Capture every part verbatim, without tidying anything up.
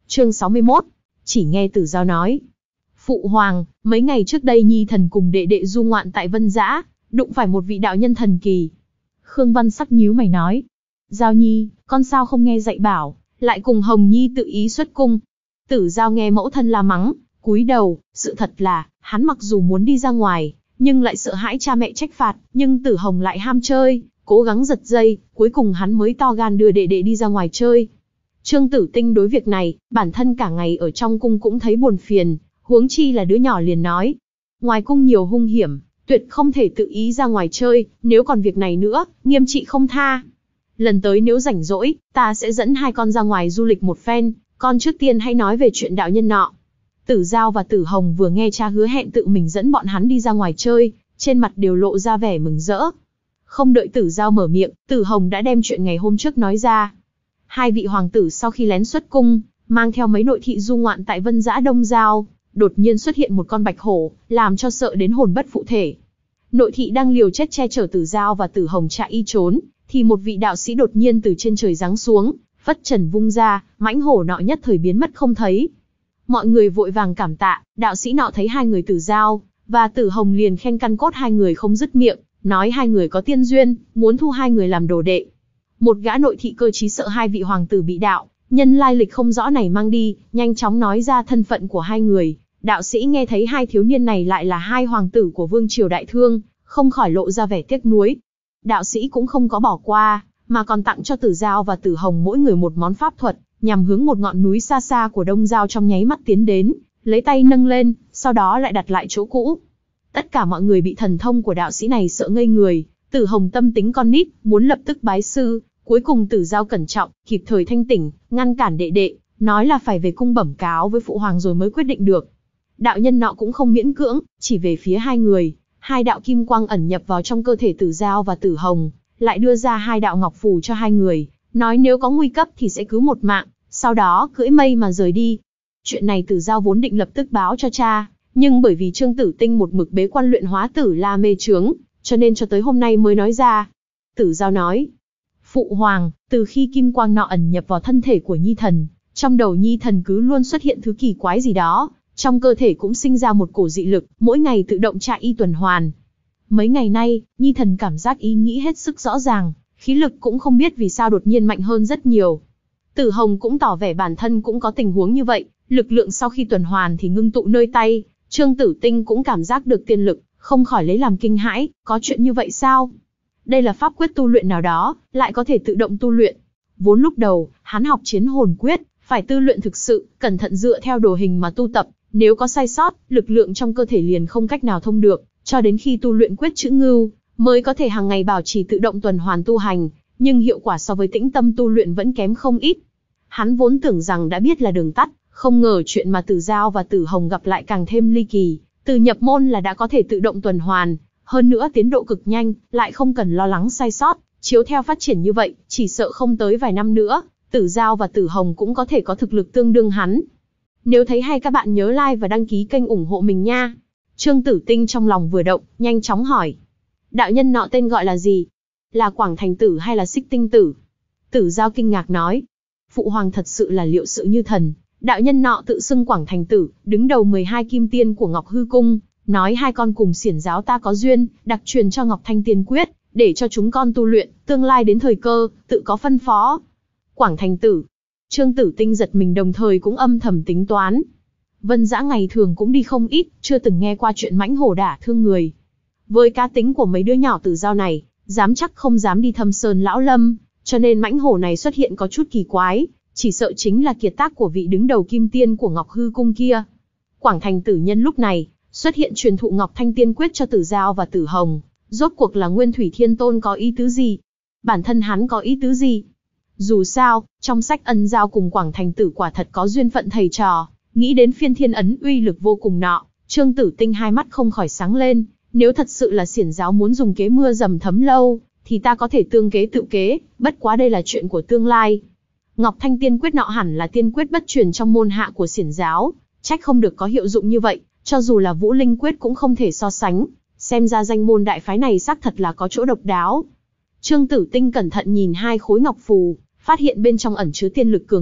Chương sáu mươi mốt. Chỉ nghe Tử Giao nói. Phụ hoàng, mấy ngày trước đây Nhi thần cùng đệ đệ du ngoạn tại Vân Dã, đụng phải một vị đạo nhân thần kỳ. Khương Văn Sắc nhíu mày nói. Giao Nhi, con sao không nghe dạy bảo, lại cùng Hồng Nhi tự ý xuất cung. Tử Giao nghe mẫu thân la mắng, cúi đầu, sự thật là, hắn mặc dù muốn đi ra ngoài, nhưng lại sợ hãi cha mẹ trách phạt, nhưng Tử Hồng lại ham chơi, cố gắng giật dây, cuối cùng hắn mới to gan đưa đệ đệ đi ra ngoài chơi. Trương Tử Tinh đối việc này, bản thân cả ngày ở trong cung cũng thấy buồn phiền, huống chi là đứa nhỏ liền nói. Ngoài cung nhiều hung hiểm, tuyệt không thể tự ý ra ngoài chơi, nếu còn việc này nữa, nghiêm trị không tha. Lần tới nếu rảnh rỗi, ta sẽ dẫn hai con ra ngoài du lịch một phen, con trước tiên hãy nói về chuyện đạo nhân nọ. Tử Giao và Tử Hồng vừa nghe cha hứa hẹn tự mình dẫn bọn hắn đi ra ngoài chơi, trên mặt đều lộ ra vẻ mừng rỡ. Không đợi Tử Giao mở miệng, Tử Hồng đã đem chuyện ngày hôm trước nói ra. Hai vị hoàng tử sau khi lén xuất cung, mang theo mấy nội thị du ngoạn tại Vân Dã Đông Giao, đột nhiên xuất hiện một con bạch hổ, làm cho sợ đến hồn bất phụ thể. Nội thị đang liều chết che chở Tử Giao và Tử Hồng chạy y trốn, thì một vị đạo sĩ đột nhiên từ trên trời giáng xuống, phất trần vung ra, mãnh hổ nọ nhất thời biến mất không thấy. Mọi người vội vàng cảm tạ, đạo sĩ nọ thấy hai người Tử Giao và Tử Hồng liền khen căn cốt hai người không dứt miệng, nói hai người có tiên duyên, muốn thu hai người làm đồ đệ. Một gã nội thị cơ trí sợ hai vị hoàng tử bị đạo nhân lai lịch không rõ này mang đi, nhanh chóng nói ra thân phận của hai người. Đạo sĩ nghe thấy hai thiếu niên này lại là hai hoàng tử của vương triều Đại Thương, không khỏi lộ ra vẻ tiếc nuối. Đạo sĩ cũng không có bỏ qua, mà còn tặng cho Tử Giao và Tử Hồng mỗi người một món pháp thuật, nhằm hướng một ngọn núi xa xa của Đông Giao trong nháy mắt tiến đến, lấy tay nâng lên, sau đó lại đặt lại chỗ cũ. Tất cả mọi người bị thần thông của đạo sĩ này sợ ngây người. Tử Hồng tâm tính con nít, muốn lập tức bái sư, cuối cùng Tử Giao cẩn trọng, kịp thời thanh tỉnh, ngăn cản đệ đệ, nói là phải về cung bẩm cáo với phụ hoàng rồi mới quyết định được. Đạo nhân nọ cũng không miễn cưỡng, chỉ về phía hai người, hai đạo kim quang ẩn nhập vào trong cơ thể Tử Giao và Tử Hồng, lại đưa ra hai đạo ngọc phù cho hai người, nói nếu có nguy cấp thì sẽ cứu một mạng, sau đó cưỡi mây mà rời đi. Chuyện này Tử Giao vốn định lập tức báo cho cha, nhưng bởi vì Trương Tử Tinh một mực bế quan luyện hóa Tử La mê chướng, cho nên cho tới hôm nay mới nói ra. Tử Giao nói, phụ hoàng, từ khi kim quang nọ ẩn nhập vào thân thể của Nhi thần, trong đầu Nhi thần cứ luôn xuất hiện thứ kỳ quái gì đó, trong cơ thể cũng sinh ra một cổ dị lực, mỗi ngày tự động tra y tuần hoàn. Mấy ngày nay, Nhi thần cảm giác ý nghĩ hết sức rõ ràng, khí lực cũng không biết vì sao đột nhiên mạnh hơn rất nhiều. Tử Hồng cũng tỏ vẻ bản thân cũng có tình huống như vậy, lực lượng sau khi tuần hoàn thì ngưng tụ nơi tay. Trương Tử Tinh cũng cảm giác được tiên lực, không khỏi lấy làm kinh hãi, có chuyện như vậy sao? Đây là pháp quyết tu luyện nào đó, lại có thể tự động tu luyện. Vốn lúc đầu, hắn học chiến hồn quyết, phải tư luyện thực sự, cẩn thận dựa theo đồ hình mà tu tập, nếu có sai sót, lực lượng trong cơ thể liền không cách nào thông được, cho đến khi tu luyện quyết chữ ngưu, mới có thể hàng ngày bảo trì tự động tuần hoàn tu hành, nhưng hiệu quả so với tĩnh tâm tu luyện vẫn kém không ít. Hắn vốn tưởng rằng đã biết là đường tắt, không ngờ chuyện mà Tử Giao và Tử Hồng gặp lại càng thêm ly kỳ, từ nhập môn là đã có thể tự động tuần hoàn, hơn nữa tiến độ cực nhanh, lại không cần lo lắng sai sót, chiếu theo phát triển như vậy, chỉ sợ không tới vài năm nữa, Tử Giao và Tử Hồng cũng có thể có thực lực tương đương hắn. Nếu thấy hay các bạn nhớ like và đăng ký kênh ủng hộ mình nha. Trương Tử Tinh trong lòng vừa động, nhanh chóng hỏi. Đạo nhân nọ tên gọi là gì? Là Quảng Thành Tử hay là Xích Tinh Tử? Tử Giao kinh ngạc nói. Phụ hoàng thật sự là liệu sự như thần. Đạo nhân nọ tự xưng Quảng Thành Tử, đứng đầu mười hai kim tiên của Ngọc Hư Cung, nói hai con cùng xiển giáo ta có duyên, đặc truyền cho Ngọc Thanh Tiên Quyết, để cho chúng con tu luyện, tương lai đến thời cơ, tự có phân phó. Quảng Thành Tử. Trương Tử Tinh giật mình đồng thời cũng âm thầm tính toán. Vân Dã ngày thường cũng đi không ít, chưa từng nghe qua chuyện mãnh hổ đả thương người. Với cá tính của mấy đứa nhỏ Tử Giao này, dám chắc không dám đi Thâm Sơn Lão Lâm, cho nên mãnh hổ này xuất hiện có chút kỳ quái, chỉ sợ chính là kiệt tác của vị đứng đầu kim tiên của Ngọc Hư Cung kia. Quảng Thành Tử nhân lúc này, xuất hiện truyền thụ Ngọc Thanh Tiên Quyết cho Tử Giao và Tử Hồng, rốt cuộc là Nguyên Thủy Thiên Tôn có ý tứ gì? Bản thân hắn có ý tứ gì? Dù sao, trong sách ân giao cùng Quảng Thành Tử quả thật có duyên phận thầy trò, nghĩ đến phiên thiên ấn uy lực vô cùng nọ, Trương Tử Tinh hai mắt không khỏi sáng lên, nếu thật sự là xiển giáo muốn dùng kế mưa dầm thấm lâu, thì ta có thể tương kế tự kế, bất quá đây là chuyện của tương lai. Ngọc Thanh Tiên Quyết nọ hẳn là tiên quyết bất truyền trong môn hạ của xiển giáo, trách không được có hiệu dụng như vậy, cho dù là Vũ Linh Quyết cũng không thể so sánh, xem ra danh môn đại phái này xác thật là có chỗ độc đáo. Trương Tử Tinh cẩn thận nhìn hai khối ngọc phù, phát hiện bên trong ẩn chứa tiên lực cường đại,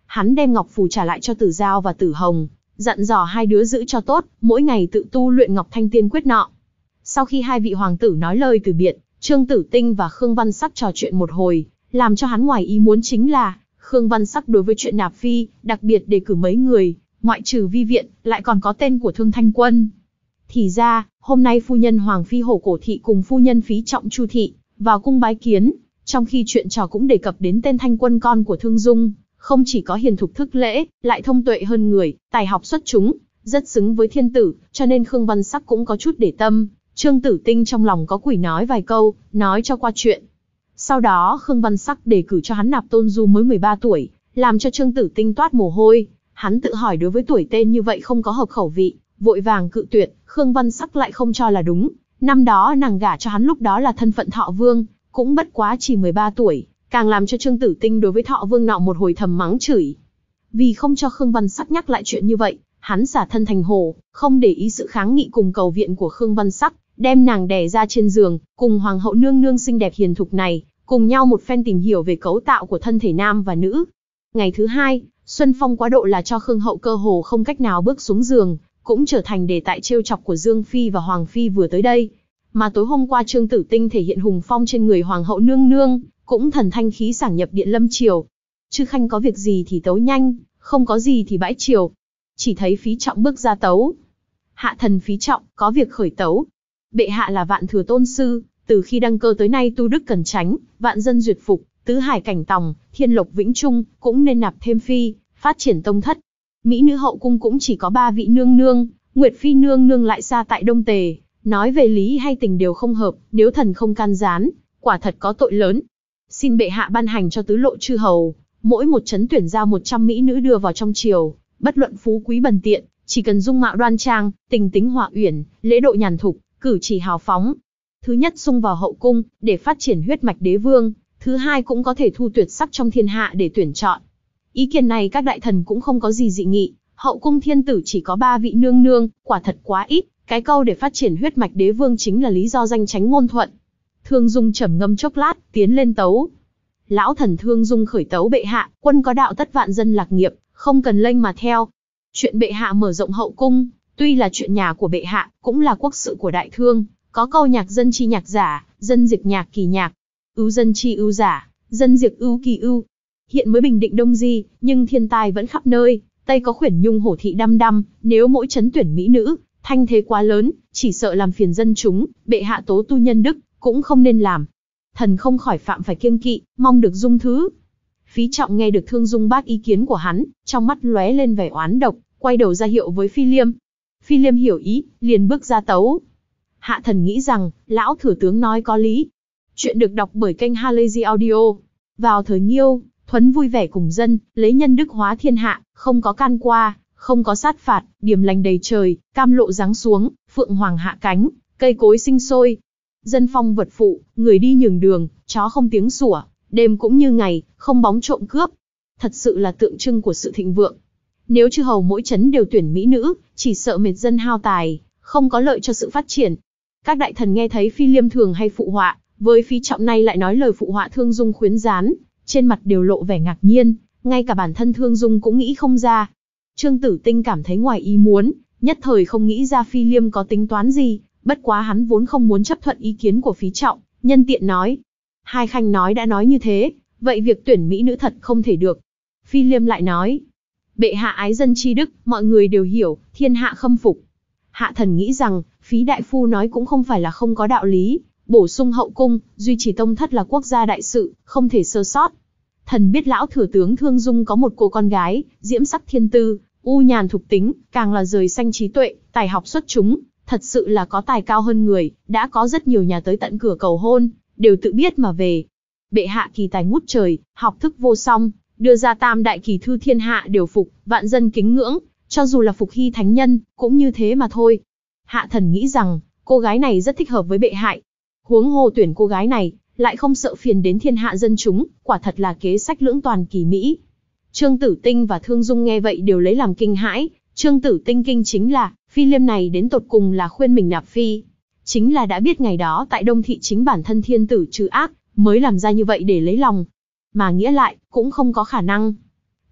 Hắn đem ngọc phù trả lại cho Tử Giao và Tử Hồng, dặn dò hai đứa giữ cho tốt, mỗi ngày tự tu luyện Ngọc Thanh Tiên Quyết nọ. Sau khi hai vị hoàng tử nói lời từ biệt, Trương Tử Tinh và Khương Văn Sắc trò chuyện một hồi, làm cho hắn ngoài ý muốn chính là, Khương Văn Sắc đối với chuyện nạp phi, đặc biệt đề cử mấy người, ngoại trừ Vi Viện, lại còn có tên của Thương Thanh Quân. Thì ra, hôm nay phu nhân Hoàng Phi Hổ Cổ Thị cùng phu nhân Phí Trọng Chu Thị, vào cung bái kiến, trong khi chuyện trò cũng đề cập đến tên Thanh Quân con của Thương Dung, không chỉ có hiền thục thức lễ, lại thông tuệ hơn người, tài học xuất chúng, rất xứng với thiên tử, cho nên Khương Văn Sắc cũng có chút để tâm. Trương Tử Tinh trong lòng có quỷ nói vài câu, nói cho qua chuyện. Sau đó Khương Văn Sắc đề cử cho hắn nạp Tôn Du mới mười ba tuổi, làm cho Trương Tử Tinh toát mồ hôi. Hắn tự hỏi đối với tuổi tên như vậy không có hợp khẩu vị, vội vàng cự tuyệt. Khương Văn Sắc lại không cho là đúng. Năm đó nàng gả cho hắn lúc đó là thân phận Thọ Vương, cũng bất quá chỉ mười ba tuổi, càng làm cho Trương Tử Tinh đối với Thọ Vương nọ một hồi thầm mắng chửi. Vì không cho Khương Văn Sắc nhắc lại chuyện như vậy, hắn xả thân thành hổ, không để ý sự kháng nghị cùng cầu viện của Khương Văn Sắc, đem nàng đè ra trên giường, cùng hoàng hậu nương nương xinh đẹp hiền thục này, cùng nhau một phen tìm hiểu về cấu tạo của thân thể nam và nữ. Ngày thứ hai, xuân phong quá độ là cho Khương hậu cơ hồ không cách nào bước xuống giường, cũng trở thành đề tài trêu chọc của Dương Phi và Hoàng Phi vừa tới đây. Mà tối hôm qua Trương Tử Tinh thể hiện hùng phong trên người hoàng hậu nương nương, cũng thần thanh khí sảng nhập điện lâm triều. Chư khanh có việc gì thì tấu nhanh, không có gì thì bãi triều. Chỉ thấy Phí Trọng bước ra tấu. Hạ thần Phí Trọng, có việc khởi tấu. Bệ hạ là vạn thừa tôn sư, từ khi đăng cơ tới nay tu đức cần tránh, vạn dân duyệt phục, tứ hải cảnh tòng, thiên lộc vĩnh trung, cũng nên nạp thêm phi, phát triển tông thất. Mỹ nữ hậu cung cũng chỉ có ba vị nương nương, Nguyệt Phi nương nương lại xa tại Đông Tề, nói về lý hay tình đều không hợp, nếu thần không can gián, quả thật có tội lớn. Xin bệ hạ ban hành cho tứ lộ chư hầu, mỗi một trấn tuyển ra một trăm mỹ nữ đưa vào trong triều, bất luận phú quý bần tiện, chỉ cần dung mạo đoan trang, tình tính hòa uyển, lễ độ nhàn thục, cử chỉ hào phóng. Thứ nhất xung vào hậu cung, để phát triển huyết mạch đế vương, thứ hai cũng có thể thu tuyệt sắc trong thiên hạ để tuyển chọn. Ý kiến này các đại thần cũng không có gì dị nghị, hậu cung thiên tử chỉ có ba vị nương nương, quả thật quá ít, cái câu để phát triển huyết mạch đế vương chính là lý do danh chánh ngôn thuận. Thương Dung trầm ngâm chốc lát, tiến lên tấu. Lão thần Thương Dung khởi tấu bệ hạ, quân có đạo tất vạn dân lạc nghiệp, không cần lênh mà theo. Chuyện bệ hạ mở rộng hậu cung, tuy là chuyện nhà của bệ hạ, cũng là quốc sự của đại thương, có câu nhạc dân chi nhạc giả, dân diệt nhạc kỳ nhạc, ưu dân chi ưu giả, dân diệt ưu kỳ ưu. Hiện mới bình định Đông Di, nhưng thiên tai vẫn khắp nơi, Tây có khuyển nhung hổ thị đăm đăm, nếu mỗi trấn tuyển mỹ nữ, thanh thế quá lớn, chỉ sợ làm phiền dân chúng, bệ hạ tố tu nhân đức, cũng không nên làm. Thần không khỏi phạm phải kiêng kỵ, mong được dung thứ. Phí Trọng nghe được Thương Dung bác ý kiến của hắn, trong mắt lóe lên vẻ oán độc, quay đầu ra hiệu với Phi Liêm. Phi Liêm hiểu ý, liền bước ra tấu. Hạ thần nghĩ rằng, lão thừa tướng nói có lý. Chuyện được đọc bởi kênh Halazy Audio. Vào thời Nghiêu, Thuấn vui vẻ cùng dân, lấy nhân đức hóa thiên hạ, không có can qua, không có sát phạt, điềm lành đầy trời, cam lộ giáng xuống, phượng hoàng hạ cánh, cây cối sinh sôi. Dân phong vật phụ, người đi nhường đường, chó không tiếng sủa, đêm cũng như ngày, không bóng trộm cướp. Thật sự là tượng trưng của sự thịnh vượng. Nếu chư hầu mỗi trấn đều tuyển mỹ nữ, chỉ sợ mệt dân hao tài, không có lợi cho sự phát triển. Các đại thần nghe thấy Phi Liêm thường hay phụ họa, với Phí Trọng nay lại nói lời phụ họa Thương Dung khuyến gián, trên mặt đều lộ vẻ ngạc nhiên, ngay cả bản thân Thương Dung cũng nghĩ không ra. Trương Tử Tinh cảm thấy ngoài ý muốn, nhất thời không nghĩ ra Phi Liêm có tính toán gì, bất quá hắn vốn không muốn chấp thuận ý kiến của Phí Trọng, nhân tiện nói. Hai khanh nói đã nói như thế, vậy việc tuyển mỹ nữ thật không thể được. Phi Liêm lại nói, bệ hạ ái dân chi đức, mọi người đều hiểu, thiên hạ khâm phục. Hạ thần nghĩ rằng, Phí đại phu nói cũng không phải là không có đạo lý, bổ sung hậu cung, duy trì tông thất là quốc gia đại sự, không thể sơ sót. Thần biết lão thừa tướng Thương Dung có một cô con gái, diễm sắc thiên tư, u nhàn thục tính, càng là rời xanh trí tuệ, tài học xuất chúng, thật sự là có tài cao hơn người, đã có rất nhiều nhà tới tận cửa cầu hôn, đều tự biết mà về. Bệ hạ kỳ tài ngút trời, học thức vô song, đưa ra tam đại kỳ thư thiên hạ đều phục, vạn dân kính ngưỡng, cho dù là Phục Hy thánh nhân, cũng như thế mà thôi. Hạ thần nghĩ rằng, cô gái này rất thích hợp với bệ hạ. Huống hồ tuyển cô gái này, lại không sợ phiền đến thiên hạ dân chúng, quả thật là kế sách lưỡng toàn kỳ mỹ. Trương Tử Tinh và Thương Dung nghe vậy đều lấy làm kinh hãi. Trương Tử Tinh kinh chính là, Phi Liêm này đến tột cùng là khuyên mình nạp phi. Chính là đã biết ngày đó tại Đông Thị chính bản thân thiên tử trừ ác, mới làm ra như vậy để lấy lòng. Mà nghĩa lại, cũng không có khả năng.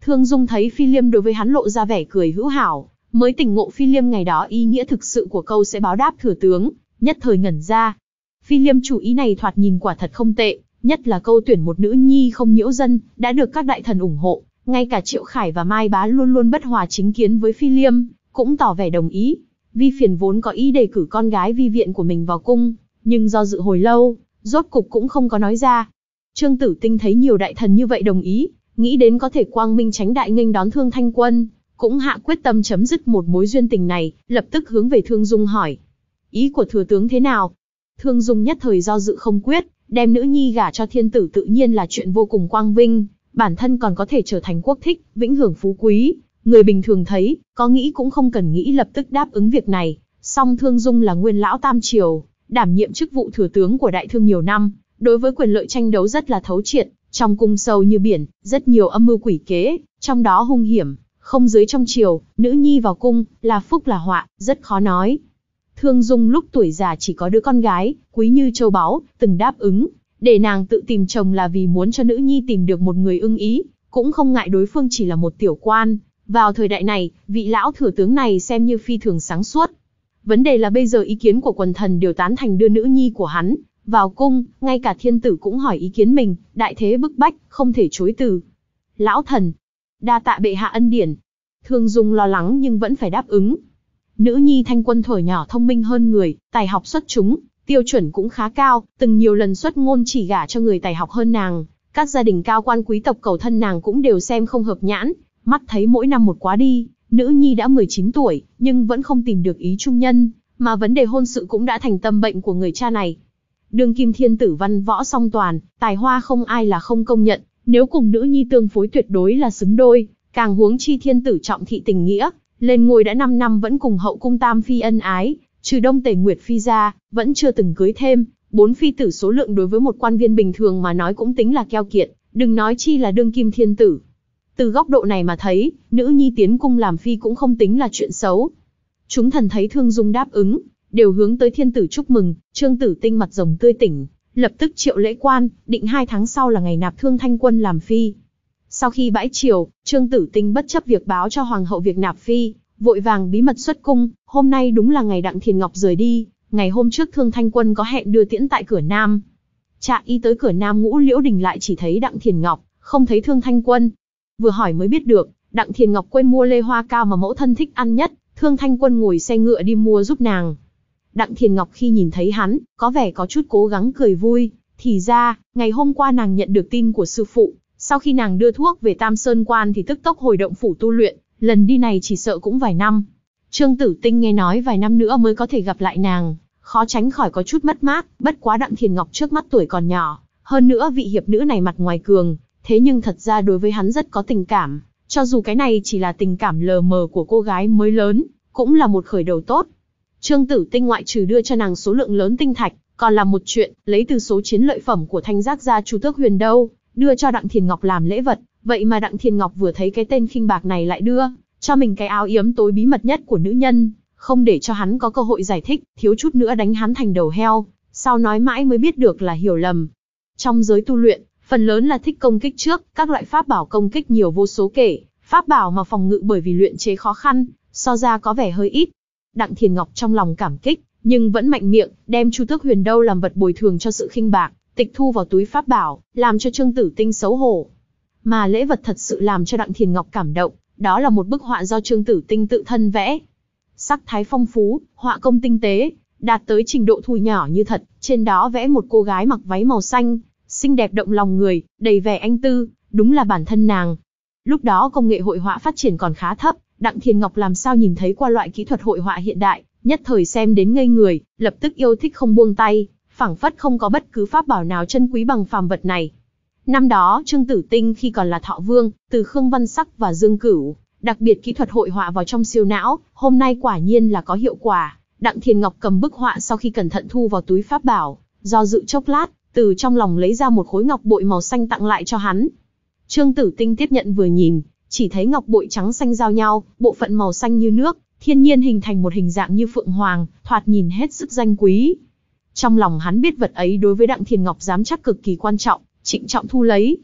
Thương Dung thấy Phi Liêm đối với hắn lộ ra vẻ cười hữu hảo, mới tỉnh ngộ Phi Liêm ngày đó ý nghĩa thực sự của câu sẽ báo đáp thừa tướng, nhất thời ngẩn ra. Phi Liêm chủ ý này thoạt nhìn quả thật không tệ, nhất là câu tuyển một nữ nhi không nhiễu dân, đã được các đại thần ủng hộ, ngay cả Triệu Khải và Mai Bá luôn luôn bất hòa chính kiến với Phi Liêm, cũng tỏ vẻ đồng ý. Vi Phiền vốn có ý đề cử con gái Vi Viện của mình vào cung, nhưng do dự hồi lâu, rốt cục cũng không có nói ra. Trương Tử Tinh thấy nhiều đại thần như vậy đồng ý, nghĩ đến có thể quang minh tránh đại nghênh đón Thương Thanh Quân, cũng hạ quyết tâm chấm dứt một mối duyên tình này, lập tức hướng về Thương Dung hỏi. Ý của thừa tướng thế nào? Thương Dung nhất thời do dự không quyết, đem nữ nhi gả cho thiên tử tự nhiên là chuyện vô cùng quang vinh, bản thân còn có thể trở thành quốc thích, vĩnh hưởng phú quý. Người bình thường thấy, có nghĩ cũng không cần nghĩ lập tức đáp ứng việc này, song Thương Dung là nguyên lão Tam Triều, đảm nhiệm chức vụ thừa tướng của Đại Thương nhiều năm, đối với quyền lợi tranh đấu rất là thấu triệt, trong cung sâu như biển, rất nhiều âm mưu quỷ kế, trong đó hung hiểm, không dưới trong triều, nữ nhi vào cung, là phúc là họa, rất khó nói. Thương Dung lúc tuổi già chỉ có đứa con gái, quý như châu báu, từng đáp ứng, để nàng tự tìm chồng là vì muốn cho nữ nhi tìm được một người ưng ý, cũng không ngại đối phương chỉ là một tiểu quan. Vào thời đại này, vị lão thừa tướng này xem như phi thường sáng suốt. Vấn đề là bây giờ ý kiến của quần thần đều tán thành đưa nữ nhi của hắn vào cung, ngay cả thiên tử cũng hỏi ý kiến mình, đại thế bức bách, không thể chối từ. Lão thần, đa tạ bệ hạ ân điển. Thương Dung lo lắng nhưng vẫn phải đáp ứng. Nữ nhi Thanh Quân thuở nhỏ thông minh hơn người, tài học xuất chúng, tiêu chuẩn cũng khá cao, từng nhiều lần xuất ngôn chỉ gả cho người tài học hơn nàng. Các gia đình cao quan quý tộc cầu thân nàng cũng đều xem không hợp nhãn. Mắt thấy mỗi năm một quá đi, nữ nhi đã mười chín tuổi, nhưng vẫn không tìm được ý trung nhân, mà vấn đề hôn sự cũng đã thành tâm bệnh của người cha này. Đương kim thiên tử văn võ song toàn, tài hoa không ai là không công nhận, nếu cùng nữ nhi tương phối tuyệt đối là xứng đôi, càng huống chi thiên tử trọng thị tình nghĩa, lên ngôi đã năm năm vẫn cùng hậu cung tam phi ân ái, trừ Đông Tề Nguyệt phi ra, vẫn chưa từng cưới thêm, bốn phi tử số lượng đối với một quan viên bình thường mà nói cũng tính là keo kiệt, đừng nói chi là đương kim thiên tử. Từ góc độ này mà thấy, nữ nhi tiến cung làm phi cũng không tính là chuyện xấu. Chúng thần thấy Thương Dung đáp ứng, đều hướng tới thiên tử chúc mừng. Trương Tử Tinh mặt rồng tươi tỉnh, lập tức triệu lễ quan, định hai tháng sau là ngày nạp Thương Thanh Quân làm phi. Sau khi bãi triều, Trương Tử Tinh bất chấp việc báo cho hoàng hậu việc nạp phi, vội vàng bí mật xuất cung. Hôm nay đúng là ngày Đặng Thiền Ngọc rời đi, ngày hôm trước Thương Thanh Quân có hẹn đưa tiễn tại cửa Nam. Trạ y tới cửa Nam Ngũ Liễu Đình lại chỉ thấy Đặng Thiền Ngọc, không thấy Thương Thanh Quân. Vừa hỏi mới biết được, Đặng Thiền Ngọc quên mua lê hoa cao mà mẫu thân thích ăn nhất, Thương Thanh Quân ngồi xe ngựa đi mua giúp nàng. Đặng Thiền Ngọc khi nhìn thấy hắn, có vẻ có chút cố gắng cười vui, thì ra, ngày hôm qua nàng nhận được tin của sư phụ, sau khi nàng đưa thuốc về Tam Sơn Quan thì tức tốc hồi động phủ tu luyện, lần đi này chỉ sợ cũng vài năm. Trương Tử Tinh nghe nói vài năm nữa mới có thể gặp lại nàng, khó tránh khỏi có chút mất mát, bất quá Đặng Thiền Ngọc trước mắt tuổi còn nhỏ, hơn nữa vị hiệp nữ này mặt ngoài cường, thế nhưng thật ra đối với hắn rất có tình cảm, cho dù cái này chỉ là tình cảm lờ mờ của cô gái mới lớn, cũng là một khởi đầu tốt. Trương Tử Tinh ngoại trừ đưa cho nàng số lượng lớn tinh thạch, còn làm một chuyện, lấy từ số chiến lợi phẩm của Thanh Giác gia Chu Tước Huyền Đâu, đưa cho Đặng Thiền Ngọc làm lễ vật. Vậy mà Đặng Thiền Ngọc vừa thấy cái tên khinh bạc này lại đưa cho mình cái áo yếm tối bí mật nhất của nữ nhân, không để cho hắn có cơ hội giải thích, thiếu chút nữa đánh hắn thành đầu heo. Sau nói mãi mới biết được là hiểu lầm. Trong giới tu luyện, phần lớn là thích công kích trước, các loại pháp bảo công kích nhiều vô số kể, pháp bảo mà phòng ngự bởi vì luyện chế khó khăn, so ra có vẻ hơi ít. Đặng Thiền Ngọc trong lòng cảm kích, nhưng vẫn mạnh miệng, đem Chu Tước Huyền Đâu làm vật bồi thường cho sự khinh bạc, tịch thu vào túi pháp bảo, làm cho Trương Tử Tinh xấu hổ. Mà lễ vật thật sự làm cho Đặng Thiền Ngọc cảm động, đó là một bức họa do Trương Tử Tinh tự thân vẽ. Sắc thái phong phú, họa công tinh tế, đạt tới trình độ thu nhỏ như thật, trên đó vẽ một cô gái mặc váy màu xanh, xinh đẹp động lòng người, đầy vẻ anh tư, đúng là bản thân nàng. Lúc đó công nghệ hội họa phát triển còn khá thấp, Đặng Thiền Ngọc làm sao nhìn thấy qua loại kỹ thuật hội họa hiện đại, nhất thời xem đến ngây người, lập tức yêu thích không buông tay, phảng phất không có bất cứ pháp bảo nào chân quý bằng phàm vật này. Năm đó Trương Tử Tinh khi còn là Thọ Vương, từ Khương Văn Sắc và Dương Cửu, đặc biệt kỹ thuật hội họa vào trong siêu não, hôm nay quả nhiên là có hiệu quả. Đặng Thiền Ngọc cầm bức họa sau khi cẩn thận thu vào túi pháp bảo, do dự chốc lát, từ trong lòng lấy ra một khối ngọc bội màu xanh tặng lại cho hắn. Trương Tử Tinh tiếp nhận vừa nhìn, chỉ thấy ngọc bội trắng xanh giao nhau, bộ phận màu xanh như nước, thiên nhiên hình thành một hình dạng như phượng hoàng, thoạt nhìn hết sức danh quý. Trong lòng hắn biết vật ấy đối với Đặng Thiền Ngọc dám chắc cực kỳ quan trọng, trịnh trọng thu lấy.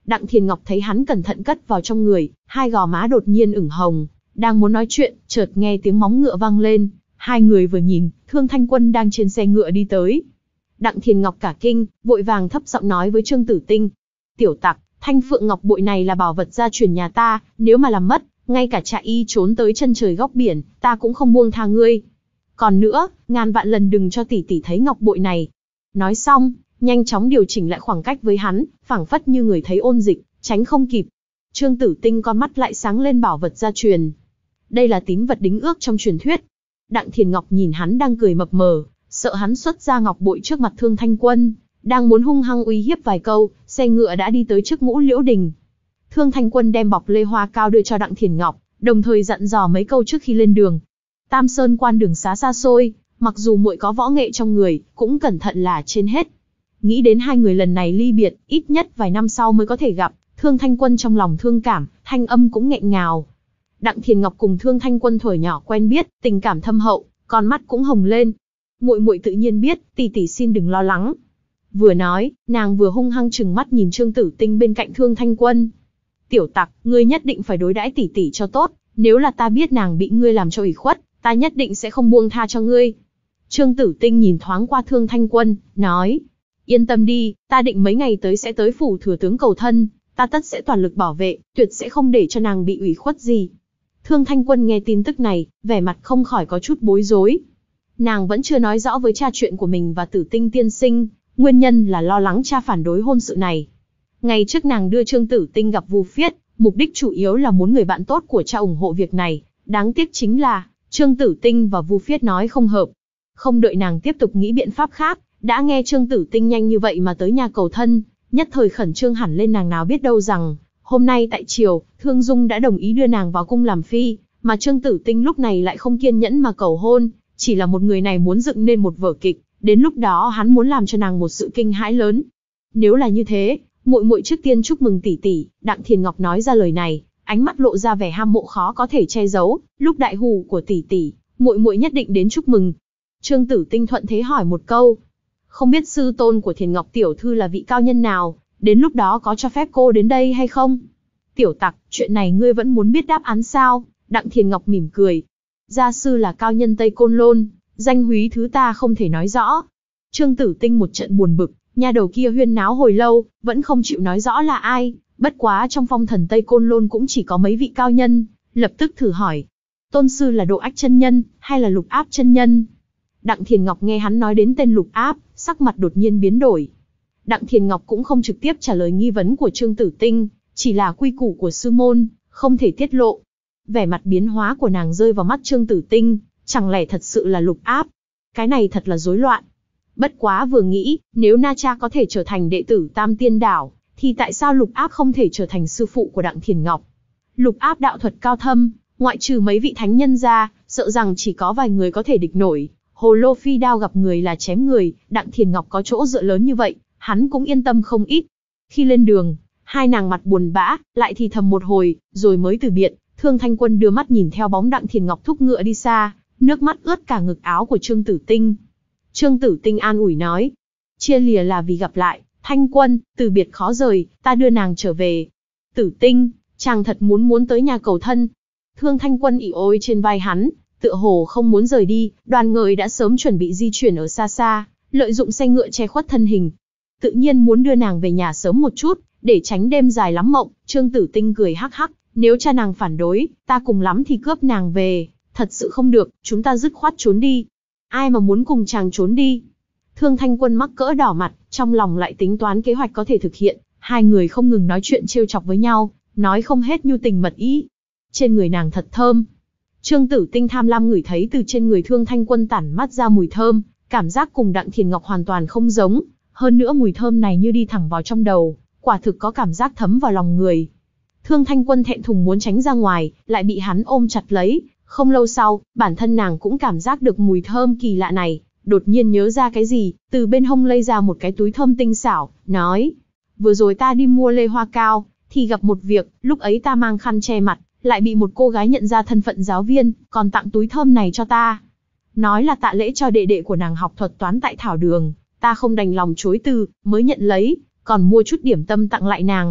Đặng Thiền Ngọc thấy hắn cẩn thận cất vào trong người, hai gò má đột nhiên ửng hồng, đang muốn nói chuyện, chợt nghe tiếng móng ngựa vang lên, hai người vừa nhìn, Thương Thanh Quân đang trên xe ngựa đi tới. Đặng Thiền Ngọc cả kinh, vội vàng thấp giọng nói với Trương Tử Tinh: "Tiểu tặc, Thanh Phượng Ngọc bội này là bảo vật gia truyền nhà ta, nếu mà làm mất, ngay cả chạy y trốn tới chân trời góc biển, ta cũng không buông tha ngươi. Còn nữa, ngàn vạn lần đừng cho tỷ tỷ thấy ngọc bội này." Nói xong, nhanh chóng điều chỉnh lại khoảng cách với hắn, phảng phất như người thấy ôn dịch, tránh không kịp. Trương Tử Tinh con mắt lại sáng lên, bảo vật gia truyền. Đây là tín vật đính ước trong truyền thuyết. Đặng Thiền Ngọc nhìn hắn đang cười mập mờ, sợ hắn xuất ra ngọc bội trước mặt Thương Thanh Quân, đang muốn hung hăng uy hiếp vài câu, xe ngựa đã đi tới trước Ngũ Liễu Đình. Thương Thanh Quân đem bọc lê hoa cao đưa cho Đặng Thiền Ngọc, đồng thời dặn dò mấy câu trước khi lên đường. Tam Sơn quan đường xá xa xôi, mặc dù muội có võ nghệ trong người, cũng cẩn thận là trên hết. Nghĩ đến hai người lần này ly biệt, ít nhất vài năm sau mới có thể gặp, Thương Thanh Quân trong lòng thương cảm, thanh âm cũng nghẹn ngào. Đặng Thiền Ngọc cùng Thương Thanh Quân thuở nhỏ quen biết, tình cảm thâm hậu, con mắt cũng hồng lên. Muội muội tự nhiên biết, tỷ tỷ xin đừng lo lắng. Vừa nói, nàng vừa hung hăng trừng mắt nhìn Trương Tử Tinh bên cạnh Thương Thanh Quân. Tiểu tặc, ngươi nhất định phải đối đãi tỷ tỷ cho tốt, nếu là ta biết nàng bị ngươi làm cho ủy khuất, ta nhất định sẽ không buông tha cho ngươi. Trương Tử Tinh nhìn thoáng qua Thương Thanh Quân, nói: Yên tâm đi, ta định mấy ngày tới sẽ tới phủ thừa tướng cầu thân, ta tất sẽ toàn lực bảo vệ, tuyệt sẽ không để cho nàng bị ủy khuất gì. Thương Thanh Quân nghe tin tức này, vẻ mặt không khỏi có chút bối rối. Nàng vẫn chưa nói rõ với cha chuyện của mình và Tử Tinh tiên sinh, nguyên nhân là lo lắng cha phản đối hôn sự này. Ngày trước nàng đưa Trương Tử Tinh gặp Vu Phiết, mục đích chủ yếu là muốn người bạn tốt của cha ủng hộ việc này, đáng tiếc chính là Trương Tử Tinh và Vu Phiết nói không hợp. Không đợi nàng tiếp tục nghĩ biện pháp khác, đã nghe Trương Tử Tinh nhanh như vậy mà tới nhà cầu thân, nhất thời khẩn trương hẳn lên. Nàng nào biết đâu rằng, hôm nay tại triều, Thương Dung đã đồng ý đưa nàng vào cung làm phi, mà Trương Tử Tinh lúc này lại không kiên nhẫn mà cầu hôn, chỉ là một người này muốn dựng nên một vở kịch, đến lúc đó hắn muốn làm cho nàng một sự kinh hãi lớn. Nếu là như thế, muội muội trước tiên chúc mừng tỷ tỷ. Đặng Thiền Ngọc nói ra lời này, ánh mắt lộ ra vẻ hâm mộ khó có thể che giấu, lúc đại hỷ của tỷ tỷ, muội muội nhất định đến chúc mừng. Trương Tử Tinh thuận thế hỏi một câu, không biết sư tôn của Thiền Ngọc tiểu thư là vị cao nhân nào, đến lúc đó có cho phép cô đến đây hay không? Tiểu tặc, chuyện này ngươi vẫn muốn biết đáp án sao? Đặng Thiền Ngọc mỉm cười. Gia sư là cao nhân Tây Côn Lôn, danh húy thứ ta không thể nói rõ. Trương Tử Tinh một trận buồn bực, nhà đầu kia huyên náo hồi lâu, vẫn không chịu nói rõ là ai, bất quá trong phong thần Tây Côn Lôn cũng chỉ có mấy vị cao nhân, lập tức thử hỏi. Tôn sư là Độ Ách chân nhân, hay là Lục Áp chân nhân? Đặng Thiền Ngọc nghe hắn nói đến tên Lục Áp, sắc mặt đột nhiên biến đổi. Đặng Thiền Ngọc cũng không trực tiếp trả lời nghi vấn của Trương Tử Tinh, chỉ là quy củ của sư môn, không thể tiết lộ. Vẻ mặt biến hóa của nàng rơi vào mắt Trương Tử Tinh, chẳng lẽ thật sự là Lục Áp? Cái này thật là rối loạn. Bất quá vừa nghĩ, nếu Na Cha có thể trở thành đệ tử Tam Tiên Đảo, thì tại sao Lục Áp không thể trở thành sư phụ của Đặng Thiền Ngọc? Lục Áp đạo thuật cao thâm, ngoại trừ mấy vị thánh nhân ra, sợ rằng chỉ có vài người có thể địch nổi. Hồ Lô Phi đao gặp người là chém người, Đặng Thiền Ngọc có chỗ dựa lớn như vậy, hắn cũng yên tâm không ít. Khi lên đường, hai nàng mặt buồn bã, lại thì thầm một hồi, rồi mới từ biệt. Thương Thanh Quân đưa mắt nhìn theo bóng Đặng Thiền Ngọc thúc ngựa đi xa, nước mắt ướt cả ngực áo của Trương Tử Tinh. Trương Tử Tinh an ủi nói, chia lìa là vì gặp lại, Thanh Quân, từ biệt khó rời, ta đưa nàng trở về. Tử Tinh, chàng thật muốn muốn tới nhà cầu thân. Thương Thanh Quân ỉ ôi trên vai hắn, tựa hồ không muốn rời đi. Đoàn người đã sớm chuẩn bị di chuyển ở xa xa, lợi dụng xe ngựa che khuất thân hình, tự nhiên muốn đưa nàng về nhà sớm một chút, để tránh đêm dài lắm mộng. Trương Tử Tinh cười hắc hắc, nếu cha nàng phản đối, ta cùng lắm thì cướp nàng về, thật sự không được, chúng ta dứt khoát trốn đi. Ai mà muốn cùng chàng trốn đi? Thương Thanh Quân mắc cỡ đỏ mặt, trong lòng lại tính toán kế hoạch có thể thực hiện. Hai người không ngừng nói chuyện trêu chọc với nhau, nói không hết nhu tình mật ý. Trên người nàng thật thơm. Trương Tử Tinh tham lam ngửi thấy từ trên người Thương Thanh Quân tản mắt ra mùi thơm, cảm giác cùng Đặng Thiền Ngọc hoàn toàn không giống. Hơn nữa mùi thơm này như đi thẳng vào trong đầu, quả thực có cảm giác thấm vào lòng người. Thương Thanh Quân thẹn thùng muốn tránh ra ngoài, lại bị hắn ôm chặt lấy. Không lâu sau, bản thân nàng cũng cảm giác được mùi thơm kỳ lạ này, đột nhiên nhớ ra cái gì, từ bên hông lấy ra một cái túi thơm tinh xảo, nói: vừa rồi ta đi mua lê hoa cao, thì gặp một việc, lúc ấy ta mang khăn che mặt, lại bị một cô gái nhận ra thân phận giáo viên, còn tặng túi thơm này cho ta. Nói là tạ lễ cho đệ đệ của nàng học thuật toán tại Thảo Đường, ta không đành lòng chối từ, mới nhận lấy, còn mua chút điểm tâm tặng lại nàng.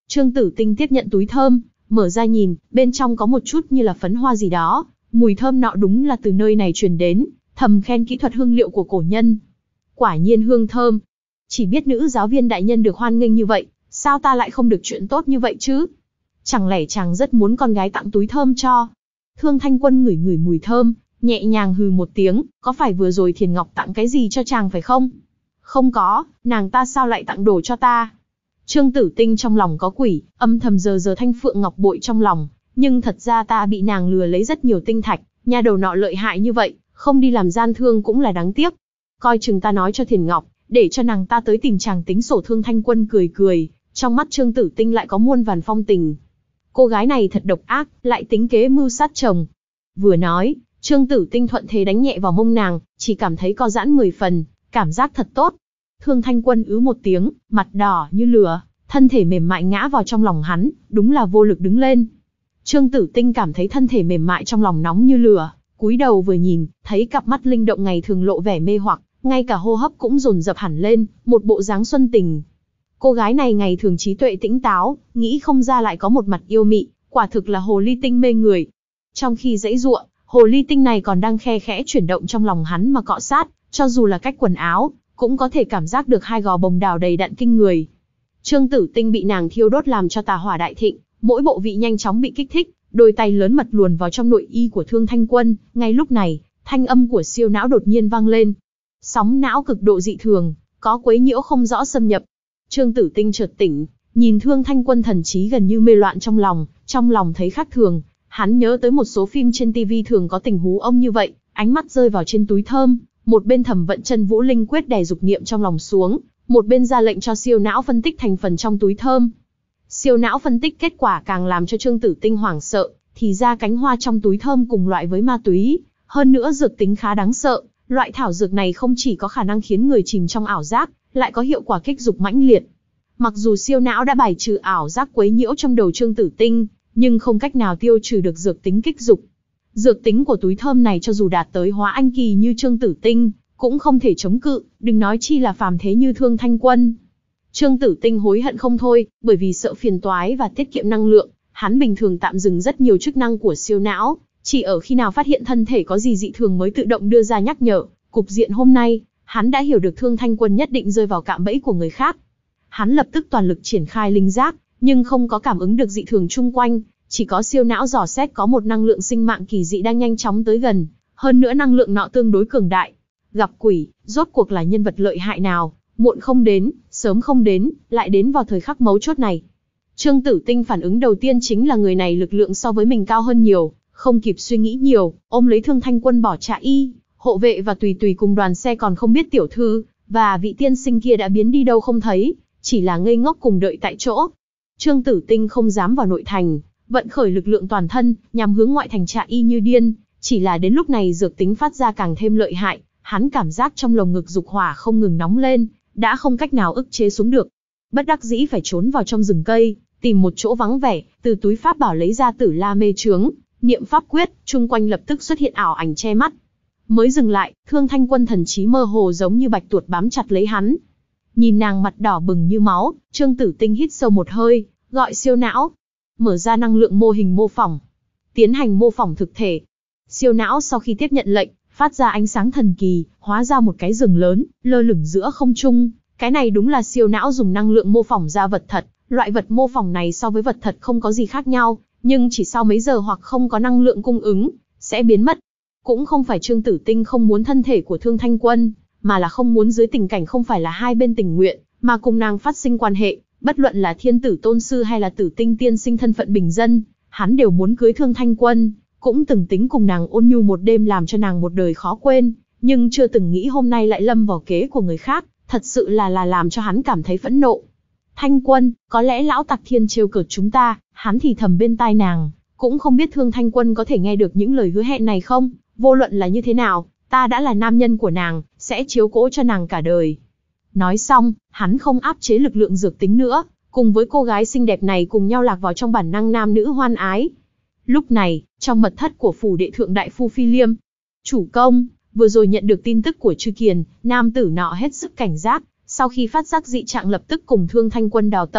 Trương Tử Tinh tiếp nhận túi thơm, mở ra nhìn, bên trong có một chút như là phấn hoa gì đó, mùi thơm nọ đúng là từ nơi này truyền đến, thầm khen kỹ thuật hương liệu của cổ nhân. Quả nhiên hương thơm. Chỉ biết nữ giáo viên đại nhân được hoan nghênh như vậy, sao ta lại không được chuyện tốt như vậy chứ? Chẳng lẽ chàng rất muốn con gái tặng túi thơm cho? Thương Thanh Quân ngửi ngửi mùi thơm, nhẹ nhàng hừ một tiếng, có phải vừa rồi Thiền Ngọc tặng cái gì cho chàng phải không? Không có, nàng ta sao lại tặng đồ cho ta? Trương Tử Tinh trong lòng có quỷ, âm thầm giờ giờ Thanh Phượng Ngọc bội trong lòng, nhưng thật ra ta bị nàng lừa lấy rất nhiều tinh thạch, nhà đầu nọ lợi hại như vậy, không đi làm gian thương cũng là đáng tiếc. Coi chừng ta nói cho Thiền Ngọc, để cho nàng ta tới tìm chàng tính sổ. Thương Thanh Quân cười cười, trong mắt Trương Tử Tinh lại có muôn vàn phong tình. Cô gái này thật độc ác, lại tính kế mưu sát chồng. Vừa nói, Trương Tử Tinh thuận thế đánh nhẹ vào mông nàng, chỉ cảm thấy co giãn mười phần, cảm giác thật tốt. Thương Thanh Quân ứ một tiếng, mặt đỏ như lửa, thân thể mềm mại ngã vào trong lòng hắn, đúng là vô lực đứng lên. Trương Tử Tinh cảm thấy thân thể mềm mại trong lòng nóng như lửa, cúi đầu vừa nhìn, thấy cặp mắt linh động ngày thường lộ vẻ mê hoặc, ngay cả hô hấp cũng dồn dập hẳn lên, một bộ dáng xuân tình. Cô gái này ngày thường trí tuệ tĩnh táo, nghĩ không ra lại có một mặt yêu mị, quả thực là hồ ly tinh mê người. Trong khi giãy giụa, hồ ly tinh này còn đang khe khẽ chuyển động trong lòng hắn mà cọ sát, cho dù là cách quần áo, cũng có thể cảm giác được hai gò bồng đào đầy đặn kinh người. Trương Tử Tinh bị nàng thiêu đốt làm cho tà hỏa đại thịnh, mỗi bộ vị nhanh chóng bị kích thích, đôi tay lớn mật luồn vào trong nội y của Thương Thanh Quân. Ngay lúc này, thanh âm của siêu não đột nhiên vang lên. Sóng não cực độ dị thường, có quấy nhiễu không rõ xâm nhập. Trương Tử Tinh chợt tỉnh, nhìn Thương Thanh Quân thần trí gần như mê loạn trong lòng, trong lòng thấy khác thường. Hắn nhớ tới một số phim trên tivi thường có tình huống ông như vậy, ánh mắt rơi vào trên túi thơm, một bên thầm vận chân vũ linh quyết đè dục niệm trong lòng xuống, một bên ra lệnh cho siêu não phân tích thành phần trong túi thơm. Siêu não phân tích kết quả càng làm cho Trương Tử Tinh hoảng sợ, thì ra cánh hoa trong túi thơm cùng loại với ma túy, hơn nữa dược tính khá đáng sợ, loại thảo dược này không chỉ có khả năng khiến người chìm trong ảo giác, lại có hiệu quả kích dục mãnh liệt. Mặc dù siêu não đã bài trừ ảo giác quấy nhiễu trong đầu Trương Tử Tinh, nhưng không cách nào tiêu trừ được dược tính kích dục. Dược tính của túi thơm này cho dù đạt tới hóa anh kỳ như Trương Tử Tinh, cũng không thể chống cự, đừng nói chi là phàm thế như Thương Thanh Quân. Trương Tử Tinh hối hận không thôi, bởi vì sợ phiền toái và tiết kiệm năng lượng, hắn bình thường tạm dừng rất nhiều chức năng của siêu não, chỉ ở khi nào phát hiện thân thể có gì dị thường mới tự động đưa ra nhắc nhở. Cục diện hôm nay, hắn đã hiểu được Thương Thanh Quân nhất định rơi vào cạm bẫy của người khác. Hắn lập tức toàn lực triển khai linh giác, nhưng không có cảm ứng được dị thường chung quanh, chỉ có siêu não dò xét có một năng lượng sinh mạng kỳ dị đang nhanh chóng tới gần, hơn nữa năng lượng nọ tương đối cường đại. Gặp quỷ, rốt cuộc là nhân vật lợi hại nào, muộn không đến, sớm không đến, lại đến vào thời khắc mấu chốt này. Trương Tử Tinh phản ứng đầu tiên chính là người này lực lượng so với mình cao hơn nhiều, không kịp suy nghĩ nhiều, ôm lấy Thương Thanh Quân bỏ chạy y, hộ vệ và tùy tùy cùng đoàn xe còn không biết tiểu thư và vị tiên sinh kia đã biến đi đâu không thấy, chỉ là ngây ngốc cùng đợi tại chỗ. Trương Tử Tinh không dám vào nội thành, vận khởi lực lượng toàn thân, nhằm hướng ngoại thành chạy y như điên, chỉ là đến lúc này dược tính phát ra càng thêm lợi hại, hắn cảm giác trong lồng ngực dục hỏa không ngừng nóng lên, đã không cách nào ức chế xuống được. Bất đắc dĩ phải trốn vào trong rừng cây, tìm một chỗ vắng vẻ, từ túi pháp bảo lấy ra Tử La Mê Chướng, niệm pháp quyết, chung quanh lập tức xuất hiện ảo ảnh che mắt. Mới dừng lại, Thương Thanh Quân thần trí mơ hồ giống như bạch tuột bám chặt lấy hắn. Nhìn nàng mặt đỏ bừng như máu, Trương Tử Tinh hít sâu một hơi, gọi siêu não, mở ra năng lượng mô hình mô phỏng, tiến hành mô phỏng thực thể. Siêu não sau khi tiếp nhận lệnh, phát ra ánh sáng thần kỳ, hóa ra một cái rừng lớn, lơ lửng giữa không trung. Cái này đúng là siêu não dùng năng lượng mô phỏng ra vật thật, loại vật mô phỏng này so với vật thật không có gì khác nhau, nhưng chỉ sau mấy giờ hoặc không có năng lượng cung ứng, sẽ biến mất. Cũng không phải Trương Tử Tinh không muốn thân thể của Thương Thanh Quân, mà là không muốn dưới tình cảnh không phải là hai bên tình nguyện, mà cùng nàng phát sinh quan hệ, bất luận là thiên tử tôn sư hay là Tử Tinh tiên sinh thân phận bình dân, hắn đều muốn cưới Thương Thanh Quân, cũng từng tính cùng nàng ôn nhu một đêm làm cho nàng một đời khó quên, nhưng chưa từng nghĩ hôm nay lại lâm vào kế của người khác, thật sự là là làm cho hắn cảm thấy phẫn nộ. Thanh Quân, có lẽ lão tặc thiên trêu cợt chúng ta, hắn thì thầm bên tai nàng, cũng không biết Thương Thanh Quân có thể nghe được những lời hứa hẹn này không, vô luận là như thế nào, ta đã là nam nhân của nàng, sẽ chiếu cố cho nàng cả đời. Nói xong, hắn không áp chế lực lượng dược tính nữa, cùng với cô gái xinh đẹp này cùng nhau lạc vào trong bản năng nam nữ hoan ái. Lúc này, trong mật thất của phủ đệ thượng đại phu Phi Liêm, chủ công, vừa rồi nhận được tin tức của Trư Kiền, nam tử nọ hết sức cảnh giác, sau khi phát giác dị trạng lập tức cùng Thương Thanh Quân đào tẩu,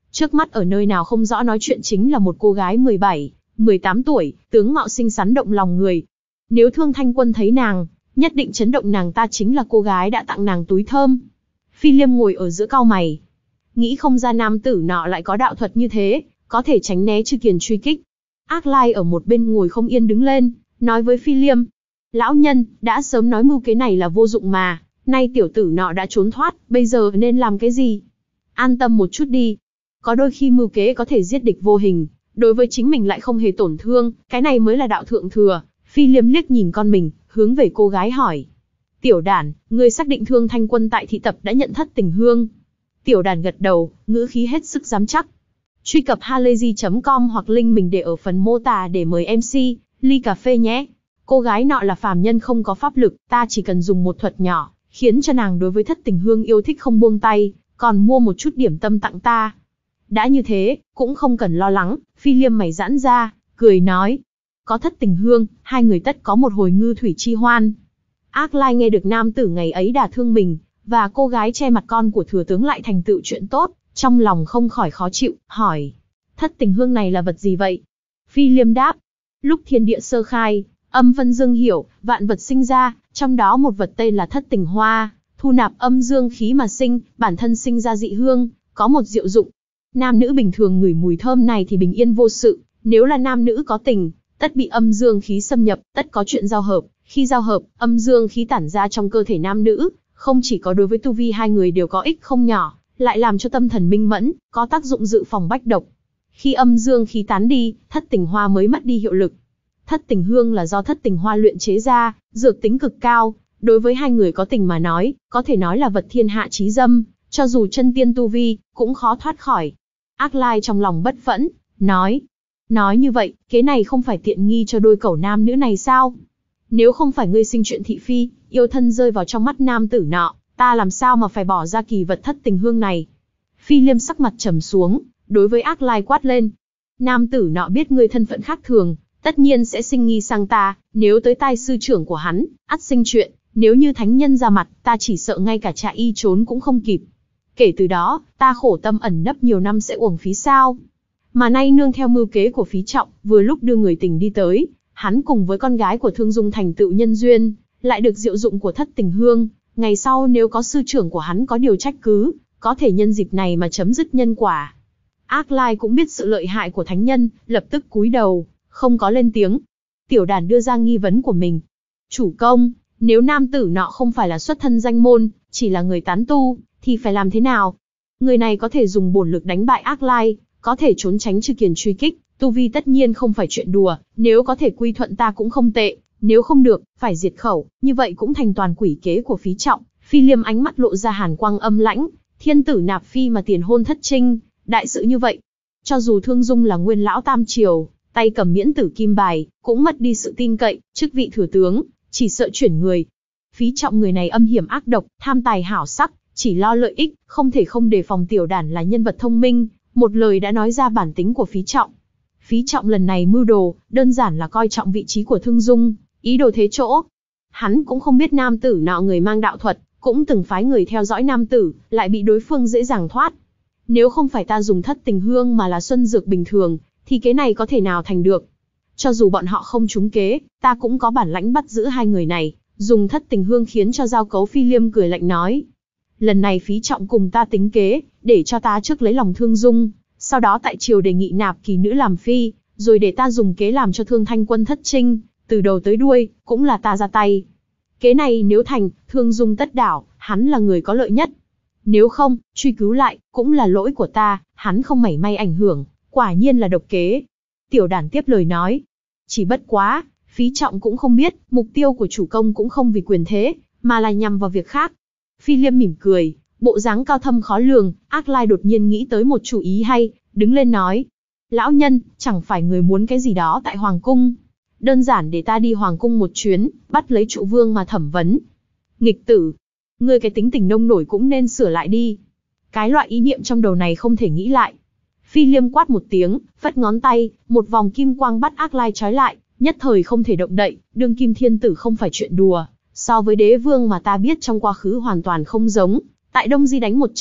Trước mắt ở nơi nào không rõ nói chuyện chính là một cô gái mười bảy, mười tám tuổi, tướng mạo xinh xắn động lòng người. Nếu Thương Thanh Quân thấy nàng, nhất định chấn động, nàng ta chính là cô gái đã tặng nàng túi thơm. Phi Liêm ngồi ở giữa cau mày, nghĩ không ra nam tử nọ lại có đạo thuật như thế, có thể tránh né Chư Kiền truy kích. Ác Lai ở một bên ngồi không yên đứng lên, nói với Phi Liêm: lão nhân, đã sớm nói mưu kế này là vô dụng mà, nay tiểu tử nọ đã trốn thoát, bây giờ nên làm cái gì? An tâm một chút đi. Có đôi khi mưu kế có thể giết địch vô hình, đối với chính mình lại không hề tổn thương, cái này mới là đạo thượng thừa. Phi Liêm liếc nhìn con mình, hướng về cô gái hỏi: tiểu đản, ngươi xác định Thương Thanh Quân tại thị tập đã nhận Thất Tình Hương? Tiểu đản gật đầu, ngữ khí hết sức dám chắc. Truy cập halayzi chấm com hoặc link mình để ở phần mô tả để mời em xê, ly cà phê nhé. Cô gái nọ là phàm nhân không có pháp lực, ta chỉ cần dùng một thuật nhỏ, khiến cho nàng đối với Thất Tình Hương yêu thích không buông tay, còn mua một chút điểm tâm tặng ta. Đã như thế, cũng không cần lo lắng. Phi Liêm mày giãn ra, cười nói: có Thất Tình Hương, hai người tất có một hồi ngư thủy chi hoan. Ác Lai nghe được nam tử ngày ấy đả thương mình, và cô gái che mặt con của thừa tướng lại thành tựu chuyện tốt, trong lòng không khỏi khó chịu, hỏi: Thất Tình Hương này là vật gì vậy? Phi Liêm đáp: lúc thiên địa sơ khai, âm phân dương hiểu, vạn vật sinh ra, trong đó một vật tên là Thất Tình Hoa, thu nạp âm dương khí mà sinh, bản thân sinh ra dị hương, có một diệu dụng. Nam nữ bình thường ngửi mùi thơm này thì bình yên vô sự, nếu là nam nữ có tình, tất bị âm dương khí xâm nhập, tất có chuyện giao hợp. Khi giao hợp, âm dương khí tản ra trong cơ thể nam nữ, không chỉ có đối với tu vi hai người đều có ích không nhỏ, lại làm cho tâm thần minh mẫn, có tác dụng dự phòng bách độc. Khi âm dương khí tán đi, Thất Tình Hoa mới mất đi hiệu lực. Thất Tình Hương là do Thất Tình Hoa luyện chế ra, dược tính cực cao, đối với hai người có tình mà nói, có thể nói là vật thiên hạ chí dâm, cho dù chân tiên tu vi, cũng khó thoát khỏi. Ác Lai trong lòng bất phẫn, nói: nói như vậy, kế này không phải tiện nghi cho đôi cẩu nam nữ này sao? Nếu không phải ngươi sinh chuyện thị phi, yêu thân rơi vào trong mắt nam tử nọ, ta làm sao mà phải bỏ ra kỳ vật Thất Tình Hương này? Phi Liêm sắc mặt trầm xuống, đối với Ác Lai quát lên: nam tử nọ biết ngươi thân phận khác thường, tất nhiên sẽ sinh nghi sang ta, nếu tới tai sư trưởng của hắn, ắt sinh chuyện, nếu như thánh nhân ra mặt, ta chỉ sợ ngay cả chạy y trốn cũng không kịp. Kể từ đó, ta khổ tâm ẩn nấp nhiều năm sẽ uổng phí sao? Mà nay nương theo mưu kế của Phí Trọng, vừa lúc đưa người tình đi tới, hắn cùng với con gái của Thương Dung thành tựu nhân duyên, lại được diệu dụng của Thất Tình Hương, ngày sau nếu có sư trưởng của hắn có điều trách cứ, có thể nhân dịp này mà chấm dứt nhân quả. Ác Lai cũng biết sự lợi hại của thánh nhân, lập tức cúi đầu, không có lên tiếng. Tiểu đàn đưa ra nghi vấn của mình: chủ công, nếu nam tử nọ không phải là xuất thân danh môn, chỉ là người tán tu, thì phải làm thế nào? Người này có thể dùng bổn lực đánh bại Ác Lai, có thể trốn tránh Chư Kiền truy kích, tu vi tất nhiên không phải chuyện đùa, nếu có thể quy thuận ta cũng không tệ, nếu không được, phải diệt khẩu, như vậy cũng thành toàn quỷ kế của Phí Trọng. Phi Liêm ánh mắt lộ ra hàn quang âm lãnh: thiên tử nạp phi mà tiền hôn thất trinh, đại sự như vậy, cho dù Thương Dung là nguyên lão tam triều, tay cầm miễn tử kim bài, cũng mất đi sự tin cậy, chức vị thừa tướng, chỉ sợ chuyển người. Phí Trọng người này âm hiểm ác độc, tham tài hảo sắc, chỉ lo lợi ích, không thể không đề phòng. Tiểu đản là nhân vật thông minh, một lời đã nói ra bản tính của Phí Trọng. Phí Trọng lần này mưu đồ, đơn giản là coi trọng vị trí của Thương Dung, ý đồ thế chỗ. Hắn cũng không biết nam tử nọ người mang đạo thuật, cũng từng phái người theo dõi nam tử, lại bị đối phương dễ dàng thoát. Nếu không phải ta dùng Thất Tình Hương mà là xuân dược bình thường, thì kế này có thể nào thành được. Cho dù bọn họ không trúng kế, ta cũng có bản lãnh bắt giữ hai người này, dùng Thất Tình Hương khiến cho giao cấu. Phi Liêm cười lạnh nói: lần này Phí Trọng cùng ta tính kế, để cho ta trước lấy lòng Thương Dung, sau đó tại triều đề nghị nạp kỳ nữ làm phi, rồi để ta dùng kế làm cho Thương Thanh Quân thất trinh, từ đầu tới đuôi, cũng là ta ra tay. Kế này nếu thành, Thương Dung tất đảo, hắn là người có lợi nhất. Nếu không, truy cứu lại, cũng là lỗi của ta, hắn không mảy may ảnh hưởng, quả nhiên là độc kế. Tiểu đản tiếp lời nói: chỉ bất quá, Phí Trọng cũng không biết, mục tiêu của chủ công cũng không vì quyền thế, mà là nhằm vào việc khác. Phi Liêm mỉm cười, bộ dáng cao thâm khó lường. Ác Lai đột nhiên nghĩ tới một chủ ý hay, đứng lên nói: lão nhân, chẳng phải người muốn cái gì đó tại Hoàng Cung? Đơn giản để ta đi Hoàng Cung một chuyến, bắt lấy trụ vương mà thẩm vấn. Nghịch tử! Ngươi cái tính tình nông nổi cũng nên sửa lại đi. Cái loại ý niệm trong đầu này không thể nghĩ lại. Phi Liêm quát một tiếng, phất ngón tay, một vòng kim quang bắt Ác Lai trói lại, nhất thời không thể động đậy. Đương kim thiên tử không phải chuyện đùa, so với đế vương mà ta biết trong quá khứ hoàn toàn không giống. Tại Đông Di đánh một trận,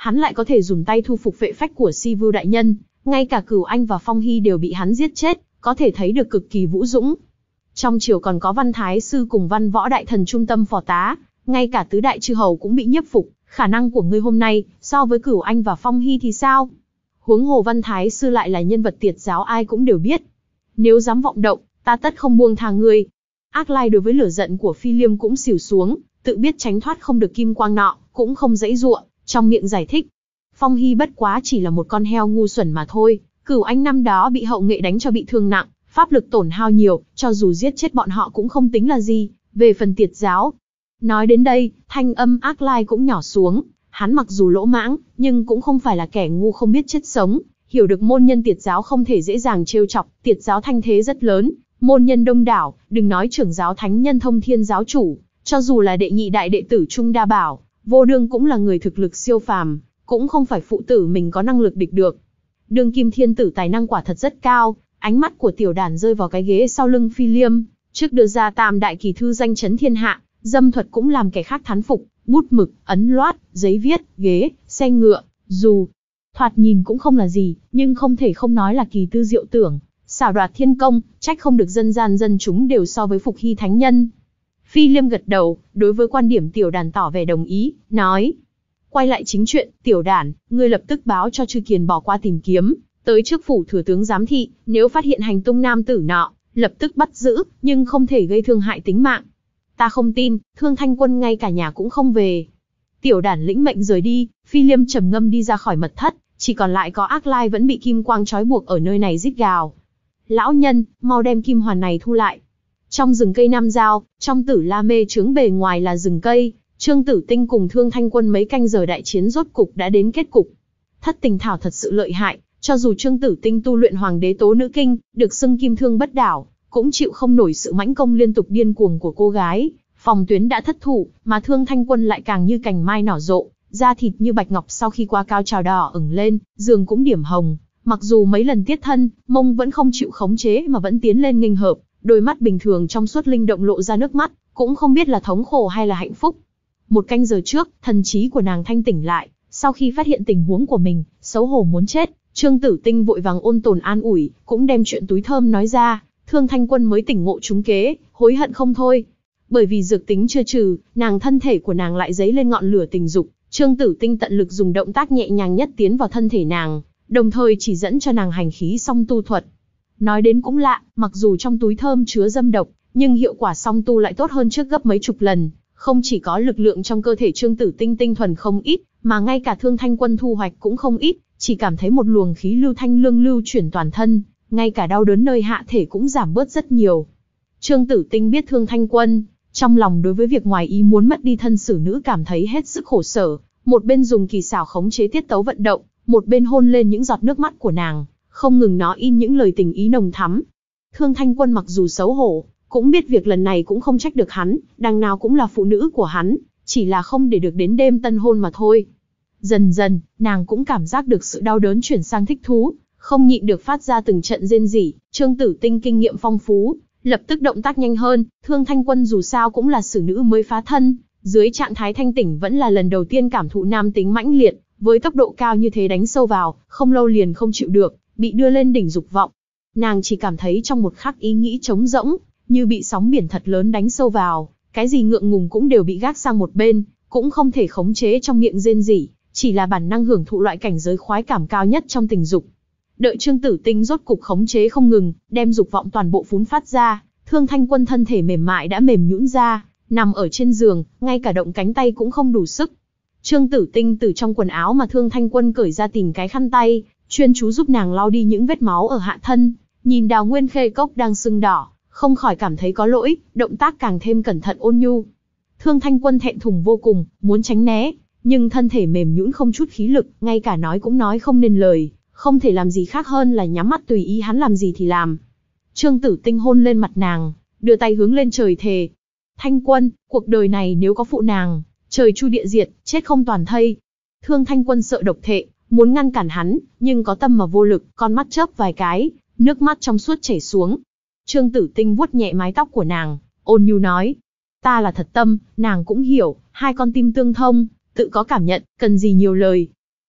hắn lại có thể dùng tay thu phục vệ phách của Si Vưu đại nhân, ngay cả Cửu Anh và Phong Hy đều bị hắn giết chết, có thể thấy được cực kỳ vũ dũng. Trong triều còn có Văn Thái sư cùng Văn Võ đại thần trung tâm phò tá, ngay cả tứ đại chư hầu cũng bị nhiếp phục, khả năng của ngươi hôm nay, so với Cửu Anh và Phong Hy thì sao? Huống hồ Văn Thái sư lại là nhân vật tiệt giáo ai cũng đều biết. Nếu dám vọng động, ta tất không buông tha ngươi. Ác Lai đối với lửa giận của Phi Liêm cũng xỉu xuống, tự biết tránh thoát không được kim quang nọ, cũng không dãy dụa, trong miệng giải thích. Phong Hy bất quá chỉ là một con heo ngu xuẩn mà thôi, Cửu Anh năm đó bị hậu nghệ đánh cho bị thương nặng, pháp lực tổn hao nhiều, cho dù giết chết bọn họ cũng không tính là gì, về phần tiệt giáo. Nói đến đây, thanh âm Ác Lai cũng nhỏ xuống, hắn mặc dù lỗ mãng, nhưng cũng không phải là kẻ ngu không biết chết sống, hiểu được môn nhân tiệt giáo không thể dễ dàng trêu chọc, tiệt giáo thanh thế rất lớn, môn nhân đông đảo, đừng nói trưởng giáo thánh nhân Thông Thiên giáo chủ, cho dù là đệ nhị đại đệ tử Trung Đa Bảo, Vô Đương cũng là người thực lực siêu phàm, cũng không phải phụ tử mình có năng lực địch được. Đương kim thiên tử tài năng quả thật rất cao, ánh mắt của tiểu đản rơi vào cái ghế sau lưng Phi Liêm, trước đưa ra tam đại kỳ thư danh chấn thiên hạ, dâm thuật cũng làm kẻ khác thán phục, bút mực, ấn loát, giấy viết, ghế, xe ngựa, dù thoạt nhìn cũng không là gì, nhưng không thể không nói là kỳ tư diệu tưởng, xảo đoạt thiên công, trách không được dân gian dân chúng đều so với Phục Hy thánh nhân. Phi Liêm gật đầu, đối với quan điểm tiểu đản tỏ vẻ đồng ý, nói: quay lại chính chuyện, tiểu đản, ngươi lập tức báo cho Chư Kiền bỏ qua tìm kiếm, tới trước phủ thừa tướng giám thị, nếu phát hiện hành tung nam tử nọ, lập tức bắt giữ, nhưng không thể gây thương hại tính mạng. Ta không tin, Thương Thanh Quân ngay cả nhà cũng không về. Tiểu đản lĩnh mệnh rời đi, Phi Liêm trầm ngâm đi ra khỏi mật thất, chỉ còn lại có Ác Lai vẫn bị kim quang trói buộc ở nơi này rít gào. Lão nhân, mau đem kim hoàn này thu lại. Trong rừng cây Nam Giao, trong Tử La Mê trướng bề ngoài là rừng cây, Trương Tử Tinh cùng Thương Thanh Quân mấy canh giờ đại chiến rốt cục đã đến kết cục. Thất tình thảo thật sự lợi hại, cho dù Trương Tử Tinh tu luyện Hoàng đế tố nữ kinh, được xưng kim thương bất đảo, cũng chịu không nổi sự mãnh công liên tục điên cuồng của cô gái. Phòng tuyến đã thất thủ, mà Thương Thanh Quân lại càng như cành mai nở rộ, da thịt như bạch ngọc sau khi qua cao trào đỏ ửng lên, giường cũng điểm hồng. Mặc dù mấy lần tiết thân, mông vẫn không chịu khống chế mà vẫn tiến lên nghênh hợp, đôi mắt bình thường trong suốt linh động lộ ra nước mắt, cũng không biết là thống khổ hay là hạnh phúc. Một canh giờ trước, thần trí của nàng thanh tỉnh lại, sau khi phát hiện tình huống của mình, xấu hổ muốn chết, Trương Tử Tinh vội vàng ôn tồn an ủi, cũng đem chuyện túi thơm nói ra, Thương Thanh Quân mới tỉnh ngộ trúng kế, hối hận không thôi. Bởi vì dược tính chưa trừ, nàng thân thể của nàng lại dấy lên ngọn lửa tình dục, Trương Tử Tinh tận lực dùng động tác nhẹ nhàng nhất tiến vào thân thể nàng, đồng thời chỉ dẫn cho nàng hành khí song tu thuật. Nói đến cũng lạ, mặc dù trong túi thơm chứa dâm độc, nhưng hiệu quả song tu lại tốt hơn trước gấp mấy chục lần. Không chỉ có lực lượng trong cơ thể Trương Tử Tinh tinh thuần không ít, mà ngay cả Thương Thanh Quân thu hoạch cũng không ít, chỉ cảm thấy một luồng khí lưu thanh lương lưu chuyển toàn thân, ngay cả đau đớn nơi hạ thể cũng giảm bớt rất nhiều. Trương Tử Tinh biết Thương Thanh Quân, trong lòng đối với việc ngoài ý muốn mất đi thân xử nữ cảm thấy hết sức khổ sở, một bên dùng kỳ xảo khống chế tiết tấu vận động, một bên hôn lên những giọt nước mắt của nàng, không ngừng nó in những lời tình ý nồng thắm. Thương Thanh Quân mặc dù xấu hổ, cũng biết việc lần này cũng không trách được hắn, đằng nào cũng là phụ nữ của hắn, chỉ là không để được đến đêm tân hôn mà thôi. Dần dần, nàng cũng cảm giác được sự đau đớn chuyển sang thích thú, không nhịn được phát ra từng trận rên rỉ. Trương Tử Tinh kinh nghiệm phong phú, lập tức động tác nhanh hơn. Thương Thanh Quân dù sao cũng là xử nữ mới phá thân, dưới trạng thái thanh tỉnh vẫn là lần đầu tiên cảm thụ nam tính mãnh liệt, với tốc độ cao như thế đánh sâu vào, không lâu liền không chịu được, bị đưa lên đỉnh dục vọng. Nàng chỉ cảm thấy trong một khắc ý nghĩ trống rỗng, như bị sóng biển thật lớn đánh sâu vào, cái gì ngượng ngùng cũng đều bị gác sang một bên, cũng không thể khống chế trong miệng rên rỉ, chỉ là bản năng hưởng thụ loại cảnh giới khoái cảm cao nhất trong tình dục. Đợi Trương Tử Tinh rốt cục khống chế không ngừng, đem dục vọng toàn bộ phún phát ra, Thương Thanh Quân thân thể mềm mại đã mềm nhũn ra, nằm ở trên giường, ngay cả động cánh tay cũng không đủ sức. Trương Tử Tinh từ trong quần áo mà Thương Thanh Quân cởi ra tìm cái khăn tay, chuyên chú giúp nàng lau đi những vết máu ở hạ thân, nhìn Đào Nguyên Khê Cốc đang sưng đỏ, không khỏi cảm thấy có lỗi, động tác càng thêm cẩn thận ôn nhu. Thương Thanh Quân thẹn thùng vô cùng, muốn tránh né, nhưng thân thể mềm nhũn không chút khí lực, ngay cả nói cũng nói không nên lời, không thể làm gì khác hơn là nhắm mắt tùy ý hắn làm gì thì làm. Trương Tử Tinh hôn lên mặt nàng, đưa tay hướng lên trời thề. Thanh Quân, cuộc đời này nếu có phụ nàng, trời chu địa diệt, chết không toàn thây. Thương Thanh Quân sợ độc thệ, muốn ngăn cản hắn, nhưng có tâm mà vô lực, con mắt chớp vài cái, nước mắt trong suốt chảy xuống. Trương Tử Tinh vuốt nhẹ mái tóc của nàng, ôn nhu nói, ta là thật tâm, nàng cũng hiểu, hai con tim tương thông, tự có cảm nhận, cần gì nhiều lời.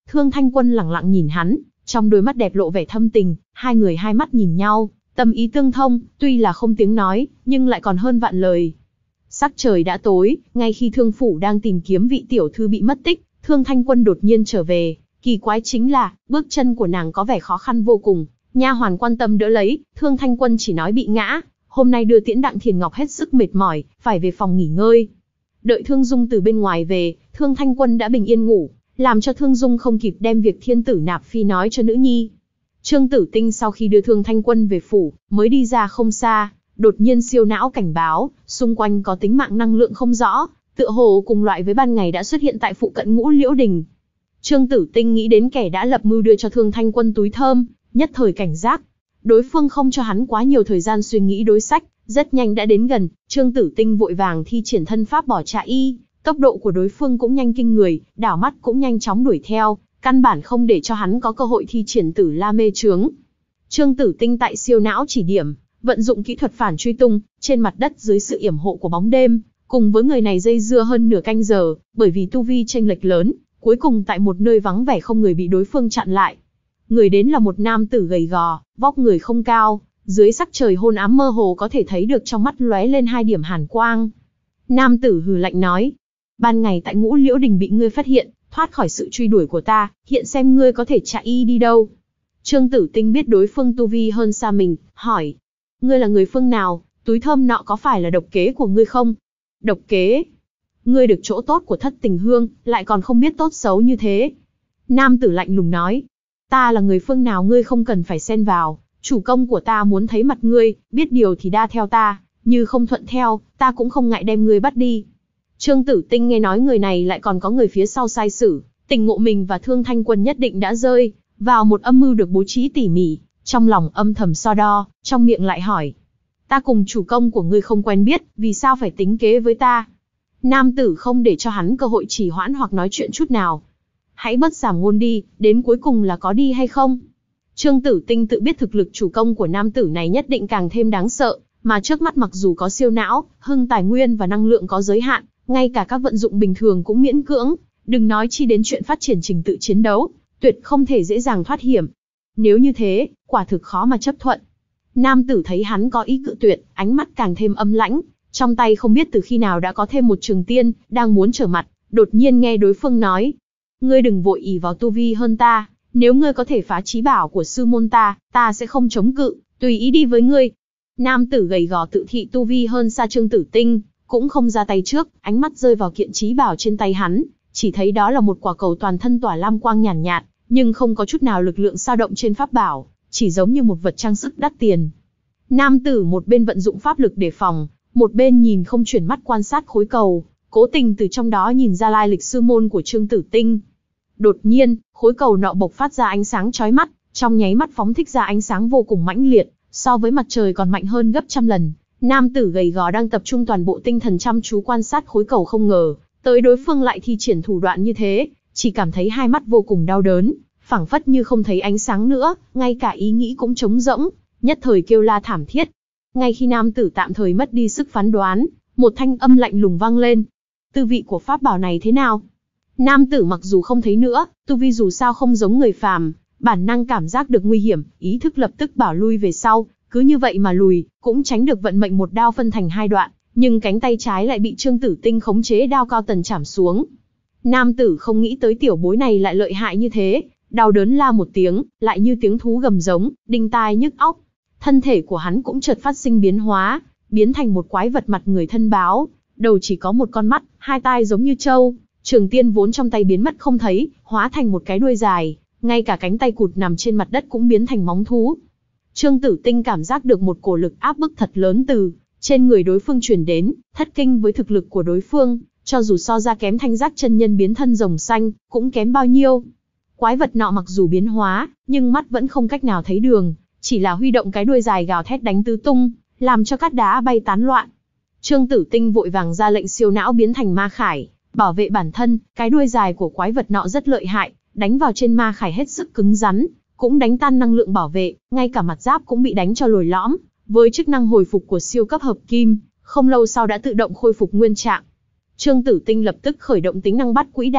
Thương Thanh Quân lẳng lặng nhìn hắn, trong đôi mắt đẹp lộ vẻ thâm tình, hai người hai mắt nhìn nhau, tâm ý tương thông, tuy là không tiếng nói, nhưng lại còn hơn vạn lời. Sắc trời đã tối, ngay khi Thương phủ đang tìm kiếm vị tiểu thư bị mất tích, Thương Thanh Quân đột nhiên trở về, kỳ quái chính là, bước chân của nàng có vẻ khó khăn vô cùng, nha hoàn quan tâm đỡ lấy, Thương Thanh Quân chỉ nói bị ngã, hôm nay đưa tiễn Đặng Thiền Ngọc hết sức mệt mỏi, phải về phòng nghỉ ngơi. Đợi Thương Dung từ bên ngoài về, Thương Thanh Quân đã bình yên ngủ, làm cho Thương Dung không kịp đem việc thiên tử nạp phi nói cho nữ nhi. Trương Tử Tinh sau khi đưa Thương Thanh Quân về phủ, mới đi ra không xa, đột nhiên siêu não cảnh báo, xung quanh có tính mạng năng lượng không rõ, tựa hồ cùng loại với ban ngày đã xuất hiện tại phụ cận Ngũ Liễu Đình. Trương Tử Tinh nghĩ đến kẻ đã lập mưu đưa cho Thương Thanh Quân túi thơm, nhất thời cảnh giác. Đối phương không cho hắn quá nhiều thời gian suy nghĩ đối sách, rất nhanh đã đến gần, Trương Tử Tinh vội vàng thi triển thân pháp bỏ chạy y, tốc độ của đối phương cũng nhanh kinh người, đảo mắt cũng nhanh chóng đuổi theo, căn bản không để cho hắn có cơ hội thi triển Tử La mê chướng. Trương Tử Tinh tại siêu não chỉ điểm, vận dụng kỹ thuật phản truy tung, trên mặt đất dưới sự yểm hộ của bóng đêm, cùng với người này dây dưa hơn nửa canh giờ, bởi vì tu vi chênh lệch lớn, cuối cùng tại một nơi vắng vẻ không người bị đối phương chặn lại. Người đến là một nam tử gầy gò, vóc người không cao, dưới sắc trời hôn ám mơ hồ có thể thấy được trong mắt lóe lên hai điểm hàn quang. Nam tử hừ lạnh nói, ban ngày tại Ngũ Liễu Đình bị ngươi phát hiện, thoát khỏi sự truy đuổi của ta, hiện xem ngươi có thể chạy y đi đâu. Trương Tử Tinh biết đối phương tu vi hơn xa mình, hỏi, ngươi là người phương nào, túi thơm nọ có phải là độc kế của ngươi không? Độc kế? Ngươi được chỗ tốt của Thất Tình Hương, lại còn không biết tốt xấu như thế. Nam tử lạnh lùng nói, ta là người phương nào ngươi không cần phải xen vào, chủ công của ta muốn thấy mặt ngươi, biết điều thì đa theo ta, như không thuận theo, ta cũng không ngại đem ngươi bắt đi. Trương Tử Tinh nghe nói người này lại còn có người phía sau sai sử, tình ngộ mình và Thương Thanh Quân nhất định đã rơi vào một âm mưu được bố trí tỉ mỉ, trong lòng âm thầm so đo, trong miệng lại hỏi, ta cùng chủ công của ngươi không quen biết, vì sao phải tính kế với ta? Nam tử không để cho hắn cơ hội trì hoãn hoặc nói chuyện chút nào. Hãy bớt giảm ngôn đi, đến cuối cùng là có đi hay không? Trương Tử Tinh tự biết thực lực chủ công của nam tử này nhất định càng thêm đáng sợ, mà trước mắt mặc dù có siêu não, hưng tài nguyên và năng lượng có giới hạn, ngay cả các vận dụng bình thường cũng miễn cưỡng, đừng nói chi đến chuyện phát triển trình tự chiến đấu, tuyệt không thể dễ dàng thoát hiểm. Nếu như thế, quả thực khó mà chấp thuận. Nam tử thấy hắn có ý cự tuyệt, ánh mắt càng thêm âm lãnh, trong tay không biết từ khi nào đã có thêm một trường tiên, đang muốn trở mặt, đột nhiên nghe đối phương nói, ngươi đừng vội ỷ vào tu vi hơn ta, nếu ngươi có thể phá chí bảo của sư môn ta, ta sẽ không chống cự, tùy ý đi với ngươi. Nam tử gầy gò tự thị tu vi hơn xa Trương Tử Tinh, cũng không ra tay trước, ánh mắt rơi vào kiện chí bảo trên tay hắn, chỉ thấy đó là một quả cầu toàn thân tỏa lam quang nhàn nhạt, nhạt, nhưng không có chút nào lực lượng dao động trên pháp bảo, chỉ giống như một vật trang sức đắt tiền. Nam tử một bên vận dụng pháp lực đề phòng, một bên nhìn không chuyển mắt quan sát khối cầu, cố tình từ trong đó nhìn ra lai lịch sư môn của Trương Tử Tinh. Đột nhiên, khối cầu nọ bộc phát ra ánh sáng chói mắt, trong nháy mắt phóng thích ra ánh sáng vô cùng mãnh liệt, so với mặt trời còn mạnh hơn gấp trăm lần. Nam tử gầy gò đang tập trung toàn bộ tinh thần chăm chú quan sát khối cầu không ngờ, tới đối phương lại thi triển thủ đoạn như thế, chỉ cảm thấy hai mắt vô cùng đau đớn, phảng phất như không thấy ánh sáng nữa, ngay cả ý nghĩ cũng trống rỗng, nhất thời kêu la thảm thiết. Ngay khi nam tử tạm thời mất đi sức phán đoán, một thanh âm lạnh lùng vang lên. Tư vị của pháp bảo này thế nào? Nam tử mặc dù không thấy nữa, tu vi dù sao không giống người phàm, bản năng cảm giác được nguy hiểm, ý thức lập tức bảo lui về sau, cứ như vậy mà lùi, cũng tránh được vận mệnh một đao phân thành hai đoạn, nhưng cánh tay trái lại bị Trương Tử Tinh khống chế đao cao tần chảm xuống. Nam tử không nghĩ tới tiểu bối này lại lợi hại như thế, đau đớn la một tiếng, lại như tiếng thú gầm giống, đinh tai nhức óc. Thân thể của hắn cũng chợt phát sinh biến hóa, biến thành một quái vật mặt người thân báo, đầu chỉ có một con mắt, hai tai giống như trâu, trường tiên vốn trong tay biến mất không thấy, hóa thành một cái đuôi dài, ngay cả cánh tay cụt nằm trên mặt đất cũng biến thành móng thú. Trương Tử Tinh cảm giác được một cổ lực áp bức thật lớn từ trên người đối phương truyền đến, thất kinh với thực lực của đối phương, cho dù so ra kém Thanh Giác chân nhân biến thân rồng xanh, cũng kém bao nhiêu. Quái vật nọ mặc dù biến hóa, nhưng mắt vẫn không cách nào thấy đường, chỉ là huy động cái đuôi dài gào thét đánh tứ tung, làm cho cát đá bay tán loạn. Trương Tử Tinh vội vàng ra lệnh siêu não biến thành ma khải, bảo vệ bản thân, cái đuôi dài của quái vật nọ rất lợi hại, đánh vào trên ma khải hết sức cứng rắn, cũng đánh tan năng lượng bảo vệ, ngay cả mặt giáp cũng bị đánh cho lồi lõm, với chức năng hồi phục của siêu cấp hợp kim, không lâu sau đã tự động khôi phục nguyên trạng. Trương Tử Tinh lập tức khởi động tính năng bắt quỹ đạo,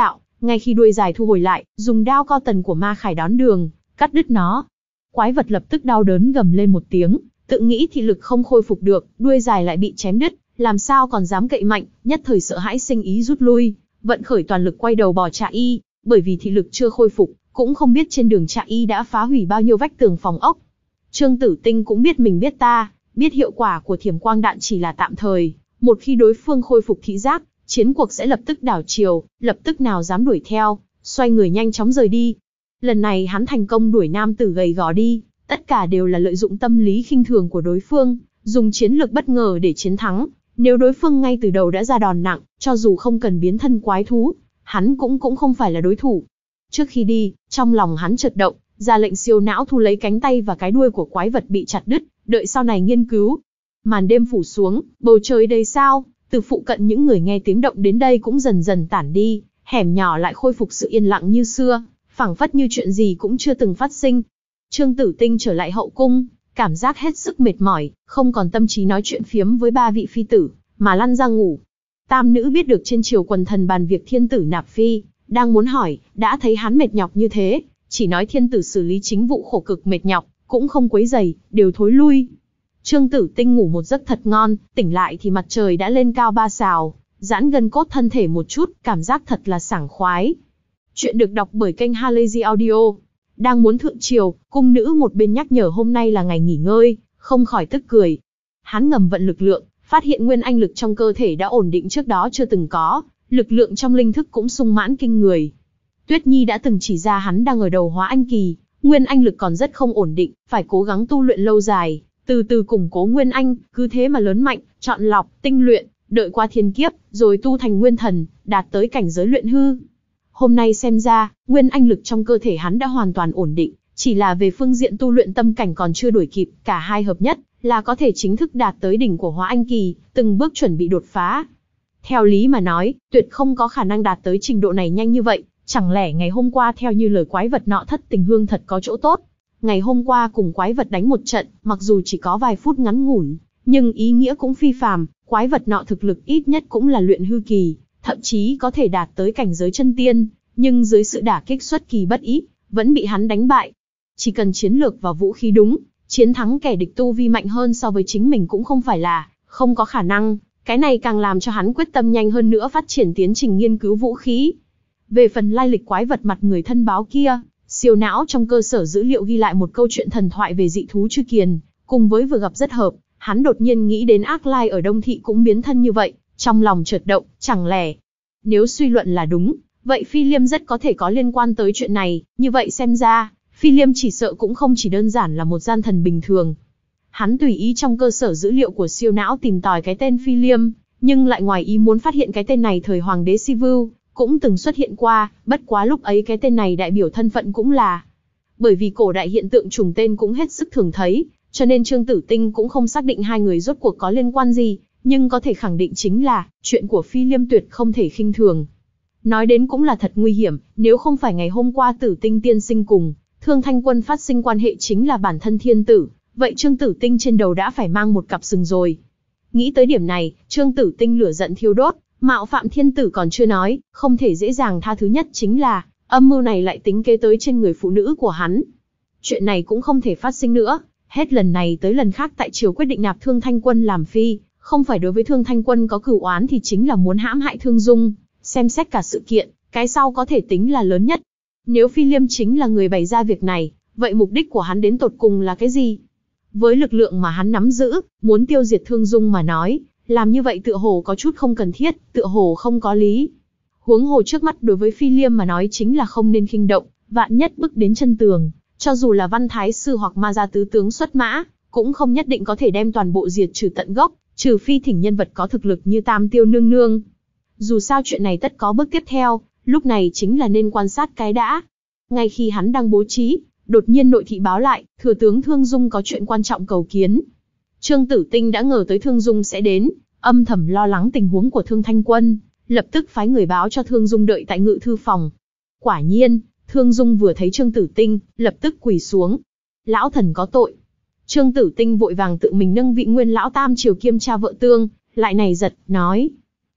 Ngay khi đuôi dài thu hồi lại, dùng đao co tần của Ma Khải đón đường, cắt đứt nó. Quái vật lập tức đau đớn gầm lên một tiếng, tự nghĩ thị lực không khôi phục được, đuôi dài lại bị chém đứt, làm sao còn dám cậy mạnh, nhất thời sợ hãi sinh ý rút lui, vận khởi toàn lực quay đầu bỏ chạy, bởi vì thị lực chưa khôi phục, cũng không biết trên đường chạy đã phá hủy bao nhiêu vách tường phòng ốc. Trương Tử Tinh cũng biết mình biết ta, biết hiệu quả của thiểm quang đạn chỉ là tạm thời, một khi đối phương khôi phục thị giác, chiến cuộc sẽ lập tức đảo chiều, lập tức nào dám đuổi theo, xoay người nhanh chóng rời đi. Lần này hắn thành công đuổi nam tử gầy gò đi, tất cả đều là lợi dụng tâm lý khinh thường của đối phương, dùng chiến lược bất ngờ để chiến thắng. Nếu đối phương ngay từ đầu đã ra đòn nặng, cho dù không cần biến thân quái thú, hắn cũng cũng không phải là đối thủ. Trước khi đi, trong lòng hắn chợt động, ra lệnh siêu não thu lấy cánh tay và cái đuôi của quái vật bị chặt đứt, đợi sau này nghiên cứu. Màn đêm phủ xuống, bầu trời đầy sao, từ phụ cận những người nghe tiếng động đến đây cũng dần dần tản đi, hẻm nhỏ lại khôi phục sự yên lặng như xưa, phảng phất như chuyện gì cũng chưa từng phát sinh. Trương Tử Tinh trở lại hậu cung, cảm giác hết sức mệt mỏi, không còn tâm trí nói chuyện phiếm với ba vị phi tử, mà lăn ra ngủ. Tam nữ biết được trên triều quần thần bàn việc thiên tử nạp phi, đang muốn hỏi, đã thấy hắn mệt nhọc như thế, chỉ nói thiên tử xử lý chính vụ khổ cực mệt nhọc, cũng không quấy rầy, đều thối lui. Trương Tử Tinh ngủ một giấc thật ngon, tỉnh lại thì mặt trời đã lên cao ba sào, giãn gân cốt thân thể một chút, cảm giác thật là sảng khoái. Chuyện được đọc bởi kênh Halazy Audio. Đang muốn thượng triều, cung nữ một bên nhắc nhở hôm nay là ngày nghỉ ngơi, không khỏi tức cười. Hắn ngầm vận lực lượng, phát hiện nguyên anh lực trong cơ thể đã ổn định trước đó chưa từng có, lực lượng trong linh thức cũng sung mãn kinh người. Tuyết Nhi đã từng chỉ ra hắn đang ở đầu hóa anh kỳ, nguyên anh lực còn rất không ổn định, phải cố gắng tu luyện lâu dài, từ từ củng cố nguyên anh, cứ thế mà lớn mạnh, chọn lọc, tinh luyện, đợi qua thiên kiếp, rồi tu thành nguyên thần, đạt tới cảnh giới luyện hư. Hôm nay xem ra, nguyên anh lực trong cơ thể hắn đã hoàn toàn ổn định, chỉ là về phương diện tu luyện tâm cảnh còn chưa đuổi kịp, cả hai hợp nhất là có thể chính thức đạt tới đỉnh của hóa anh kỳ, từng bước chuẩn bị đột phá. Theo lý mà nói, tuyệt không có khả năng đạt tới trình độ này nhanh như vậy, chẳng lẽ ngày hôm qua theo như lời quái vật nọ thất tình hương thật có chỗ tốt. Ngày hôm qua cùng quái vật đánh một trận, mặc dù chỉ có vài phút ngắn ngủn, nhưng ý nghĩa cũng phi phàm, quái vật nọ thực lực ít nhất cũng là luyện hư kỳ, thậm chí có thể đạt tới cảnh giới chân tiên, nhưng dưới sự đả kích xuất kỳ bất ý, vẫn bị hắn đánh bại. Chỉ cần chiến lược và vũ khí đúng, chiến thắng kẻ địch tu vi mạnh hơn so với chính mình cũng không phải là không có khả năng, cái này càng làm cho hắn quyết tâm nhanh hơn nữa phát triển tiến trình nghiên cứu vũ khí. Về phần lai lịch quái vật mặt người thân báo kia, siêu não trong cơ sở dữ liệu ghi lại một câu chuyện thần thoại về dị thú Chư Kiền, cùng với vừa gặp rất hợp, hắn đột nhiên nghĩ đến Ác Lai ở Đông Thị cũng biến thân như vậy, trong lòng chợt động, chẳng lẽ nếu suy luận là đúng, vậy Phi Liêm rất có thể có liên quan tới chuyện này, như vậy xem ra, Phi Liêm chỉ sợ cũng không chỉ đơn giản là một gian thần bình thường. Hắn tùy ý trong cơ sở dữ liệu của siêu não tìm tòi cái tên Phi Liêm, nhưng lại ngoài ý muốn phát hiện cái tên này thời Hoàng đế Sivu cũng từng xuất hiện qua, bất quá lúc ấy cái tên này đại biểu thân phận cũng là. Bởi vì cổ đại hiện tượng trùng tên cũng hết sức thường thấy, cho nên Trương Tử Tinh cũng không xác định hai người rốt cuộc có liên quan gì, nhưng có thể khẳng định chính là, chuyện của Phi Liêm tuyệt không thể khinh thường. Nói đến cũng là thật nguy hiểm, nếu không phải ngày hôm qua Tử Tinh tiên sinh cùng Thương Thanh Quân phát sinh quan hệ chính là bản thân thiên tử, vậy Trương Tử Tinh trên đầu đã phải mang một cặp sừng rồi. Nghĩ tới điểm này, Trương Tử Tinh lửa giận thiêu đốt, mạo phạm thiên tử còn chưa nói, không thể dễ dàng tha thứ nhất chính là, âm mưu này lại tính kế tới trên người phụ nữ của hắn. Chuyện này cũng không thể phát sinh nữa, hết lần này tới lần khác tại triều quyết định nạp Thương Thanh Quân làm phi, không phải đối với Thương Thanh Quân có cửu oán thì chính là muốn hãm hại Thương Dung, xem xét cả sự kiện, cái sau có thể tính là lớn nhất. Nếu Phi Liêm chính là người bày ra việc này, vậy mục đích của hắn đến tột cùng là cái gì? Với lực lượng mà hắn nắm giữ, muốn tiêu diệt Thương Dung mà nói, làm như vậy tựa hồ có chút không cần thiết, tựa hồ không có lý. Huống hồ trước mắt đối với Phi Liêm mà nói chính là không nên khinh động, vạn nhất bước đến chân tường, cho dù là Văn Thái Sư hoặc Ma Gia Tứ Tướng xuất mã, cũng không nhất định có thể đem toàn bộ diệt trừ tận gốc, trừ phi thỉnh nhân vật có thực lực như Tam Tiêu Nương Nương. Dù sao chuyện này tất có bước tiếp theo, lúc này chính là nên quan sát cái đã. Ngay khi hắn đang bố trí, đột nhiên nội thị báo lại, thừa tướng Thương Dung có chuyện quan trọng cầu kiến. Trương Tử Tinh đã ngờ tới Thương Dung sẽ đến, âm thầm lo lắng tình huống của Thương Thanh Quân, lập tức phái người báo cho Thương Dung đợi tại ngự thư phòng. Quả nhiên, Thương Dung vừa thấy Trương Tử Tinh, lập tức quỳ xuống. Lão thần có tội. Trương Tử Tinh vội vàng tự mình nâng vị nguyên lão tam triều kiêm cha vợ tương, lại này giật, nói.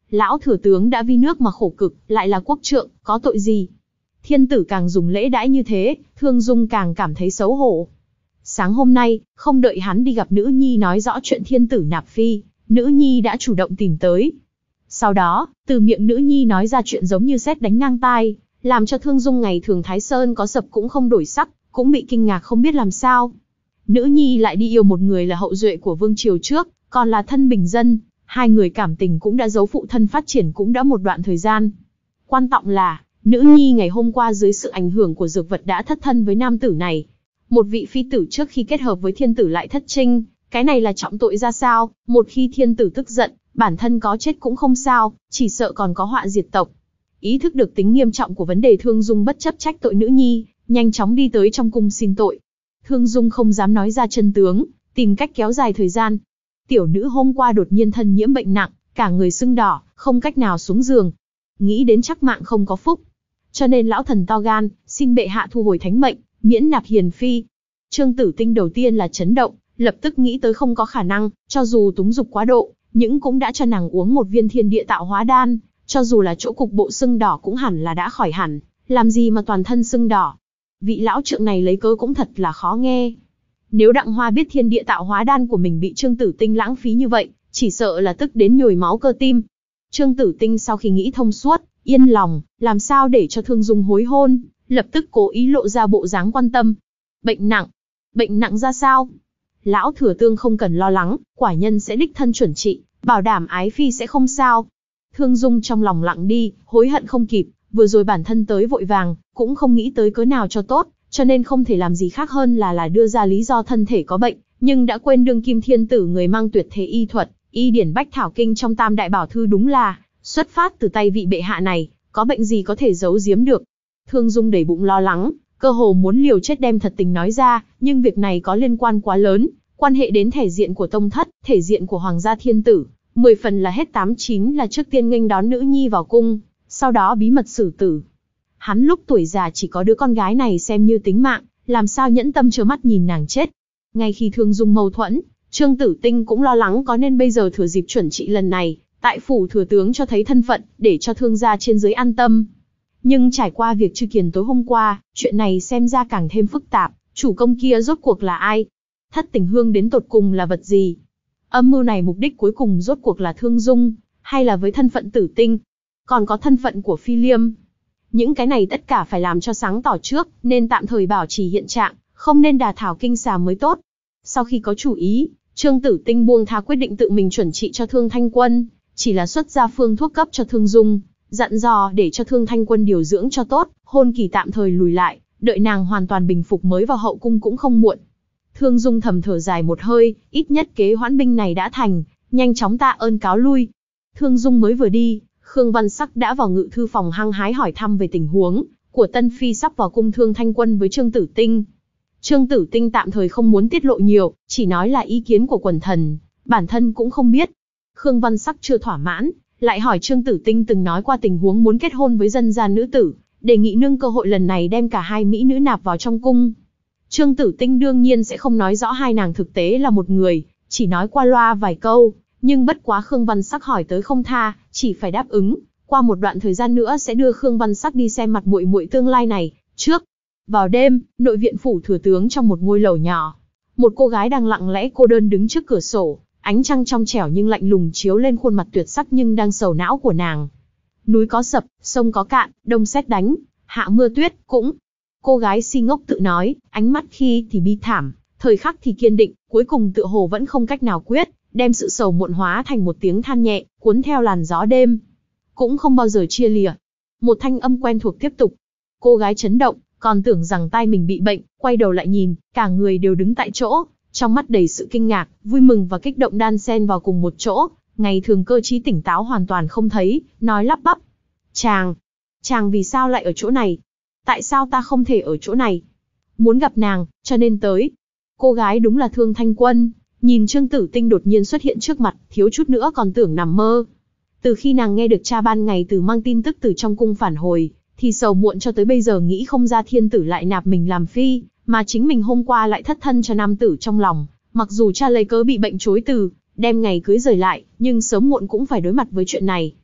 Lão thừa tướng đã vì nước mà khổ cực, lại là quốc trượng, có tội gì? Thiên tử càng dùng lễ đãi như thế, Thương Dung càng cảm thấy xấu hổ. Sáng hôm nay, không đợi hắn đi gặp nữ nhi nói rõ chuyện thiên tử nạp phi, nữ nhi đã chủ động tìm tới. Sau đó, từ miệng nữ nhi nói ra chuyện giống như sét đánh ngang tai, làm cho Thương Dung ngày thường Thái Sơn có sập cũng không đổi sắc, cũng bị kinh ngạc không biết làm sao. Nữ nhi lại đi yêu một người là hậu duệ của vương triều trước, còn là thân bình dân, hai người cảm tình cũng đã giấu phụ thân phát triển cũng đã một đoạn thời gian. Quan trọng là, nữ nhi ngày hôm qua dưới sự ảnh hưởng của dược vật đã thất thân với nam tử này. Một vị phi tử trước khi kết hợp với thiên tử lại thất trinh, cái này là trọng tội ra sao? Một khi thiên tử tức giận, bản thân có chết cũng không sao, chỉ sợ còn có họa diệt tộc. Ý thức được tính nghiêm trọng của vấn đề, Thương Dung bất chấp trách tội nữ nhi, nhanh chóng đi tới trong cung xin tội. Thương Dung không dám nói ra chân tướng, tìm cách kéo dài thời gian. Tiểu nữ hôm qua đột nhiên thân nhiễm bệnh nặng, cả người sưng đỏ, không cách nào xuống giường. Nghĩ đến chắc mạng không có phúc. Cho nên lão thần to gan, xin bệ hạ thu hồi thánh mệnh, miễn nạp hiền phi. Trương Tử Tinh đầu tiên là chấn động, lập tức nghĩ tới không có khả năng, cho dù túng dục quá độ, nhưng cũng đã cho nàng uống một viên thiên địa tạo hóa đan, cho dù là chỗ cục bộ sưng đỏ cũng hẳn là đã khỏi hẳn, làm gì mà toàn thân sưng đỏ. Vị lão trượng này lấy cớ cũng thật là khó nghe. Nếu Đặng Hoa biết thiên địa tạo hóa đan của mình bị Trương Tử Tinh lãng phí như vậy, chỉ sợ là tức đến nhồi máu cơ tim. Trương Tử Tinh sau khi nghĩ thông suốt, yên lòng, làm sao để cho Thương Dung hối hôn, lập tức cố ý lộ ra bộ dáng quan tâm. Bệnh nặng, bệnh nặng ra sao? Lão thừa tướng không cần lo lắng, quả nhân sẽ đích thân chuẩn trị, bảo đảm ái phi sẽ không sao. Thương Dung trong lòng lặng đi, hối hận không kịp, vừa rồi bản thân tới vội vàng, cũng không nghĩ tới cớ nào cho tốt, cho nên không thể làm gì khác hơn là là đưa ra lý do thân thể có bệnh, nhưng đã quên đương kim thiên tử người mang tuyệt thế y thuật, y điển bách thảo kinh trong tam đại bảo thư đúng là xuất phát từ tay vị bệ hạ này, có bệnh gì có thể giấu giếm được. Thương Dung đầy bụng lo lắng, cơ hồ muốn liều chết đem thật tình nói ra, nhưng việc này có liên quan quá lớn, quan hệ đến thể diện của tông thất, thể diện của hoàng gia thiên tử, mười phần là hết tám chín là trước tiên nghênh đón nữ nhi vào cung, sau đó bí mật xử tử. Hắn lúc tuổi già chỉ có đứa con gái này xem như tính mạng, làm sao nhẫn tâm trơ mắt nhìn nàng chết. Ngay khi Thương Dung mâu thuẫn, Trương Tử Tinh cũng lo lắng có nên bây giờ thừa dịp chuẩn trị lần này, tại phủ thừa tướng cho thấy thân phận, để cho thương gia trên dưới an tâm. Nhưng trải qua việc Trư Kiền tối hôm qua, chuyện này xem ra càng thêm phức tạp, chủ công kia rốt cuộc là ai? Thất tình hương đến tột cùng là vật gì? Âm mưu này mục đích cuối cùng rốt cuộc là Thương Dung, hay là với thân phận Tử Tinh? Còn có thân phận của Phi Liêm. Những cái này tất cả phải làm cho sáng tỏ trước, nên tạm thời bảo trì hiện trạng, không nên đà thảo kinh xà mới tốt. Sau khi có chủ ý, Trương Tử Tinh buông tha quyết định tự mình chuẩn trị cho Thương Thanh Quân, chỉ là xuất ra phương thuốc cấp cho Thương Dung, dặn dò để cho Thương Thanh Quân điều dưỡng cho tốt, hôn kỳ tạm thời lùi lại, đợi nàng hoàn toàn bình phục mới vào hậu cung cũng không muộn. Thương Dung thầm thở dài một hơi, ít nhất kế hoãn binh này đã thành, nhanh chóng tạ ơn cáo lui. Thương Dung mới vừa đi, Khương Văn Sắc đã vào ngự thư phòng hăng hái hỏi thăm về tình huống của Tân Phi sắp vào cung Thương Thanh Quân với Trương Tử Tinh. Trương Tử Tinh tạm thời không muốn tiết lộ nhiều, chỉ nói là ý kiến của quần thần, bản thân cũng không biết. Khương Văn Sắc chưa thỏa mãn, lại hỏi Trương Tử Tinh từng nói qua tình huống muốn kết hôn với dân gian nữ tử, đề nghị nương cơ hội lần này đem cả hai mỹ nữ nạp vào trong cung. Trương Tử Tinh đương nhiên sẽ không nói rõ hai nàng thực tế là một người, chỉ nói qua loa vài câu, nhưng bất quá Khương Văn Sắc hỏi tới không tha, chỉ phải đáp ứng. Qua một đoạn thời gian nữa sẽ đưa Khương Văn Sắc đi xem mặt muội muội tương lai này. Trước, vào đêm, nội viện phủ thừa tướng trong một ngôi lầu nhỏ, một cô gái đang lặng lẽ cô đơn đứng trước cửa sổ, ánh trăng trong trẻo nhưng lạnh lùng chiếu lên khuôn mặt tuyệt sắc nhưng đang sầu não của nàng. Núi có sập, sông có cạn, đông sét đánh, hạ mưa tuyết cũng. Cô gái si ngốc tự nói, ánh mắt khi thì bi thảm, thời khắc thì kiên định, cuối cùng tựa hồ vẫn không cách nào quyết, đem sự sầu muộn hóa thành một tiếng than nhẹ, cuốn theo làn gió đêm. Cũng không bao giờ chia lìa. Một thanh âm quen thuộc tiếp tục. Cô gái chấn động, còn tưởng rằng tai mình bị bệnh, quay đầu lại nhìn, cả người đều đứng tại chỗ, trong mắt đầy sự kinh ngạc, vui mừng và kích động đan xen vào cùng một chỗ, ngày thường cơ trí tỉnh táo hoàn toàn không thấy, nói lắp bắp. Chàng, chàng vì sao lại ở chỗ này? Tại sao ta không thể ở chỗ này? Muốn gặp nàng, cho nên tới. Cô gái đúng là Thương Thanh Quân, nhìn Trương Tử Tinh đột nhiên xuất hiện trước mặt, thiếu chút nữa còn tưởng nằm mơ. Từ khi nàng nghe được cha ban ngày từ mang tin tức từ trong cung phản hồi, thì sầu muộn cho tới bây giờ nghĩ không ra thiên tử lại nạp mình làm phi, mà chính mình hôm qua lại thất thân cho nam tử trong lòng. Mặc dù cha lấy cớ bị bệnh chối từ, đem ngày cưới rời lại, nhưng sớm muộn cũng phải đối mặt với chuyện này.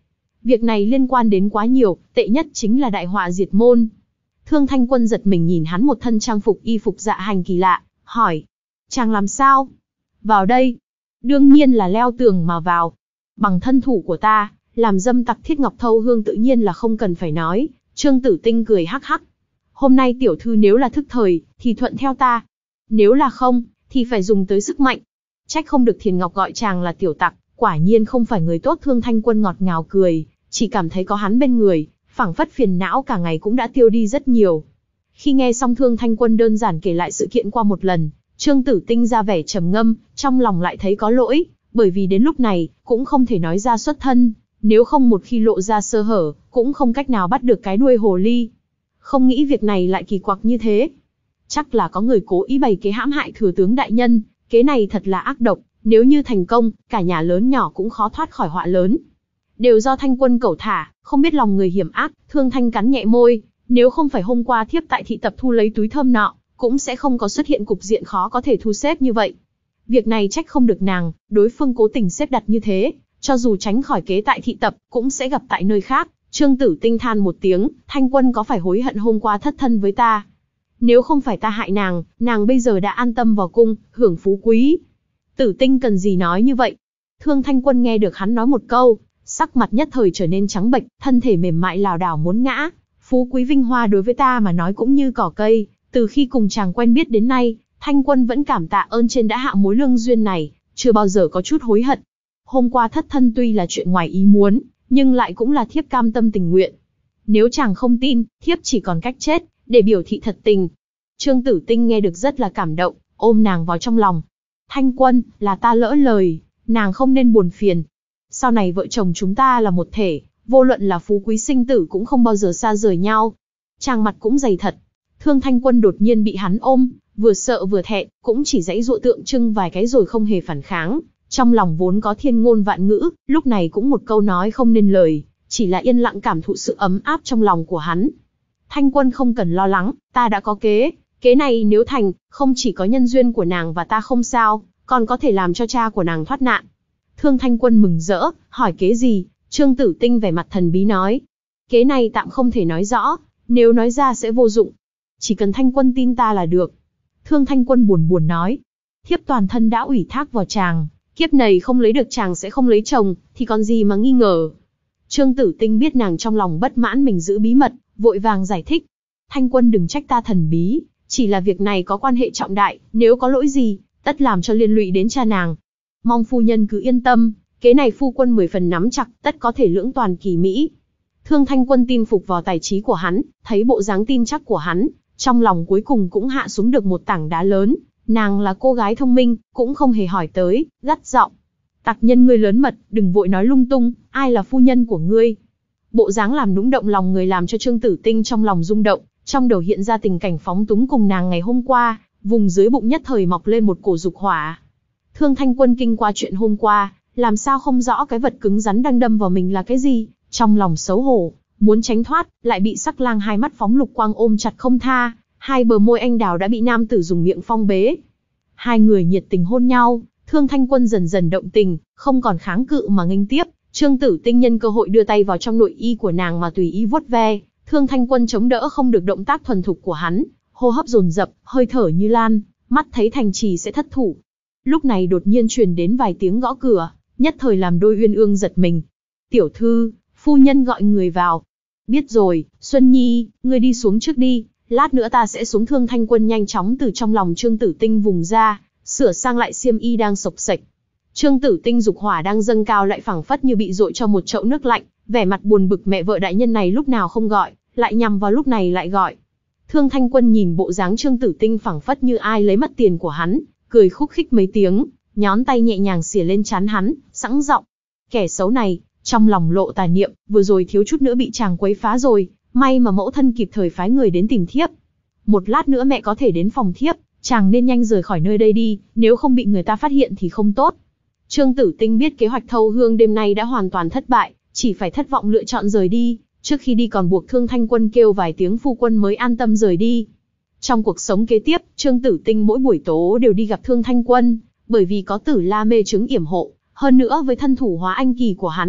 Việc này liên quan đến quá nhiều, tệ nhất chính là đại họa diệt môn. Thương Thanh Quân giật mình nhìn hắn một thân trang phục y phục dạ hành kỳ lạ, hỏi. Chàng làm sao? Vào đây. Đương nhiên là leo tường mà vào. Bằng thân thủ của ta, làm dâm tặc Thiết Ngọc Thâu Hương tự nhiên là không cần phải nói. Trương Tử Tinh cười hắc hắc. Hôm nay tiểu thư nếu là thức thời, thì thuận theo ta. Nếu là không, thì phải dùng tới sức mạnh. Trách không được Thiền Ngọc gọi chàng là tiểu tặc, quả nhiên không phải người tốt. Thương Thanh Quân ngọt ngào cười, chỉ cảm thấy có hắn bên người, phảng phất phiền não cả ngày cũng đã tiêu đi rất nhiều. Khi nghe xong Thương Thanh Quân đơn giản kể lại sự kiện qua một lần, Trương Tử Tinh ra vẻ trầm ngâm, trong lòng lại thấy có lỗi, bởi vì đến lúc này, cũng không thể nói ra xuất thân, nếu không một khi lộ ra sơ hở, cũng không cách nào bắt được cái đuôi hồ ly. Không nghĩ việc này lại kỳ quặc như thế. Chắc là có người cố ý bày kế hãm hại thừa tướng đại nhân, kế này thật là ác độc, nếu như thành công, cả nhà lớn nhỏ cũng khó thoát khỏi họa lớn. Đều do Thanh Quân cẩu thả, không biết lòng người hiểm ác. Thương Thanh cắn nhẹ môi, nếu không phải hôm qua thiếp tại thị tập thu lấy túi thơm nọ, cũng sẽ không có xuất hiện cục diện khó có thể thu xếp như vậy. Việc này trách không được nàng, đối phương cố tình xếp đặt như thế, cho dù tránh khỏi kế tại thị tập, cũng sẽ gặp tại nơi khác. Trương Tử Tinh than một tiếng, Thanh Quân có phải hối hận hôm qua thất thân với ta? Nếu không phải ta hại nàng, nàng bây giờ đã an tâm vào cung, hưởng phú quý. Tử Tinh cần gì nói như vậy? Thương Thanh Quân nghe được hắn nói một câu, sắc mặt nhất thời trở nên trắng bệch, thân thể mềm mại lảo đảo muốn ngã. Phú quý vinh hoa đối với ta mà nói cũng như cỏ cây, từ khi cùng chàng quen biết đến nay, Thanh Quân vẫn cảm tạ ơn trên đã hạ mối lương duyên này, chưa bao giờ có chút hối hận. Hôm qua thất thân tuy là chuyện ngoài ý muốn, nhưng lại cũng là thiếp cam tâm tình nguyện. Nếu chàng không tin, thiếp chỉ còn cách chết, để biểu thị thật tình. Trương Tử Tinh nghe được rất là cảm động, ôm nàng vào trong lòng. Thanh Quân, là ta lỡ lời, nàng không nên buồn phiền. Sau này vợ chồng chúng ta là một thể, vô luận là phú quý sinh tử cũng không bao giờ xa rời nhau. Chàng mặt cũng dày thật. Thương Thanh Quân đột nhiên bị hắn ôm, vừa sợ vừa thẹn, cũng chỉ giãy giụa tượng trưng vài cái rồi không hề phản kháng. Trong lòng vốn có thiên ngôn vạn ngữ, lúc này cũng một câu nói không nên lời, chỉ là yên lặng cảm thụ sự ấm áp trong lòng của hắn. Thanh Quân không cần lo lắng, ta đã có kế, kế này nếu thành, không chỉ có nhân duyên của nàng và ta không sao, còn có thể làm cho cha của nàng thoát nạn. Thương Thanh Quân mừng rỡ, hỏi kế gì? Trương Tử Tinh vẻ mặt thần bí nói. Kế này tạm không thể nói rõ, nếu nói ra sẽ vô dụng. Chỉ cần Thanh Quân tin ta là được. Thương Thanh Quân buồn buồn nói. Thiếp toàn thân đã ủy thác vào chàng, kiếp này không lấy được chàng sẽ không lấy chồng, thì còn gì mà nghi ngờ. Trương Tử Tinh biết nàng trong lòng bất mãn mình giữ bí mật, vội vàng giải thích. Thanh Quân đừng trách ta thần bí, chỉ là việc này có quan hệ trọng đại, nếu có lỗi gì, tất làm cho liên lụy đến cha nàng. Mong phu nhân cứ yên tâm, kế này phu quân mười phần nắm chặt, tất có thể lưỡng toàn kỳ mỹ. Thương Thanh Quân tin phục vào tài trí của hắn, thấy bộ dáng tin chắc của hắn, trong lòng cuối cùng cũng hạ xuống được một tảng đá lớn. Nàng là cô gái thông minh, cũng không hề hỏi tới, gắt giọng. Tặc nhân ngươi lớn mật, đừng vội nói lung tung, ai là phu nhân của ngươi? Bộ dáng làm nũng động lòng người làm cho Trương Tử Tinh trong lòng rung động, trong đầu hiện ra tình cảnh phóng túng cùng nàng ngày hôm qua, vùng dưới bụng nhất thời mọc lên một cổ dục hỏa. Thương Thanh Quân kinh qua chuyện hôm qua, làm sao không rõ cái vật cứng rắn đang đâm vào mình là cái gì, trong lòng xấu hổ, muốn tránh thoát, lại bị Sắc Lang hai mắt phóng lục quang ôm chặt không tha, hai bờ môi anh đào đã bị nam tử dùng miệng phong bế. Hai người nhiệt tình hôn nhau, Thương Thanh Quân dần dần động tình, không còn kháng cự mà nghênh tiếp. Trương Tử Tinh nhân cơ hội đưa tay vào trong nội y của nàng mà tùy ý vuốt ve. Thương Thanh Quân chống đỡ không được động tác thuần thục của hắn, hô hấp dồn dập, hơi thở như lan, mắt thấy thành trì sẽ thất thủ. Lúc này đột nhiên truyền đến vài tiếng gõ cửa, nhất thời làm đôi uyên ương giật mình. Tiểu thư, phu nhân gọi người vào. Biết rồi, Xuân Nhi, ngươi đi xuống trước đi, lát nữa ta sẽ xuống. Thương Thanh Quân nhanh chóng từ trong lòng Trương Tử Tinh vùng ra, sửa sang lại xiêm y đang xộc xệch. Trương Tử Tinh dục hỏa đang dâng cao lại phảng phất như bị dội cho một chậu nước lạnh, vẻ mặt buồn bực mẹ vợ đại nhân này lúc nào không gọi, lại nhằm vào lúc này lại gọi. Thương Thanh Quân nhìn bộ dáng Trương Tử Tinh phảng phất như ai lấy mất tiền của hắn, cười khúc khích mấy tiếng, nhón tay nhẹ nhàng xỉa lên trán hắn, sẵn giọng. Kẻ xấu này, trong lòng lộ tà niệm, vừa rồi thiếu chút nữa bị chàng quấy phá rồi, may mà mẫu thân kịp thời phái người đến tìm thiếp. Một lát nữa mẹ có thể đến phòng thiếp, chàng nên nhanh rời khỏi nơi đây đi, nếu không bị người ta phát hiện thì không tốt. Trương Tử Tinh biết kế hoạch thâu hương đêm nay đã hoàn toàn thất bại, chỉ phải thất vọng lựa chọn rời đi, trước khi đi còn buộc Thương Thanh Quân kêu vài tiếng phu quân mới an tâm rời đi. Trong cuộc sống kế tiếp, Trương Tử Tinh mỗi buổi tố đều đi gặp Thương Thanh Quân, bởi vì có Tử La mê chứng yểm hộ, hơn nữa với thân thủ hóa anh kỳ của hắn,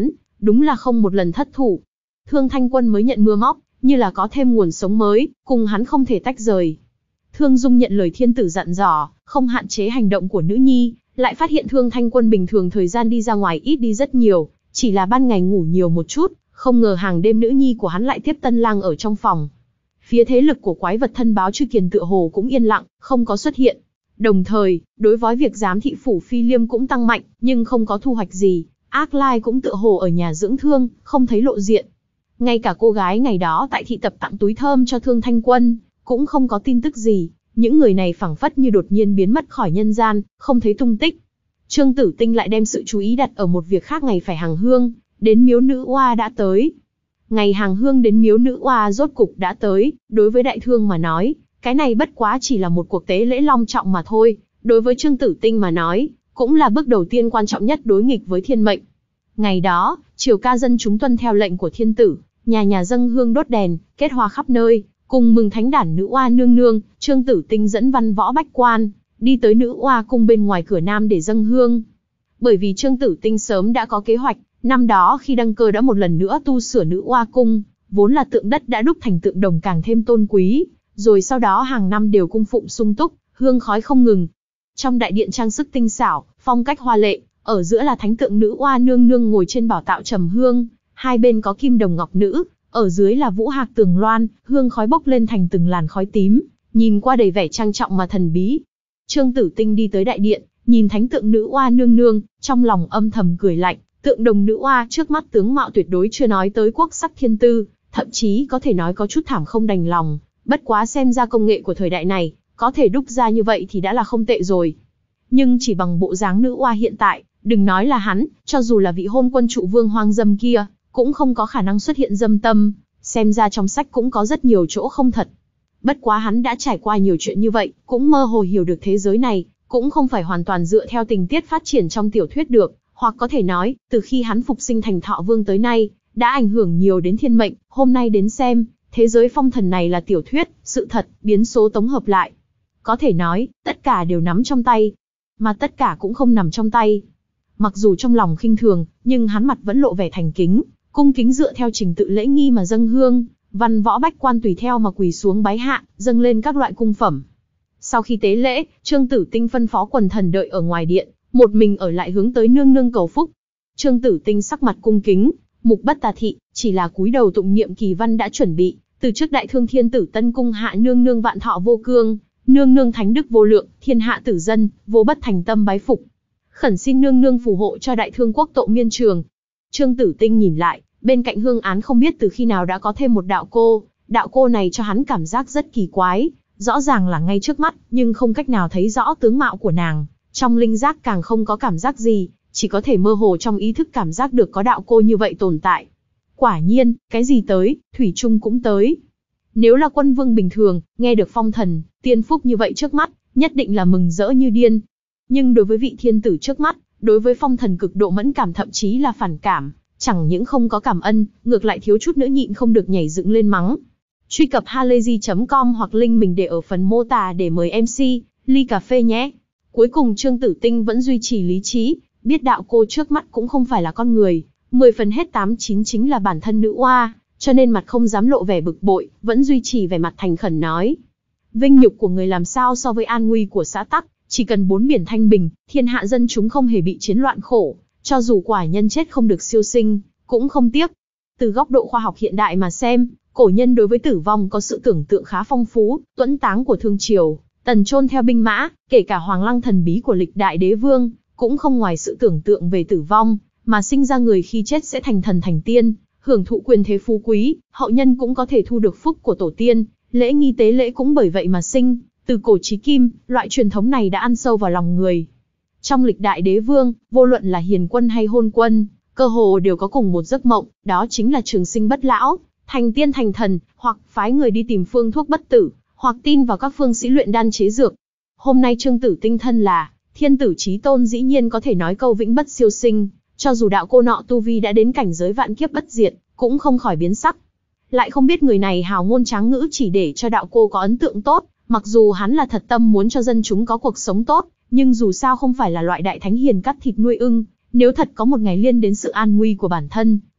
đúng là không một lần thất thủ. Thương Thanh Quân mới nhận mưa móc, như là có thêm nguồn sống mới, cùng hắn không thể tách rời. Thương Dung nhận lời thiên tử dặn dò, không hạn chế hành động của nữ nhi, lại phát hiện Thương Thanh Quân bình thường thời gian đi ra ngoài ít đi rất nhiều, chỉ là ban ngày ngủ nhiều một chút, không ngờ hàng đêm nữ nhi của hắn lại tiếp tân lang ở trong phòng. Phía thế lực của quái vật thân báo Chư Kiền tựa hồ cũng yên lặng, không có xuất hiện. Đồng thời, đối với việc giám thị phủ Phi Liêm cũng tăng mạnh, nhưng không có thu hoạch gì. Ác Lai cũng tựa hồ ở nhà dưỡng thương, không thấy lộ diện. Ngay cả cô gái ngày đó tại thị tập tặng túi thơm cho Thương Thanh Quân, cũng không có tin tức gì. Những người này phảng phất như đột nhiên biến mất khỏi nhân gian, không thấy tung tích. Trương Tử Tinh lại đem sự chú ý đặt ở một việc khác, ngày phải hàng hương, đến miếu nữ oa đã tới. Ngày hàng hương đến miếu nữ oa rốt cục đã tới, đối với đại thương mà nói, cái này bất quá chỉ là một cuộc tế lễ long trọng mà thôi, đối với Trương Tử Tinh mà nói, cũng là bước đầu tiên quan trọng nhất đối nghịch với thiên mệnh. Ngày đó, triều ca dân chúng tuân theo lệnh của thiên tử, nhà nhà dâng hương đốt đèn, kết hoa khắp nơi, cùng mừng thánh đản nữ oa nương nương. Trương Tử Tinh dẫn văn võ bách quan, đi tới nữ oa cung bên ngoài cửa nam để dâng hương. Bởi vì Trương Tử Tinh sớm đã có kế hoạch, năm đó khi đăng cơ đã một lần nữa tu sửa nữ oa cung, vốn là tượng đất đã đúc thành tượng đồng càng thêm tôn quý, rồi sau đó hàng năm đều cung phụng sung túc, hương khói không ngừng. Trong đại điện trang sức tinh xảo, phong cách hoa lệ, ở giữa là thánh tượng nữ oa nương nương ngồi trên bảo tạo trầm hương, hai bên có kim đồng ngọc nữ, ở dưới là vũ hạc tường loan, hương khói bốc lên thành từng làn khói tím, nhìn qua đầy vẻ trang trọng mà thần bí. Trương Tử Tinh đi tới đại điện, nhìn thánh tượng nữ oa nương nương, trong lòng âm thầm cười lạnh, tượng đồng nữ oa trước mắt tướng mạo tuyệt đối chưa nói tới quốc sắc thiên tư, thậm chí có thể nói có chút thảm không đành lòng, bất quá xem ra công nghệ của thời đại này, có thể đúc ra như vậy thì đã là không tệ rồi. Nhưng chỉ bằng bộ dáng nữ oa hiện tại, đừng nói là hắn, cho dù là vị hôn quân trụ vương hoang dâm kia, cũng không có khả năng xuất hiện dâm tâm, xem ra trong sách cũng có rất nhiều chỗ không thật. Bất quá hắn đã trải qua nhiều chuyện như vậy, cũng mơ hồ hiểu được thế giới này, cũng không phải hoàn toàn dựa theo tình tiết phát triển trong tiểu thuyết được, hoặc có thể nói, từ khi hắn phục sinh thành Thọ Vương tới nay, đã ảnh hưởng nhiều đến thiên mệnh. Hôm nay đến xem, thế giới phong thần này là tiểu thuyết, sự thật, biến số tổng hợp lại. Có thể nói, tất cả đều nắm trong tay, mà tất cả cũng không nằm trong tay. Mặc dù trong lòng khinh thường, nhưng hắn mặt vẫn lộ vẻ thành kính, cung kính dựa theo trình tự lễ nghi mà dâng hương, văn võ bách quan tùy theo mà quỳ xuống bái hạ, dâng lên các loại cung phẩm. Sau khi tế lễ, Trương Tử Tinh phân phó quần thần đợi ở ngoài điện, một mình ở lại hướng tới nương nương cầu phúc. Trương Tử Tinh sắc mặt cung kính, mục bất tà thị, chỉ là cúi đầu tụng niệm kỳ văn đã chuẩn bị, từ trước đại thương thiên tử Tân cung hạ nương nương vạn thọ vô cương, nương nương thánh đức vô lượng, thiên hạ tử dân, vô bất thành tâm bái phục. Khẩn xin nương nương phù hộ cho đại thương quốc tộ miên trường. Trương Tử Tinh nhìn lại, bên cạnh hương án không biết từ khi nào đã có thêm một đạo cô, đạo cô này cho hắn cảm giác rất kỳ quái, rõ ràng là ngay trước mắt, nhưng không cách nào thấy rõ tướng mạo của nàng, trong linh giác càng không có cảm giác gì, chỉ có thể mơ hồ trong ý thức cảm giác được có đạo cô như vậy tồn tại. Quả nhiên, cái gì tới, thủy chung cũng tới. Nếu là quân vương bình thường, nghe được phong thần, tiên phúc như vậy trước mắt, nhất định là mừng rỡ như điên. Nhưng đối với vị thiên tử trước mắt, đối với phong thần cực độ mẫn cảm thậm chí là phản cảm, chẳng những không có cảm ân, ngược lại thiếu chút nữa nhịn không được nhảy dựng lên mắng. Truy cập halayzi chấm com hoặc link mình để ở phần mô tả để mời em xê, ly cà phê nhé. Cuối cùng Trương Tử Tinh vẫn duy trì lý trí, biết đạo cô trước mắt cũng không phải là con người, mười phần hết tám chín chính là bản thân nữ oa, cho nên mặt không dám lộ vẻ bực bội, vẫn duy trì vẻ mặt thành khẩn nói. Vinh nhục của người làm sao so với an nguy của xã tắc, chỉ cần bốn biển thanh bình, thiên hạ dân chúng không hề bị chiến loạn khổ, cho dù quả nhân chết không được siêu sinh, cũng không tiếc. Từ góc độ khoa học hiện đại mà xem, cổ nhân đối với tử vong có sự tưởng tượng khá phong phú, tuẫn táng của thương triều, tần chôn theo binh mã, kể cả hoàng lăng thần bí của lịch đại đế vương, cũng không ngoài sự tưởng tượng về tử vong, mà sinh ra người khi chết sẽ thành thần thành tiên, hưởng thụ quyền thế phú quý, hậu nhân cũng có thể thu được phúc của tổ tiên, lễ nghi tế lễ cũng bởi vậy mà sinh, từ cổ chí kim, loại truyền thống này đã ăn sâu vào lòng người. Trong lịch đại đế vương, vô luận là hiền quân hay hôn quân, cơ hồ đều có cùng một giấc mộng, đó chính là trường sinh bất lão, thành tiên thành thần, hoặc phái người đi tìm phương thuốc bất tử, hoặc tin vào các phương sĩ luyện đan chế dược. Hôm nay Trương Tử Tinh thân là thiên tử chí tôn, dĩ nhiên có thể nói câu vĩnh bất siêu sinh, cho dù đạo cô nọ tu vi đã đến cảnh giới vạn kiếp bất diệt, cũng không khỏi biến sắc. Lại không biết người này hào ngôn tráng ngữ chỉ để cho đạo cô có ấn tượng tốt, mặc dù hắn là thật tâm muốn cho dân chúng có cuộc sống tốt, nhưng dù sao không phải là loại đại thánh hiền cắt thịt nuôi ưng, nếu thật có một ngày liên đến sự an nguy của bản thân,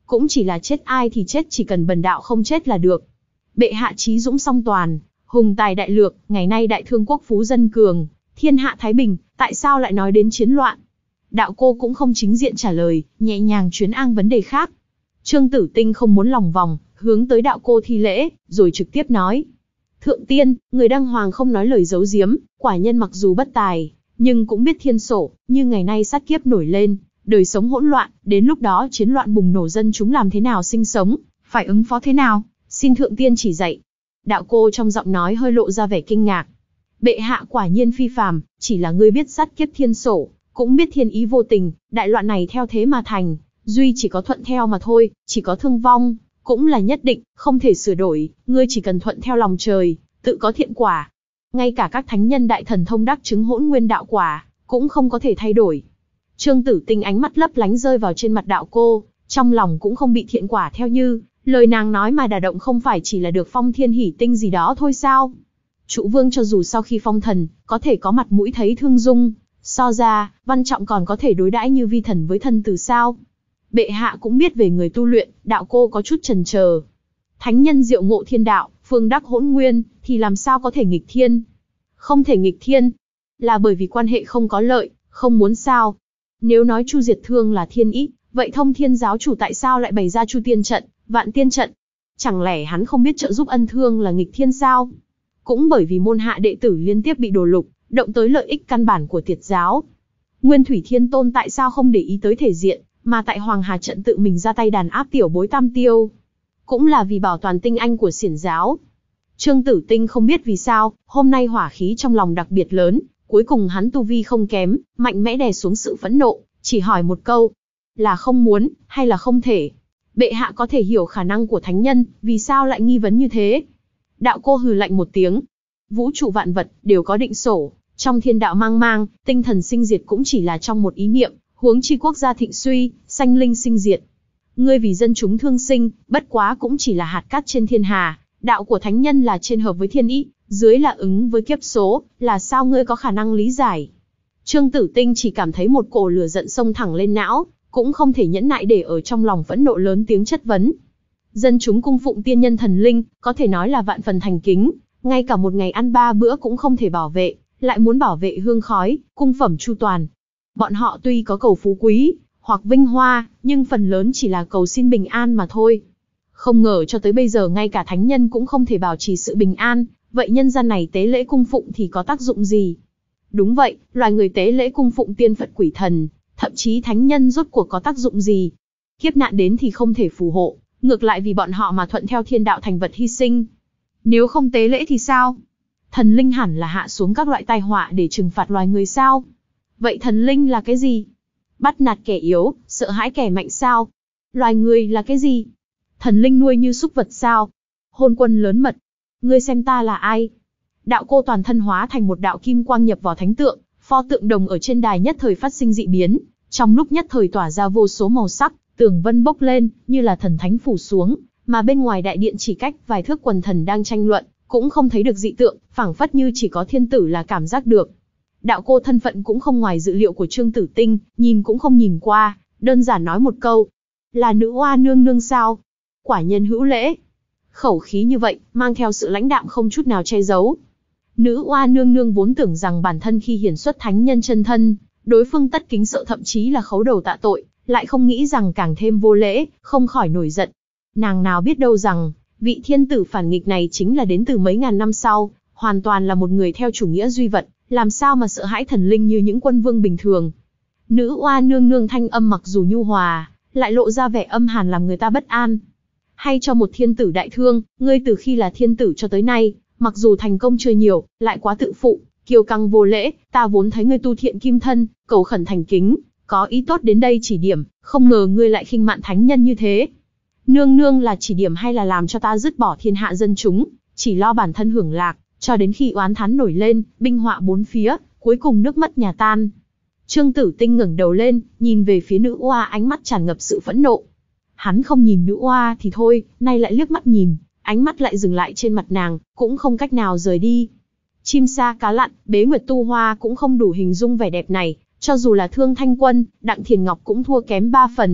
cũng chỉ là chết ai thì chết, chỉ cần bần đạo không chết là được. Bệ hạ trí dũng song toàn, hùng tài đại lược, ngày nay đại thương quốc phú dân cường, thiên hạ thái bình, tại sao lại nói đến chiến loạn? Đạo cô cũng không chính diện trả lời, nhẹ nhàng chuyến ang vấn đề khác. Trương Tử Tinh không muốn lòng vòng, hướng tới đạo cô thi lễ, rồi trực tiếp nói. Thượng tiên, người đăng hoàng không nói lời giấu giếm, quả nhân mặc dù bất tài, nhưng cũng biết thiên sổ, như ngày nay sát kiếp nổi lên, đời sống hỗn loạn, đến lúc đó chiến loạn bùng nổ, dân chúng làm thế nào sinh sống, phải ứng phó thế nào, xin thượng tiên chỉ dạy. Đạo cô trong giọng nói hơi lộ ra vẻ kinh ngạc. Bệ hạ quả nhiên phi phàm, chỉ là ngươi biết sát kiếp thiên sổ, cũng biết thiên ý vô tình, đại loạn này theo thế mà thành, duy chỉ có thuận theo mà thôi, chỉ có thương vong, cũng là nhất định, không thể sửa đổi, ngươi chỉ cần thuận theo lòng trời, tự có thiện quả. Ngay cả các thánh nhân đại thần thông đắc chứng hỗn nguyên đạo quả, cũng không có thể thay đổi. Trương Tử Tinh ánh mắt lấp lánh rơi vào trên mặt đạo cô, trong lòng cũng không bị thiện quả theo như lời nàng nói mà đả động, không phải chỉ là được phong thiên hỷ tinh gì đó thôi sao? Trụ vương cho dù sau khi phong thần, có thể có mặt mũi thấy thương dung, so ra, Văn Trọng còn có thể đối đãi như vi thần với thân từ sao? Bệ hạ cũng biết về người tu luyện, đạo cô có chút chần chờ. Thánh nhân diệu ngộ thiên đạo, phương đắc hỗn nguyên, thì làm sao có thể nghịch thiên? Không thể nghịch thiên, là bởi vì quan hệ không có lợi, không muốn sao? Nếu nói Chu Diệt Thương là thiên ý, vậy Thông Thiên giáo chủ tại sao lại bày ra Chu Tiên trận, Vạn Tiên trận? Chẳng lẽ hắn không biết trợ giúp ân thương là nghịch thiên sao? Cũng bởi vì môn hạ đệ tử liên tiếp bị đổ lục, động tới lợi ích căn bản của Tiệt giáo. Nguyên Thủy Thiên Tôn tại sao không để ý tới thể diện, mà tại Hoàng Hà trận tự mình ra tay đàn áp tiểu bối Tam Tiêu? Cũng là vì bảo toàn tinh anh của Xiển giáo. Trương Tử Tinh không biết vì sao, hôm nay hỏa khí trong lòng đặc biệt lớn, cuối cùng hắn tu vi không kém, mạnh mẽ đè xuống sự phẫn nộ, chỉ hỏi một câu, là không muốn, hay là không thể? Bệ hạ có thể hiểu khả năng của thánh nhân, vì sao lại nghi vấn như thế? Đạo cô hừ lạnh một tiếng. Vũ trụ vạn vật, đều có định sổ, trong thiên đạo mang mang, tinh thần sinh diệt cũng chỉ là trong một ý niệm, huống chi quốc gia thịnh suy, sanh linh sinh diệt. Ngươi vì dân chúng thương sinh, bất quá cũng chỉ là hạt cát trên thiên hà, đạo của thánh nhân là trên hợp với thiên ý, dưới là ứng với kiếp số, là sao ngươi có khả năng lý giải? Trương Tử Tinh chỉ cảm thấy một cổ lửa giận xông thẳng lên não, cũng không thể nhẫn nại để ở trong lòng phẫn nộ, lớn tiếng chất vấn. Dân chúng cung phụng tiên nhân thần linh, có thể nói là vạn phần thành kính, ngay cả một ngày ăn ba bữa cũng không thể bảo vệ, lại muốn bảo vệ hương khói, cung phẩm chu toàn. Bọn họ tuy có cầu phú quý, hoặc vinh hoa, nhưng phần lớn chỉ là cầu xin bình an mà thôi. Không ngờ cho tới bây giờ ngay cả thánh nhân cũng không thể bảo trì sự bình an, vậy nhân gian này tế lễ cung phụng thì có tác dụng gì? Đúng vậy, loài người tế lễ cung phụng tiên Phật quỷ thần, thậm chí thánh nhân rốt cuộc có tác dụng gì? Kiếp nạn đến thì không thể phù hộ, ngược lại vì bọn họ mà thuận theo thiên đạo thành vật hy sinh. Nếu không tế lễ thì sao? Thần linh hẳn là hạ xuống các loại tai họa để trừng phạt loài người sao? Vậy thần linh là cái gì? Bắt nạt kẻ yếu, sợ hãi kẻ mạnh sao? Loài người là cái gì? Thần linh nuôi như súc vật sao? Hôn quân lớn mật. Ngươi xem ta là ai? Đạo cô toàn thân hóa thành một đạo kim quang nhập vào thánh tượng, pho tượng đồng ở trên đài nhất thời phát sinh dị biến, trong lúc nhất thời tỏa ra vô số màu sắc, tường vân bốc lên, như là thần thánh phủ xuống, mà bên ngoài đại điện chỉ cách vài thước quần thần đang tranh luận, cũng không thấy được dị tượng, phảng phất như chỉ có thiên tử là cảm giác được. Đạo cô thân phận cũng không ngoài dự liệu của Trương Tử Tinh, nhìn cũng không nhìn qua, đơn giản nói một câu, là nữ oa nương nương sao? Quả nhân hữu lễ. Khẩu khí như vậy, mang theo sự lãnh đạm không chút nào che giấu. Nữ oa nương nương vốn tưởng rằng bản thân khi hiển xuất thánh nhân chân thân, đối phương tất kính sợ thậm chí là khấu đầu tạ tội, lại không nghĩ rằng càng thêm vô lễ, không khỏi nổi giận. Nàng nào biết đâu rằng, vị thiên tử phản nghịch này chính là đến từ mấy ngàn năm sau, hoàn toàn là một người theo chủ nghĩa duy vật, làm sao mà sợ hãi thần linh như những quân vương bình thường. Nữ oa nương nương thanh âm mặc dù nhu hòa, lại lộ ra vẻ âm hàn làm người ta bất an. Hay cho một thiên tử đại thương, ngươi từ khi là thiên tử cho tới nay, mặc dù thành công chưa nhiều, lại quá tự phụ, kiêu căng vô lễ, ta vốn thấy ngươi tu thiện kim thân, cầu khẩn thành kính, có ý tốt đến đây chỉ điểm, không ngờ ngươi lại khinh mạn thánh nhân như thế. Nương nương là chỉ điểm hay là làm cho ta dứt bỏ thiên hạ dân chúng, chỉ lo bản thân hưởng lạc, cho đến khi oán thán nổi lên, binh họa bốn phía, cuối cùng nước mất nhà tan. Trương Tử Tinh ngẩng đầu lên, nhìn về phía nữ oa, ánh mắt tràn ngập sự phẫn nộ. Hắn không nhìn nữ oa thì thôi, nay lại liếc mắt nhìn, ánh mắt lại dừng lại trên mặt nàng, cũng không cách nào rời đi. Chim sa cá lặn, bế nguyệt tu hoa cũng không đủ hình dung vẻ đẹp này, cho dù là Thương Thanh Quân, Đặng Thiền Ngọc cũng thua kém ba phần.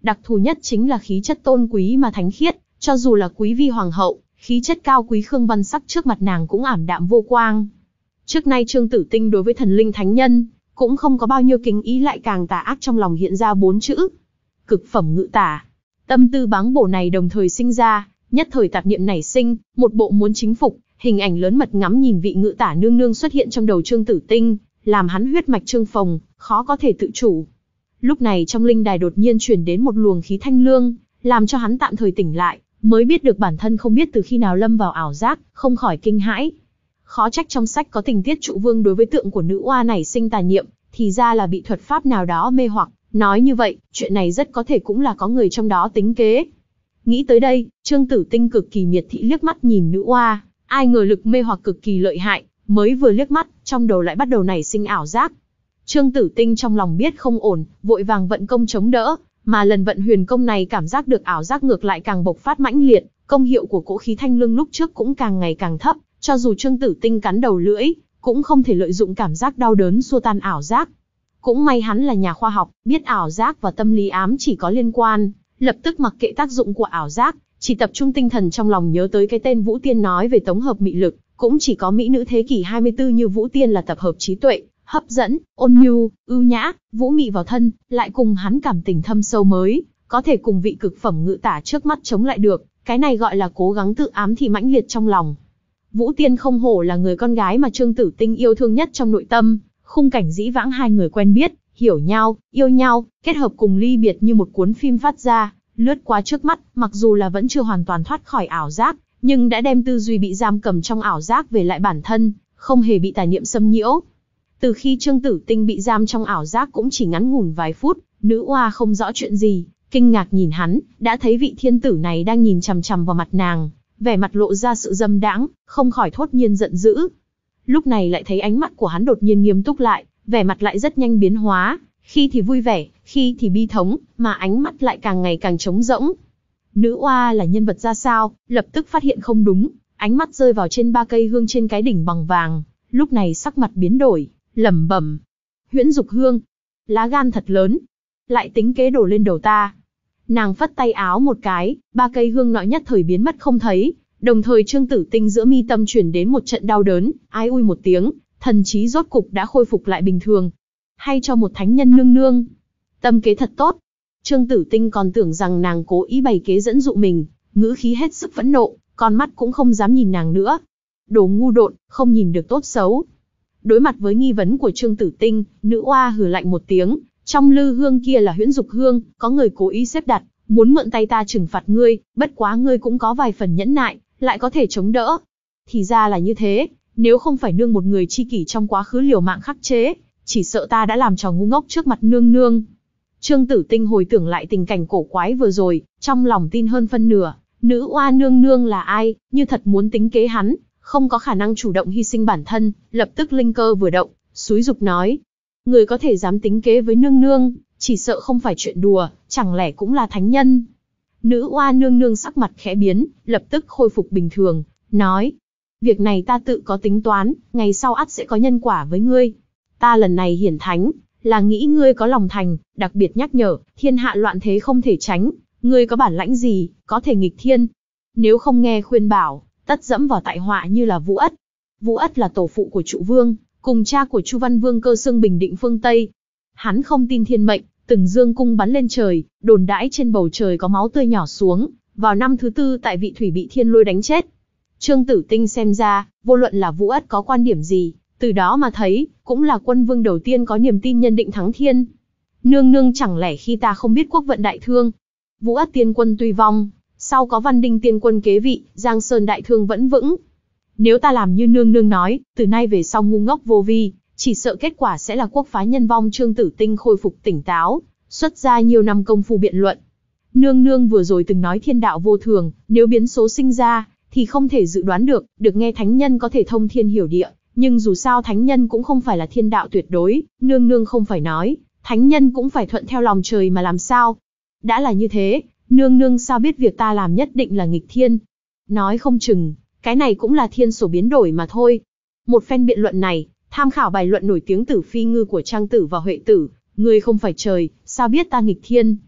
đặc thù nhất chính là khí chất tôn quý mà thánh khiết, cho dù là quý vi hoàng hậu, khí chất cao quý Khương Văn Sắc trước mặt nàng cũng ảm đạm vô quang. Trước nay Trương Tử Tinh đối với thần linh thánh nhân, cũng không có bao nhiêu kính ý, lại càng tà ác trong lòng hiện ra bốn chữ. Cực phẩm ngự tả. Tâm tư báng bổ này đồng thời sinh ra, nhất thời tạp niệm nảy sinh, một bộ muốn chính phục, hình ảnh lớn mật ngắm nhìn vị ngự tả nương nương xuất hiện trong đầu Trương Tử Tinh, làm hắn huyết mạch trương phồng, khó có thể tự chủ. Lúc này trong linh đài đột nhiên truyền đến một luồng khí thanh lương, làm cho hắn tạm thời tỉnh lại, mới biết được bản thân không biết từ khi nào lâm vào ảo giác, không khỏi kinh hãi. Khó trách trong sách có tình tiết trụ vương đối với tượng của nữ oa này sinh tà niệm, thì ra là bị thuật pháp nào đó mê hoặc. Nói như vậy, chuyện này rất có thể cũng là có người trong đó tính kế. Nghĩ tới đây, Trương Tử Tinh cực kỳ miệt thị liếc mắt nhìn nữ oa, ai ngờ lực mê hoặc cực kỳ lợi hại, mới vừa liếc mắt, trong đầu lại bắt đầu nảy sinh ảo giác. Trương Tử Tinh trong lòng biết không ổn, vội vàng vận công chống đỡ, mà lần vận huyền công này cảm giác được ảo giác ngược lại càng bộc phát mãnh liệt, công hiệu của cỗ khí thanh lương lúc trước cũng càng ngày càng thấp, cho dù Trương Tử Tinh cắn đầu lưỡi, cũng không thể lợi dụng cảm giác đau đớn xua tan ảo giác. Cũng may hắn là nhà khoa học, biết ảo giác và tâm lý ám chỉ có liên quan, lập tức mặc kệ tác dụng của ảo giác, chỉ tập trung tinh thần trong lòng nhớ tới cái tên Vũ Tiên nói về tổng hợp mị lực, cũng chỉ có mỹ nữ thế kỷ hai mươi tư như Vũ Tiên là tập hợp trí tuệ, hấp dẫn, ôn nhu, ưu nhã, vũ mị vào thân, lại cùng hắn cảm tình thâm sâu mới, có thể cùng vị cực phẩm ngự tả trước mắt chống lại được, cái này gọi là cố gắng tự ám thị mãnh liệt trong lòng. Vũ Tiên không hổ là người con gái mà Trương Tử Tinh yêu thương nhất trong nội tâm, khung cảnh dĩ vãng hai người quen biết, hiểu nhau, yêu nhau, kết hợp cùng ly biệt như một cuốn phim phát ra, lướt qua trước mắt, mặc dù là vẫn chưa hoàn toàn thoát khỏi ảo giác, nhưng đã đem tư duy bị giam cầm trong ảo giác về lại bản thân, không hề bị tà niệm xâm nhiễu. Từ khi Trương Tử Tinh bị giam trong ảo giác cũng chỉ ngắn ngủn vài phút, nữ oa không rõ chuyện gì, kinh ngạc nhìn hắn, đã thấy vị thiên tử này đang nhìn chằm chằm vào mặt nàng, vẻ mặt lộ ra sự dâm đãng, không khỏi thốt nhiên giận dữ. Lúc này lại thấy ánh mắt của hắn đột nhiên nghiêm túc lại, vẻ mặt lại rất nhanh biến hóa, khi thì vui vẻ, khi thì bi thống, mà ánh mắt lại càng ngày càng trống rỗng. Nữ oa là nhân vật ra sao, lập tức phát hiện không đúng, ánh mắt rơi vào trên ba cây hương trên cái đỉnh bằng vàng, lúc này sắc mặt biến đổi, lẩm bẩm: Huyễn Dục Hương, lá gan thật lớn, lại tính kế đổ lên đầu ta. Nàng phất tay áo một cái, ba cây hương nọ nhất thời biến mất không thấy, đồng thời Trương Tử Tinh giữa mi tâm truyền đến một trận đau đớn, ai ui một tiếng, thần trí rốt cục đã khôi phục lại bình thường. Hay cho một thánh nhân nương nương, tâm kế thật tốt. Trương Tử Tinh còn tưởng rằng nàng cố ý bày kế dẫn dụ mình, ngữ khí hết sức phẫn nộ, con mắt cũng không dám nhìn nàng nữa. Đồ ngu độn, không nhìn được tốt xấu. Đối mặt với nghi vấn của Trương Tử Tinh, nữ oa hừ lạnh một tiếng, trong lư hương kia là Huyễn Dục Hương, có người cố ý xếp đặt, muốn mượn tay ta trừng phạt ngươi, bất quá ngươi cũng có vài phần nhẫn nại, lại có thể chống đỡ. Thì ra là như thế, nếu không phải nương một người chi kỷ trong quá khứ liều mạng khắc chế, chỉ sợ ta đã làm trò ngu ngốc trước mặt nương nương. Trương Tử Tinh hồi tưởng lại tình cảnh cổ quái vừa rồi, trong lòng tin hơn phân nửa, nữ oa nương nương là ai, như thật muốn tính kế hắn, không có khả năng chủ động hy sinh bản thân, lập tức linh cơ vừa động, xúi dục nói: Người có thể dám tính kế với nương nương, chỉ sợ không phải chuyện đùa, chẳng lẽ cũng là thánh nhân. Nữ oa nương nương sắc mặt khẽ biến, lập tức khôi phục bình thường, nói: Việc này ta tự có tính toán, ngày sau ắt sẽ có nhân quả với ngươi. Ta lần này hiển thánh, là nghĩ ngươi có lòng thành, đặc biệt nhắc nhở, thiên hạ loạn thế không thể tránh, ngươi có bản lãnh gì, có thể nghịch thiên. Nếu không nghe khuyên bảo, tất dẫm vào tại họa như là Vũ Ất. Vũ Ất là tổ phụ của Trụ Vương, cùng cha của Chu Văn Vương Cơ Xương bình định phương Tây. Hắn không tin thiên mệnh, từng dương cung bắn lên trời, đồn đãi trên bầu trời có máu tươi nhỏ xuống, vào năm thứ tư tại vị thủy bị thiên lôi đánh chết. Trương Tử Tinh xem ra, vô luận là Vũ Ất có quan điểm gì, từ đó mà thấy, cũng là quân vương đầu tiên có niềm tin nhân định thắng thiên. Nương nương chẳng lẽ khi ta không biết quốc vận đại thương. Vũ Ất tiên quân tuy vong, sau có Văn Đinh tiên quân kế vị, Giang Sơn đại thương vẫn vững. Nếu ta làm như nương nương nói, từ nay về sau ngu ngốc vô vi, chỉ sợ kết quả sẽ là quốc phá nhân vong. Trương Tử Tinh khôi phục tỉnh táo, xuất ra nhiều năm công phu biện luận. Nương nương vừa rồi từng nói thiên đạo vô thường, nếu biến số sinh ra, thì không thể dự đoán được, được nghe thánh nhân có thể thông thiên hiểu địa, nhưng dù sao thánh nhân cũng không phải là thiên đạo tuyệt đối, nương nương không phải nói, thánh nhân cũng phải thuận theo lòng trời mà làm sao. Đã là như thế, nương nương sao biết việc ta làm nhất định là nghịch thiên. Nói không chừng, cái này cũng là thiên sổ biến đổi mà thôi. Một phen biện luận này, tham khảo bài luận nổi tiếng Tử Phi Ngư của Trang Tử và Huệ Tử, ngươi không phải trời, sao biết ta nghịch thiên.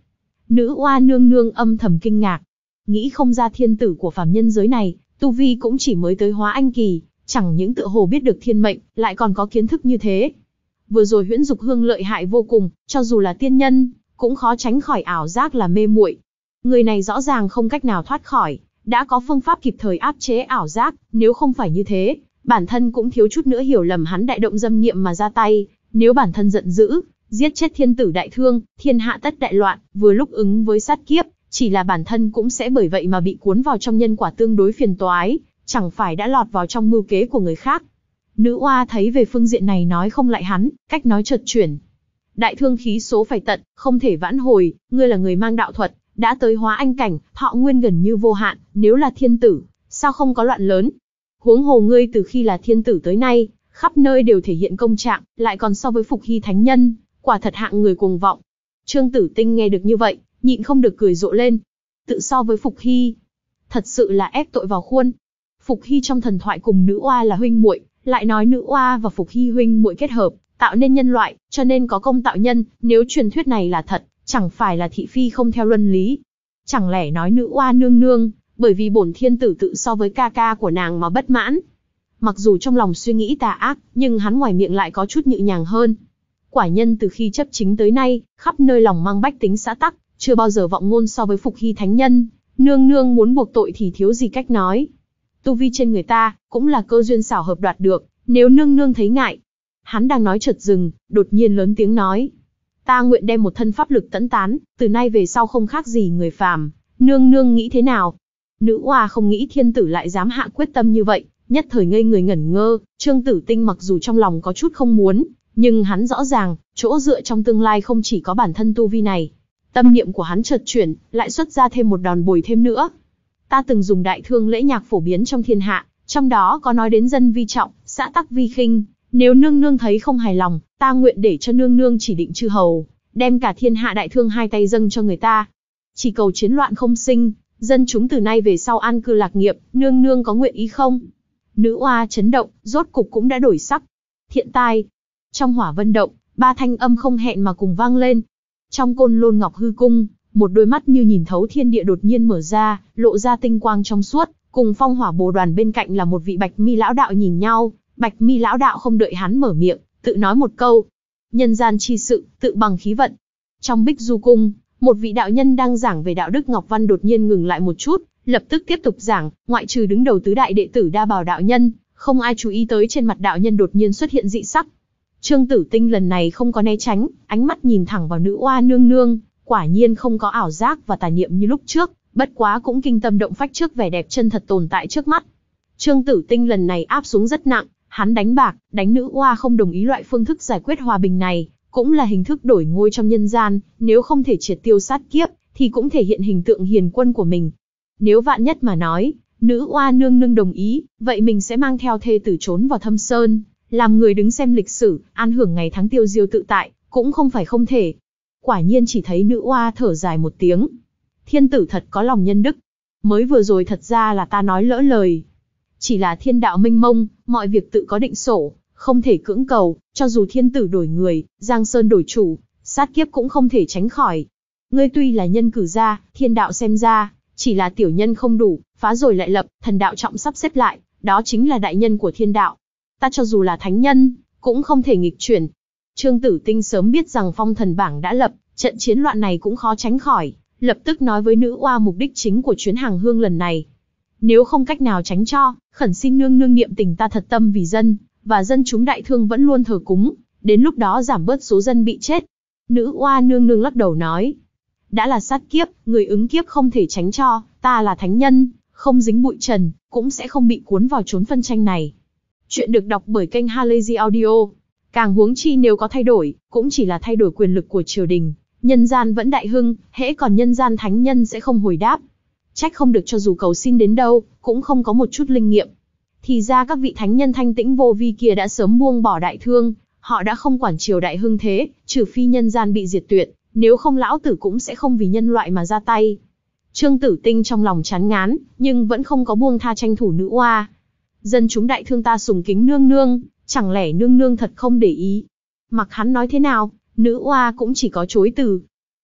Nữ oa nương nương âm thầm kinh ngạc. Nghĩ không ra thiên tử của phàm nhân giới này, tu vi cũng chỉ mới tới hóa anh kỳ, chẳng những tựa hồ biết được thiên mệnh, lại còn có kiến thức như thế. Vừa rồi Huyễn Dục Hương lợi hại vô cùng, cho dù là tiên nhân, cũng khó tránh khỏi ảo giác là mê muội. Người này rõ ràng không cách nào thoát khỏi, đã có phương pháp kịp thời áp chế ảo giác, nếu không phải như thế, bản thân cũng thiếu chút nữa hiểu lầm hắn đại động dâm niệm mà ra tay, nếu bản thân giận dữ, giết chết thiên tử đại thương, thiên hạ tất đại loạn, vừa lúc ứng với sát kiếp, chỉ là bản thân cũng sẽ bởi vậy mà bị cuốn vào trong nhân quả tương đối phiền toái, chẳng phải đã lọt vào trong mưu kế của người khác. Nữ oa thấy về phương diện này nói không lại hắn, cách nói chợt chuyển. Đại thương khí số phải tận, không thể vãn hồi, ngươi là người mang đạo thuật, đã tới hóa anh cảnh, thọ nguyên gần như vô hạn, nếu là thiên tử, sao không có loạn lớn? Huống hồ ngươi từ khi là thiên tử tới nay, khắp nơi đều thể hiện công trạng, lại còn so với Phục Hy thánh nhân, quả thật hạng người cuồng vọng. Trương Tử Tinh nghe được như vậy, nhịn không được cười rộ lên. Tự so với Phục Hy, thật sự là ép tội vào khuôn. Phục Hy trong thần thoại cùng nữ oa là huynh muội, lại nói nữ oa và Phục Hy huynh muội kết hợp, tạo nên nhân loại, cho nên có công tạo nhân, nếu truyền thuyết này là thật, chẳng phải là thị phi không theo luân lý. Chẳng lẽ nói nữ oa nương nương, bởi vì bổn thiên tử tự so với ca ca của nàng mà bất mãn. Mặc dù trong lòng suy nghĩ tà ác, nhưng hắn ngoài miệng lại có chút nhẹ nhàng hơn. Quả nhân từ khi chấp chính tới nay, khắp nơi lòng mang bách tính xã tắc, chưa bao giờ vọng ngôn so với Phục Hy thánh nhân, nương nương muốn buộc tội thì thiếu gì cách nói. Tu vi trên người ta, cũng là cơ duyên xảo hợp đoạt được, nếu nương nương thấy ngại. Hắn đang nói chợt dừng, đột nhiên lớn tiếng nói. Ta nguyện đem một thân pháp lực tẫn tán, từ nay về sau không khác gì người phàm, nương nương nghĩ thế nào? Nữ oa không nghĩ thiên tử lại dám hạ quyết tâm như vậy, nhất thời ngây người ngẩn ngơ. Trương Tử Tinh mặc dù trong lòng có chút không muốn, nhưng hắn rõ ràng, chỗ dựa trong tương lai không chỉ có bản thân tu vi này. Tâm niệm của hắn chợt chuyển, lại xuất ra thêm một đòn bồi thêm nữa. Ta từng dùng đại thương lễ nhạc phổ biến trong thiên hạ, trong đó có nói đến dân vi trọng, xã tắc vi khinh. Nếu nương nương thấy không hài lòng, ta nguyện để cho nương nương chỉ định chư hầu, đem cả thiên hạ đại thương hai tay dâng cho người ta. Chỉ cầu chiến loạn không sinh, dân chúng từ nay về sau an cư lạc nghiệp, nương nương có nguyện ý không? Nữ oa chấn động, rốt cục cũng đã đổi sắc. Thiện tai. Trong hỏa vân động, ba thanh âm không hẹn mà cùng vang lên. Trong côn lôn ngọc hư cung, một đôi mắt như nhìn thấu thiên địa đột nhiên mở ra, lộ ra tinh quang trong suốt, cùng phong hỏa bồ đoàn bên cạnh là một vị bạch mi lão đạo nhìn nhau. Bạch mi lão đạo không đợi hắn mở miệng, tự nói một câu. Nhân gian chi sự, tự bằng khí vận. Trong Bích Du Cung, một vị đạo nhân đang giảng về đạo đức Ngọc Văn đột nhiên ngừng lại một chút, lập tức tiếp tục giảng, ngoại trừ đứng đầu tứ đại đệ tử Đa Bảo đạo nhân, không ai chú ý tới trên mặt đạo nhân đột nhiên xuất hiện dị sắc. Trương Tử Tinh lần này không có né tránh, ánh mắt nhìn thẳng vào nữ oa nương nương, quả nhiên không có ảo giác và tà niệm như lúc trước, bất quá cũng kinh tâm động phách trước vẻ đẹp chân thật tồn tại trước mắt. Trương Tử Tinh lần này áp xuống rất nặng. Hắn đánh bạc, đánh nữ oa không đồng ý loại phương thức giải quyết hòa bình này, cũng là hình thức đổi ngôi trong nhân gian, nếu không thể triệt tiêu sát kiếp, thì cũng thể hiện hình tượng hiền quân của mình. Nếu vạn nhất mà nói, nữ oa nương nương đồng ý, vậy mình sẽ mang theo thê tử trốn vào thâm sơn, làm người đứng xem lịch sử, an hưởng ngày tháng tiêu diêu tự tại, cũng không phải không thể. Quả nhiên chỉ thấy nữ oa thở dài một tiếng. Thiên tử thật có lòng nhân đức. Mới vừa rồi thật ra là ta nói lỡ lời. Chỉ là thiên đạo mênh mông, mọi việc tự có định sổ, không thể cưỡng cầu, cho dù thiên tử đổi người, giang sơn đổi chủ, sát kiếp cũng không thể tránh khỏi. Ngươi tuy là nhân cử ra, thiên đạo xem ra, chỉ là tiểu nhân không đủ, phá rồi lại lập, thần đạo trọng sắp xếp lại, đó chính là đại nhân của thiên đạo. Ta cho dù là thánh nhân, cũng không thể nghịch chuyển. Trương Tử Tinh sớm biết rằng phong thần bảng đã lập, trận chiến loạn này cũng khó tránh khỏi, lập tức nói với nữ oa mục đích chính của chuyến hàng hương lần này. Nếu không cách nào tránh cho, khẩn xin nương nương niệm tình ta thật tâm vì dân, và dân chúng đại thương vẫn luôn thờ cúng, đến lúc đó giảm bớt số dân bị chết. Nữ oa nương nương lắc đầu nói, đã là sát kiếp, người ứng kiếp không thể tránh cho, ta là thánh nhân, không dính bụi trần, cũng sẽ không bị cuốn vào chốn phân tranh này. Chuyện được đọc bởi kênh Halazy Audio. Càng huống chi nếu có thay đổi, cũng chỉ là thay đổi quyền lực của triều đình, nhân gian vẫn đại hưng, hễ còn nhân gian thánh nhân sẽ không hồi đáp. Trách không được cho dù cầu xin đến đâu, cũng không có một chút linh nghiệm. Thì ra các vị thánh nhân thanh tĩnh vô vi kia đã sớm buông bỏ đại thương, họ đã không quản triều đại hưng thế, trừ phi nhân gian bị diệt tuyệt, nếu không lão tử cũng sẽ không vì nhân loại mà ra tay. Trương Tử Tinh trong lòng chán ngán, nhưng vẫn không có buông tha tranh thủ nữ oa. Dân chúng đại thương ta sùng kính nương nương, chẳng lẽ nương nương thật không để ý? Mặc hắn nói thế nào, nữ oa cũng chỉ có chối từ.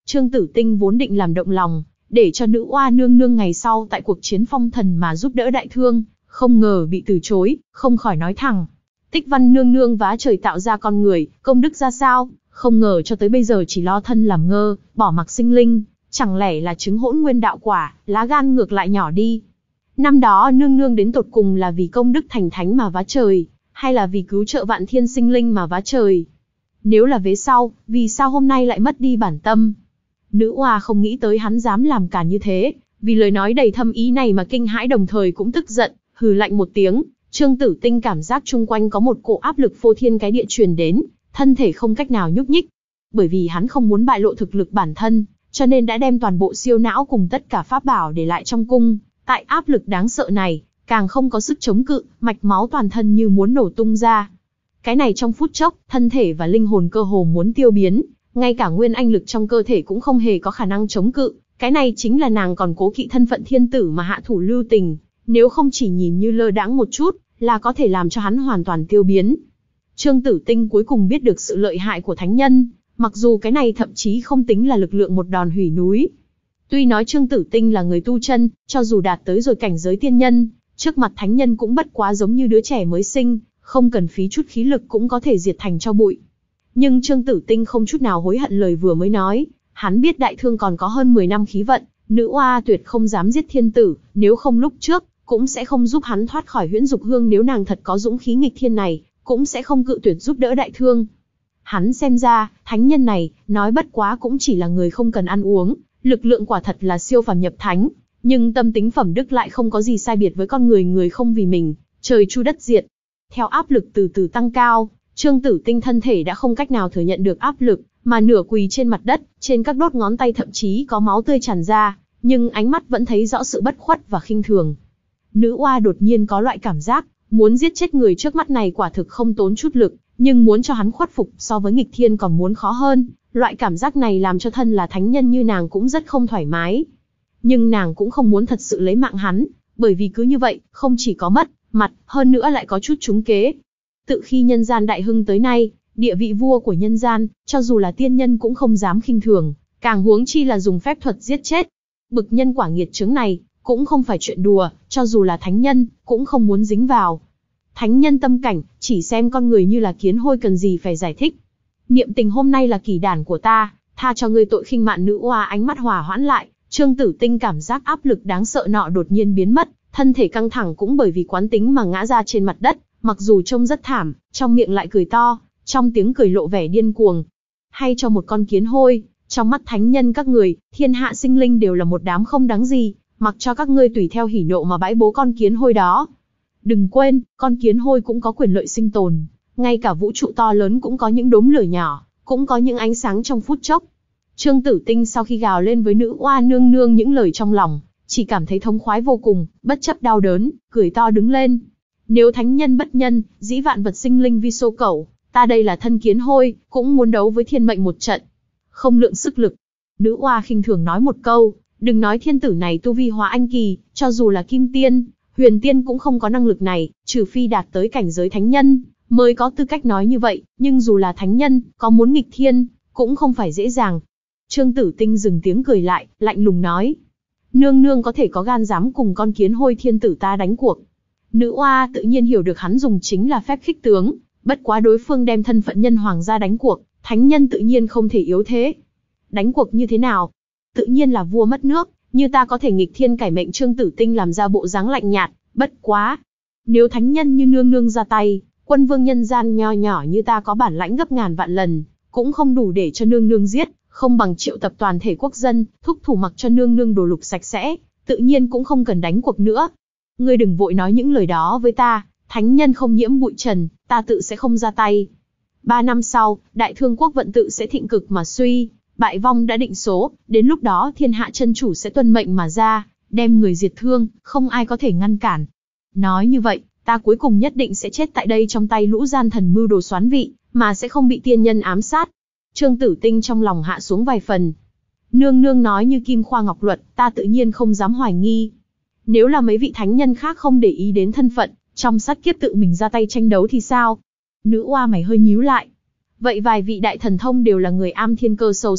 Trương Tử Tinh vốn định làm động lòng, để cho nữ oa nương nương ngày sau tại cuộc chiến phong thần mà giúp đỡ đại thương, không ngờ bị từ chối, không khỏi nói thẳng. Tích Văn nương nương vá trời tạo ra con người, công đức ra sao, không ngờ cho tới bây giờ chỉ lo thân làm ngơ, bỏ mặc sinh linh, chẳng lẽ là chứng hỗn nguyên đạo quả, lá gan ngược lại nhỏ đi. Năm đó nương nương đến tột cùng là vì công đức thành thánh mà vá trời, hay là vì cứu trợ vạn thiên sinh linh mà vá trời? Nếu là vế sau, vì sao hôm nay lại mất đi bản tâm? Nữ oa không nghĩ tới hắn dám làm cản như thế, vì lời nói đầy thâm ý này mà kinh hãi đồng thời cũng tức giận, hừ lạnh một tiếng. Trương Tử Tinh cảm giác chung quanh có một cỗ áp lực phô thiên cái địa truyền đến, thân thể không cách nào nhúc nhích. Bởi vì hắn không muốn bại lộ thực lực bản thân, cho nên đã đem toàn bộ siêu não cùng tất cả pháp bảo để lại trong cung. Tại áp lực đáng sợ này, càng không có sức chống cự, mạch máu toàn thân như muốn nổ tung ra. Cái này trong phút chốc, thân thể và linh hồn cơ hồ muốn tiêu biến, ngay cả nguyên anh lực trong cơ thể cũng không hề có khả năng chống cự. Cái này chính là nàng còn cố kỵ thân phận thiên tử mà hạ thủ lưu tình, nếu không chỉ nhìn như lơ đãng một chút, là có thể làm cho hắn hoàn toàn tiêu biến. Trương Tử Tinh cuối cùng biết được sự lợi hại của thánh nhân, mặc dù cái này thậm chí không tính là lực lượng một đòn hủy núi. Tuy nói Trương Tử Tinh là người tu chân, cho dù đạt tới rồi cảnh giới tiên nhân, trước mặt thánh nhân cũng bất quá giống như đứa trẻ mới sinh, không cần phí chút khí lực cũng có thể diệt thành tro bụi. Nhưng Trương Tử Tinh không chút nào hối hận lời vừa mới nói, hắn biết đại thương còn có hơn mười năm khí vận, nữ oa tuyệt không dám giết thiên tử, nếu không lúc trước, cũng sẽ không giúp hắn thoát khỏi huyễn dục hương, nếu nàng thật có dũng khí nghịch thiên này, cũng sẽ không cự tuyệt giúp đỡ đại thương. Hắn xem ra, thánh nhân này, nói bất quá cũng chỉ là người không cần ăn uống, lực lượng quả thật là siêu phàm nhập thánh, nhưng tâm tính phẩm đức lại không có gì sai biệt với con người, người không vì mình, trời chu đất diệt. Theo áp lực từ từ tăng cao, Trương Tử Tinh thân thể đã không cách nào thừa nhận được áp lực, mà nửa quỳ trên mặt đất, trên các đốt ngón tay thậm chí có máu tươi tràn ra, nhưng ánh mắt vẫn thấy rõ sự bất khuất và khinh thường. Nữ oa đột nhiên có loại cảm giác, muốn giết chết người trước mắt này quả thực không tốn chút lực, nhưng muốn cho hắn khuất phục so với nghịch thiên còn muốn khó hơn, loại cảm giác này làm cho thân là thánh nhân như nàng cũng rất không thoải mái. Nhưng nàng cũng không muốn thật sự lấy mạng hắn, bởi vì cứ như vậy, không chỉ có mất mặt, hơn nữa lại có chút trúng kế. Tự khi nhân gian đại hưng tới nay, địa vị vua của nhân gian, cho dù là tiên nhân cũng không dám khinh thường, càng huống chi là dùng phép thuật giết chết. Bực nhân quả nghiệt chướng này, cũng không phải chuyện đùa, cho dù là thánh nhân, cũng không muốn dính vào. Thánh nhân tâm cảnh, chỉ xem con người như là kiến hôi cần gì phải giải thích. Niệm Tình hôm nay là kỳ đản của ta, tha cho ngươi tội khinh mạn nữ oa. Ánh mắt hòa hoãn lại, Trương Tử Tinh cảm giác áp lực đáng sợ nọ đột nhiên biến mất, thân thể căng thẳng cũng bởi vì quán tính mà ngã ra trên mặt đất, mặc dù trông rất thảm, trong miệng lại cười to, trong tiếng cười lộ vẻ điên cuồng. Hay cho một con kiến hôi, trong mắt thánh nhân các người, thiên hạ sinh linh đều là một đám không đáng gì, mặc cho các ngươi tùy theo hỉ nộ mà bãi bố con kiến hôi đó. Đừng quên, con kiến hôi cũng có quyền lợi sinh tồn, ngay cả vũ trụ to lớn cũng có những đốm lửa nhỏ, cũng có những ánh sáng trong phút chốc. Trương Tử Tinh sau khi gào lên với nữ oa nương nương những lời trong lòng, chỉ cảm thấy thống khoái vô cùng, bất chấp đau đớn, cười to đứng lên. Nếu thánh nhân bất nhân, dĩ vạn vật sinh linh vi xô cẩu, ta đây là thân kiến hôi, cũng muốn đấu với thiên mệnh một trận. Không lượng sức lực. Nữ oa khinh thường nói một câu, đừng nói thiên tử này tu vi hóa anh kỳ, cho dù là kim tiên, huyền tiên cũng không có năng lực này, trừ phi đạt tới cảnh giới thánh nhân, mới có tư cách nói như vậy, nhưng dù là thánh nhân, có muốn nghịch thiên, cũng không phải dễ dàng. Trương Tử Tinh dừng tiếng cười lại, lạnh lùng nói. Nương nương có thể có gan dám cùng con kiến hôi thiên tử ta đánh cuộc. Nữ oa tự nhiên hiểu được hắn dùng chính là phép khích tướng, bất quá đối phương đem thân phận nhân hoàng ra đánh cuộc, thánh nhân tự nhiên không thể yếu thế. Đánh cuộc như thế nào? Tự nhiên là vua mất nước, như ta có thể nghịch thiên cải mệnh. Trương Tử Tinh làm ra bộ dáng lạnh nhạt, bất quá. Nếu thánh nhân như nương nương ra tay, quân vương nhân gian nho nhỏ như ta có bản lãnh gấp ngàn vạn lần, cũng không đủ để cho nương nương giết, không bằng triệu tập toàn thể quốc dân, thúc thủ mặc cho nương nương đồ lục sạch sẽ, tự nhiên cũng không cần đánh cuộc nữa. Ngươi đừng vội nói những lời đó với ta, thánh nhân không nhiễm bụi trần, ta tự sẽ không ra tay. Ba năm sau, đại thương quốc vận tự sẽ thịnh cực mà suy, bại vong đã định số, đến lúc đó thiên hạ chân chủ sẽ tuân mệnh mà ra, đem người diệt thương, không ai có thể ngăn cản. Nói như vậy, ta cuối cùng nhất định sẽ chết tại đây trong tay lũ gian thần mưu đồ xoán vị, mà sẽ không bị tiên nhân ám sát. Trương Tử Tinh trong lòng hạ xuống vài phần. Nương nương nói như kim khoa ngọc luật, ta tự nhiên không dám hoài nghi. Nếu là mấy vị thánh nhân khác không để ý đến thân phận, trong sát kiếp tự mình ra tay tranh đấu thì sao? Nữ oa mày hơi nhíu lại. Vậy vài vị đại thần thông đều là người am thiên cơ sâu sắc,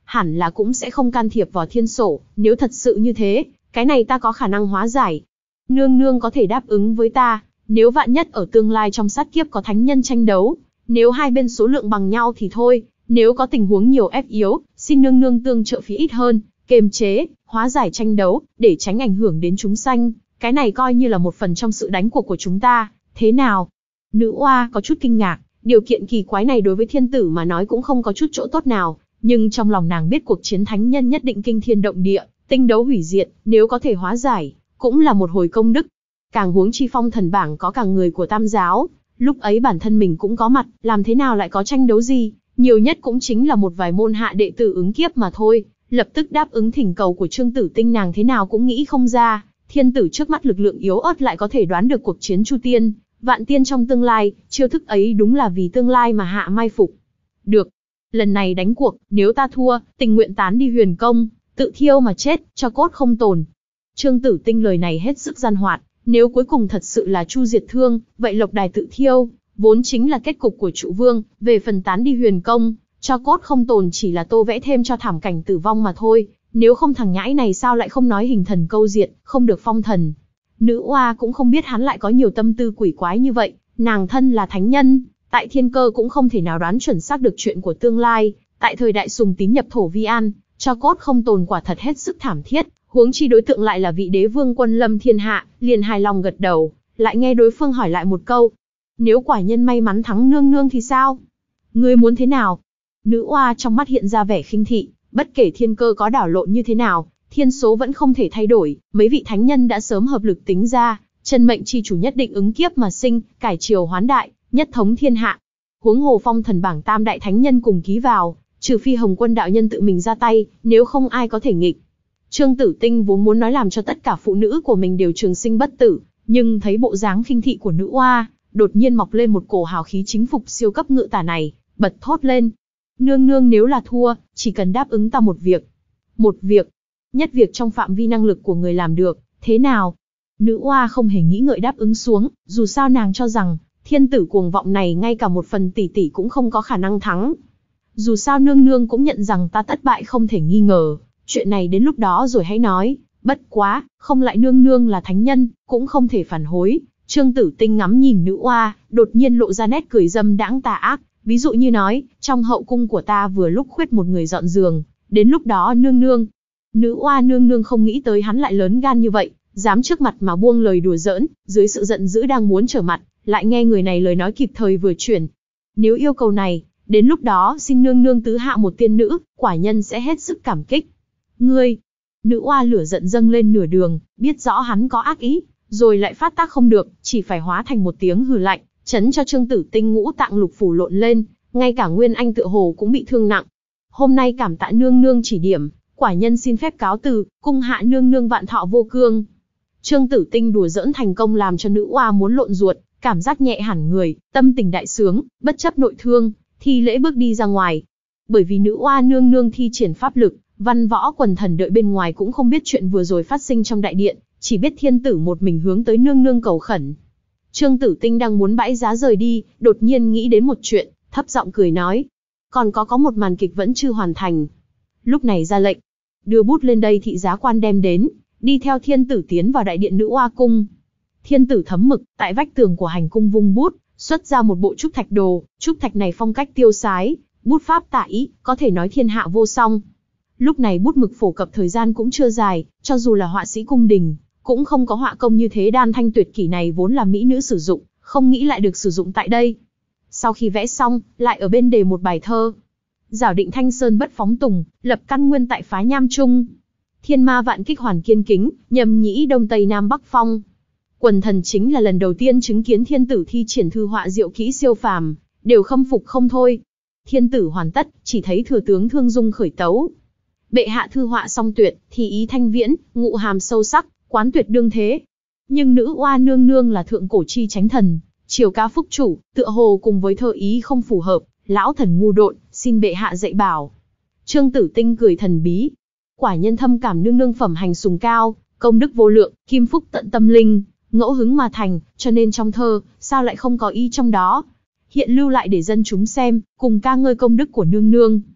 hẳn là cũng sẽ không can thiệp vào thiên sổ, nếu thật sự như thế, cái này ta có khả năng hóa giải. Nương nương có thể đáp ứng với ta, nếu vạn nhất ở tương lai trong sát kiếp có thánh nhân tranh đấu, nếu hai bên số lượng bằng nhau thì thôi, nếu có tình huống nhiều ép yếu, xin nương nương tương trợ phí ít hơn, kiềm chế, hóa giải tranh đấu, để tránh ảnh hưởng đến chúng sanh, cái này coi như là một phần trong sự đánh cuộc của chúng ta, thế nào? Nữ oa có chút kinh ngạc, điều kiện kỳ quái này đối với thiên tử mà nói cũng không có chút chỗ tốt nào, nhưng trong lòng nàng biết cuộc chiến thánh nhân nhất định kinh thiên động địa, tinh đấu hủy diệt, nếu có thể hóa giải, cũng là một hồi công đức. Càng huống chi phong thần bảng có cả người của tam giáo, lúc ấy bản thân mình cũng có mặt, làm thế nào lại có tranh đấu gì, nhiều nhất cũng chính là một vài môn hạ đệ tử ứng kiếp mà thôi. Lập tức đáp ứng thỉnh cầu của Trương Tử Tinh nàng thế nào cũng nghĩ không ra, thiên tử trước mắt lực lượng yếu ớt lại có thể đoán được cuộc chiến Chu Tiên, Vạn Tiên trong tương lai, chiêu thức ấy đúng là vì tương lai mà hạ mai phục. Được, lần này đánh cuộc, nếu ta thua, tình nguyện tán đi huyền công, tự thiêu mà chết, cho cốt không tồn. Trương Tử Tinh lời này hết sức gian hoạt, nếu cuối cùng thật sự là Chu diệt thương, vậy lộc đài tự thiêu, vốn chính là kết cục của Trụ Vương, về phần tán đi huyền công, cho cốt không tồn chỉ là tô vẽ thêm cho thảm cảnh tử vong mà thôi, nếu không thằng nhãi này sao lại không nói hình thần câu diệt, không được phong thần. Nữ oa cũng không biết hắn lại có nhiều tâm tư quỷ quái như vậy, nàng thân là thánh nhân, tại thiên cơ cũng không thể nào đoán chuẩn xác được chuyện của tương lai, tại thời đại sùng tín nhập thổ vi an, cho cốt không tồn quả thật hết sức thảm thiết, huống chi đối tượng lại là vị đế vương quân lâm thiên hạ, liền hài lòng gật đầu, lại nghe đối phương hỏi lại một câu. Nếu quả nhân may mắn thắng nương nương thì sao? Ngươi muốn thế nào? Nữ oa trong mắt hiện ra vẻ khinh thị, bất kể thiên cơ có đảo lộn như thế nào, thiên số vẫn không thể thay đổi, mấy vị thánh nhân đã sớm hợp lực tính ra, chân mệnh chi chủ nhất định ứng kiếp mà sinh, cải triều hoán đại, nhất thống thiên hạ. Huống hồ phong thần bảng tam đại thánh nhân cùng ký vào, trừ phi Hồng Quân đạo nhân tự mình ra tay, nếu không ai có thể nghịch. Trương Tử Tinh vốn muốn nói làm cho tất cả phụ nữ của mình đều trường sinh bất tử, nhưng thấy bộ dáng khinh thị của nữ oa, đột nhiên mọc lên một cổ hào khí chính phục siêu cấp ngự tả này, bật thốt lên. Nương nương nếu là thua, chỉ cần đáp ứng ta một việc. Một việc. Nhất việc trong phạm vi năng lực của người làm được, thế nào? Nữ oa không hề nghĩ ngợi đáp ứng xuống, dù sao nàng cho rằng, thiên tử cuồng vọng này ngay cả một phần tỷ tỷ cũng không có khả năng thắng. Dù sao nương nương cũng nhận rằng ta thất bại không thể nghi ngờ, chuyện này đến lúc đó rồi hãy nói, bất quá, không lại nương nương là thánh nhân, cũng không thể phản hối. Trương Tử Tinh ngắm nhìn nữ oa, đột nhiên lộ ra nét cười dâm đãng tà ác, ví dụ như nói, trong hậu cung của ta vừa lúc khuyết một người dọn giường, đến lúc đó nương nương. Nữ oa nương nương không nghĩ tới hắn lại lớn gan như vậy, dám trước mặt mà buông lời đùa giỡn, dưới sự giận dữ đang muốn trở mặt, lại nghe người này lời nói kịp thời vừa chuyển. Nếu yêu cầu này, đến lúc đó xin nương nương tứ hạ một tiên nữ, quả nhân sẽ hết sức cảm kích. Ngươi, nữ oa lửa giận dâng lên nửa đường, biết rõ hắn có ác ý, rồi lại phát tác không được, chỉ phải hóa thành một tiếng hừ lạnh, chấn cho Trương Tử Tinh ngũ tạng lục phủ lộn lên, ngay cả Nguyên Anh tựa hồ cũng bị thương nặng. Hôm nay cảm tạ nương nương chỉ điểm, quả nhân xin phép cáo từ, cung hạ nương nương vạn thọ vô cương. Trương Tử Tinh đùa giỡn thành công làm cho nữ oa muốn lộn ruột, cảm giác nhẹ hẳn người, tâm tình đại sướng, bất chấp nội thương, thi lễ bước đi ra ngoài. Bởi vì nữ oa nương nương thi triển pháp lực, văn võ quần thần đợi bên ngoài cũng không biết chuyện vừa rồi phát sinh trong đại điện, chỉ biết thiên tử một mình hướng tới nương nương cầu khẩn. Trương Tử Tinh đang muốn bãi giá rời đi, đột nhiên nghĩ đến một chuyện, thấp giọng cười nói. Còn có có một màn kịch vẫn chưa hoàn thành. Lúc này ra lệnh, đưa bút lên đây thị giá quan đem đến, đi theo thiên tử tiến vào đại điện nữ oa cung. Thiên tử thấm mực, tại vách tường của hành cung vung bút, xuất ra một bộ trúc thạch đồ, trúc thạch này phong cách tiêu sái, bút pháp tả ý, có thể nói thiên hạ vô song. Lúc này bút mực phổ cập thời gian cũng chưa dài, cho dù là họa sĩ cung đình, cũng không có họa công như thế đan thanh tuyệt kỷ này vốn là mỹ nữ sử dụng, không nghĩ lại được sử dụng tại đây. Sau khi vẽ xong, lại ở bên đề một bài thơ. Giảo định thanh sơn bất phóng tùng, lập căn nguyên tại phá nham trung. Thiên ma vạn kích hoàn kiên kính, nhầm nhĩ đông tây nam bắc phong. Quần thần chính là lần đầu tiên chứng kiến thiên tử thi triển thư họa diệu kỹ siêu phàm, đều khâm phục không thôi. Thiên tử hoàn tất, chỉ thấy thừa tướng Thương Dung khởi tấu. Bệ hạ thư họa song tuyệt, thì ý thanh viễn, ngụ hàm sâu sắc, quán tuyệt đương thế. Nhưng nữ oa nương nương là thượng cổ chi chánh thần, triều ca phúc chủ, tựa hồ cùng với thơ ý không phù hợp, lão thần ngu độn, xin bệ hạ dạy bảo. Trương Tử Tinh cười thần bí. Quả nhân thâm cảm nương nương phẩm hành sùng cao, công đức vô lượng, kim phúc tận tâm linh, ngẫu hứng mà thành, cho nên trong thơ, sao lại không có ý trong đó. Hiện lưu lại để dân chúng xem, cùng ca ngợi công đức của nương nương.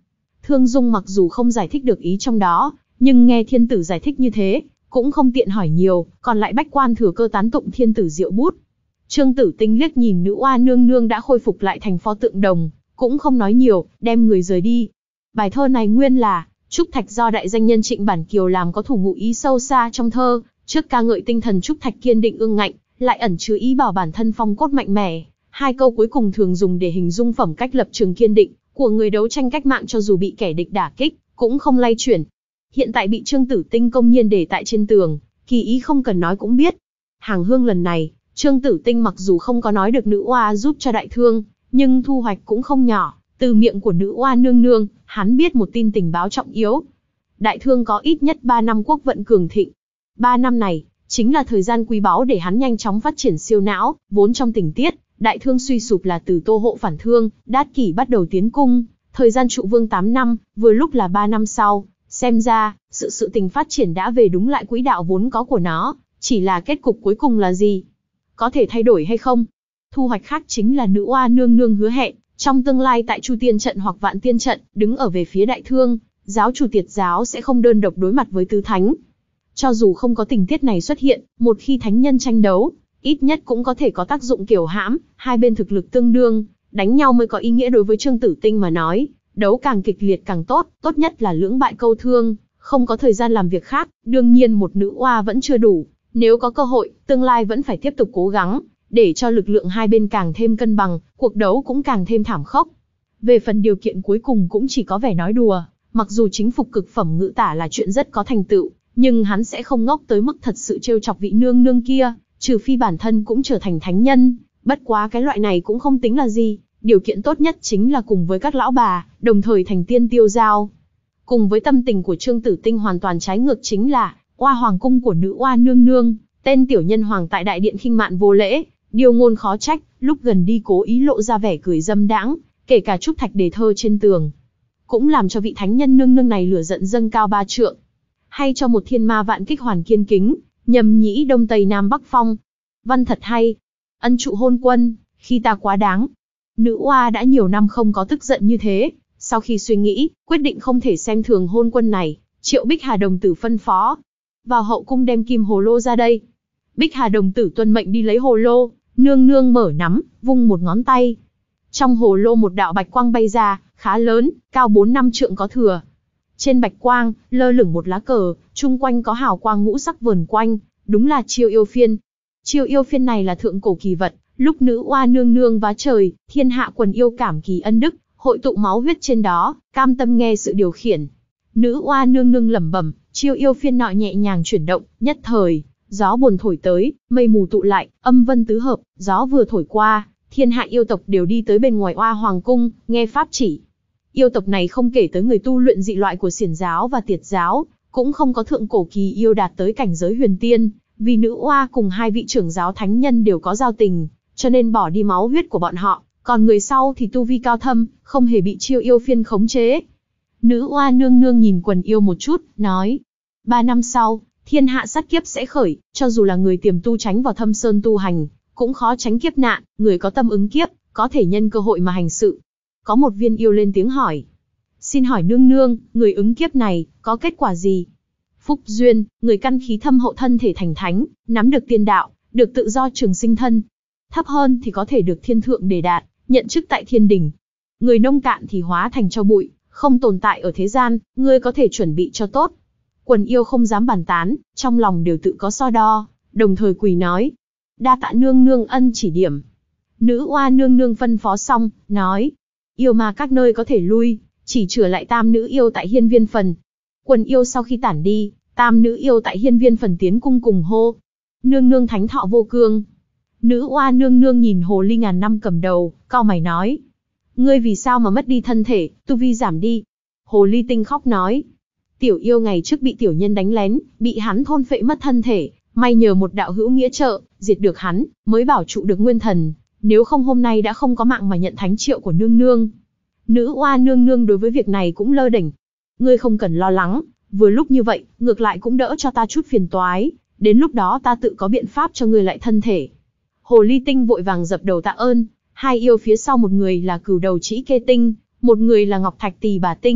Thương Dung mặc dù không giải thích được ý trong đó, nhưng nghe thiên tử giải thích như thế, cũng không tiện hỏi nhiều, còn lại bách quan thừa cơ tán tụng thiên tử diệu bút. Trương Tử Tinh liếc nhìn nữ oa nương nương đã khôi phục lại thành pho tượng đồng, cũng không nói nhiều, đem người rời đi. Bài thơ này nguyên là Trúc Thạch do đại danh nhân Trịnh Bản Kiều làm, có thủ ngụ ý sâu xa trong thơ, trước ca ngợi tinh thần Trúc Thạch kiên định ương ngạnh, lại ẩn chứa ý bảo bản thân phong cốt mạnh mẽ. Hai câu cuối cùng thường dùng để hình dung phẩm cách lập trường kiên định của người đấu tranh cách mạng, cho dù bị kẻ địch đả kích, cũng không lay chuyển. Hiện tại bị Trương Tử Tinh công nhiên để tại trên tường, kỳ ý không cần nói cũng biết. Hàng hương lần này, Trương Tử Tinh mặc dù không có nói được nữ oa giúp cho đại thương, nhưng thu hoạch cũng không nhỏ. Từ miệng của nữ oa nương nương, hắn biết một tin tình báo trọng yếu. Đại thương có ít nhất ba năm quốc vận cường thịnh. Ba năm này, chính là thời gian quý báu để hắn nhanh chóng phát triển siêu não, vốn trong tình tiết, đại thương suy sụp là từ Tô Hộ phản thương, Đát Kỷ bắt đầu tiến cung, thời gian trụ vương tám năm, vừa lúc là ba năm sau. Xem ra, sự sự tình phát triển đã về đúng lại quỹ đạo vốn có của nó, chỉ là kết cục cuối cùng là gì? Có thể thay đổi hay không? Thu hoạch khác chính là nữ oa nương nương hứa hẹn, trong tương lai tại Chu Tiên trận hoặc Vạn Tiên trận, đứng ở về phía đại thương, giáo chủ Tiệt giáo sẽ không đơn độc đối mặt với tứ thánh. Cho dù không có tình tiết này xuất hiện, một khi thánh nhân tranh đấu, ít nhất cũng có thể có tác dụng kiểu hãm, hai bên thực lực tương đương, đánh nhau mới có ý nghĩa. Đối với Trương Tử Tinh mà nói, đấu càng kịch liệt càng tốt, tốt nhất là lưỡng bại câu thương, không có thời gian làm việc khác, đương nhiên một nữ oa vẫn chưa đủ, nếu có cơ hội, tương lai vẫn phải tiếp tục cố gắng, để cho lực lượng hai bên càng thêm cân bằng, cuộc đấu cũng càng thêm thảm khốc. Về phần điều kiện cuối cùng cũng chỉ có vẻ nói đùa, mặc dù chính phục cực phẩm ngự tả là chuyện rất có thành tựu, nhưng hắn sẽ không ngốc tới mức thật sự trêu chọc vị nương nương kia, trừ phi bản thân cũng trở thành thánh nhân, bất quá cái loại này cũng không tính là gì. Điều kiện tốt nhất chính là cùng với các lão bà, đồng thời thành tiên tiêu giao. Cùng với tâm tình của Trương Tử Tinh hoàn toàn trái ngược chính là, oa hoàng cung của nữ oa nương nương, tên tiểu nhân hoàng tại đại điện khinh mạn vô lễ, điều ngôn khó trách, lúc gần đi cố ý lộ ra vẻ cười dâm đãng, kể cả trúc thạch đề thơ trên tường. Cũng làm cho vị thánh nhân nương nương này lửa giận dâng cao ba trượng. Hay cho một thiên ma vạn kích hoàn kiên kính, nhầm nhĩ đông tây nam bắc phong. Văn thật hay. Ân trụ hôn quân, khi ta quá đáng. Nữ oa đã nhiều năm không có tức giận như thế, sau khi suy nghĩ, quyết định không thể xem thường hôn quân này, Triệu Bích Hà đồng tử phân phó. Vào hậu cung đem kim hồ lô ra đây. Bích Hà đồng tử tuân mệnh đi lấy hồ lô, nương nương mở nắm, vung một ngón tay. Trong hồ lô một đạo bạch quang bay ra, khá lớn, cao bốn năm trượng có thừa. Trên bạch quang, lơ lửng một lá cờ, chung quanh có hào quang ngũ sắc vờn quanh, đúng là chiêu yêu phiên. Chiêu yêu phiên này là thượng cổ kỳ vật, lúc nữ oa nương nương vá trời, thiên hạ quần yêu cảm kỳ ân đức, hội tụ máu huyết trên đó, cam tâm nghe sự điều khiển. Nữ oa nương nương lẩm bẩm, chiêu yêu phiên nọ nhẹ nhàng chuyển động, nhất thời, gió buồn thổi tới, mây mù tụ lại, âm vân tứ hợp, gió vừa thổi qua, thiên hạ yêu tộc đều đi tới bên ngoài oa hoàng cung, nghe pháp chỉ. Yêu tộc này không kể tới người tu luyện dị loại của xiển giáo và tiệt giáo, cũng không có thượng cổ kỳ yêu đạt tới cảnh giới huyền tiên, vì nữ oa cùng hai vị trưởng giáo thánh nhân đều có giao tình, cho nên bỏ đi máu huyết của bọn họ, còn người sau thì tu vi cao thâm, không hề bị chiêu yêu phiên khống chế. Nữ oa nương nương nhìn quần yêu một chút, nói, ba năm sau, thiên hạ sát kiếp sẽ khởi, cho dù là người tiềm tu tránh vào thâm sơn tu hành, cũng khó tránh kiếp nạn, người có tâm ứng kiếp, có thể nhân cơ hội mà hành sự. Có một viên yêu lên tiếng hỏi, xin hỏi nương nương, người ứng kiếp này, có kết quả gì? Phúc duyên, người căn khí thâm hậu thân thể thành thánh, nắm được tiên đạo, được tự do trường sinh thân. Thấp hơn thì có thể được thiên thượng đề đạt, nhận chức tại thiên đình. Người nông cạn thì hóa thành tro bụi, không tồn tại ở thế gian, ngươi có thể chuẩn bị cho tốt. Quần yêu không dám bàn tán, trong lòng đều tự có so đo, đồng thời quỳ nói, đa tạ nương nương ân chỉ điểm. Nữ oa nương nương phân phó xong, nói, yêu ma các nơi có thể lui, chỉ chừa lại tam nữ yêu tại hiên viên phần. Quần yêu sau khi tản đi, tam nữ yêu tại hiên viên phần tiến cung cùng hô, nương nương thánh thọ vô cương. Nữ oa nương nương nhìn hồ ly ngàn năm cầm đầu, cau mày nói, ngươi vì sao mà mất đi thân thể, tu vi giảm đi? Hồ ly tinh khóc nói, tiểu yêu ngày trước bị tiểu nhân đánh lén, bị hắn thôn phệ mất thân thể, may nhờ một đạo hữu nghĩa trợ, diệt được hắn, mới bảo trụ được nguyên thần, nếu không hôm nay đã không có mạng mà nhận thánh triệu của nương nương. Nữ oa nương nương đối với việc này cũng lơ đễnh, ngươi không cần lo lắng, vừa lúc như vậy, ngược lại cũng đỡ cho ta chút phiền toái, đến lúc đó ta tự có biện pháp cho ngươi lại thân thể. Hồ ly tinh vội vàng dập đầu tạ ơn, hai yêu phía sau một người là cửu đầu trĩ kê tinh, một người là ngọc thạch tỳ bà tinh,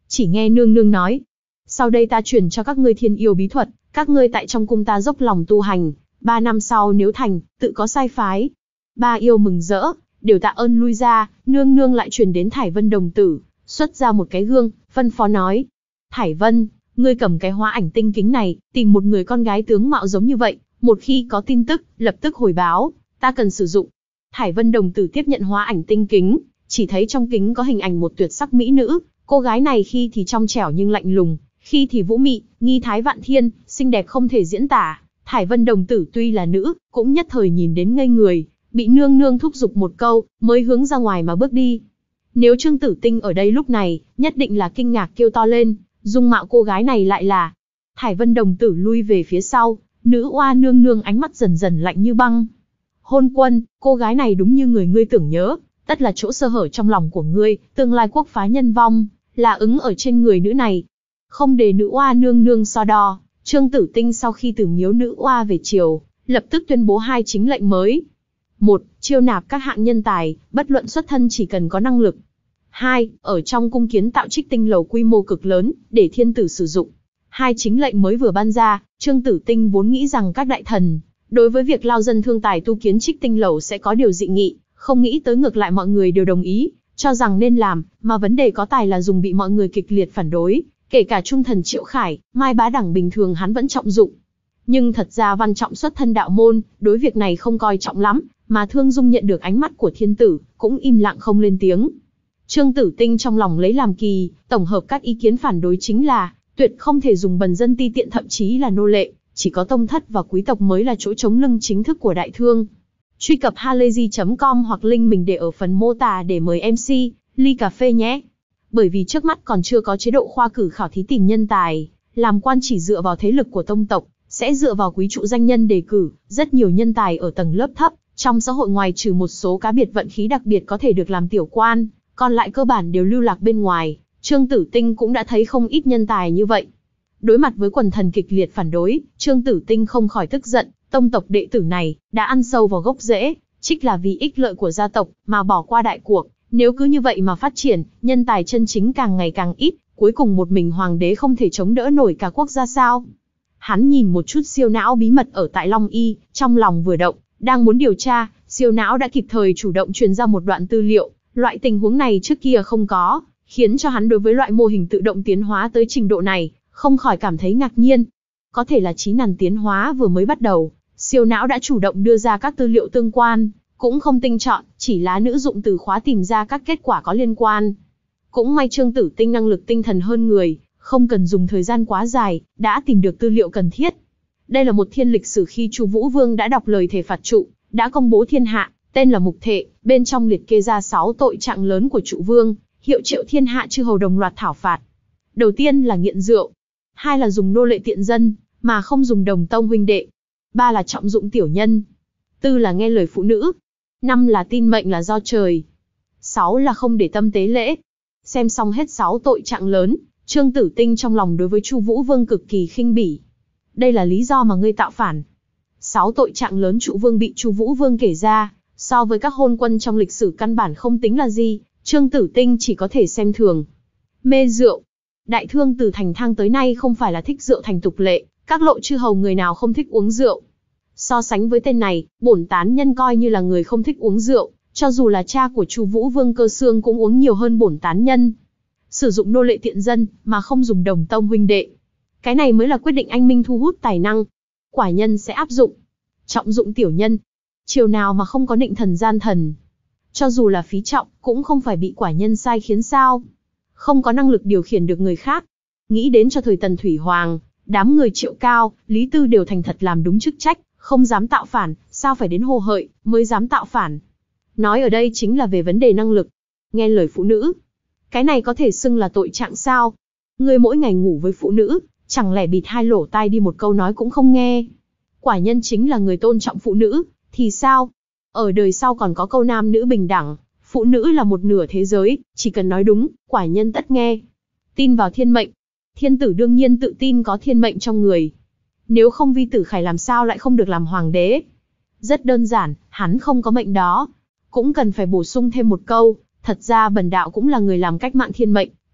Chỉ nghe nương nương nói, sau đây ta truyền cho các ngươi thiên yêu bí thuật, các ngươi tại trong cung ta dốc lòng tu hành, ba năm sau nếu thành, tự có sai phái. Ba yêu mừng rỡ, đều tạ ơn lui ra, nương nương lại truyền đến Thải Vân đồng tử, xuất ra một cái gương, phân phó nói. Thải Vân, ngươi cầm cái hóa ảnh tinh kính này, tìm một người con gái tướng mạo giống như vậy, một khi có tin tức, lập tức hồi báo, ta cần sử dụng. Thải Vân đồng tử tiếp nhận hóa ảnh tinh kính, chỉ thấy trong kính có hình ảnh một tuyệt sắc mỹ nữ, cô gái này khi thì trong trẻo nhưng lạnh lùng, khi thì vũ mị, nghi thái vạn thiên, xinh đẹp không thể diễn tả. Thải Vân đồng tử tuy là nữ, cũng nhất thời nhìn đến ngây người, bị nương nương thúc giục một câu, mới hướng ra ngoài mà bước đi. Nếu Trương Tử Tinh ở đây lúc này, nhất định là kinh ngạc kêu to lên, dung mạo cô gái này lại là. Thải Vân đồng tử lui về phía sau, nữ oa nương nương ánh mắt dần dần lạnh như băng. Hôn Quân, cô gái này đúng như người ngươi tưởng nhớ, tất là chỗ sơ hở trong lòng của ngươi, tương lai quốc phá nhân vong, là ứng ở trên người nữ này. Không để nữ oa nương nương so đo, Trương Tử Tinh sau khi từ miếu nữ oa về triều, lập tức tuyên bố hai chính lệnh mới. Một, chiêu nạp các hạng nhân tài, bất luận xuất thân chỉ cần có năng lực. Hai, ở trong cung kiến tạo trích tinh lầu quy mô cực lớn, để thiên tử sử dụng. Hai chính lệnh mới vừa ban ra, Trương Tử Tinh vốn nghĩ rằng các đại thần, đối với việc lao dân thương tài tu kiến trích tinh lầu sẽ có điều dị nghị, không nghĩ tới ngược lại mọi người đều đồng ý, cho rằng nên làm, mà vấn đề có tài là dùng bị mọi người kịch liệt phản đối, kể cả trung thần Triệu Khải, Mai Bá Đẳng bình thường hắn vẫn trọng dụng. Nhưng thật ra Văn Trọng xuất thân đạo môn, đối việc này không coi trọng lắm, mà Thương Dung nhận được ánh mắt của thiên tử, cũng im lặng không lên tiếng. Trương Tử Tinh trong lòng lấy làm kỳ, tổng hợp các ý kiến phản đối chính là, tuyệt không thể dùng bần dân ti tiện thậm chí là nô lệ, chỉ có tông thất và quý tộc mới là chỗ chống lưng chính thức của đại thương. Truy cập halayzi chấm com hoặc link mình để ở phần mô tả để mời em xê, ly cà phê nhé. Bởi vì trước mắt còn chưa có chế độ khoa cử khảo thí tìm nhân tài, làm quan chỉ dựa vào thế lực của tông tộc, sẽ dựa vào quý trụ danh nhân đề cử, rất nhiều nhân tài ở tầng lớp thấp, trong xã hội ngoài trừ một số cá biệt vận khí đặc biệt có thể được làm tiểu quan, còn lại cơ bản đều lưu lạc bên ngoài. Trương Tử Tinh cũng đã thấy không ít nhân tài như vậy. Đối mặt với quần thần kịch liệt phản đối, Trương Tử Tinh không khỏi tức giận, tông tộc đệ tử này đã ăn sâu vào gốc rễ, trích là vì ích lợi của gia tộc mà bỏ qua đại cuộc, nếu cứ như vậy mà phát triển, nhân tài chân chính càng ngày càng ít, cuối cùng một mình hoàng đế không thể chống đỡ nổi cả quốc gia sao? Hắn nhìn một chút siêu não bí mật ở tại Long Y, trong lòng vừa động, đang muốn điều tra, siêu não đã kịp thời chủ động truyền ra một đoạn tư liệu, loại tình huống này trước kia không có, khiến cho hắn đối với loại mô hình tự động tiến hóa tới trình độ này, không khỏi cảm thấy ngạc nhiên. Có thể là trí năng tiến hóa vừa mới bắt đầu, siêu não đã chủ động đưa ra các tư liệu tương quan, cũng không tinh chọn, chỉ lá nữ dụng từ khóa tìm ra các kết quả có liên quan. Cũng may Trương Tử Tinh năng lực tinh thần hơn người, không cần dùng thời gian quá dài, đã tìm được tư liệu cần thiết. Đây là một thiên lịch sử khi Chu Vũ Vương đã đọc lời thề phạt trụ, đã công bố thiên hạ, tên là Mục Thệ, bên trong liệt kê ra sáu tội trạng lớn của Trụ Vương, hiệu triệu thiên hạ chư hầu đồng loạt thảo phạt. Đầu tiên là nghiện rượu, hai là dùng nô lệ tiện dân, mà không dùng đồng tông huynh đệ, ba là trọng dụng tiểu nhân, tư là nghe lời phụ nữ, năm là tin mệnh là do trời, sáu là không để tâm tế lễ. Xem xong hết sáu tội trạng lớn, Trương Tử Tinh trong lòng đối với Chu Vũ Vương cực kỳ khinh bỉ. Đây là lý do mà ngươi tạo phản. Sáu tội trạng lớn Trụ Vương bị Chu Vũ Vương kể ra, so với các hôn quân trong lịch sử căn bản không tính là gì, Trương Tử Tinh chỉ có thể xem thường. Mê rượu. Đại thương từ thành thang tới nay không phải là thích rượu thành tục lệ, các lộ chư hầu người nào không thích uống rượu. So sánh với tên này, bổn tán nhân coi như là người không thích uống rượu, cho dù là cha của Chu Vũ Vương Cơ Xương cũng uống nhiều hơn bổn tán nhân. Sử dụng nô lệ tiện dân, mà không dùng đồng tông huynh đệ. Cái này mới là quyết định anh minh thu hút tài năng. Quả nhân sẽ áp dụng. Trọng dụng tiểu nhân. Triều nào mà không có định thần gian thần. Cho dù là phí trọng, cũng không phải bị quả nhân sai khiến sao. Không có năng lực điều khiển được người khác. Nghĩ đến cho thời Tần Thủy Hoàng, đám người Triệu Cao, Lý Tư đều thành thật làm đúng chức trách, không dám tạo phản, sao phải đến Hồ Hợi, mới dám tạo phản. Nói ở đây chính là về vấn đề năng lực. Nghe lời phụ nữ. Cái này có thể xưng là tội trạng sao? Ngươi mỗi ngày ngủ với phụ nữ, chẳng lẽ bịt hai lỗ tai đi một câu nói cũng không nghe? Quả nhân chính là người tôn trọng phụ nữ, thì sao? Ở đời sau còn có câu nam nữ bình đẳng, phụ nữ là một nửa thế giới, chỉ cần nói đúng, quả nhân tất nghe. Tin vào thiên mệnh. Thiên tử đương nhiên tự tin có thiên mệnh trong người. Nếu không Vi Tử Khải làm sao lại không được làm hoàng đế? Rất đơn giản, hắn không có mệnh đó. Cũng cần phải bổ sung thêm một câu, thật ra bần đạo cũng là người làm cách mạng thiên mệnh,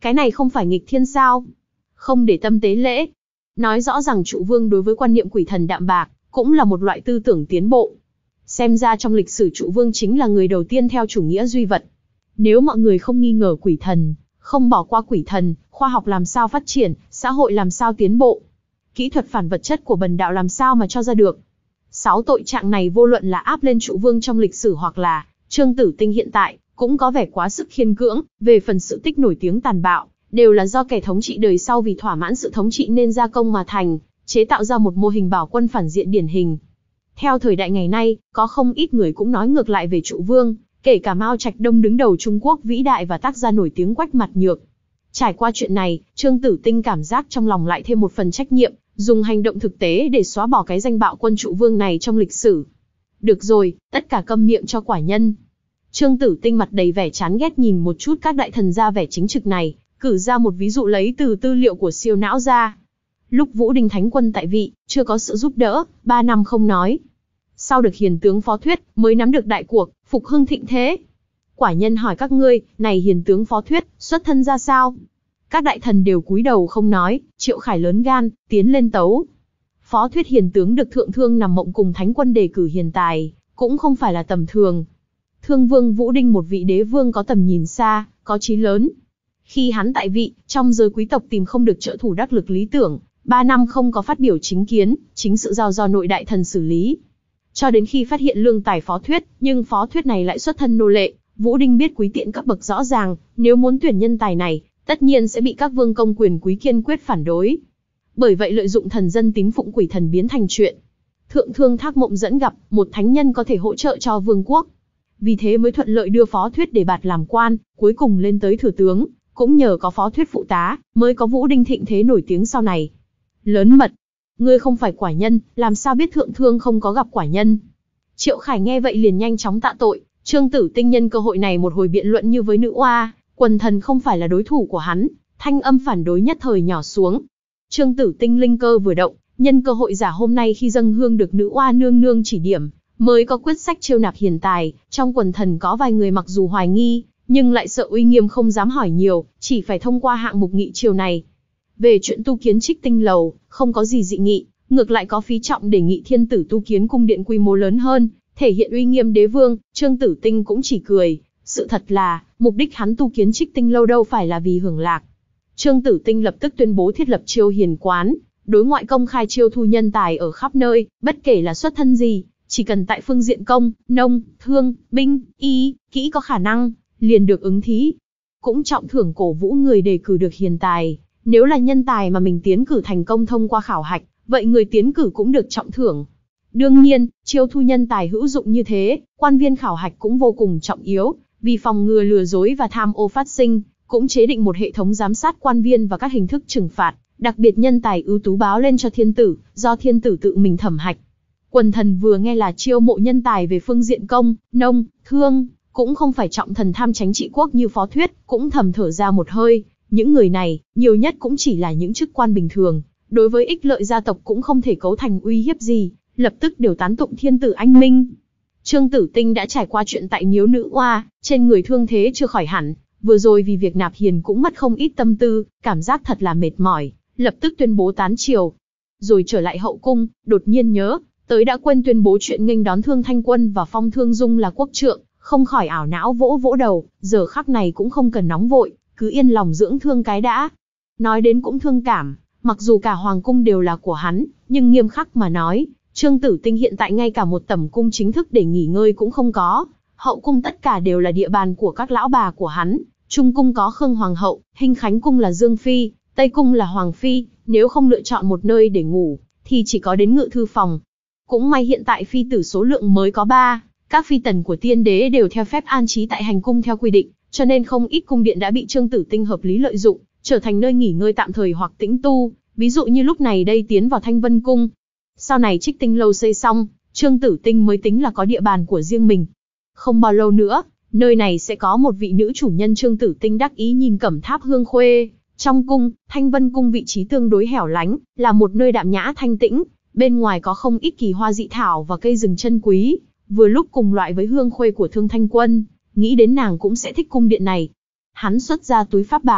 Cái này không phải nghịch thiên sao? Không để tâm tế lễ. Nói rõ rằng trụ vương đối với quan niệm quỷ thần đạm bạc, cũng là một loại tư tưởng tiến bộ. Xem ra trong lịch sử trụ vương chính là người đầu tiên theo chủ nghĩa duy vật. Nếu mọi người không nghi ngờ quỷ thần, không bỏ qua quỷ thần, khoa học làm sao phát triển, xã hội làm sao tiến bộ. Kỹ thuật phản vật chất của bần đạo làm sao mà cho ra được. Sáu tội trạng này vô luận là áp lên trụ vương trong lịch sử hoặc là Trương Tử Tinh hiện tại, cũng có vẻ quá sức khiên cưỡng. Về phần sự tích nổi tiếng tàn bạo, đều là do kẻ thống trị đời sau vì thỏa mãn sự thống trị nên gia công mà thành, chế tạo ra một mô hình bảo quân phản diện điển hình. Theo thời đại ngày nay, có không ít người cũng nói ngược lại về trụ vương, kể cả Mao Trạch Đông đứng đầu Trung Quốc vĩ đại và tác gia nổi tiếng Quách Mặt Nhược. Trải qua chuyện này, Trương Tử Tinh cảm giác trong lòng lại thêm một phần trách nhiệm, dùng hành động thực tế để xóa bỏ cái danh bạo quân trụ vương này trong lịch sử. Được rồi, tất cả câm miệng cho quả nhân. Trương Tử Tinh mặt đầy vẻ chán ghét nhìn một chút các đại thần gia vẻ chính trực này, cử ra một ví dụ lấy từ tư liệu của siêu não ra. Lúc Vũ Đinh Thánh Quân tại vị, chưa có sự giúp đỡ, ba năm không nói. Sau được hiền tướng Phó Thuyết, mới nắm được đại cuộc, phục hưng thịnh thế. Quả nhân hỏi các ngươi, này hiền tướng Phó Thuyết, xuất thân ra sao? Các đại thần đều cúi đầu không nói, Triệu Khải lớn gan, tiến lên tấu. Phó Thuyết hiền tướng được thượng thương nằm mộng cùng Thánh Quân đề cử hiền tài, cũng không phải là tầm thường. Thương vương Vũ Đinh một vị đế vương có tầm nhìn xa, có chí lớn. Khi hắn tại vị, trong giới quý tộc tìm không được trợ thủ đắc lực lý tưởng, ba năm không có phát biểu chính kiến, chính sự giao do nội đại thần xử lý. Cho đến khi phát hiện lương tài Phó Thuyết, nhưng Phó Thuyết này lại xuất thân nô lệ, Vũ Đinh biết quý tiện các bậc rõ ràng, nếu muốn tuyển nhân tài này, tất nhiên sẽ bị các vương công quyền quý kiên quyết phản đối. Bởi vậy lợi dụng thần dân tín phụng quỷ thần biến thành chuyện. Thượng thương Thác Mộng dẫn gặp một thánh nhân có thể hỗ trợ cho vương quốc. Vì thế mới thuận lợi đưa Phó Thuyết để bạt làm quan, cuối cùng lên tới thừa tướng, cũng nhờ có Phó Thuyết phụ tá, mới có Vũ Đinh thịnh thế nổi tiếng sau này. Lớn mật, ngươi không phải quả nhân, làm sao biết thượng thương không có gặp quả nhân? Triệu Khải nghe vậy liền nhanh chóng tạ tội. Trương Tử Tinh nhân cơ hội này một hồi biện luận như với nữ oa, quần thần không phải là đối thủ của hắn, thanh âm phản đối nhất thời nhỏ xuống. Trương Tử Tinh linh cơ vừa động, nhân cơ hội giả hôm nay khi dâng hương được nữ oa nương nương chỉ điểm, mới có quyết sách chiêu nạp hiền tài. Trong quần thần có vài người mặc dù hoài nghi, nhưng lại sợ uy nghiêm không dám hỏi nhiều, chỉ phải thông qua hạng mục nghị triều này. Về chuyện tu kiến Trích Tinh lầu, không có gì dị nghị, ngược lại có phí trọng đề nghị thiên tử tu kiến cung điện quy mô lớn hơn, thể hiện uy nghiêm đế vương. Trương Tử Tinh cũng chỉ cười, sự thật là, mục đích hắn tu kiến Trích Tinh lâu đâu phải là vì hưởng lạc. Trương Tử Tinh lập tức tuyên bố thiết lập chiêu hiền quán, đối ngoại công khai chiêu thu nhân tài ở khắp nơi, bất kể là xuất thân gì, chỉ cần tại phương diện công, nông, thương, binh, y, kỹ có khả năng, liền được ứng thí. Cũng trọng thưởng cổ vũ người đề cử được hiền tài, nếu là nhân tài mà mình tiến cử thành công thông qua khảo hạch, vậy người tiến cử cũng được trọng thưởng. Đương nhiên, chiêu thu nhân tài hữu dụng như thế, quan viên khảo hạch cũng vô cùng trọng yếu, vì phòng ngừa lừa dối và tham ô phát sinh, cũng chế định một hệ thống giám sát quan viên và các hình thức trừng phạt, đặc biệt nhân tài ưu tú báo lên cho thiên tử, do thiên tử tự mình thẩm hạch. Quần thần vừa nghe là chiêu mộ nhân tài về phương diện công, nông, thương, cũng không phải trọng thần tham chánh trị quốc như Phó Thuyết, cũng thầm thở ra một hơi. Những người này, nhiều nhất cũng chỉ là những chức quan bình thường, đối với ích lợi gia tộc cũng không thể cấu thành uy hiếp gì, lập tức đều tán tụng thiên tử anh minh. Trương Tử Tinh đã trải qua chuyện tại miếu nữ oa, trên người thương thế chưa khỏi hẳn, vừa rồi vì việc nạp hiền cũng mất không ít tâm tư, cảm giác thật là mệt mỏi, lập tức tuyên bố tán triều. Rồi trở lại hậu cung, đột nhiên nhớ, tới đã quên tuyên bố chuyện nghênh đón Thương Thanh Quân và phong Thương Dung là quốc trượng, không khỏi ảo não vỗ vỗ đầu, giờ khắc này cũng không cần nóng vội, cứ yên lòng dưỡng thương cái đã. Nói đến cũng thương cảm, mặc dù cả hoàng cung đều là của hắn, nhưng nghiêm khắc mà nói, Trương Tử Tinh hiện tại ngay cả một tẩm cung chính thức để nghỉ ngơi cũng không có, hậu cung tất cả đều là địa bàn của các lão bà của hắn. Trung cung có Khương Hoàng hậu, Hinh Khánh cung là Dương Phi, Tây cung là Hoàng Phi, nếu không lựa chọn một nơi để ngủ, thì chỉ có đến ngự thư phòng. Cũng may hiện tại phi tử số lượng mới có ba, các phi tần của tiên đế đều theo phép an trí tại hành cung theo quy định, cho nên không ít cung điện đã bị Trương Tử Tinh hợp lý lợi dụng, trở thành nơi nghỉ ngơi tạm thời hoặc tĩnh tu, ví dụ như lúc này đây tiến vào Thanh Vân cung. Sau này Trích Tinh lâu xây xong, Trương Tử Tinh mới tính là có địa bàn của riêng mình. Không bao lâu nữa, nơi này sẽ có một vị nữ chủ nhân. Trương Tử Tinh đắc ý nhìn Cẩm Tháp Hương Khuê. Trong cung, Thanh Vân cung vị trí tương đối hẻo lánh, là một nơi đạm nhã thanh tĩnh, bên ngoài có không ít kỳ hoa dị thảo và cây rừng chân quý, vừa lúc cùng loại với Hương Khuê của Thương Thanh Quân, nghĩ đến nàng cũng sẽ thích cung điện này. Hắn xuất ra túi pháp bảo,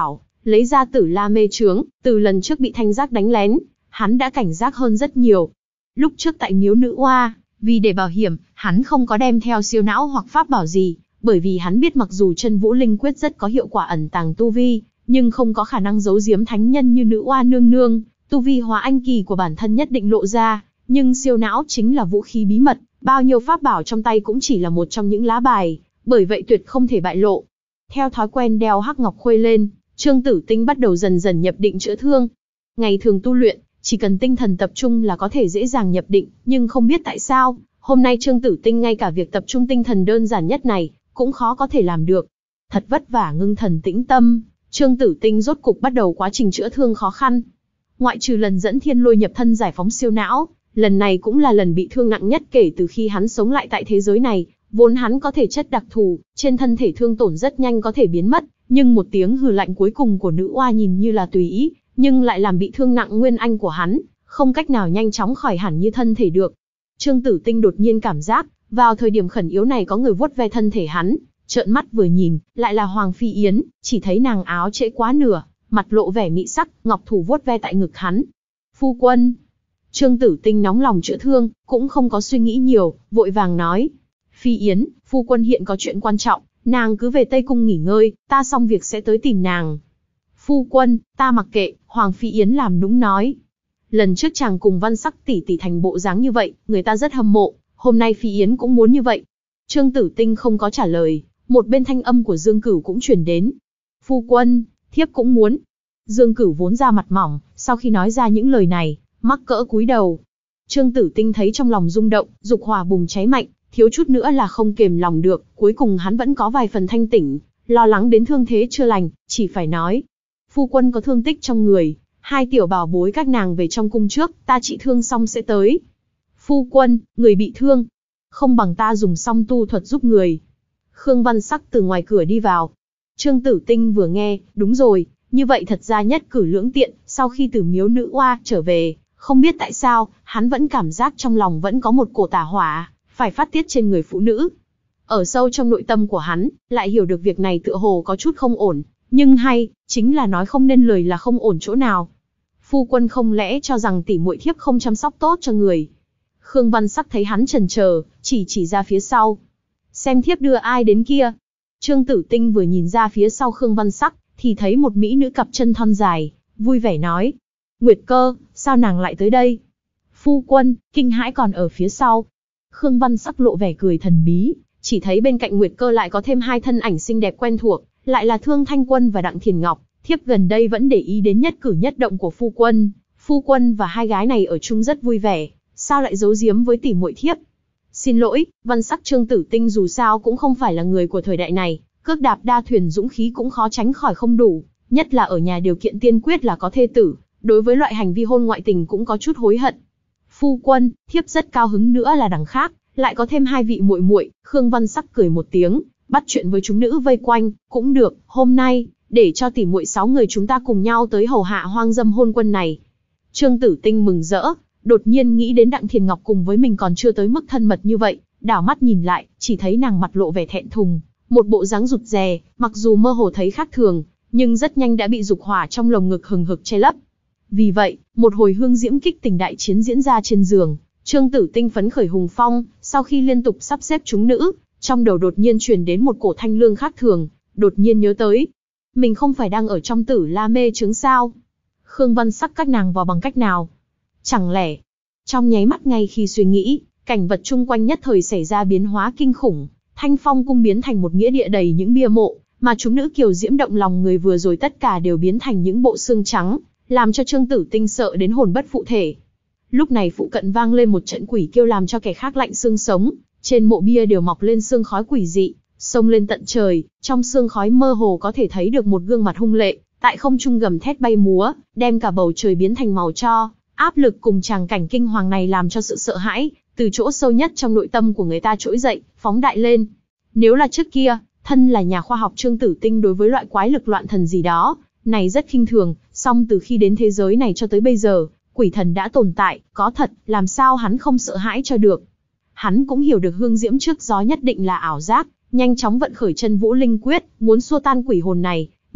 lấy ra Tử La mê chướng, từ lần trước bị Thanh Giác đánh lén, hắn đã cảnh giác hơn rất nhiều. Lúc trước tại miếu nữ oa, vì để bảo hiểm, hắn không có đem theo siêu não hoặc pháp bảo gì, bởi vì hắn biết mặc dù Chân Vũ Linh Quyết rất có hiệu quả ẩn tàng tu vi, nhưng không có khả năng giấu giếm thánh nhân như nữ oa nương nương, tu vi hóa anh kỳ của bản thân nhất định lộ ra, nhưng siêu não chính là vũ khí bí mật, bao nhiêu pháp bảo trong tay cũng chỉ là một trong những lá bài, bởi vậy tuyệt không thể bại lộ. Theo thói quen đeo hắc ngọc khuê lên, Trương Tử Tinh bắt đầu dần dần nhập định chữa thương. Ngày thường tu luyện, chỉ cần tinh thần tập trung là có thể dễ dàng nhập định, nhưng không biết tại sao, hôm nay Trương Tử Tinh ngay cả việc tập trung tinh thần đơn giản nhất này, cũng khó có thể làm được. Thật vất vả ngưng thần tĩnh tâm, Trương Tử Tinh rốt cục bắt đầu quá trình chữa thương khó khăn. Ngoại trừ lần dẫn thiên lôi nhập thân giải phóng siêu não, lần này cũng là lần bị thương nặng nhất kể từ khi hắn sống lại tại thế giới này. Vốn hắn có thể chất đặc thù, trên thân thể thương tổn rất nhanh có thể biến mất, nhưng một tiếng hừ lạnh cuối cùng của nữ oa nhìn như là tùy ý, nhưng lại làm bị thương nặng nguyên anh của hắn, không cách nào nhanh chóng khỏi hẳn như thân thể được. Trương Tử Tinh đột nhiên cảm giác, vào thời điểm khẩn yếu này có người vuốt ve thân thể hắn, trợn mắt vừa nhìn, lại là Hoàng Phi Yến, chỉ thấy nàng áo trễ quá nửa, mặt lộ vẻ mị sắc, ngọc thủ vuốt ve tại ngực hắn. Phu quân. Trương Tử Tinh nóng lòng chữa thương, cũng không có suy nghĩ nhiều, vội vàng nói. Phi Yến, phu quân hiện có chuyện quan trọng, nàng cứ về Tây Cung nghỉ ngơi, ta xong việc sẽ tới tìm nàng. Phu quân, ta mặc kệ, Hoàng Phi Yến làm nũng nói. Lần trước chàng cùng Văn Sắc tỷ tỷ thành bộ dáng như vậy, người ta rất hâm mộ, hôm nay Phi Yến cũng muốn như vậy. Trương Tử Tinh không có trả lời, một bên thanh âm của Dương Cửu cũng truyền đến. Phu quân, thiếp cũng muốn. Dương Cửu vốn ra mặt mỏng, sau khi nói ra những lời này, mắc cỡ cúi đầu. Trương Tử Tinh thấy trong lòng rung động, dục hỏa bùng cháy mạnh, thiếu chút nữa là không kềm lòng được, cuối cùng hắn vẫn có vài phần thanh tỉnh, lo lắng đến thương thế chưa lành, chỉ phải nói. Phu quân có thương tích trong người, hai tiểu bảo bối các nàng về trong cung trước, ta trị thương xong sẽ tới. Phu quân, người bị thương, không bằng ta dùng song tu thuật giúp người. Khương Văn Sắc từ ngoài cửa đi vào. Trương Tử Tinh vừa nghe, đúng rồi, như vậy thật ra nhất cử lưỡng tiện, sau khi từ miếu nữ oa trở về, không biết tại sao, hắn vẫn cảm giác trong lòng vẫn có một cổ tà hỏa, phải phát tiết trên người phụ nữ. Ở sâu trong nội tâm của hắn, lại hiểu được việc này tựa hồ có chút không ổn, nhưng hay, chính là nói không nên lời là không ổn chỗ nào. Phu quân không lẽ cho rằng tỷ muội thiếp không chăm sóc tốt cho người. Khương Văn Sắc thấy hắn chần chờ, chỉ chỉ ra phía sau. Xem thiếp đưa ai đến kia. Trương Tử Tinh vừa nhìn ra phía sau Khương Văn Sắc, thì thấy một mỹ nữ cặp chân thon dài, vui vẻ nói. Nguyệt Cơ, sao nàng lại tới đây? Phu quân, kinh hãi còn ở phía sau. Khương Văn Sắc lộ vẻ cười thần bí, chỉ thấy bên cạnh Nguyệt Cơ lại có thêm hai thân ảnh xinh đẹp quen thuộc, lại là Thương Thanh Quân và Đặng Thiền Ngọc. Thiếp gần đây vẫn để ý đến nhất cử nhất động của phu quân, phu quân và hai gái này ở chung rất vui vẻ, sao lại giấu giếm với tỷ muội thiếp? Xin lỗi, Văn Sắc Trương Tử Tinh dù sao cũng không phải là người của thời đại này, cước đạp đa thuyền dũng khí cũng khó tránh khỏi không đủ, nhất là ở nhà điều kiện tiên quyết là có thê tử, đối với loại hành vi hôn ngoại tình cũng có chút hối hận. Phu quân, thiếp rất cao hứng nữa là đằng khác, lại có thêm hai vị muội muội. Khương Văn Sắc cười một tiếng, bắt chuyện với chúng nữ vây quanh, cũng được, hôm nay, để cho tỷ muội sáu người chúng ta cùng nhau tới hầu hạ hoang dâm hôn quân này. Trương Tử Tinh mừng rỡ, đột nhiên nghĩ đến Đặng Thiền Ngọc cùng với mình còn chưa tới mức thân mật như vậy, đảo mắt nhìn lại, chỉ thấy nàng mặt lộ vẻ thẹn thùng, một bộ dáng rụt rè, mặc dù mơ hồ thấy khác thường, nhưng rất nhanh đã bị dục hỏa trong lồng ngực hừng hực che lấp. Vì vậy, một hồi hương diễm kích tình đại chiến diễn ra trên giường, Trương Tử Tinh phấn khởi hùng phong, sau khi liên tục sắp xếp chúng nữ, trong đầu đột nhiên truyền đến một cổ thanh lương khác thường, đột nhiên nhớ tới, mình không phải đang ở trong Tử La mê chướng sao? Khương Văn Sắc các nàng vào bằng cách nào? Chẳng lẽ, trong nháy mắt ngay khi suy nghĩ, cảnh vật chung quanh nhất thời xảy ra biến hóa kinh khủng, Thanh Phong cung biến thành một nghĩa địa đầy những bia mộ, mà chúng nữ kiều diễm động lòng người vừa rồi tất cả đều biến thành những bộ xương trắng, làm cho Trương Tử Tinh sợ đến hồn bất phụ thể. Lúc này phụ cận vang lên một trận quỷ kêu làm cho kẻ khác lạnh xương sống, trên mộ bia đều mọc lên sương khói quỷ dị, xông lên tận trời, trong sương khói mơ hồ có thể thấy được một gương mặt hung lệ, tại không trung gầm thét bay múa, đem cả bầu trời biến thành màu tro. Áp lực cùng tràng cảnh kinh hoàng này làm cho sự sợ hãi từ chỗ sâu nhất trong nội tâm của người ta trỗi dậy, phóng đại lên. Nếu là trước kia, thân là nhà khoa học Trương Tử Tinh đối với loại quái lực loạn thần gì đó, này rất khinh thường, song từ khi đến thế giới này cho tới bây giờ, quỷ thần đã tồn tại, có thật, làm sao hắn không sợ hãi cho được. Hắn cũng hiểu được hương diễm trước gió nhất định là ảo giác, nhanh chóng vận khởi Chân Vũ Linh Quyết, muốn xua tan quỷ hồn này,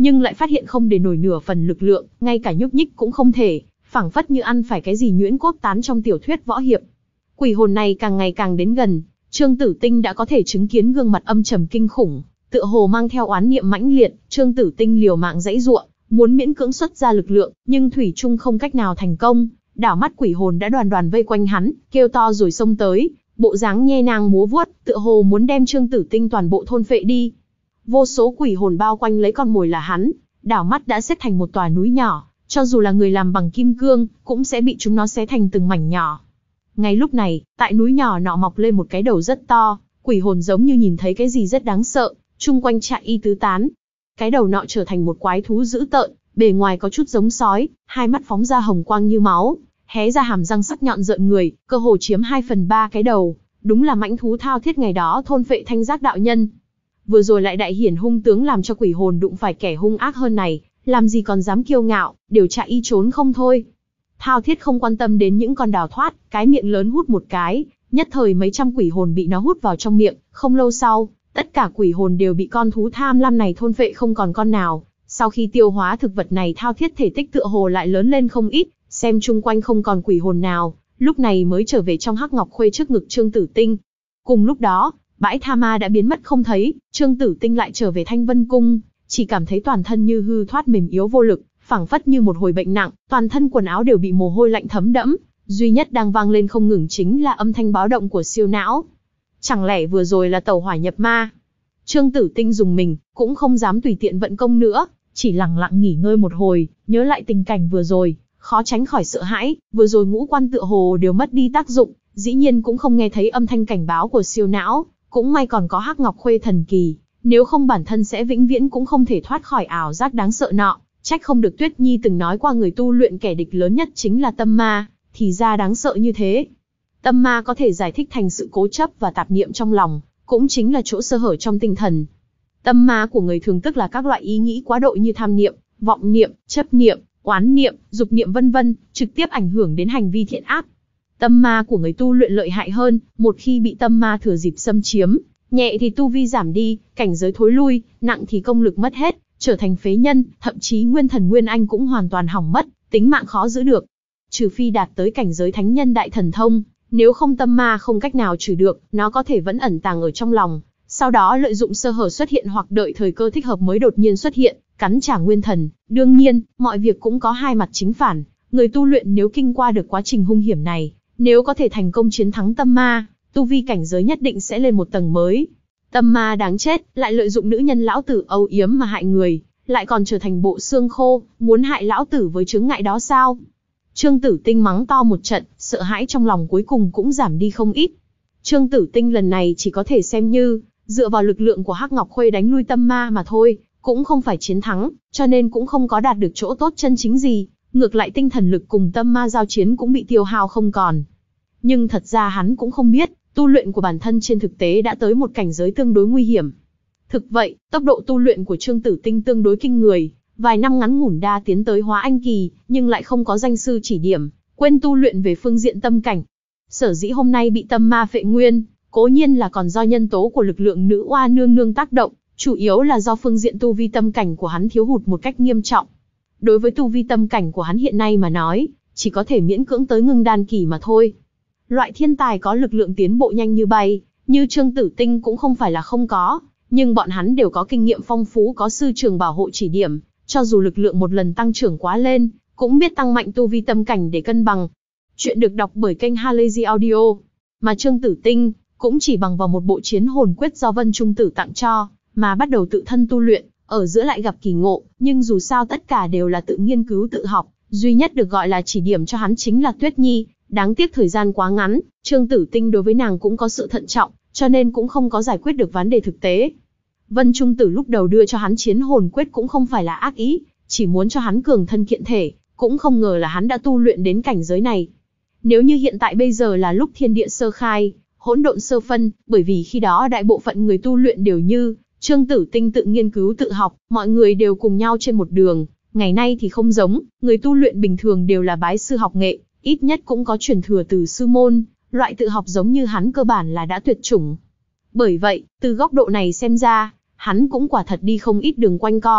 nhưng lại phát hiện không để nổi nửa phần lực lượng, ngay cả nhúc nhích cũng không thể, phảng phất như ăn phải cái gì nhuyễn cốt tán trong tiểu thuyết võ hiệp. Quỷ hồn này càng ngày càng đến gần, Trương Tử Tinh đã có thể chứng kiến gương mặt âm trầm kinh khủng, tựa hồ mang theo oán niệm mãnh liệt. Trương Tử Tinh liều mạng giãy giụa, muốn miễn cưỡng xuất ra lực lượng, nhưng thủy chung không cách nào thành công. Đảo mắt quỷ hồn đã đoàn đoàn vây quanh hắn, kêu to rồi xông tới, bộ dáng nhe nang múa vuốt, tựa hồ muốn đem Trương Tử Tinh toàn bộ thôn phệ đi. Vô số quỷ hồn bao quanh lấy con mồi là hắn, đảo mắt đã xếp thành một tòa núi nhỏ, cho dù là người làm bằng kim cương, cũng sẽ bị chúng nó xé thành từng mảnh nhỏ. Ngay lúc này, tại núi nhỏ nọ mọc lên một cái đầu rất to, quỷ hồn giống như nhìn thấy cái gì rất đáng sợ, chung quanh chạy y tứ tán. Cái đầu nọ trở thành một quái thú dữ tợn, bề ngoài có chút giống sói, hai mắt phóng ra hồng quang như máu, hé ra hàm răng sắc nhọn rợn người, cơ hồ chiếm hai phần ba cái đầu, đúng là mãnh thú thao thiết ngày đó thôn phệ Thanh Giác đạo nhân. Vừa rồi lại đại hiển hung tướng làm cho quỷ hồn đụng phải kẻ hung ác hơn này, làm gì còn dám kiêu ngạo, đều chạy y trốn không thôi. Thao thiết không quan tâm đến những con đào thoát, cái miệng lớn hút một cái, nhất thời mấy trăm quỷ hồn bị nó hút vào trong miệng, không lâu sau, tất cả quỷ hồn đều bị con thú tham lam này thôn phệ không còn con nào. Sau khi tiêu hóa thực vật này, thao thiết thể tích tựa hồ lại lớn lên không ít, xem chung quanh không còn quỷ hồn nào, lúc này mới trở về trong hắc ngọc khuê trước ngực Trương Tử Tinh. Cùng lúc đó, bãi tha ma đã biến mất không thấy, Trương Tử Tinh lại trở về Thanh Vân Cung, chỉ cảm thấy toàn thân như hư thoát mềm yếu vô lực, phảng phất như một hồi bệnh nặng, toàn thân quần áo đều bị mồ hôi lạnh thấm đẫm, duy nhất đang vang lên không ngừng chính là âm thanh báo động của siêu não. Chẳng lẽ vừa rồi là tẩu hỏa nhập ma? Trương Tử Tinh dùng mình, cũng không dám tùy tiện vận công nữa, chỉ lặng lặng nghỉ ngơi một hồi, nhớ lại tình cảnh vừa rồi, khó tránh khỏi sợ hãi, vừa rồi ngũ quan tựa hồ đều mất đi tác dụng, dĩ nhiên cũng không nghe thấy âm thanh cảnh báo của siêu não, cũng may còn có hắc ngọc khuê thần kỳ, nếu không bản thân sẽ vĩnh viễn cũng không thể thoát khỏi ảo giác đáng sợ nọ. Trách không được Tuyết Nhi từng nói qua người tu luyện kẻ địch lớn nhất chính là tâm ma, thì ra đáng sợ như thế. Tâm ma có thể giải thích thành sự cố chấp và tạp niệm trong lòng, cũng chính là chỗ sơ hở trong tinh thần. Tâm ma của người thường tức là các loại ý nghĩ quá độ như tham niệm, vọng niệm, chấp niệm, oán niệm, dục niệm vân vân, trực tiếp ảnh hưởng đến hành vi thiện ác. Tâm ma của người tu luyện lợi hại hơn, một khi bị tâm ma thừa dịp xâm chiếm, nhẹ thì tu vi giảm đi, cảnh giới thối lui, nặng thì công lực mất hết, trở thành phế nhân, thậm chí nguyên thần nguyên anh cũng hoàn toàn hỏng mất, tính mạng khó giữ được. Trừ phi đạt tới cảnh giới thánh nhân đại thần thông, nếu không tâm ma không cách nào trừ được, nó có thể vẫn ẩn tàng ở trong lòng, sau đó lợi dụng sơ hở xuất hiện hoặc đợi thời cơ thích hợp mới đột nhiên xuất hiện, cắn trả nguyên thần. Đương nhiên, mọi việc cũng có hai mặt chính phản, người tu luyện nếu kinh qua được quá trình hung hiểm này, nếu có thể thành công chiến thắng tâm ma, tu vi cảnh giới nhất định sẽ lên một tầng mới. Tâm ma đáng chết, lại lợi dụng nữ nhân lão tử âu yếm mà hại người, lại còn trở thành bộ xương khô, muốn hại lão tử với chướng ngại đó sao? Trương Tử Tinh mắng to một trận, sợ hãi trong lòng cuối cùng cũng giảm đi không ít. Trương Tử Tinh lần này chỉ có thể xem như dựa vào lực lượng của hắc ngọc khuê đánh lui tâm ma mà thôi, cũng không phải chiến thắng, cho nên cũng không có đạt được chỗ tốt chân chính gì, ngược lại tinh thần lực cùng tâm ma giao chiến cũng bị tiêu hao không còn. Nhưng thật ra hắn cũng không biết, tu luyện của bản thân trên thực tế đã tới một cảnh giới tương đối nguy hiểm. Thực vậy, tốc độ tu luyện của Trương Tử Tinh tương đối kinh người, vài năm ngắn ngủn đa tiến tới hóa anh kỳ, nhưng lại không có danh sư chỉ điểm, quên tu luyện về phương diện tâm cảnh. Sở dĩ hôm nay bị tâm ma phệ nguyên, cố nhiên là còn do nhân tố của lực lượng nữ oa nương nương tác động, chủ yếu là do phương diện tu vi tâm cảnh của hắn thiếu hụt một cách nghiêm trọng. Đối với tu vi tâm cảnh của hắn hiện nay mà nói, chỉ có thể miễn cưỡng tới ngưng đan kỳ mà thôi. Loại thiên tài có lực lượng tiến bộ nhanh như bay, như Trương Tử Tinh cũng không phải là không có, nhưng bọn hắn đều có kinh nghiệm phong phú, có sư trường bảo hộ chỉ điểm, cho dù lực lượng một lần tăng trưởng quá lên, cũng biết tăng mạnh tu vi tâm cảnh để cân bằng. Chuyện được đọc bởi kênh Halazy Audio, mà Trương Tử Tinh cũng chỉ bằng vào một bộ chiến hồn quyết do Vân Trung Tử tặng cho, mà bắt đầu tự thân tu luyện, ở giữa lại gặp kỳ ngộ, nhưng dù sao tất cả đều là tự nghiên cứu tự học, duy nhất được gọi là chỉ điểm cho hắn chính là Tuyết Nhi. Đáng tiếc thời gian quá ngắn, Trương Tử Tinh đối với nàng cũng có sự thận trọng, cho nên cũng không có giải quyết được vấn đề thực tế. Vân Trung Tử lúc đầu đưa cho hắn chiến hồn quyết cũng không phải là ác ý, chỉ muốn cho hắn cường thân kiện thể, cũng không ngờ là hắn đã tu luyện đến cảnh giới này. Nếu như hiện tại bây giờ là lúc thiên địa sơ khai, hỗn độn sơ phân, bởi vì khi đó đại bộ phận người tu luyện đều như Trương Tử Tinh tự nghiên cứu tự học, mọi người đều cùng nhau trên một đường. Ngày nay thì không giống, người tu luyện bình thường đều là bái sư học nghệ, ít nhất cũng có truyền thừa từ sư môn, loại tự học giống như hắn cơ bản là đã tuyệt chủng. Bởi vậy, từ góc độ này xem ra, hắn cũng quả thật đi không ít đường quanh co.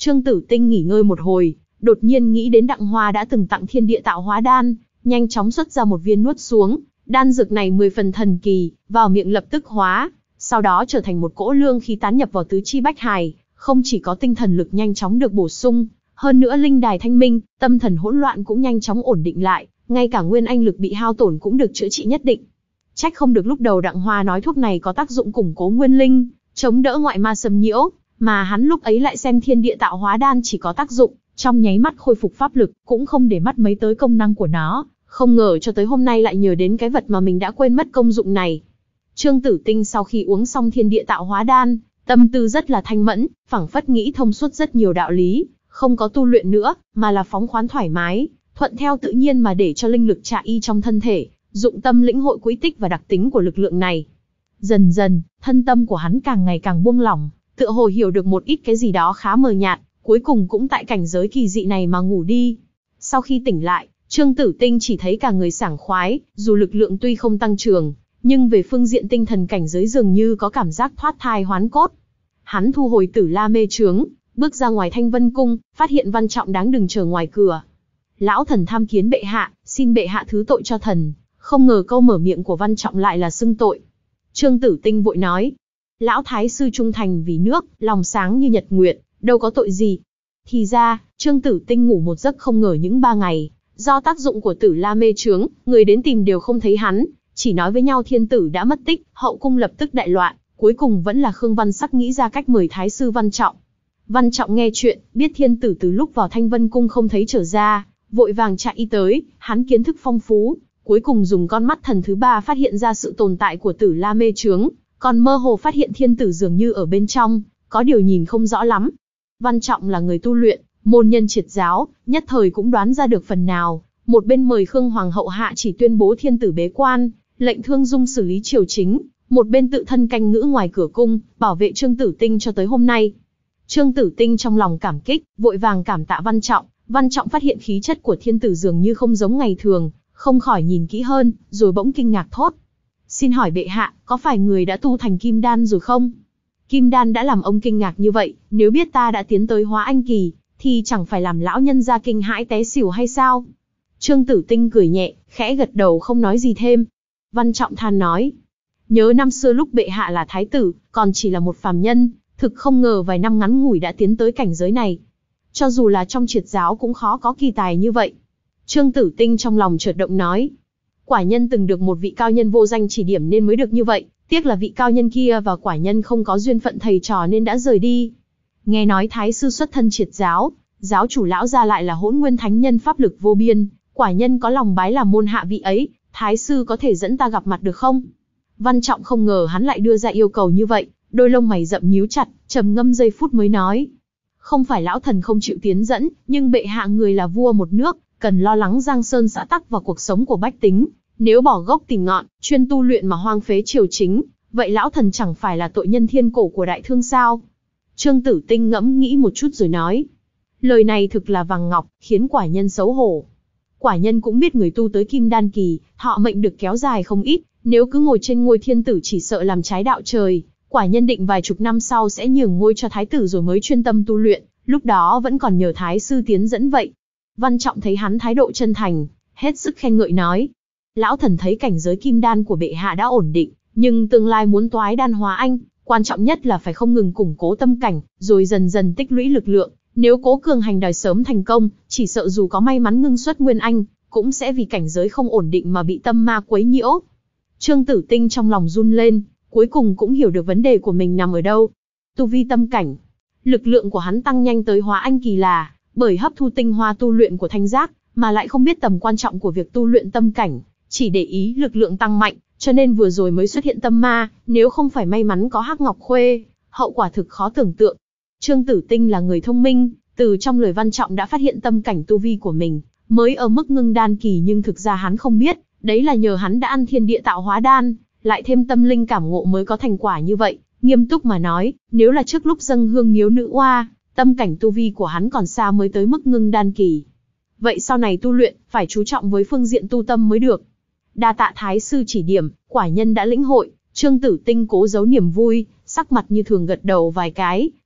Trương Tử Tinh nghỉ ngơi một hồi, đột nhiên nghĩ đến Đặng Hoa đã từng tặng thiên địa tạo hóa đan, nhanh chóng xuất ra một viên nuốt xuống. Đan dược này mười phần thần kỳ, vào miệng lập tức hóa, sau đó trở thành một cỗ lương khí tán nhập vào tứ chi bách hài, không chỉ có tinh thần lực nhanh chóng được bổ sung, hơn nữa linh đài thanh minh, tâm thần hỗn loạn cũng nhanh chóng ổn định lại, ngay cả nguyên anh lực bị hao tổn cũng được chữa trị nhất định. Trách không được lúc đầu Đặng Hoa nói thuốc này có tác dụng củng cố nguyên linh, chống đỡ ngoại ma xâm nhiễu, mà hắn lúc ấy lại xem thiên địa tạo hóa đan chỉ có tác dụng trong nháy mắt khôi phục pháp lực, cũng không để mắt mấy tới công năng của nó, không ngờ cho tới hôm nay lại nhớ đến cái vật mà mình đã quên mất công dụng này. Trương Tử Tinh sau khi uống xong thiên địa tạo hóa đan, tâm tư rất là thanh mẫn, phảng phất nghĩ thông suốt rất nhiều đạo lý, không có tu luyện nữa, mà là phóng khoán thoải mái, thuận theo tự nhiên mà để cho linh lực trạ y trong thân thể, dụng tâm lĩnh hội quỹ tích và đặc tính của lực lượng này. Dần dần, thân tâm của hắn càng ngày càng buông lỏng, tựa hồ hiểu được một ít cái gì đó khá mờ nhạt, cuối cùng cũng tại cảnh giới kỳ dị này mà ngủ đi. Sau khi tỉnh lại, Trương Tử Tinh chỉ thấy cả người sảng khoái, dù lực lượng tuy không tăng trưởng, nhưng về phương diện tinh thần cảnh giới dường như có cảm giác thoát thai hoán cốt. Hắn thu hồi Tử La mê trướng, bước ra ngoài Thanh Vân cung, phát hiện Văn Trọng đang đứng chờ ngoài cửa. Lão thần tham kiến bệ hạ, xin bệ hạ thứ tội cho thần. Không ngờ câu mở miệng của Văn Trọng lại là xưng tội. Trương Tử Tinh vội nói, lão thái sư trung thành vì nước, lòng sáng như nhật nguyệt, đâu có tội gì. Thì ra, Trương Tử Tinh ngủ một giấc không ngờ những ba ngày, do tác dụng của Tử La mê trướng, người đến tìm đều không thấy hắn, chỉ nói với nhau thiên tử đã mất tích, hậu cung lập tức đại loạn, cuối cùng vẫn là Khương Văn Sắc nghĩ ra cách mời thái sư Văn Trọng. Văn Trọng nghe chuyện, biết thiên tử từ lúc vào Thanh Vân cung không thấy trở ra, vội vàng chạy y tới, hắn kiến thức phong phú, cuối cùng dùng con mắt thần thứ ba phát hiện ra sự tồn tại của Tử La mê trướng, còn mơ hồ phát hiện thiên tử dường như ở bên trong, có điều nhìn không rõ lắm. Văn Trọng là người tu luyện, môn nhân triệt giáo, nhất thời cũng đoán ra được phần nào, một bên mời Khương Hoàng hậu hạ chỉ tuyên bố thiên tử bế quan, lệnh Thương Dung xử lý triều chính, một bên tự thân canh ngữ ngoài cửa cung, bảo vệ Trương Tử Tinh cho tới hôm nay. Trương Tử Tinh trong lòng cảm kích, vội vàng cảm tạ Văn Trọng. Văn Trọng phát hiện khí chất của thiên tử dường như không giống ngày thường, không khỏi nhìn kỹ hơn, rồi bỗng kinh ngạc thốt. Xin hỏi bệ hạ, có phải người đã tu thành kim đan rồi không? Kim đan đã làm ông kinh ngạc như vậy, nếu biết ta đã tiến tới hóa anh kỳ, thì chẳng phải làm lão nhân gia kinh hãi té xỉu hay sao? Trương Tử Tinh cười nhẹ, khẽ gật đầu không nói gì thêm. Văn Trọng than nói, nhớ năm xưa lúc bệ hạ là thái tử, còn chỉ là một phàm nhân, thực không ngờ vài năm ngắn ngủi đã tiến tới cảnh giới này. Cho dù là trong triệt giáo cũng khó có kỳ tài như vậy. Trương Tử Tinh trong lòng chợt động nói, quả nhân từng được một vị cao nhân vô danh chỉ điểm nên mới được như vậy, tiếc là vị cao nhân kia và quả nhân không có duyên phận thầy trò nên đã rời đi. Nghe nói thái sư xuất thân triệt giáo, giáo chủ lão gia lại là Hỗn Nguyên thánh nhân pháp lực vô biên, quả nhân có lòng bái làm môn hạ vị ấy, thái sư có thể dẫn ta gặp mặt được không? Văn Trọng không ngờ hắn lại đưa ra yêu cầu như vậy, đôi lông mày rậm nhíu chặt, trầm ngâm giây phút mới nói, không phải lão thần không chịu tiến dẫn, nhưng bệ hạ người là vua một nước, cần lo lắng giang sơn xã tắc và cuộc sống của bách tính. Nếu bỏ gốc tìm ngọn, chuyên tu luyện mà hoang phế triều chính, vậy lão thần chẳng phải là tội nhân thiên cổ của đại thương sao? Trương Tử Tinh ngẫm nghĩ một chút rồi nói, lời này thực là vàng ngọc, khiến quả nhân xấu hổ. Quả nhân cũng biết người tu tới kim đan kỳ, thọ mệnh được kéo dài không ít, nếu cứ ngồi trên ngôi thiên tử chỉ sợ làm trái đạo trời. Quả nhân định vài chục năm sau sẽ nhường ngôi cho thái tử rồi mới chuyên tâm tu luyện, lúc đó vẫn còn nhờ thái sư tiến dẫn vậy. Văn Trọng thấy hắn thái độ chân thành, hết sức khen ngợi nói, lão thần thấy cảnh giới kim đan của bệ hạ đã ổn định, nhưng tương lai muốn toái đan hóa anh, quan trọng nhất là phải không ngừng củng cố tâm cảnh, rồi dần dần tích lũy lực lượng. Nếu cố cường hành đòi sớm thành công, chỉ sợ dù có may mắn ngưng xuất nguyên anh, cũng sẽ vì cảnh giới không ổn định mà bị tâm ma quấy nhiễu. Trương Tử Tinh trong lòng run lên, cuối cùng cũng hiểu được vấn đề của mình nằm ở đâu. Tu vi tâm cảnh, lực lượng của hắn tăng nhanh tới hóa anh kỳ là bởi hấp thu tinh hoa tu luyện của thanh giác, mà lại không biết tầm quan trọng của việc tu luyện tâm cảnh, chỉ để ý lực lượng tăng mạnh, cho nên vừa rồi mới xuất hiện tâm ma, nếu không phải may mắn có Hắc Ngọc Khuê, hậu quả thực khó tưởng tượng. Trương Tử Tinh là người thông minh, từ trong lời Văn Trọng đã phát hiện tâm cảnh tu vi của mình, mới ở mức ngưng đan kỳ, nhưng thực ra hắn không biết, đấy là nhờ hắn đã ăn thiên địa tạo hóa đan, lại thêm tâm linh cảm ngộ mới có thành quả như vậy. Nghiêm túc mà nói, nếu là trước lúc dâng hương miếu nữ oa, tâm cảnh tu vi của hắn còn xa mới tới mức ngưng đan kỳ. Vậy sau này tu luyện, phải chú trọng với phương diện tu tâm mới được. Đa tạ thái sư chỉ điểm, quả nhân đã lĩnh hội. Trương Tử Tinh cố giấu niềm vui, sắc mặt như thường gật đầu vài cái,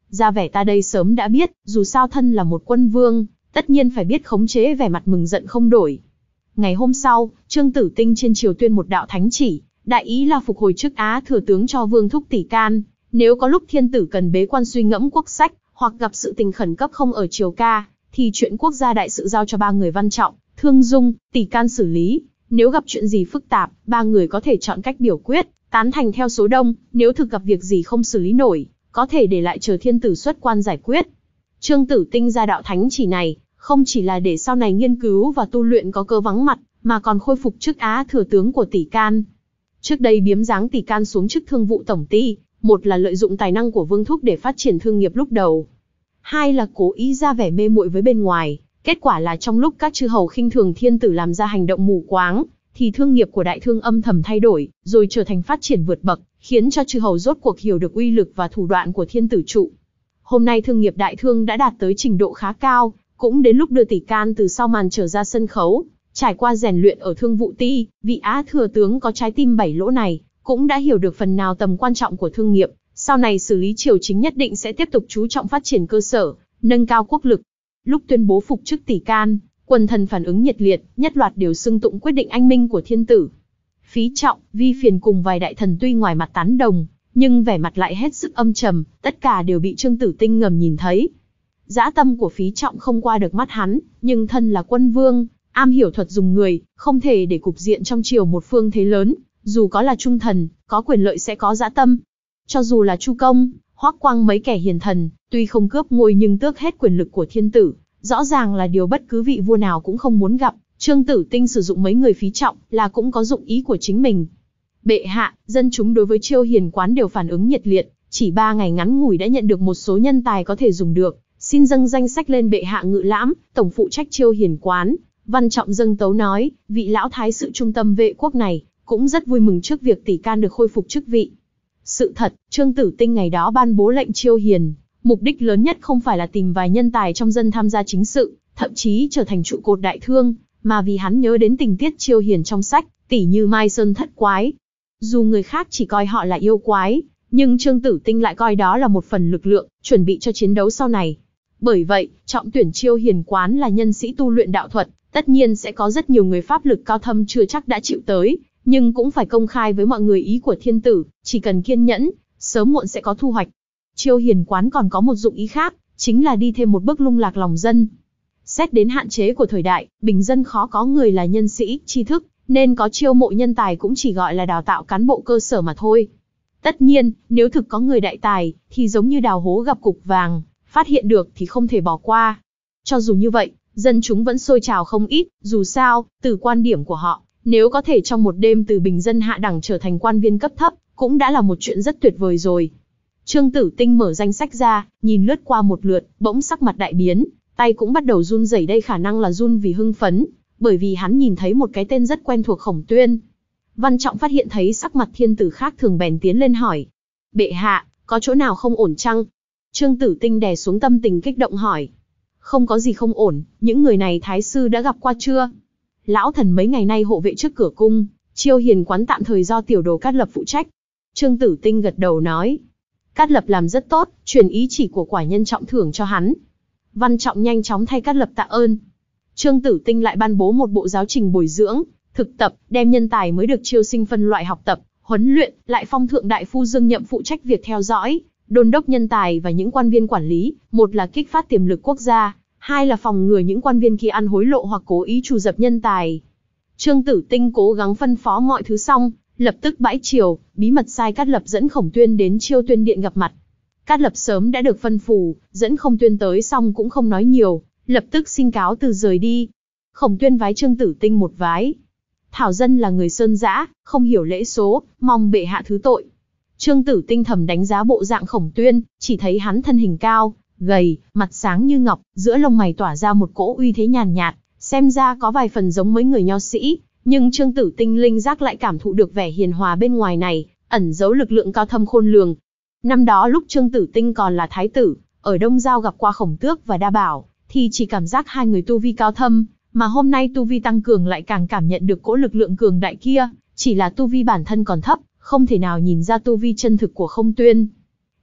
ra vẻ ta đây sớm đã biết, dù sao thân là một quân vương, tất nhiên phải biết khống chế vẻ mặt mừng giận không đổi. Ngày hôm sau, Trương Tử Tinh trên triều tuyên một đạo thánh chỉ, đại ý là phục hồi chức Á thừa tướng cho Vương Thúc Tỷ Can. Nếu có lúc thiên tử cần bế quan suy ngẫm quốc sách, hoặc gặp sự tình khẩn cấp không ở triều ca, thì chuyện quốc gia đại sự giao cho ba người Văn Trọng, Thương Dung, Tỷ Can xử lý. Nếu gặp chuyện gì phức tạp, ba người có thể chọn cách biểu quyết, tán thành theo số đông. Nếu thực gặp việc gì không xử lý nổi, có thể để lại chờ thiên tử xuất quan giải quyết. Trương Tử Tinh ra đạo thánh chỉ này, không chỉ là để sau này nghiên cứu và tu luyện có cơ vắng mặt, mà còn khôi phục chức Á thừa tướng của Tỷ Can. Trước đây biếm dáng Tỷ Can xuống chức thương vụ tổng ty, một là lợi dụng tài năng của Vương Thúc để phát triển thương nghiệp lúc đầu, hai là cố ý ra vẻ mê muội với bên ngoài. Kết quả là trong lúc các chư hầu khinh thường thiên tử làm ra hành động mù quáng, thì thương nghiệp của đại thương âm thầm thay đổi, rồi trở thành phát triển vượt bậc, khiến cho chư hầu rốt cuộc hiểu được uy lực và thủ đoạn của thiên tử trụ. Hôm nay thương nghiệp đại thương đã đạt tới trình độ khá cao, cũng đến lúc đưa Tỷ Can từ sau màn trở ra sân khấu. Trải qua rèn luyện ở thương vụ ty, vị Á thừa tướng có trái tim bảy lỗ này, cũng đã hiểu được phần nào tầm quan trọng của thương nghiệp. Sau này xử lý triều chính nhất định sẽ tiếp tục chú trọng phát triển cơ sở, nâng cao quốc lực. Lúc tuyên bố phục chức Tỷ Can, quần thần phản ứng nhiệt liệt, nhất loạt đều xưng tụng quyết định anh minh của thiên tử. Phí Trọng, Vi Phiền cùng vài đại thần tuy ngoài mặt tán đồng, nhưng vẻ mặt lại hết sức âm trầm, tất cả đều bị Trương Tử Tinh ngầm nhìn thấy. Dã tâm của Phí Trọng không qua được mắt hắn, nhưng thân là quân vương, am hiểu thuật dùng người, không thể để cục diện trong triều một phương thế lớn, dù có là trung thần, có quyền lợi sẽ có dã tâm. Cho dù là Chu Công, Hoắc Quang mấy kẻ hiền thần, tuy không cướp ngôi nhưng tước hết quyền lực của thiên tử, rõ ràng là điều bất cứ vị vua nào cũng không muốn gặp. Trương Tử Tinh sử dụng mấy người Phí Trọng là cũng có dụng ý của chính mình. Bệ hạ, dân chúng đối với Chiêu Hiền Quán đều phản ứng nhiệt liệt, chỉ ba ngày ngắn ngủi đã nhận được một số nhân tài có thể dùng được, xin dâng danh sách lên bệ hạ ngự lãm, tổng phụ trách Chiêu Hiền Quán. Văn Trọng dâng tấu nói, vị lão thái sự trung tâm vệ quốc này, cũng rất vui mừng trước việc Tỷ Can được khôi phục chức vị. Sự thật, Trương Tử Tinh ngày đó ban bố lệnh Chiêu Hiền, mục đích lớn nhất không phải là tìm vài nhân tài trong dân tham gia chính sự, thậm chí trở thành trụ cột đại thương, mà vì hắn nhớ đến tình tiết Chiêu Hiền trong sách, tỉ như Mai Sơn thất quái. Dù người khác chỉ coi họ là yêu quái, nhưng Trương Tử Tinh lại coi đó là một phần lực lượng, chuẩn bị cho chiến đấu sau này. Bởi vậy, trọng tuyển Chiêu Hiền Quán là nhân sĩ tu luyện đạo thuật, tất nhiên sẽ có rất nhiều người pháp lực cao thâm chưa chắc đã chịu tới, nhưng cũng phải công khai với mọi người ý của thiên tử, chỉ cần kiên nhẫn, sớm muộn sẽ có thu hoạch. Chiêu Hiền Quán còn có một dụng ý khác, chính là đi thêm một bước lung lạc lòng dân. Xét đến hạn chế của thời đại, bình dân khó có người là nhân sĩ, tri thức, nên có chiêu mộ nhân tài cũng chỉ gọi là đào tạo cán bộ cơ sở mà thôi. Tất nhiên, nếu thực có người đại tài, thì giống như đào hố gặp cục vàng, phát hiện được thì không thể bỏ qua. Cho dù như vậy, dân chúng vẫn sôi trào không ít, dù sao, từ quan điểm của họ, nếu có thể trong một đêm từ bình dân hạ đẳng trở thành quan viên cấp thấp, cũng đã là một chuyện rất tuyệt vời rồi. Trương Tử Tinh mở danh sách ra, nhìn lướt qua một lượt, bỗng sắc mặt đại biến, tay cũng bắt đầu run rẩy, đây khả năng là run vì hưng phấn, bởi vì hắn nhìn thấy một cái tên rất quen thuộc, Khổng Tuyên. Văn Trọng phát hiện thấy sắc mặt thiên tử khác thường bèn tiến lên hỏi. Bệ hạ, có chỗ nào không ổn chăng? Trương Tử Tinh đè xuống tâm tình kích động hỏi. Không có gì không ổn, những người này thái sư đã gặp qua chưa? Lão thần mấy ngày nay hộ vệ trước cửa cung, Chiêu Hiền Quán tạm thời do tiểu đồ Cát Lập phụ trách. Trương Tử Tinh gật đầu nói. Cát Lập làm rất tốt, truyền ý chỉ của quả nhân trọng thưởng cho hắn. Văn Trọng nhanh chóng thay Cát Lập tạ ơn. Trương Tử Tinh lại ban bố một bộ giáo trình bồi dưỡng, thực tập, đem nhân tài mới được chiêu sinh phân loại học tập, huấn luyện, lại phong thượng đại phu Dương Nhậm phụ trách việc theo dõi, đôn đốc nhân tài và những quan viên quản lý, một là kích phát tiềm lực quốc gia, hai là phòng ngừa những quan viên kia ăn hối lộ hoặc cố ý trù dập nhân tài. Trương Tử Tinh cố gắng phân phó mọi thứ xong, lập tức bãi triều, bí mật sai Cát Lập dẫn Khổng Tuyên đến Chiêu Tuyên điện gặp mặt. Cát Lập sớm đã được phân phù, dẫn Khổng Tuyên tới xong cũng không nói nhiều, lập tức xin cáo từ rời đi. Khổng Tuyên vái Trương Tử Tinh một vái. Thảo dân là người sơn dã, không hiểu lễ số, mong bệ hạ thứ tội. Trương Tử Tinh thầm đánh giá bộ dạng Khổng Tuyên, chỉ thấy hắn thân hình cao, gầy, mặt sáng như ngọc, giữa lông mày tỏa ra một cỗ uy thế nhàn nhạt, xem ra có vài phần giống mấy người nho sĩ, nhưng Trương Tử Tinh linh giác lại cảm thụ được vẻ hiền hòa bên ngoài này, ẩn giấu lực lượng cao thâm khôn lường. Năm đó lúc Trương Tử Tinh còn là thái tử, ở Đông Giao gặp qua Khổng Tước và Đa Bảo, thì chỉ cảm giác hai người tu vi cao thâm, mà hôm nay tu vi tăng cường lại càng cảm nhận được cỗ lực lượng cường đại kia, chỉ là tu vi bản thân còn thấp, không thể nào nhìn ra tu vi chân thực của Khổng Tuyên.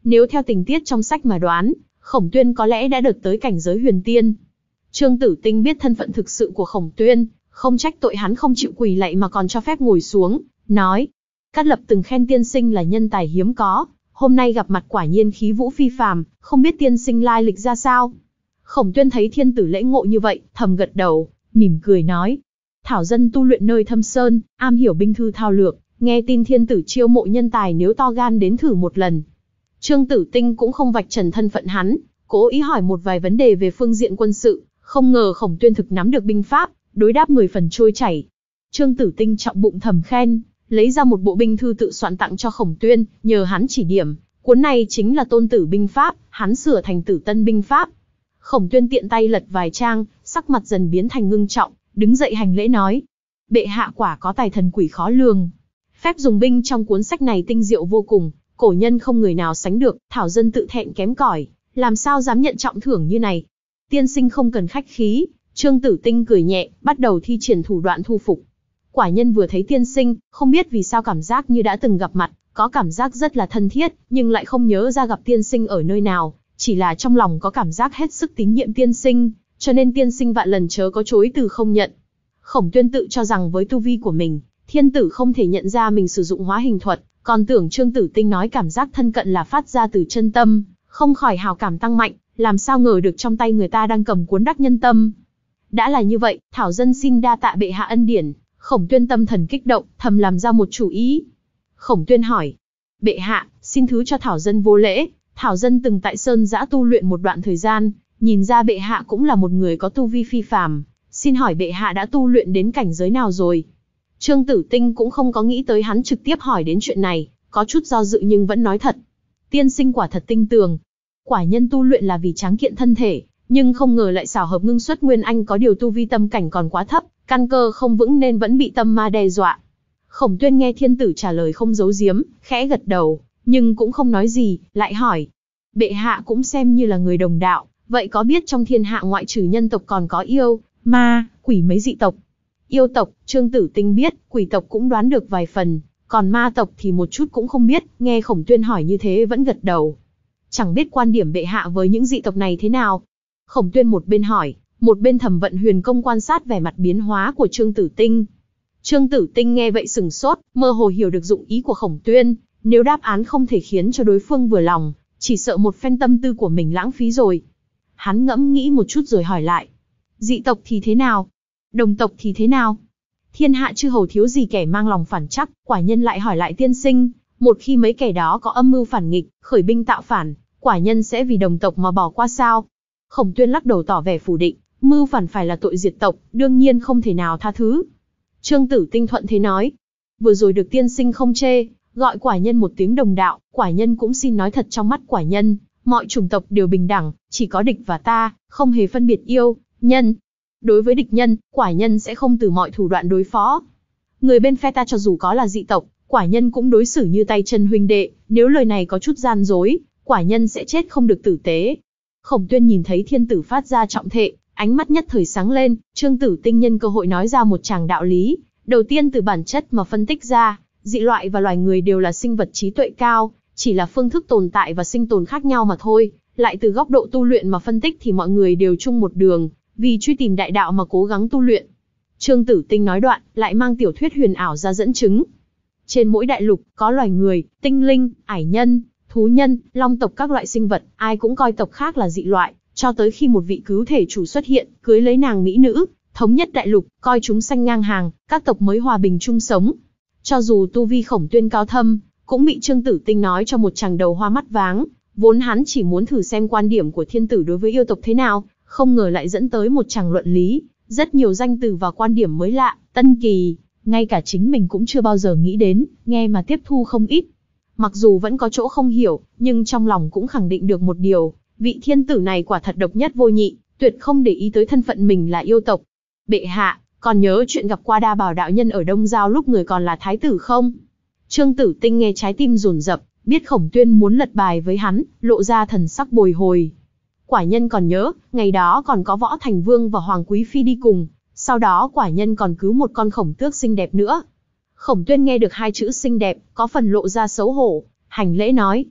Nếu theo tình tiết trong sách mà đoán, Khổng Tuyên có lẽ đã được tới cảnh giới huyền tiên. Trương Tử Tinh biết thân phận thực sự của Khổng Tuyên, không trách tội hắn không chịu quỳ lạy mà còn cho phép ngồi xuống, nói. Cát Lập từng khen tiên sinh là nhân tài hiếm có, hôm nay gặp mặt quả nhiên khí vũ phi phàm, không biết tiên sinh lai lịch ra sao. Khổng Tuyên thấy thiên tử lễ ngộ như vậy, thầm gật đầu, mỉm cười nói. Thảo dân tu luyện nơi thâm sơn, am hiểu binh thư thao lược, nghe tin thiên tử chiêu mộ nhân tài nếu to gan đến thử một lần. Trương Tử Tinh cũng không vạch trần thân phận hắn, cố ý hỏi một vài vấn đề về phương diện quân sự, không ngờ Khổng Tuyên thực nắm được binh pháp, đối đáp mười phần trôi chảy. Trương Tử Tinh trọng bụng thầm khen, lấy ra một bộ binh thư tự soạn tặng cho Khổng Tuyên, nhờ hắn chỉ điểm, cuốn này chính là Tôn Tử binh pháp, hắn sửa thành Tử Tân binh pháp. Khổng Tuyên tiện tay lật vài trang, sắc mặt dần biến thành ngưng trọng, đứng dậy hành lễ nói: Bệ hạ quả có tài thần quỷ khó lường. Phép dùng binh trong cuốn sách này tinh diệu vô cùng, cổ nhân không người nào sánh được, thảo dân tự thẹn kém cỏi, làm sao dám nhận trọng thưởng như này. Tiên sinh không cần khách khí. Trương Tử Tinh cười nhẹ, bắt đầu thi triển thủ đoạn thu phục. Quả nhân vừa thấy tiên sinh, không biết vì sao cảm giác như đã từng gặp mặt, có cảm giác rất là thân thiết, nhưng lại không nhớ ra gặp tiên sinh ở nơi nào, chỉ là trong lòng có cảm giác hết sức tín nhiệm tiên sinh, cho nên tiên sinh vạn lần chớ có chối từ không nhận. Khổng Tuyên tự cho rằng với tu vi của mình, thiên tử không thể nhận ra mình sử dụng hóa hình thuật, còn tưởng Trương Tử Tinh nói cảm giác thân cận là phát ra từ chân tâm, không khỏi hào cảm tăng mạnh, làm sao ngờ được trong tay người ta đang cầm cuốn đắc nhân tâm. Đã là như vậy, thảo dân xin đa tạ bệ hạ ân điển. Khổng Tuyên tâm thần kích động, thầm làm ra một chủ ý. Khổng Tuyên hỏi: Bệ hạ, xin thứ cho thảo dân vô lễ, thảo dân từng tại Sơn Giã tu luyện một đoạn thời gian, nhìn ra bệ hạ cũng là một người có tu vi phi phàm, xin hỏi bệ hạ đã tu luyện đến cảnh giới nào rồi? Trương Tử Tinh cũng không có nghĩ tới hắn trực tiếp hỏi đến chuyện này, có chút do dự nhưng vẫn nói thật. Tiên sinh quả thật tinh tường. Quả nhân tu luyện là vì tráng kiện thân thể, nhưng không ngờ lại xảo hợp ngưng xuất nguyên anh, có điều tu vi tâm cảnh còn quá thấp, căn cơ không vững nên vẫn bị tâm ma đe dọa. Khổng Tuyên nghe thiên tử trả lời không giấu giếm, khẽ gật đầu, nhưng cũng không nói gì, lại hỏi: Bệ hạ cũng xem như là người đồng đạo, vậy có biết trong thiên hạ ngoại trừ nhân tộc còn có yêu, ma, quỷ mấy dị tộc? Yêu tộc, Trương Tử Tinh biết, quỷ tộc cũng đoán được vài phần, còn ma tộc thì một chút cũng không biết, nghe Khổng Tuyên hỏi như thế vẫn gật đầu. Chẳng biết quan điểm bệ hạ với những dị tộc này thế nào? Khổng Tuyên một bên hỏi, một bên thẩm vận huyền công quan sát vẻ mặt biến hóa của Trương Tử Tinh. Trương Tử Tinh nghe vậy sừng sốt, mơ hồ hiểu được dụng ý của Khổng Tuyên, nếu đáp án không thể khiến cho đối phương vừa lòng, chỉ sợ một phen tâm tư của mình lãng phí rồi. Hắn ngẫm nghĩ một chút rồi hỏi lại: Dị tộc thì thế nào? Đồng tộc thì thế nào? Thiên hạ chư hầu thiếu gì kẻ mang lòng phản trắc, quả nhân lại hỏi lại tiên sinh, một khi mấy kẻ đó có âm mưu phản nghịch, khởi binh tạo phản, quả nhân sẽ vì đồng tộc mà bỏ qua sao? Khổng Tuyên lắc đầu tỏ vẻ phủ định, mưu phản phải là tội diệt tộc, đương nhiên không thể nào tha thứ. Trương Tử Tinh thuận thế nói: Vừa rồi được tiên sinh không chê, gọi quả nhân một tiếng đồng đạo, quả nhân cũng xin nói thật, trong mắt quả nhân, mọi chủng tộc đều bình đẳng, chỉ có địch và ta, không hề phân biệt yêu, nhân. Đối với địch nhân, quả nhân sẽ không từ mọi thủ đoạn đối phó. Người bên phe ta cho dù có là dị tộc, quả nhân cũng đối xử như tay chân huynh đệ, nếu lời này có chút gian dối, quả nhân sẽ chết không được tử tế. Khổng Tuyên nhìn thấy thiên tử phát ra trọng thệ, ánh mắt nhất thời sáng lên. Trương Tử Tinh nhân cơ hội nói ra một tràng đạo lý, đầu tiên từ bản chất mà phân tích ra, dị loại và loài người đều là sinh vật trí tuệ cao, chỉ là phương thức tồn tại và sinh tồn khác nhau mà thôi. Lại từ góc độ tu luyện mà phân tích thì mọi người đều chung một đường, vì truy tìm đại đạo mà cố gắng tu luyện. Trương Tử Tinh nói đoạn, lại mang tiểu thuyết huyền ảo ra dẫn chứng. Trên mỗi đại lục, có loài người, tinh linh, ải nhân, thú nhân, long tộc các loại sinh vật, ai cũng coi tộc khác là dị loại, cho tới khi một vị cứu thể chủ xuất hiện, cưới lấy nàng mỹ nữ, thống nhất đại lục, coi chúng sanh ngang hàng, các tộc mới hòa bình chung sống. Cho dù tu vi Khổng Tuyên cao thâm, cũng bị Trương Tử Tinh nói cho một chàng đầu hoa mắt váng, vốn hắn chỉ muốn thử xem quan điểm của thiên tử đối với yêu tộc thế nào, không ngờ lại dẫn tới một chàng luận lý, rất nhiều danh từ và quan điểm mới lạ, tân kỳ, ngay cả chính mình cũng chưa bao giờ nghĩ đến, nghe mà tiếp thu không ít. Mặc dù vẫn có chỗ không hiểu, nhưng trong lòng cũng khẳng định được một điều, vị thiên tử này quả thật độc nhất vô nhị, tuyệt không để ý tới thân phận mình là yêu tộc. Bệ hạ, còn nhớ chuyện gặp qua Đa Bảo đạo nhân ở Đông Giao lúc người còn là thái tử không? Trương Tử Tinh nghe trái tim dồn dập, biết Khổng Tuyên muốn lật bài với hắn, lộ ra thần sắc bồi hồi. Quả nhân còn nhớ, ngày đó còn có Võ Thành Vương và Hoàng Quý Phi đi cùng, sau đó quả nhân còn cứu một con khổng tước xinh đẹp nữa. Khổng Tuyên nghe được hai chữ xinh đẹp, có phần lộ ra xấu hổ, hành lễ nói: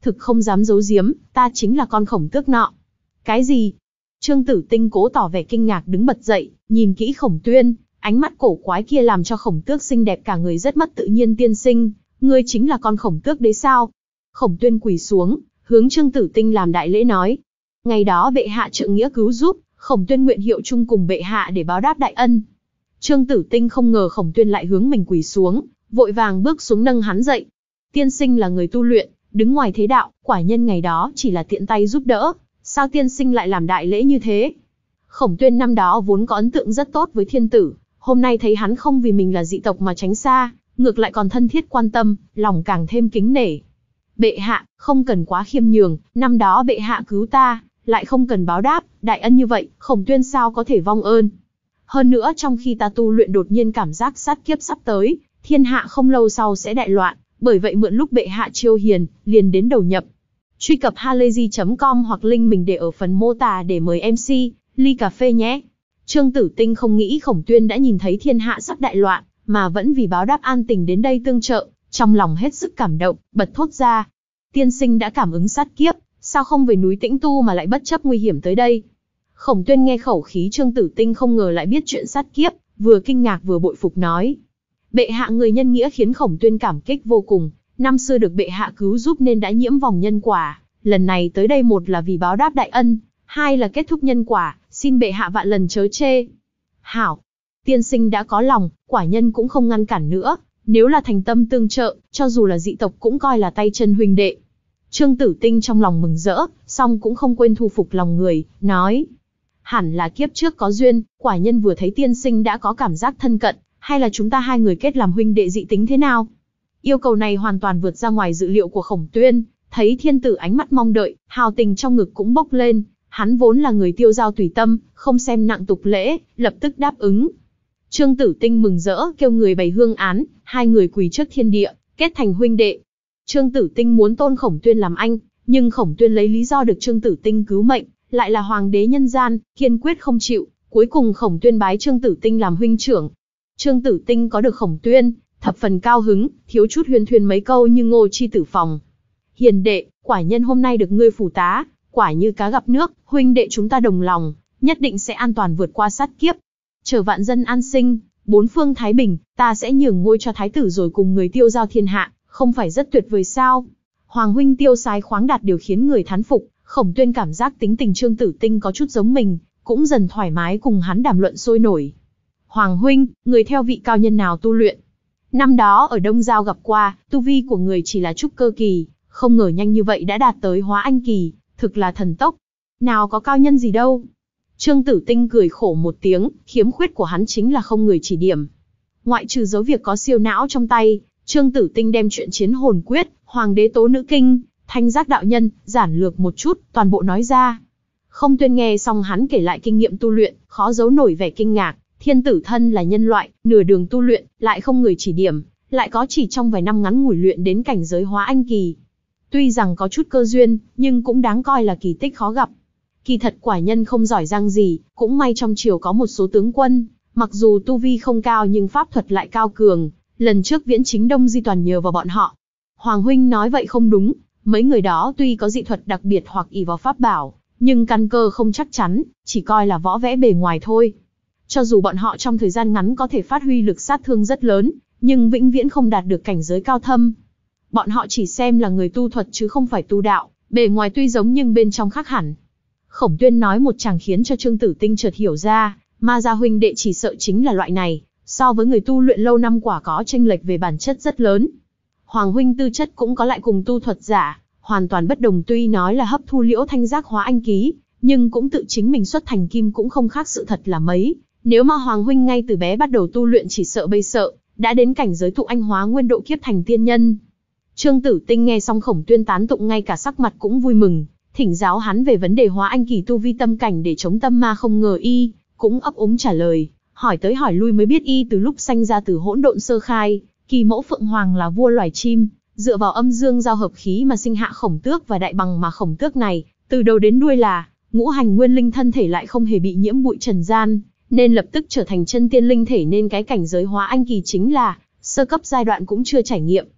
thực không dám giấu giếm, ta chính là con khổng tước nọ. Cái gì? Trương Tử Tinh cố tỏ vẻ kinh ngạc đứng bật dậy, nhìn kỹ Khổng Tuyên, ánh mắt cổ quái kia làm cho Khổng Tước xinh đẹp cả người rất mất tự nhiên. Tiên sinh, ngươi chính là con khổng tước đấy sao? Khổng Tuyên quỳ xuống, hướng Trương Tử Tinh làm đại lễ nói. Ngày đó bệ hạ trượng nghĩa cứu giúp, Khổng Tuyên nguyện hiệu chung cùng bệ hạ để báo đáp đại ân. Trương Tử Tinh không ngờ Khổng Tuyên lại hướng mình quỳ xuống, vội vàng bước xuống nâng hắn dậy. Tiên sinh là người tu luyện, đứng ngoài thế đạo, quả nhân ngày đó chỉ là tiện tay giúp đỡ, sao tiên sinh lại làm đại lễ như thế? Khổng Tuyên năm đó vốn có ấn tượng rất tốt với thiên tử, hôm nay thấy hắn không vì mình là dị tộc mà tránh xa, ngược lại còn thân thiết quan tâm, lòng càng thêm kính nể. Bệ hạ, không cần quá khiêm nhường, năm đó bệ hạ cứu ta, lại không cần báo đáp, đại ân như vậy, Khổng Tuyên sao có thể vong ơn. Hơn nữa trong khi ta tu luyện đột nhiên cảm giác sát kiếp sắp tới, thiên hạ không lâu sau sẽ đại loạn, bởi vậy mượn lúc bệ hạ chiêu hiền, liền đến đầu nhập. Truy cập halayzi chấm com hoặc link mình để ở phần mô tả để mời em xê, ly cà phê nhé. Trương Tử Tinh không nghĩ Khổng Tuyên đã nhìn thấy thiên hạ sắp đại loạn, mà vẫn vì báo đáp an tình đến đây tương trợ, trong lòng hết sức cảm động, bật thốt ra. Tiên sinh đã cảm ứng sát kiếp, sao không về núi Tĩnh Tu mà lại bất chấp nguy hiểm tới đây? Khổng Tuyên nghe khẩu khí Trương Tử Tinh không ngờ lại biết chuyện sát kiếp, vừa kinh ngạc vừa bội phục nói. Bệ hạ người nhân nghĩa khiến Khổng Tuyên cảm kích vô cùng, năm xưa được bệ hạ cứu giúp nên đã nhiễm vòng nhân quả, lần này tới đây một là vì báo đáp đại ân, hai là kết thúc nhân quả, xin bệ hạ vạn lần chớ chê. Hảo, tiên sinh đã có lòng, quả nhân cũng không ngăn cản nữa, nếu là thành tâm tương trợ, cho dù là dị tộc cũng coi là tay chân huynh đệ. Trương Tử Tinh trong lòng mừng rỡ, song cũng không quên thu phục lòng người, nói. Hẳn là kiếp trước có duyên, quả nhân vừa thấy tiên sinh đã có cảm giác thân cận, hay là chúng ta hai người kết làm huynh đệ dị tính thế nào? Yêu cầu này hoàn toàn vượt ra ngoài dự liệu của Khổng Tuyên, thấy thiên tử ánh mắt mong đợi, hào tình trong ngực cũng bốc lên, hắn vốn là người tiêu dao tùy tâm, không xem nặng tục lễ, lập tức đáp ứng. Trương Tử Tinh mừng rỡ kêu người bày hương án, hai người quỳ trước thiên địa, kết thành huynh đệ. Trương Tử Tinh muốn tôn Khổng Tuyên làm anh, nhưng Khổng Tuyên lấy lý do được Trương Tử Tinh cứu mệnh, lại là hoàng đế nhân gian, kiên quyết không chịu, cuối cùng Khổng Tuyên bái Trương Tử Tinh làm huynh trưởng. Trương Tử Tinh có được Khổng Tuyên, thập phần cao hứng, thiếu chút huyên thuyên mấy câu như ngô chi tử phòng. Hiền đệ, quả nhân hôm nay được ngươi phụ tá, quả như cá gặp nước, huynh đệ chúng ta đồng lòng, nhất định sẽ an toàn vượt qua sát kiếp. Chờ vạn dân an sinh, bốn phương thái bình, ta sẽ nhường ngôi cho thái tử rồi cùng người tiêu giao thiên hạ, không phải rất tuyệt vời sao? Hoàng huynh tiêu sái khoáng đạt điều khiến người thán phục, Khổng Tuyên cảm giác tính tình Trương Tử Tinh có chút giống mình, cũng dần thoải mái cùng hắn đàm luận sôi nổi. Hoàng huynh, người theo vị cao nhân nào tu luyện? Năm đó ở Đông Giao gặp qua, tu vi của người chỉ là trúc cơ kỳ, không ngờ nhanh như vậy đã đạt tới hóa anh kỳ, thực là thần tốc. Nào có cao nhân gì đâu. Trương Tử Tinh cười khổ một tiếng, khiếm khuyết của hắn chính là không người chỉ điểm. Ngoại trừ dấu việc có siêu não trong tay, Trương Tử Tinh đem chuyện chiến hồn quyết, hoàng đế tố nữ kinh, thanh giác đạo nhân, giản lược một chút, toàn bộ nói ra. Không Tuyên nghe xong hắn kể lại kinh nghiệm tu luyện, khó giấu nổi vẻ kinh ngạc. Thiên tử thân là nhân loại, nửa đường tu luyện, lại không người chỉ điểm, lại có chỉ trong vài năm ngắn ngủi luyện đến cảnh giới hóa anh kỳ. Tuy rằng có chút cơ duyên, nhưng cũng đáng coi là kỳ tích khó gặp. Kỳ thật quả nhân không giỏi giang gì, cũng may trong triều có một số tướng quân, mặc dù tu vi không cao nhưng pháp thuật lại cao cường, lần trước viễn chính Đông Di toàn nhờ vào bọn họ. Hoàng huynh nói vậy không đúng, mấy người đó tuy có dị thuật đặc biệt hoặc ỷ vào pháp bảo, nhưng căn cơ không chắc chắn, chỉ coi là võ vẽ bề ngoài thôi. Cho dù bọn họ trong thời gian ngắn có thể phát huy lực sát thương rất lớn, nhưng vĩnh viễn không đạt được cảnh giới cao thâm. Bọn họ chỉ xem là người tu thuật chứ không phải tu đạo, bề ngoài tuy giống nhưng bên trong khác hẳn. Khổng Tuyên nói một chàng khiến cho Trương Tử Tinh chợt hiểu ra, Ma gia huynh đệ chỉ sợ chính là loại này, so với người tu luyện lâu năm quả có chênh lệch về bản chất rất lớn. Hoàng huynh tư chất cũng có lại cùng tu thuật giả, hoàn toàn bất đồng, tuy nói là hấp thu liễu thanh giác hóa anh ký, nhưng cũng tự chính mình xuất thành kim cũng không khác sự thật là mấy. Nếu mà Hoàng huynh ngay từ bé bắt đầu tu luyện chỉ sợ bây sợ, đã đến cảnh giới thụ anh hóa nguyên độ kiếp thành tiên nhân. Trương Tử Tinh nghe xong Khổng Tuyên tán tụng ngay cả sắc mặt cũng vui mừng, thỉnh giáo hắn về vấn đề hóa anh kỳ tu vi tâm cảnh để chống tâm ma, không ngờ y cũng ấp úng trả lời, hỏi tới hỏi lui mới biết y từ lúc sanh ra từ hỗn độn sơ khai, kỳ mẫu Phượng Hoàng là vua loài chim, dựa vào âm dương giao hợp khí mà sinh hạ Khổng Tước và Đại Bằng, mà Khổng Tước này từ đầu đến đuôi là ngũ hành nguyên linh, thân thể lại không hề bị nhiễm bụi trần gian, nên lập tức trở thành chân tiên linh thể, nên cái cảnh giới hóa anh kỳ chính là sơ cấp giai đoạn cũng chưa trải nghiệm.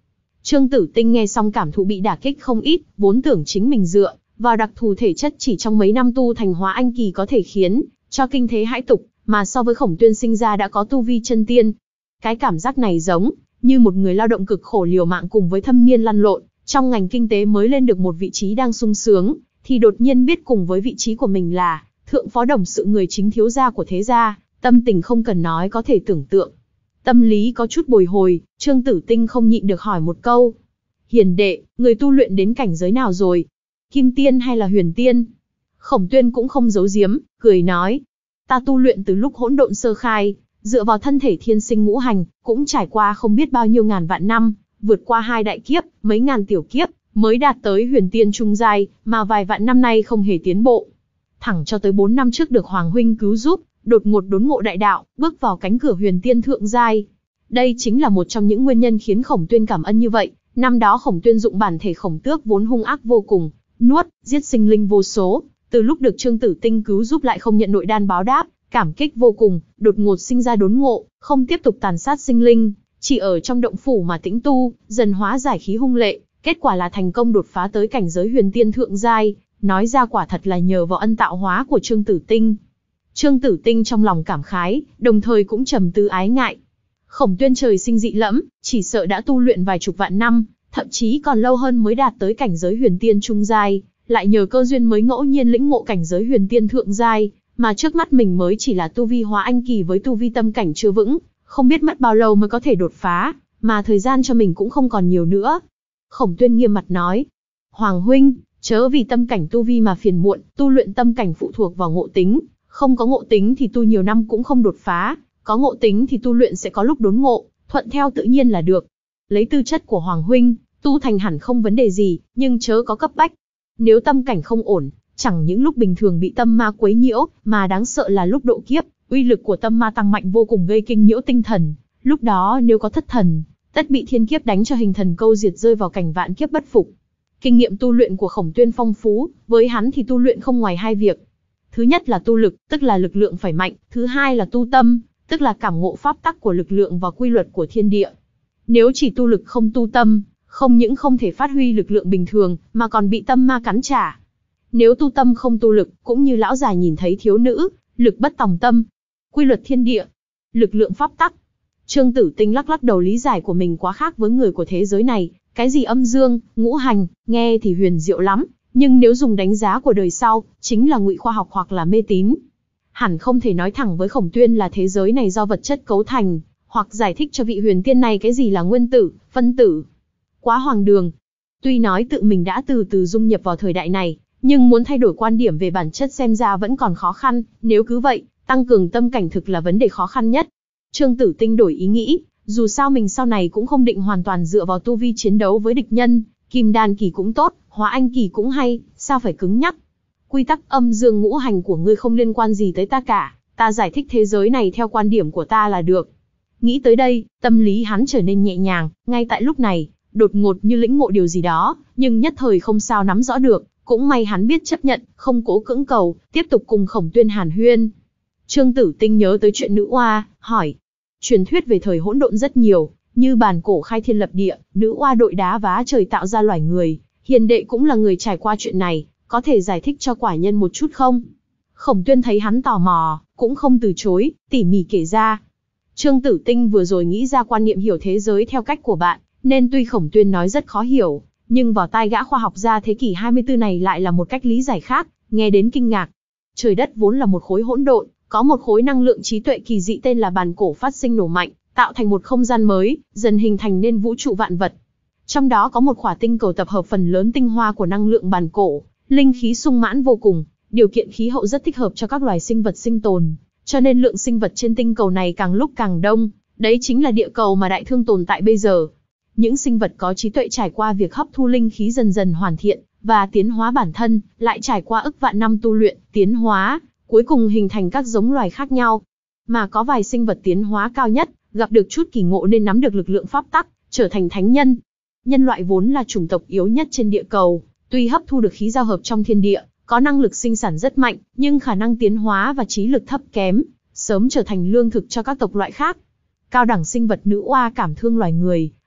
Trương Tử Tinh nghe xong cảm thụ bị đả kích không ít, vốn tưởng chính mình dựa vào đặc thù thể chất chỉ trong mấy năm tu thành hóa anh kỳ có thể khiến cho kinh thế hãi tục, mà so với Khổng Tuyên sinh ra đã có tu vi chân tiên. Cái cảm giác này giống như một người lao động cực khổ liều mạng cùng với thâm niên lăn lộn, trong ngành kinh tế mới lên được một vị trí đang sung sướng, thì đột nhiên biết cùng với vị trí của mình là thượng phó đồng sự người chính thiếu gia của thế gia, tâm tình không cần nói có thể tưởng tượng. Tâm lý có chút bồi hồi, Trương Tử Tinh không nhịn được hỏi một câu. Hiền đệ, người tu luyện đến cảnh giới nào rồi? Kim tiên hay là huyền tiên? Khổng Tuyên cũng không giấu giếm, cười nói. Ta tu luyện từ lúc hỗn độn sơ khai, dựa vào thân thể thiên sinh ngũ hành, cũng trải qua không biết bao nhiêu ngàn vạn năm, vượt qua hai đại kiếp, mấy ngàn tiểu kiếp, mới đạt tới huyền tiên trung giai, mà vài vạn năm nay không hề tiến bộ. Thẳng cho tới bốn năm trước được Hoàng huynh cứu giúp, đột ngột đốn ngộ đại đạo, bước vào cánh cửa huyền tiên thượng giai. Đây chính là một trong những nguyên nhân khiến Khổng Tuyên cảm ơn như vậy. Năm đó Khổng Tuyên dụng bản thể khổng tước vốn hung ác vô cùng, nuốt, giết sinh linh vô số, từ lúc được Trương Tử Tinh cứu giúp lại không nhận nội đan báo đáp, cảm kích vô cùng, đột ngột sinh ra đốn ngộ, không tiếp tục tàn sát sinh linh, chỉ ở trong động phủ mà tĩnh tu, dần hóa giải khí hung lệ, kết quả là thành công đột phá tới cảnh giới huyền tiên thượng giai, nói ra quả thật là nhờ vào ân tạo hóa của Trương Tử Tinh. Trương Tử Tinh trong lòng cảm khái, đồng thời cũng trầm tư ái ngại. Khổng Tuyên trời sinh dị lẫm, chỉ sợ đã tu luyện vài chục vạn năm, thậm chí còn lâu hơn mới đạt tới cảnh giới huyền tiên trung giai, lại nhờ cơ duyên mới ngẫu nhiên lĩnh ngộ cảnh giới huyền tiên thượng giai, mà trước mắt mình mới chỉ là tu vi hóa anh kỳ với tu vi tâm cảnh chưa vững, không biết mất bao lâu mới có thể đột phá, mà thời gian cho mình cũng không còn nhiều nữa. Khổng Tuyên nghiêm mặt nói, Hoàng huynh, chớ vì tâm cảnh tu vi mà phiền muộn, tu luyện tâm cảnh phụ thuộc vào ngộ tính, không có ngộ tính thì tu nhiều năm cũng không đột phá, có ngộ tính thì tu luyện sẽ có lúc đốn ngộ, thuận theo tự nhiên là được. Lấy tư chất của Hoàng huynh, tu thành hẳn không vấn đề gì, nhưng chớ có cấp bách. Nếu tâm cảnh không ổn, chẳng những lúc bình thường bị tâm ma quấy nhiễu, mà đáng sợ là lúc độ kiếp, uy lực của tâm ma tăng mạnh vô cùng gây kinh nhiễu tinh thần. Lúc đó nếu có thất thần, tất bị thiên kiếp đánh cho hình thần câu diệt, rơi vào cảnh vạn kiếp bất phục. Kinh nghiệm tu luyện của Khổng Tuyên phong phú, với hắn thì tu luyện không ngoài hai việc. Thứ nhất là tu lực, tức là lực lượng phải mạnh, thứ hai là tu tâm, tức là cảm ngộ pháp tắc của lực lượng và quy luật của thiên địa. Nếu chỉ tu lực không tu tâm, không những không thể phát huy lực lượng bình thường, mà còn bị tâm ma cắn trả. Nếu tu tâm không tu lực, cũng như lão già nhìn thấy thiếu nữ, lực bất tòng tâm. Quy luật thiên địa, lực lượng pháp tắc. Trương Tử Tinh lắc lắc đầu, lý giải của mình quá khác với người của thế giới này, cái gì âm dương, ngũ hành, nghe thì huyền diệu lắm, nhưng nếu dùng đánh giá của đời sau, chính là ngụy khoa học hoặc là mê tín. Hẳn không thể nói thẳng với Khổng Tuyên là thế giới này do vật chất cấu thành, hoặc giải thích cho vị huyền tiên này cái gì là nguyên tử, phân tử. Quá hoang đường. Tuy nói tự mình đã từ từ dung nhập vào thời đại này, nhưng muốn thay đổi quan điểm về bản chất xem ra vẫn còn khó khăn, nếu cứ vậy, tăng cường tâm cảnh thực là vấn đề khó khăn nhất. Trương Tử Tinh đổi ý nghĩ, dù sao mình sau này cũng không định hoàn toàn dựa vào tu vi chiến đấu với địch nhân, kim đan kỳ cũng tốt, hóa anh kỳ cũng hay, sao phải cứng nhắc. Quy tắc âm dương ngũ hành của ngươi không liên quan gì tới ta cả, ta giải thích thế giới này theo quan điểm của ta là được. Nghĩ tới đây, tâm lý hắn trở nên nhẹ nhàng, ngay tại lúc này, đột ngột như lĩnh ngộ điều gì đó, nhưng nhất thời không sao nắm rõ được, cũng may hắn biết chấp nhận, không cố cưỡng cầu, tiếp tục cùng Khổng Tuyên hàn huyên. Trương Tử Tinh nhớ tới chuyện nữ oa, hỏi. Truyền thuyết về thời hỗn độn rất nhiều, như bản cổ khai thiên lập địa, nữ oa đội đá vá trời tạo ra loài người, hiền đệ cũng là người trải qua chuyện này, có thể giải thích cho quả nhân một chút không? Khổng Tuyên thấy hắn tò mò, cũng không từ chối, tỉ mỉ kể ra. Trương Tử Tinh vừa rồi nghĩ ra quan niệm hiểu thế giới theo cách của bạn, nên tuy Khổng Tuyên nói rất khó hiểu, nhưng vào tai gã khoa học gia thế kỷ hai mươi tư này lại là một cách lý giải khác, nghe đến kinh ngạc. Trời đất vốn là một khối hỗn độn, có một khối năng lượng trí tuệ kỳ dị tên là bản cổ phát sinh nổ mạnh, tạo thành một không gian mới, dần hình thành nên vũ trụ vạn vật. Trong đó có một khỏa tinh cầu tập hợp phần lớn tinh hoa của năng lượng bản cổ, linh khí sung mãn vô cùng, điều kiện khí hậu rất thích hợp cho các loài sinh vật sinh tồn, cho nên lượng sinh vật trên tinh cầu này càng lúc càng đông, đấy chính là địa cầu mà đại thương tồn tại bây giờ. Những sinh vật có trí tuệ trải qua việc hấp thu linh khí dần dần hoàn thiện và tiến hóa bản thân, lại trải qua ức vạn năm tu luyện, tiến hóa, cuối cùng hình thành các giống loài khác nhau. Mà có vài sinh vật tiến hóa cao nhất, gặp được chút kỳ ngộ nên nắm được lực lượng pháp tắc, trở thành thánh nhân. Nhân loại vốn là chủng tộc yếu nhất trên địa cầu, tuy hấp thu được khí giao hợp trong thiên địa, có năng lực sinh sản rất mạnh, nhưng khả năng tiến hóa và trí lực thấp kém, sớm trở thành lương thực cho các tộc loại khác. Cao đẳng sinh vật nữ oa cảm thương loài người,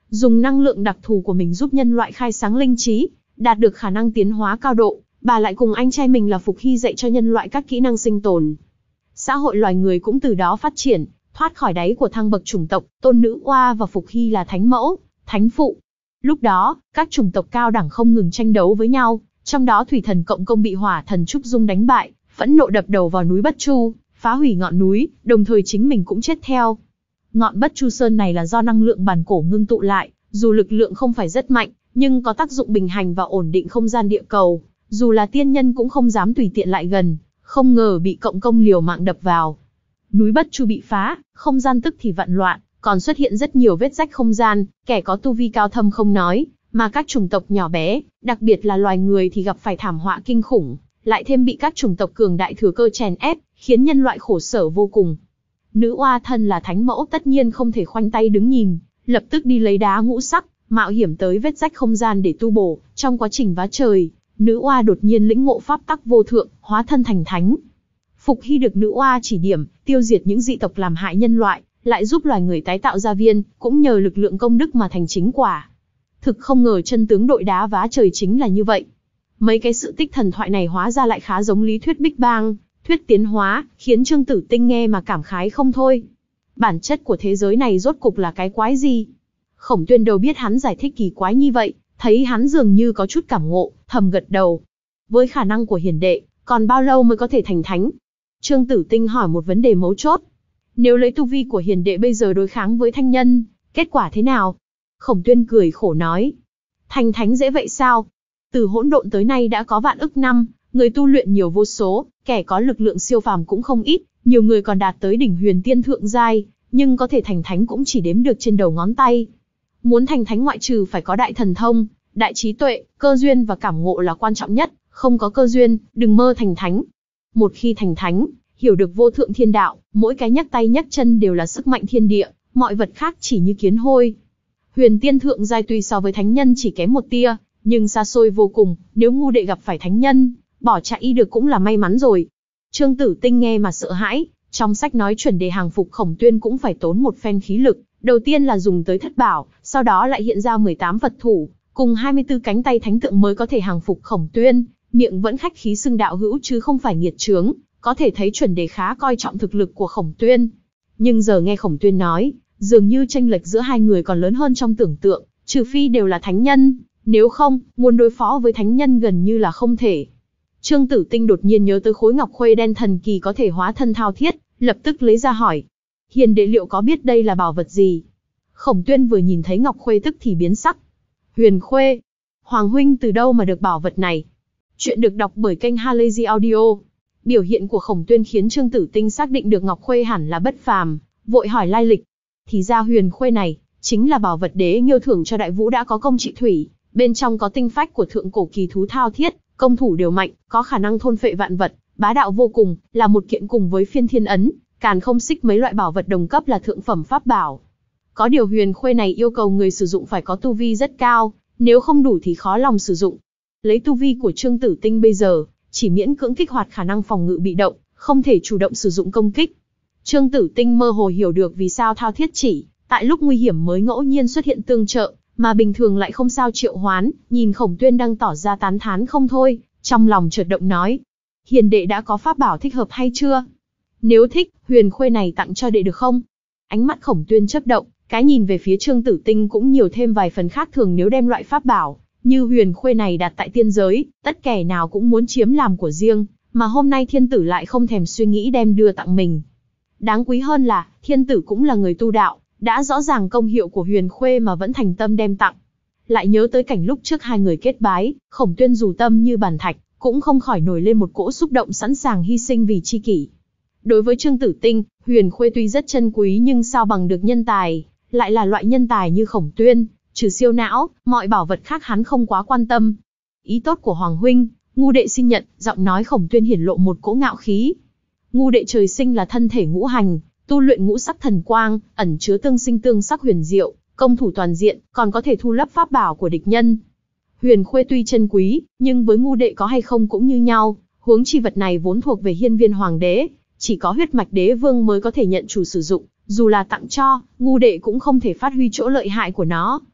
dùng năng lượng đặc thù của mình giúp nhân loại khai sáng linh trí, đạt được khả năng tiến hóa cao độ. Bà lại cùng anh trai mình là Phục Hy dạy cho nhân loại các kỹ năng sinh tồn. Xã hội loài người cũng từ đó phát triển, thoát khỏi đáy của thang bậc chủng tộc. Tôn Nữ Oa và Phục Hy là thánh mẫu, thánh phụ. Lúc đó, các chủng tộc cao đẳng không ngừng tranh đấu với nhau, trong đó thủy thần Cộng Công bị hỏa thần Trúc Dung đánh bại, phẫn nộ đập đầu vào núi Bất Chu, phá hủy ngọn núi, đồng thời chính mình cũng chết theo. Ngọn Bất Chu Sơn này là do năng lượng bản cổ ngưng tụ lại, dù lực lượng không phải rất mạnh, nhưng có tác dụng bình hành và ổn định không gian địa cầu, dù là tiên nhân cũng không dám tùy tiện lại gần, không ngờ bị Cộng Công liều mạng đập vào. Núi Bất Chu bị phá, không gian tức thì vạn loạn, còn xuất hiện rất nhiều vết rách không gian, kẻ có tu vi cao thâm không nói, mà các chủng tộc nhỏ bé, đặc biệt là loài người thì gặp phải thảm họa kinh khủng, lại thêm bị các chủng tộc cường đại thừa cơ chèn ép, khiến nhân loại khổ sở vô cùng. Nữ Oa thân là thánh mẫu tất nhiên không thể khoanh tay đứng nhìn, lập tức đi lấy đá ngũ sắc, mạo hiểm tới vết rách không gian để tu bổ. Trong quá trình vá trời, Nữ Oa đột nhiên lĩnh ngộ pháp tắc vô thượng, hóa thân thành thánh. Phục Hy được Nữ Oa chỉ điểm, tiêu diệt những dị tộc làm hại nhân loại, lại giúp loài người tái tạo gia viên, cũng nhờ lực lượng công đức mà thành chính quả. Thực không ngờ chân tướng đội đá vá trời chính là như vậy. Mấy cái sự tích thần thoại này hóa ra lại khá giống lý thuyết Big Bang, thuyết tiến hóa, khiến Trương Tử Tinh nghe mà cảm khái không thôi. Bản chất của thế giới này rốt cục là cái quái gì? Khổng Tuyên đâu biết hắn giải thích kỳ quái như vậy, thấy hắn dường như có chút cảm ngộ, thầm gật đầu. Với khả năng của hiền đệ, còn bao lâu mới có thể thành thánh? Trương Tử Tinh hỏi một vấn đề mấu chốt. Nếu lấy tu vi của hiền đệ bây giờ đối kháng với thanh nhân, kết quả thế nào? Khổng Tuyên cười khổ nói. Thành thánh dễ vậy sao? Từ hỗn độn tới nay đã có vạn ức năm, người tu luyện nhiều vô số, kẻ có lực lượng siêu phàm cũng không ít, nhiều người còn đạt tới đỉnh huyền tiên thượng giai, nhưng có thể thành thánh cũng chỉ đếm được trên đầu ngón tay. Muốn thành thánh ngoại trừ phải có đại thần thông, đại trí tuệ, cơ duyên và cảm ngộ là quan trọng nhất, không có cơ duyên, đừng mơ thành thánh. Một khi thành thánh, hiểu được vô thượng thiên đạo, mỗi cái nhấc tay nhấc chân đều là sức mạnh thiên địa, mọi vật khác chỉ như kiến hôi. Huyền tiên thượng giai tuy so với thánh nhân chỉ kém một tia, nhưng xa xôi vô cùng, nếu ngu đệ gặp phải thánh nhân, bỏ chạy được cũng là may mắn rồi. Trương Tử Tinh nghe mà sợ hãi, trong sách nói chuẩn đề hàng phục Khổng Tuyên cũng phải tốn một phen khí lực, đầu tiên là dùng tới thất bảo, sau đó lại hiện ra mười tám Phật thủ, cùng hai mươi tư cánh tay thánh tượng mới có thể hàng phục Khổng Tuyên, miệng vẫn khách khí xưng đạo hữu chứ không phải nghiệt chướng, có thể thấy chuẩn đề khá coi trọng thực lực của Khổng Tuyên. Nhưng giờ nghe Khổng Tuyên nói, dường như chênh lệch giữa hai người còn lớn hơn trong tưởng tượng, trừ phi đều là thánh nhân, nếu không, muốn đối phó với thánh nhân gần như là không thể. Trương Tử Tinh đột nhiên nhớ tới khối ngọc khuê đen thần kỳ có thể hóa thân thao thiết, lập tức lấy ra hỏi. Hiền đệ liệu có biết đây là bảo vật gì? Khổng Tuyên vừa nhìn thấy ngọc khuê tức thì biến sắc. Huyền khuê? Hoàng huynh từ đâu mà được bảo vật này? Chuyện được đọc bởi kênh Halazy Audio. Biểu hiện của Khổng Tuyên khiến Trương Tử Tinh xác định được ngọc khuê hẳn là bất phàm, vội hỏi lai lịch. Thì ra huyền khuê này chính là bảo vật đế nghiêu thưởng cho Đại Vũ đã có công trị thủy, bên trong có tinh phách của thượng cổ kỳ thú thao thiết, công thủ đều mạnh, có khả năng thôn phệ vạn vật, bá đạo vô cùng, là một kiện cùng với phiên thiên ấn, càn không xích mấy loại bảo vật đồng cấp là thượng phẩm pháp bảo. Có điều huyền khuê này yêu cầu người sử dụng phải có tu vi rất cao, nếu không đủ thì khó lòng sử dụng. Lấy tu vi của Trương Tử Tinh bây giờ, chỉ miễn cưỡng kích hoạt khả năng phòng ngự bị động, không thể chủ động sử dụng công kích. Trương Tử Tinh mơ hồ hiểu được vì sao thao thiết chỉ tại lúc nguy hiểm mới ngẫu nhiên xuất hiện tương trợ, mà bình thường lại không sao triệu hoán. Nhìn Khổng Tuyên đang tỏ ra tán thán không thôi, trong lòng chợt động nói: hiền đệ đã có pháp bảo thích hợp hay chưa? Nếu thích, huyền khuê này tặng cho đệ được không? Ánh mắt Khổng Tuyên chớp động, cái nhìn về phía Trương Tử Tinh cũng nhiều thêm vài phần khác thường. Nếu đem loại pháp bảo như huyền khuê này đặt tại tiên giới, tất kẻ nào cũng muốn chiếm làm của riêng, mà hôm nay thiên tử lại không thèm suy nghĩ đem đưa tặng mình. Đáng quý hơn là, thiên tử cũng là người tu đạo, đã rõ ràng công hiệu của huyền khuê mà vẫn thành tâm đem tặng. Lại nhớ tới cảnh lúc trước hai người kết bái, Khổng Tuyên dù tâm như bàn thạch, cũng không khỏi nổi lên một cỗ xúc động sẵn sàng hy sinh vì tri kỷ. Đối với Trương Tử Tinh, huyền khuê tuy rất chân quý nhưng sao bằng được nhân tài, lại là loại nhân tài như Khổng Tuyên, trừ siêu não, mọi bảo vật khác hắn không quá quan tâm. Ý tốt của Hoàng huynh, ngu đệ xin nhận. Giọng nói Khổng Tuyên hiển lộ một cỗ ngạo khí. Ngu đệ trời sinh là thân thể ngũ hành, tu luyện ngũ sắc thần quang, ẩn chứa tương sinh tương sắc huyền diệu, công thủ toàn diện, còn có thể thu lấp pháp bảo của địch nhân. Huyền khuê tuy chân quý, nhưng với ngu đệ có hay không cũng như nhau, huống chi vật này vốn thuộc về hiên viên hoàng đế, chỉ có huyết mạch đế vương mới có thể nhận chủ sử dụng, dù là tặng cho, ngu đệ cũng không thể phát huy chỗ lợi hại của nó.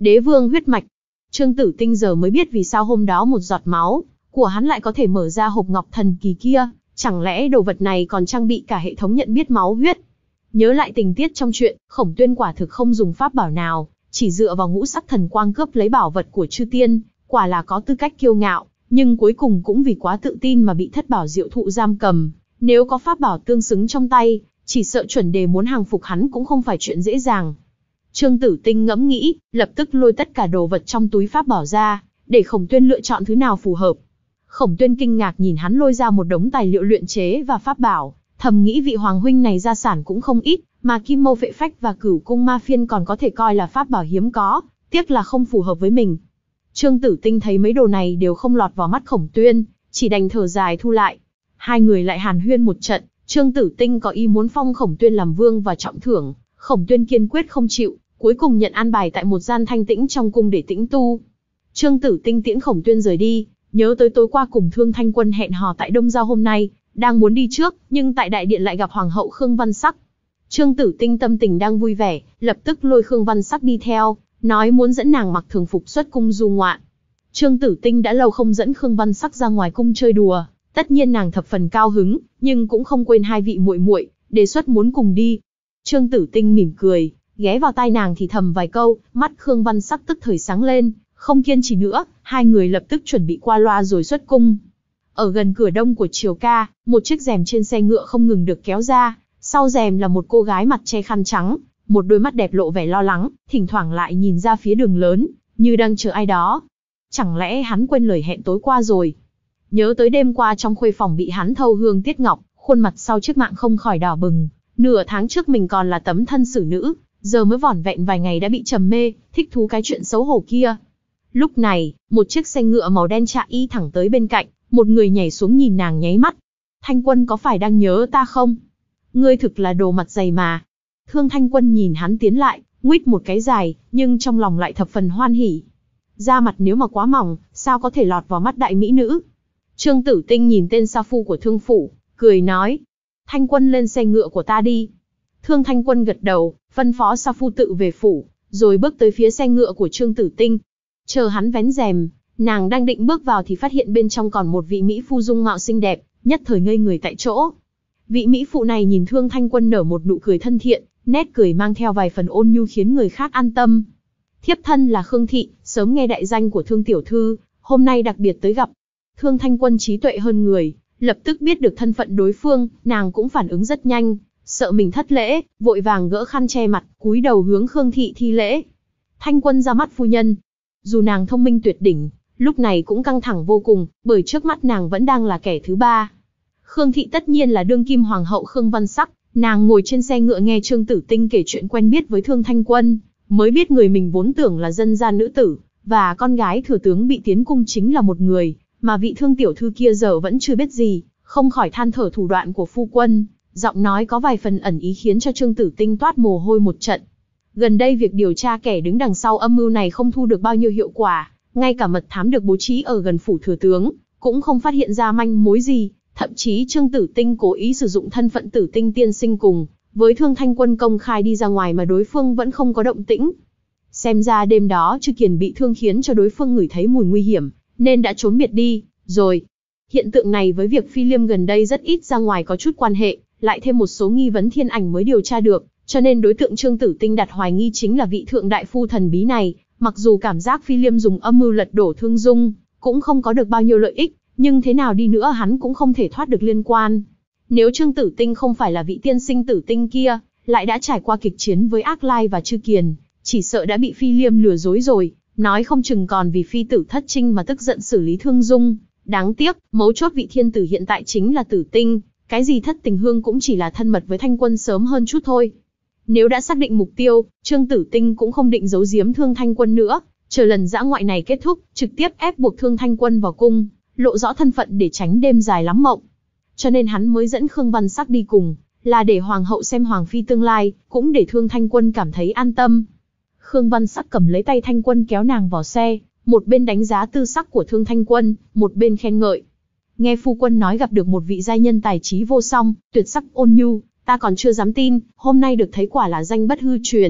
Đế vương huyết mạch. Trương Tử Tinh giờ mới biết vì sao hôm đó một giọt máu của hắn lại có thể mở ra hộp ngọc thần kỳ kia, chẳng lẽ đồ vật này còn trang bị cả hệ thống nhận biết máu huyết. Nhớ lại tình tiết trong chuyện, Khổng Tuyên quả thực không dùng pháp bảo nào, chỉ dựa vào ngũ sắc thần quang cướp lấy bảo vật của chư tiên, quả là có tư cách kiêu ngạo, nhưng cuối cùng cũng vì quá tự tin mà bị thất bảo diệu thụ giam cầm. Nếu có pháp bảo tương xứng trong tay, chỉ sợ chuẩn đề muốn hàng phục hắn cũng không phải chuyện dễ dàng. Trương Tử Tinh ngẫm nghĩ, lập tức lôi tất cả đồ vật trong túi pháp bảo ra, để Khổng Tuyên lựa chọn thứ nào phù hợp. Khổng Tuyên kinh ngạc nhìn hắn lôi ra một đống tài liệu luyện chế và pháp bảo, thầm nghĩ vị hoàng huynh này gia sản cũng không ít, mà Kim Mâu Phệ Phách và Cửu Cung Ma Phiên còn có thể coi là pháp bảo hiếm có, tiếc là không phù hợp với mình. Trương Tử Tinh thấy mấy đồ này đều không lọt vào mắt Khổng Tuyên, chỉ đành thở dài thu lại. Hai người lại hàn huyên một trận, Trương Tử Tinh có ý muốn phong Khổng Tuyên làm vương và trọng thưởng, Khổng Tuyên kiên quyết không chịu, cuối cùng nhận an bài tại một gian thanh tĩnh trong cung để tĩnh tu. Trương Tử Tinh tiễn Khổng Tuyên rời đi, nhớ tới tối qua cùng Thương Thanh Quân hẹn hò tại Đông Giao hôm nay, đang muốn đi trước, nhưng tại đại điện lại gặp Hoàng hậu Khương Văn Sắc. Trương Tử Tinh tâm tình đang vui vẻ, lập tức lôi Khương Văn Sắc đi theo, nói muốn dẫn nàng mặc thường phục xuất cung du ngoạn. Trương Tử Tinh đã lâu không dẫn Khương Văn Sắc ra ngoài cung chơi đùa, tất nhiên nàng thập phần cao hứng, nhưng cũng không quên hai vị muội muội, đề xuất muốn cùng đi. Trương Tử Tinh mỉm cười, ghé vào tai nàng thì thầm vài câu, mắt Khương Văn Sắc tức thời sáng lên, không kiên trì nữa, hai người lập tức chuẩn bị qua loa rồi xuất cung. Ở gần cửa đông của Triều Ca, một chiếc rèm trên xe ngựa không ngừng được kéo ra, sau rèm là một cô gái mặt che khăn trắng, một đôi mắt đẹp lộ vẻ lo lắng, thỉnh thoảng lại nhìn ra phía đường lớn, như đang chờ ai đó. Chẳng lẽ hắn quên lời hẹn tối qua rồi? Nhớ tới đêm qua trong khuê phòng bị hắn thâu hương tiết ngọc, khuôn mặt sau chiếc mạng không khỏi đỏ bừng. Nửa tháng trước mình còn là tấm thân xử nữ, giờ mới vỏn vẹn vài ngày đã bị trầm mê, thích thú cái chuyện xấu hổ kia. Lúc này, một chiếc xe ngựa màu đen chạy y thẳng tới bên cạnh, một người nhảy xuống nhìn nàng nháy mắt. Thanh Quân có phải đang nhớ ta không? Ngươi thực là đồ mặt dày mà. Thương Thanh Quân nhìn hắn tiến lại, nguýt một cái dài, nhưng trong lòng lại thập phần hoan hỉ. Da mặt nếu mà quá mỏng, sao có thể lọt vào mắt đại mỹ nữ? Trương Tử Tinh nhìn tên sa phu của Thương phủ, cười nói: Thanh Quân lên xe ngựa của ta đi. Thương Thanh Quân gật đầu, phân phó sa phu tự về phủ, rồi bước tới phía xe ngựa của Trương Tử Tinh. Chờ hắn vén rèm, nàng đang định bước vào thì phát hiện bên trong còn một vị mỹ phu dung mạo xinh đẹp, nhất thời ngây người tại chỗ. Vị mỹ phụ này nhìn Thương Thanh Quân nở một nụ cười thân thiện, nét cười mang theo vài phần ôn nhu khiến người khác an tâm. Thiếp thân là Khương Thị, sớm nghe đại danh của Thương tiểu thư, hôm nay đặc biệt tới gặp. Thương Thanh Quân trí tuệ hơn người, lập tức biết được thân phận đối phương, nàng cũng phản ứng rất nhanh, sợ mình thất lễ, vội vàng gỡ khăn che mặt, cúi đầu hướng Khương Thị thi lễ. Thanh Quân ra mắt phu nhân. Dù nàng thông minh tuyệt đỉnh, lúc này cũng căng thẳng vô cùng, bởi trước mắt nàng vẫn đang là kẻ thứ ba. Khương Thị tất nhiên là đương kim hoàng hậu Khương Văn Sắc, nàng ngồi trên xe ngựa nghe Trương Tử Tinh kể chuyện quen biết với Thương Thanh Quân, mới biết người mình vốn tưởng là dân gian nữ tử, và con gái thừa tướng bị tiến cung chính là một người, mà vị Thương tiểu thư kia giờ vẫn chưa biết gì, không khỏi than thở thủ đoạn của phu quân, giọng nói có vài phần ẩn ý khiến cho Trương Tử Tinh toát mồ hôi một trận. Gần đây việc điều tra kẻ đứng đằng sau âm mưu này không thu được bao nhiêu hiệu quả, ngay cả mật thám được bố trí ở gần phủ thừa tướng, cũng không phát hiện ra manh mối gì, thậm chí Trương Tử Tinh cố ý sử dụng thân phận Tử Tinh tiên sinh cùng với Thương Thanh Quân công khai đi ra ngoài mà đối phương vẫn không có động tĩnh. Xem ra đêm đó Chư Kiền bị thương khiến cho đối phương ngửi thấy mùi nguy hiểm, nên đã trốn biệt đi, rồi. Hiện tượng này với việc Phi Liêm gần đây rất ít ra ngoài có chút quan hệ, lại thêm một số nghi vấn thiên ảnh mới điều tra được, cho nên đối tượng Trương Tử Tinh đặt hoài nghi chính là vị thượng đại phu thần bí này. Mặc dù cảm giác Phi Liêm dùng âm mưu lật đổ Thương Dung, cũng không có được bao nhiêu lợi ích, nhưng thế nào đi nữa hắn cũng không thể thoát được liên quan. Nếu Trương Tử Tinh không phải là vị tiên sinh Tử Tinh kia, lại đã trải qua kịch chiến với Ác Lai và Chư Kiền, chỉ sợ đã bị Phi Liêm lừa dối rồi, nói không chừng còn vì phi tử thất trinh mà tức giận xử lý Thương Dung. Đáng tiếc, mấu chốt vị thiên tử hiện tại chính là Tử Tinh, cái gì Thất Tình Hương cũng chỉ là thân mật với Thanh Quân sớm hơn chút thôi. Nếu đã xác định mục tiêu, Trương Tử Tinh cũng không định giấu giếm Thương Thanh Quân nữa, chờ lần dã ngoại này kết thúc, trực tiếp ép buộc Thương Thanh Quân vào cung, lộ rõ thân phận để tránh đêm dài lắm mộng. Cho nên hắn mới dẫn Khương Văn Sắc đi cùng, là để hoàng hậu xem hoàng phi tương lai, cũng để Thương Thanh Quân cảm thấy an tâm. Khương Văn Sắc cầm lấy tay Thanh Quân kéo nàng vào xe, một bên đánh giá tư sắc của Thương Thanh Quân, một bên khen ngợi. Nghe phu quân nói gặp được một vị giai nhân tài trí vô song, tuyệt sắc ôn nhu, ta còn chưa dám tin, hôm nay được thấy quả là danh bất hư truyền,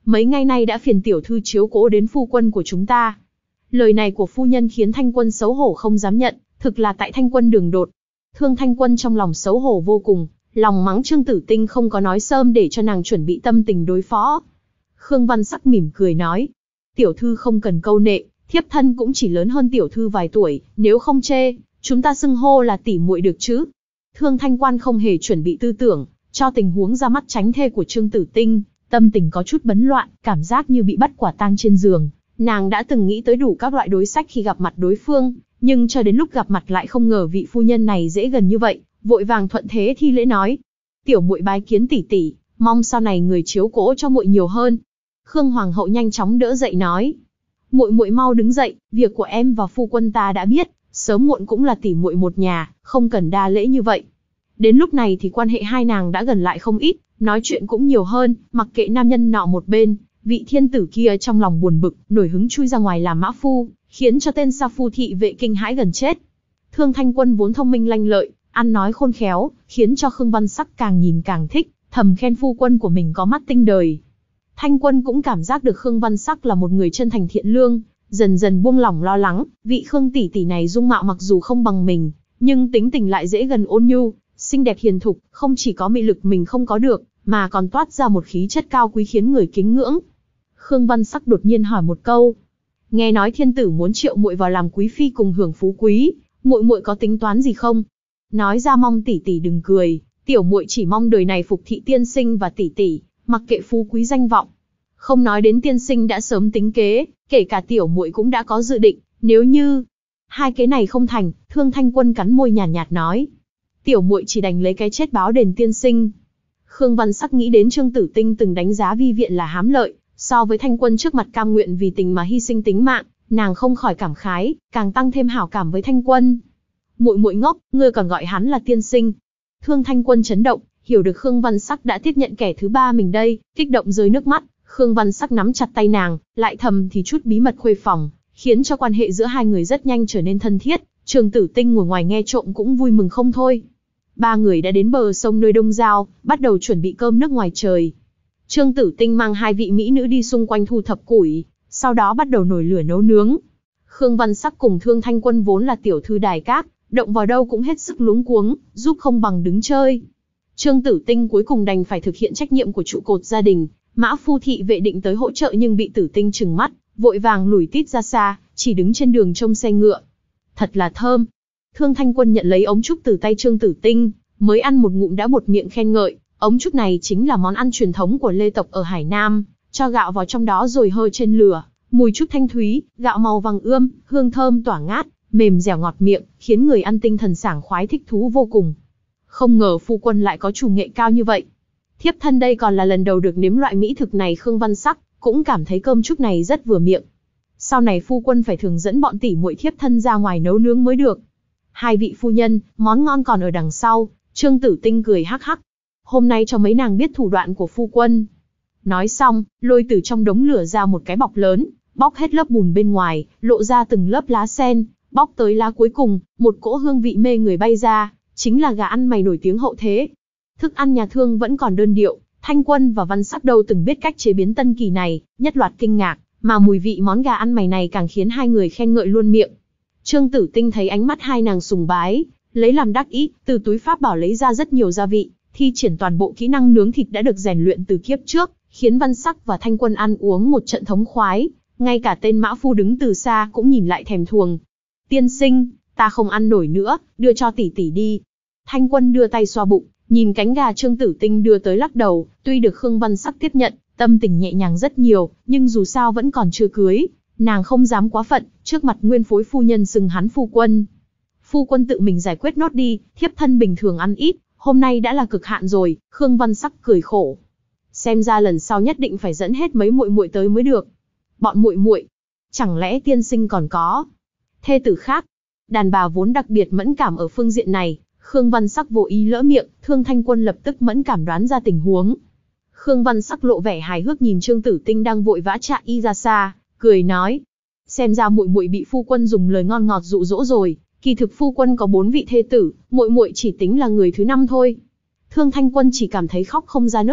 mấy ngày nay đã phiền tiểu thư chiếu cố đến phu quân của chúng ta. Lời này của phu nhân khiến Thanh Quân xấu hổ không dám nhận, thực là tại Thanh Quân đường đột. Thương Thanh Quân trong lòng xấu hổ vô cùng, lòng mắng Trương Tử Tinh không có nói sớm để cho nàng chuẩn bị tâm tình đối phó. Khương Văn Sắc mỉm cười nói, tiểu thư không cần câu nệ, thiếp thân cũng chỉ lớn hơn tiểu thư vài tuổi, nếu không chê, chúng ta xưng hô là tỷ muội được chứ. Thương Thanh Quan không hề chuẩn bị tư tưởng, cho tình huống ra mắt tránh thê của Trương Tử Tinh, tâm tình có chút bấn loạn, cảm giác như bị bắt quả tang trên giường. Nàng đã từng nghĩ tới đủ các loại đối sách khi gặp mặt đối phương, nhưng cho đến lúc gặp mặt lại không ngờ vị phu nhân này dễ gần như vậy, vội vàng thuận thế thi lễ nói: "Tiểu muội bái kiến tỷ tỷ, mong sau này người chiếu cố cho muội nhiều hơn." Khương Hoàng hậu nhanh chóng đỡ dậy nói: "Muội muội mau đứng dậy, việc của em và phu quân ta đã biết, sớm muộn cũng là tỷ muội một nhà, không cần đa lễ như vậy." Đến lúc này thì quan hệ hai nàng đã gần lại không ít, nói chuyện cũng nhiều hơn, mặc kệ nam nhân nọ một bên, vị thiên tử kia trong lòng buồn bực, nổi hứng chui ra ngoài làm mã phu, khiến cho tên Sa Phu thị vệ kinh hãi gần chết. Thương Thanh Quân vốn thông minh lanh lợi, ăn nói khôn khéo, khiến cho Khương Văn Sắc càng nhìn càng thích, thầm khen phu quân của mình có mắt tinh đời. Thanh Quân cũng cảm giác được Khương Văn Sắc là một người chân thành thiện lương, dần dần buông lỏng lo lắng, vị Khương tỷ tỷ này dung mạo mặc dù không bằng mình, nhưng tính tình lại dễ gần ôn nhu, xinh đẹp hiền thục, không chỉ có mị lực mình không có được, mà còn toát ra một khí chất cao quý khiến người kính ngưỡng. Khương Văn Sắc đột nhiên hỏi một câu: "Nghe nói thiên tử muốn triệu muội vào làm quý phi cùng hưởng phú quý, muội muội có tính toán gì không?" Nói ra mong tỷ tỷ đừng cười, tiểu muội chỉ mong đời này phục thị tiên sinh và tỷ tỷ, mặc kệ phú quý danh vọng. Không nói đến tiên sinh đã sớm tính kế, kể cả tiểu muội cũng đã có dự định, nếu như hai cái này không thành, Thương Thanh Quân cắn môi nhàn nhạt, nhạt nói: "Tiểu muội chỉ đành lấy cái chết báo đền tiên sinh." Khương Văn Sắc nghĩ đến Trương Tử Tinh từng đánh giá Vi Viện là hám lợi, so với Thanh Quân trước mặt cam nguyện vì tình mà hy sinh tính mạng, nàng không khỏi cảm khái, càng tăng thêm hảo cảm với Thanh Quân. "Muội muội ngốc, ngươi còn gọi hắn là tiên sinh?" Thương Thanh Quân chấn động, hiểu được Khương Văn Sắc đã tiếp nhận kẻ thứ ba mình đây, kích động rơi nước mắt. Khương Văn Sắc nắm chặt tay nàng, lại thầm thì chút bí mật khuê phòng, khiến cho quan hệ giữa hai người rất nhanh trở nên thân thiết. Trương Tử Tinh ngồi ngoài nghe trộm cũng vui mừng không thôi. Ba người đã đến bờ sông nơi đông giao, bắt đầu chuẩn bị cơm nước ngoài trời. Trương Tử Tinh mang hai vị mỹ nữ đi xung quanh thu thập củi, sau đó bắt đầu nổi lửa nấu nướng. Khương Văn Sắc cùng Thương Thanh Quân vốn là tiểu thư đài cát, động vào đâu cũng hết sức luống cuống, giúp không bằng đứng chơi. Trương Tử Tinh cuối cùng đành phải thực hiện trách nhiệm của trụ cột gia đình. Mã Phu thị vệ định tới hỗ trợ nhưng bị Tử Tinh trừng mắt, vội vàng lùi tít ra xa, chỉ đứng trên đường trông xe ngựa. "Thật là thơm." Thương Thanh Quân nhận lấy ống trúc từ tay Trương Tử Tinh, mới ăn một ngụm đã buột miệng khen ngợi. Ống trúc này chính là món ăn truyền thống của Lê tộc ở Hải Nam, cho gạo vào trong đó rồi hơ trên lửa, mùi trúc thanh thúy, gạo màu vàng ươm, hương thơm tỏa ngát, mềm dẻo ngọt miệng, khiến người ăn tinh thần sảng khoái thích thú vô cùng. Không ngờ phu quân lại có chủ nghệ cao như vậy. Thiếp thân đây còn là lần đầu được nếm loại mỹ thực này. Khương Văn Sắc cũng cảm thấy cơm trúc này rất vừa miệng. Sau này phu quân phải thường dẫn bọn tỷ muội thiếp thân ra ngoài nấu nướng mới được. "Hai vị phu nhân, món ngon còn ở đằng sau." Trương Tử Tinh cười hắc hắc. "Hôm nay cho mấy nàng biết thủ đoạn của phu quân." Nói xong, lôi từ trong đống lửa ra một cái bọc lớn, bóc hết lớp bùn bên ngoài, lộ ra từng lớp lá sen, bóc tới lá cuối cùng, một cỗ hương vị mê người bay ra, chính là gà ăn mày nổi tiếng hậu thế. Thức ăn nhà Thương vẫn còn đơn điệu, Thanh Quân và Văn Sắc đâu từng biết cách chế biến tân kỳ này, nhất loạt kinh ngạc, mà mùi vị món gà ăn mày này càng khiến hai người khen ngợi luôn miệng. Trương Tử Tinh thấy ánh mắt hai nàng sùng bái, lấy làm đắc ý, từ túi pháp bảo lấy ra rất nhiều gia vị, thi triển toàn bộ kỹ năng nướng thịt đã được rèn luyện từ kiếp trước, khiến Văn Sắc và Thanh Quân ăn uống một trận thống khoái, ngay cả tên mã phu đứng từ xa cũng nhìn lại thèm thuồng. "Tiên sinh, ta không ăn nổi nữa, đưa cho tỷ tỷ đi." Thanh Quân đưa tay xoa bụng, nhìn cánh gà Trương Tử Tinh đưa tới lắc đầu, tuy được Khương Văn Sắc tiếp nhận, tâm tình nhẹ nhàng rất nhiều, nhưng dù sao vẫn còn chưa cưới, nàng không dám quá phận, trước mặt nguyên phối phu nhân xưng hắn phu quân. "Phu quân tự mình giải quyết nốt đi, thiếp thân bình thường ăn ít, hôm nay đã là cực hạn rồi." Khương Văn Sắc cười khổ. "Xem ra lần sau nhất định phải dẫn hết mấy muội muội tới mới được." "Bọn muội muội? Chẳng lẽ tiên sinh còn có thê tử khác?" Đàn bà vốn đặc biệt mẫn cảm ở phương diện này, Khương Văn Sắc vô ý lỡ miệng, Thương Thanh Quân lập tức mẫn cảm đoán ra tình huống. Khương Văn Sắc lộ vẻ hài hước nhìn Trương Tử Tinh đang vội vã chạy y ra xa, cười nói: "Xem ra muội muội bị phu quân dùng lời ngon ngọt dụ dỗ rồi, kỳ thực phu quân có bốn vị thê tử, muội muội chỉ tính là người thứ năm thôi." Thương Thanh Quân chỉ cảm thấy khóc không ra nước mắt,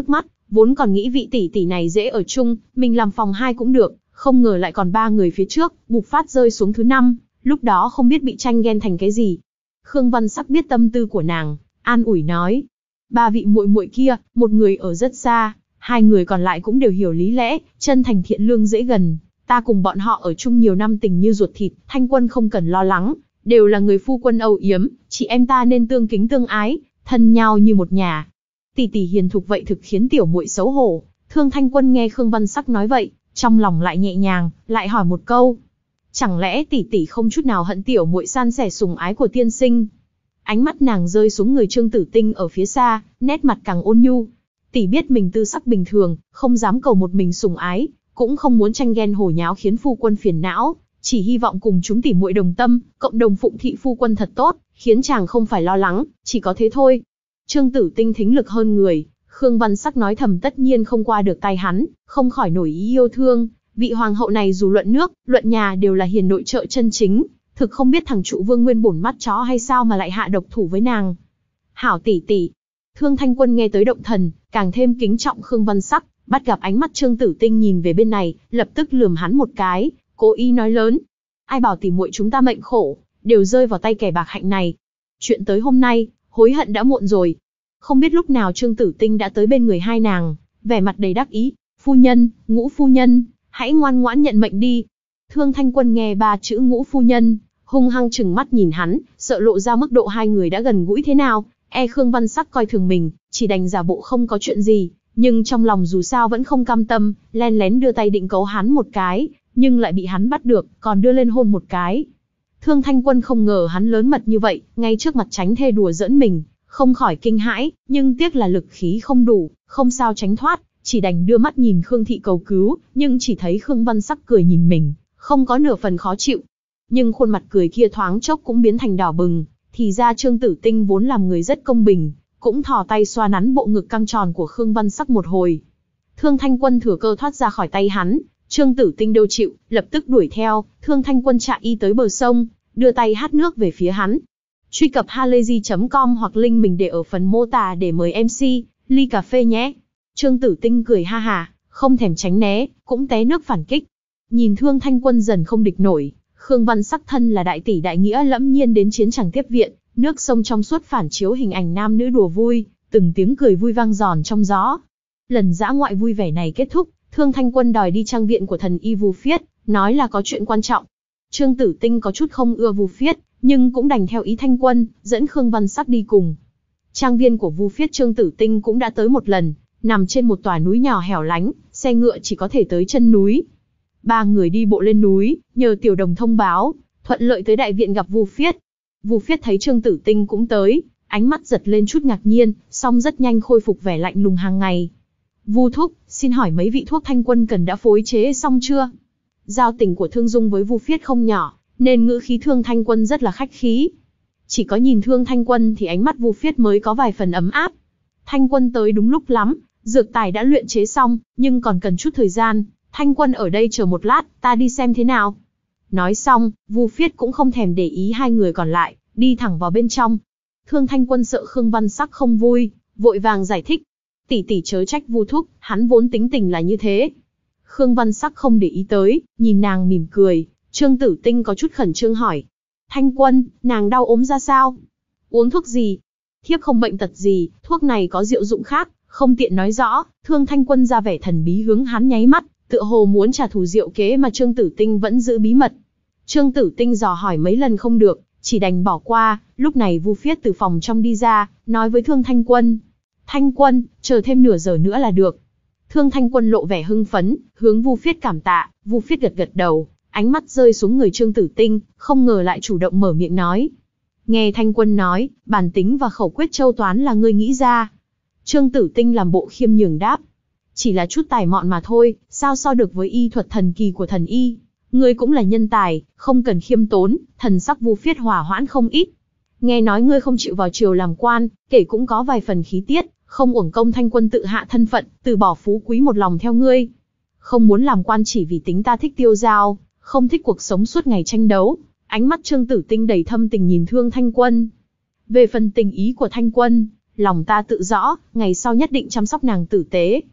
vốn còn nghĩ vị tỷ tỷ này dễ ở chung, mình làm phòng hai cũng được, không ngờ lại còn ba người phía trước, bục phát rơi xuống thứ năm, lúc đó không biết bị tranh ghen thành cái gì. Khương Văn Sắc biết tâm tư của nàng, an ủi nói, ba vị muội muội kia, một người ở rất xa, hai người còn lại cũng đều hiểu lý lẽ, chân thành thiện lương dễ gần, ta cùng bọn họ ở chung nhiều năm tình như ruột thịt, Thanh Quân không cần lo lắng, đều là người phu quân âu yếm, chị em ta nên tương kính tương ái, thân nhau như một nhà. Tỷ tỷ hiền thục vậy thực khiến tiểu muội xấu hổ. Thương Thanh Quân nghe Khương Văn Sắc nói vậy, trong lòng lại nhẹ nhàng, lại hỏi một câu, chẳng lẽ tỷ tỷ không chút nào hận tiểu muội san sẻ sủng ái của tiên sinh? Ánh mắt nàng rơi xuống người Trương Tử Tinh ở phía xa, nét mặt càng ôn nhu. Tỷ biết mình tư sắc bình thường, không dám cầu một mình sủng ái, cũng không muốn tranh ghen hổ nháo khiến phu quân phiền não, chỉ hy vọng cùng chúng tỷ muội đồng tâm, cộng đồng phụng thị phu quân thật tốt, khiến chàng không phải lo lắng, chỉ có thế thôi. Trương Tử Tinh thính lực hơn người, Khương Văn Sắc nói thầm tất nhiên không qua được tay hắn, không khỏi nổi ý yêu thương. Vị hoàng hậu này dù luận nước, luận nhà đều là hiền nội trợ chân chính, thực không biết thằng trụ Vương Nguyên bổn mắt chó hay sao mà lại hạ độc thủ với nàng. Hảo tỷ tỷ. Thương Thanh Quân nghe tới động thần, càng thêm kính trọng Khương Văn Sắc, bắt gặp ánh mắt Trương Tử Tinh nhìn về bên này, lập tức lườm hắn một cái, cố ý nói lớn, ai bảo tỷ muội chúng ta mệnh khổ, đều rơi vào tay kẻ bạc hạnh này. Chuyện tới hôm nay, hối hận đã muộn rồi. Không biết lúc nào Trương Tử Tinh đã tới bên người hai nàng, vẻ mặt đầy đắc ý, phu nhân, Ngũ phu nhân, hãy ngoan ngoãn nhận mệnh đi. Thương Thanh Quân nghe ba chữ Ngũ phu nhân, hung hăng trừng mắt nhìn hắn, sợ lộ ra mức độ hai người đã gần gũi thế nào, e Khương Văn Sắc coi thường mình, chỉ đành giả bộ không có chuyện gì, nhưng trong lòng dù sao vẫn không cam tâm, len lén đưa tay định cấu hắn một cái, nhưng lại bị hắn bắt được, còn đưa lên hôn một cái. Thương Thanh Quân không ngờ hắn lớn mật như vậy, ngay trước mặt tránh thê đùa giỡn mình, không khỏi kinh hãi, nhưng tiếc là lực khí không đủ, không sao tránh thoát, chỉ đành đưa mắt nhìn Khương Thị cầu cứu, nhưng chỉ thấy Khương Văn Sắc cười nhìn mình, không có nửa phần khó chịu. Nhưng khuôn mặt cười kia thoáng chốc cũng biến thành đỏ bừng, thì ra Trương Tử Tinh vốn làm người rất công bình, cũng thò tay xoa nắn bộ ngực căng tròn của Khương Văn Sắc một hồi. Thương Thanh Quân thừa cơ thoát ra khỏi tay hắn, Trương Tử Tinh đâu chịu, lập tức đuổi theo, Thương Thanh Quân chạy y tới bờ sông, đưa tay hắt nước về phía hắn. Truy cập halayzi chấm com hoặc link mình để ở phần mô tả để mời em xê, ly cà phê nhé. Trương Tử Tinh cười ha hà, không thèm tránh né, cũng té nước phản kích. Nhìn Thương Thanh Quân dần không địch nổi, Khương Văn Sắc thân là đại tỷ đại nghĩa lẫm nhiên đến chiến trường tiếp viện, nước sông trong suốt phản chiếu hình ảnh nam nữ đùa vui, từng tiếng cười vui vang giòn trong gió. Lần dã ngoại vui vẻ này kết thúc, Thương Thanh Quân đòi đi trang viện của thần y Vu Phiết, nói là có chuyện quan trọng. Trương Tử Tinh có chút không ưa Vu Phiết, nhưng cũng đành theo ý Thanh Quân, dẫn Khương Văn Sắc đi cùng. Trang viên của Vu Phiết Trương Tử Tinh cũng đã tới một lần, nằm trên một tòa núi nhỏ hẻo lánh, xe ngựa chỉ có thể tới chân núi. Ba người đi bộ lên núi, nhờ tiểu đồng thông báo, thuận lợi tới đại viện gặp Vu Phiết. Vu Phiết thấy Trương Tử Tinh cũng tới, ánh mắt giật lên chút ngạc nhiên, song rất nhanh khôi phục vẻ lạnh lùng hàng ngày. Vu thúc, xin hỏi mấy vị thuốc Thanh Quân cần đã phối chế xong chưa? Giao tình của Thương Dung với Vu Phiết không nhỏ, nên ngữ khí Thương Thanh Quân rất là khách khí. Chỉ có nhìn Thương Thanh Quân thì ánh mắt Vu Phiết mới có vài phần ấm áp. Thanh Quân tới đúng lúc lắm, dược tài đã luyện chế xong, nhưng còn cần chút thời gian. Thanh Quân ở đây chờ một lát, ta đi xem thế nào. Nói xong, Vu Phiết cũng không thèm để ý hai người còn lại, đi thẳng vào bên trong. Thương Thanh Quân sợ Khương Văn Sắc không vui, vội vàng giải thích. Tỷ tỷ chớ trách Vu thúc, hắn vốn tính tình là như thế. Khương Văn Sắc không để ý tới, nhìn nàng mỉm cười. Trương Tử Tinh có chút khẩn trương hỏi. Thanh Quân, nàng đau ốm ra sao? Uống thuốc gì? Thiếp không bệnh tật gì, thuốc này có diệu dụng khác, không tiện nói rõ. Thương Thanh Quân ra vẻ thần bí hướng hắn nháy mắt, tựa hồ muốn trả thù diệu kế mà Trương Tử Tinh vẫn giữ bí mật. Trương Tử Tinh dò hỏi mấy lần không được, chỉ đành bỏ qua. Lúc này Vu Phiết từ phòng trong đi ra, nói với Thương Thanh Quân. Thanh Quân, chờ thêm nửa giờ nữa là được. Thương Thanh Quân lộ vẻ hưng phấn, hướng Vu Phiết cảm tạ. Vu Phiết gật gật đầu, ánh mắt rơi xuống người Trương Tử Tinh, không ngờ lại chủ động mở miệng nói. Nghe Thanh Quân nói, bản tính và khẩu quyết châu toán là ngươi nghĩ ra. Trương Tử Tinh làm bộ khiêm nhường đáp. Chỉ là chút tài mọn mà thôi, sao so được với y thuật thần kỳ của thần y. Ngươi cũng là nhân tài, không cần khiêm tốn. Thần sắc Vu Phiết hòa hoãn không ít. Nghe nói ngươi không chịu vào triều làm quan, kể cũng có vài phần khí tiết, không uổng công Thanh Quân tự hạ thân phận, từ bỏ phú quý một lòng theo ngươi. Không muốn làm quan chỉ vì tính ta thích tiêu dao, không thích cuộc sống suốt ngày tranh đấu. Ánh mắt Trương Tử Tinh đầy thâm tình nhìn Thương Thanh Quân. Về phần tình ý của Thanh Quân, lòng ta tự rõ, ngày sau nhất định chăm sóc nàng tử tế.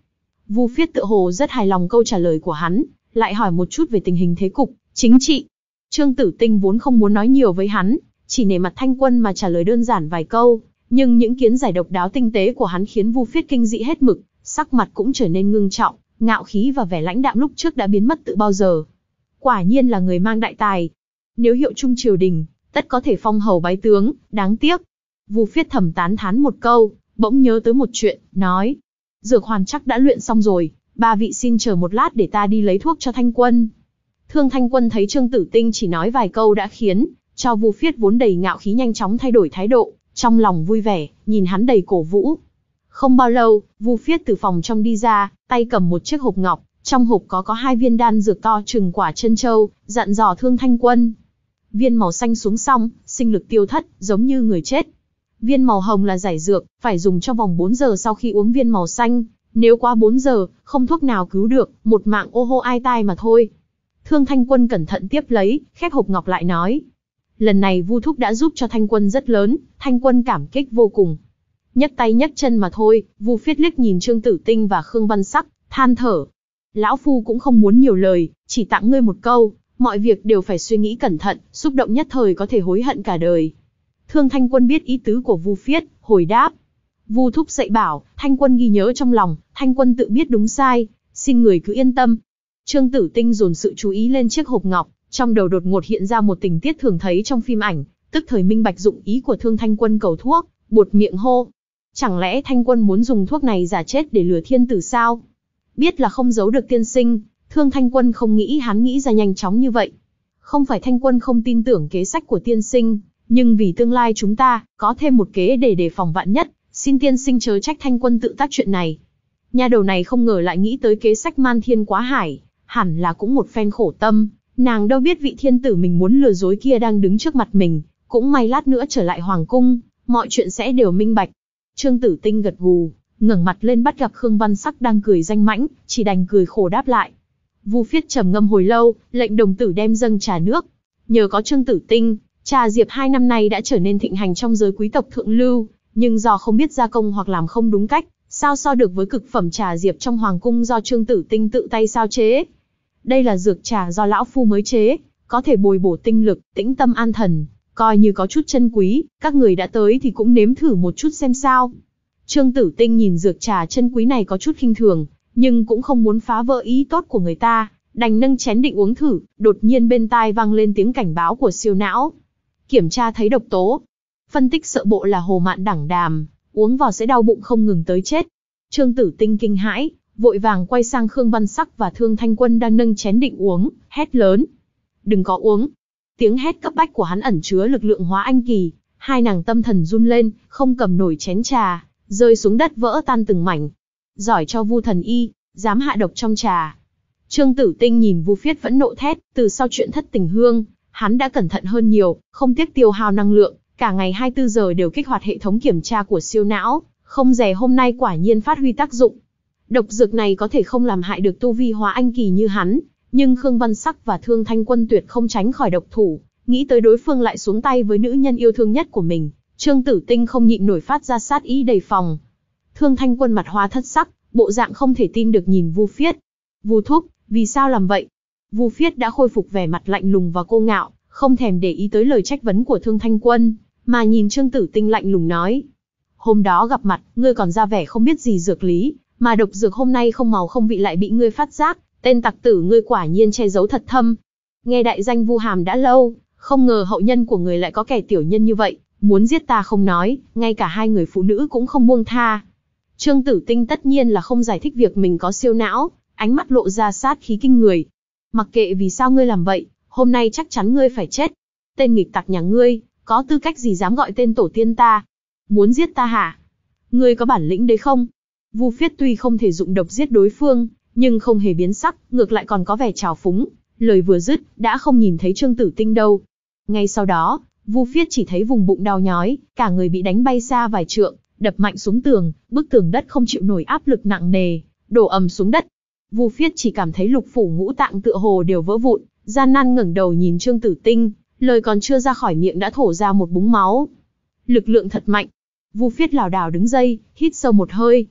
Vu Phiết tựa hồ rất hài lòng câu trả lời của hắn, lại hỏi một chút về tình hình thế cục, chính trị. Trương Tử Tinh vốn không muốn nói nhiều với hắn, chỉ nể mặt Thanh Quân mà trả lời đơn giản vài câu, nhưng những kiến giải độc đáo tinh tế của hắn khiến Vu Phiết kinh dị hết mực, sắc mặt cũng trở nên ngưng trọng, ngạo khí và vẻ lãnh đạm lúc trước đã biến mất từ bao giờ. Quả nhiên là người mang đại tài. Nếu hiệu chung triều đình, tất có thể phong hầu bái tướng, đáng tiếc. Vu Phiết thầm tán thán một câu, bỗng nhớ tới một chuyện, nói: dược hoàn chắc đã luyện xong rồi, ba vị xin chờ một lát để ta đi lấy thuốc cho Thanh Quân. Thương Thanh Quân thấy Trương Tử Tinh chỉ nói vài câu đã khiến cho Vu Phiết vốn đầy ngạo khí nhanh chóng thay đổi thái độ, trong lòng vui vẻ, nhìn hắn đầy cổ vũ. Không bao lâu, Vu Phiết từ phòng trong đi ra, tay cầm một chiếc hộp ngọc, trong hộp có có hai viên đan dược to chừng quả chân châu, dặn dò Thương Thanh Quân. Viên màu xanh xuống xong, sinh lực tiêu thất, giống như người chết. Viên màu hồng là giải dược, phải dùng trong vòng bốn giờ sau khi uống viên màu xanh, nếu quá bốn giờ, không thuốc nào cứu được, một mạng ô hô ai tai mà thôi. Thương Thanh Quân cẩn thận tiếp lấy, khép hộp ngọc lại nói: lần này Vu thúc đã giúp cho Thanh Quân rất lớn, Thanh Quân cảm kích vô cùng. Nhấc tay nhấc chân mà thôi. Vu Phiết liếc nhìn Trương Tử Tinh và Khương Văn Sắc, than thở: lão phu cũng không muốn nhiều lời, chỉ tặng ngươi một câu, mọi việc đều phải suy nghĩ cẩn thận, xúc động nhất thời có thể hối hận cả đời. Thương Thanh Quân biết ý tứ của Vu Phiết, hồi đáp: Vu thúc dạy bảo, Thanh Quân ghi nhớ trong lòng, Thanh Quân tự biết đúng sai, xin người cứ yên tâm. Trương Tử Tinh dồn sự chú ý lên chiếc hộp ngọc, trong đầu đột ngột hiện ra một tình tiết thường thấy trong phim ảnh, tức thời minh bạch dụng ý của Thương Thanh Quân cầu thuốc, buột miệng hô: chẳng lẽ Thanh Quân muốn dùng thuốc này giả chết để lừa thiên tử sao? Biết là không giấu được tiên sinh, Thương Thanh Quân không nghĩ hắn nghĩ ra nhanh chóng như vậy. Không phải Thanh Quân không tin tưởng kế sách của tiên sinh, nhưng vì tương lai chúng ta, có thêm một kế để đề phòng vạn nhất, xin tiên sinh chớ trách Thanh Quân tự tác chuyện này. Nha đầu này không ngờ lại nghĩ tới kế sách man thiên quá hải, hẳn là cũng một phen khổ tâm, nàng đâu biết vị thiên tử mình muốn lừa dối kia đang đứng trước mặt mình, cũng may lát nữa trở lại hoàng cung, mọi chuyện sẽ đều minh bạch. Trương Tử Tinh gật gù, ngẩng mặt lên bắt gặp Khương Văn Sắc đang cười danh mãnh, chỉ đành cười khổ đáp lại. Vu Phiết trầm ngâm hồi lâu, lệnh đồng tử đem dâng trà nước. Nhờ có Trương Tử Tinh, trà diệp hai năm nay đã trở nên thịnh hành trong giới quý tộc thượng lưu, nhưng do không biết gia công hoặc làm không đúng cách, sao so được với cực phẩm trà diệp trong hoàng cung do Trương Tử Tinh tự tay sao chế. Đây là dược trà do lão phu mới chế, có thể bồi bổ tinh lực, tĩnh tâm an thần, coi như có chút chân quý, các người đã tới thì cũng nếm thử một chút xem sao. Trương Tử Tinh nhìn dược trà chân quý này có chút khinh thường, nhưng cũng không muốn phá vỡ ý tốt của người ta, đành nâng chén định uống thử, đột nhiên bên tai vang lên tiếng cảnh báo của siêu não. Kiểm tra thấy độc tố. Phân tích sợ bộ là hồ mạn đẳng đàm, uống vào sẽ đau bụng không ngừng tới chết. Trương Tử Tinh kinh hãi, vội vàng quay sang Khương Văn Sắc và Thương Thanh Quân đang nâng chén định uống, hét lớn: đừng có uống. Tiếng hét cấp bách của hắn ẩn chứa lực lượng hóa anh kỳ, hai nàng tâm thần run lên, không cầm nổi chén trà, rơi xuống đất vỡ tan từng mảnh. Giỏi cho Vu thần y, dám hạ độc trong trà. Trương Tử Tinh nhìn Vu Phiết vẫn nộ thét, từ sau chuyện thất tình hương, hắn đã cẩn thận hơn nhiều, không tiếc tiêu hao năng lượng, cả ngày hai mươi tư giờ đều kích hoạt hệ thống kiểm tra của siêu não, không dè hôm nay quả nhiên phát huy tác dụng. Độc dược này có thể không làm hại được tu vi hóa anh kỳ như hắn, nhưng Khương Văn Sắc và Thương Thanh Quân tuyệt không tránh khỏi độc thủ, nghĩ tới đối phương lại xuống tay với nữ nhân yêu thương nhất của mình, Trương Tử Tinh không nhịn nổi phát ra sát ý đầy phòng. Thương Thanh Quân mặt hoa thất sắc, bộ dạng không thể tin được nhìn Vu Phiết. Vu thúc, vì sao làm vậy? Vu Phiết đã khôi phục vẻ mặt lạnh lùng và cô ngạo, không thèm để ý tới lời trách vấn của Thương Thanh Quân, mà nhìn Trương Tử Tinh lạnh lùng nói: hôm đó gặp mặt, ngươi còn ra vẻ không biết gì dược lý, mà độc dược hôm nay không màu không vị lại bị ngươi phát giác, tên tặc tử ngươi quả nhiên che giấu thật thâm. Nghe đại danh Vu Hàm đã lâu, không ngờ hậu nhân của người lại có kẻ tiểu nhân như vậy, muốn giết ta không nói, ngay cả hai người phụ nữ cũng không buông tha. Trương Tử Tinh tất nhiên là không giải thích việc mình có siêu não, ánh mắt lộ ra sát khí kinh người. Mặc kệ vì sao ngươi làm vậy, hôm nay chắc chắn ngươi phải chết. Tên nghịch tặc nhà ngươi, có tư cách gì dám gọi tên tổ tiên ta? Muốn giết ta hả? Ngươi có bản lĩnh đấy không? Vu Phiết tuy không thể dụng độc giết đối phương, nhưng không hề biến sắc, ngược lại còn có vẻ trào phúng. Lời vừa dứt, đã không nhìn thấy Trương Tử Tinh đâu. Ngay sau đó, Vu Phiết chỉ thấy vùng bụng đau nhói, cả người bị đánh bay xa vài trượng, đập mạnh xuống tường, bức tường đất không chịu nổi áp lực nặng nề, đổ ầm xuống đất. Vu Phiết chỉ cảm thấy lục phủ ngũ tạng tựa hồ đều vỡ vụn, gian nan ngẩng đầu nhìn Trương Tử Tinh, lời còn chưa ra khỏi miệng đã thổ ra một búng máu. Lực lượng thật mạnh. Vu Phiết lảo đảo đứng dậy, hít sâu một hơi.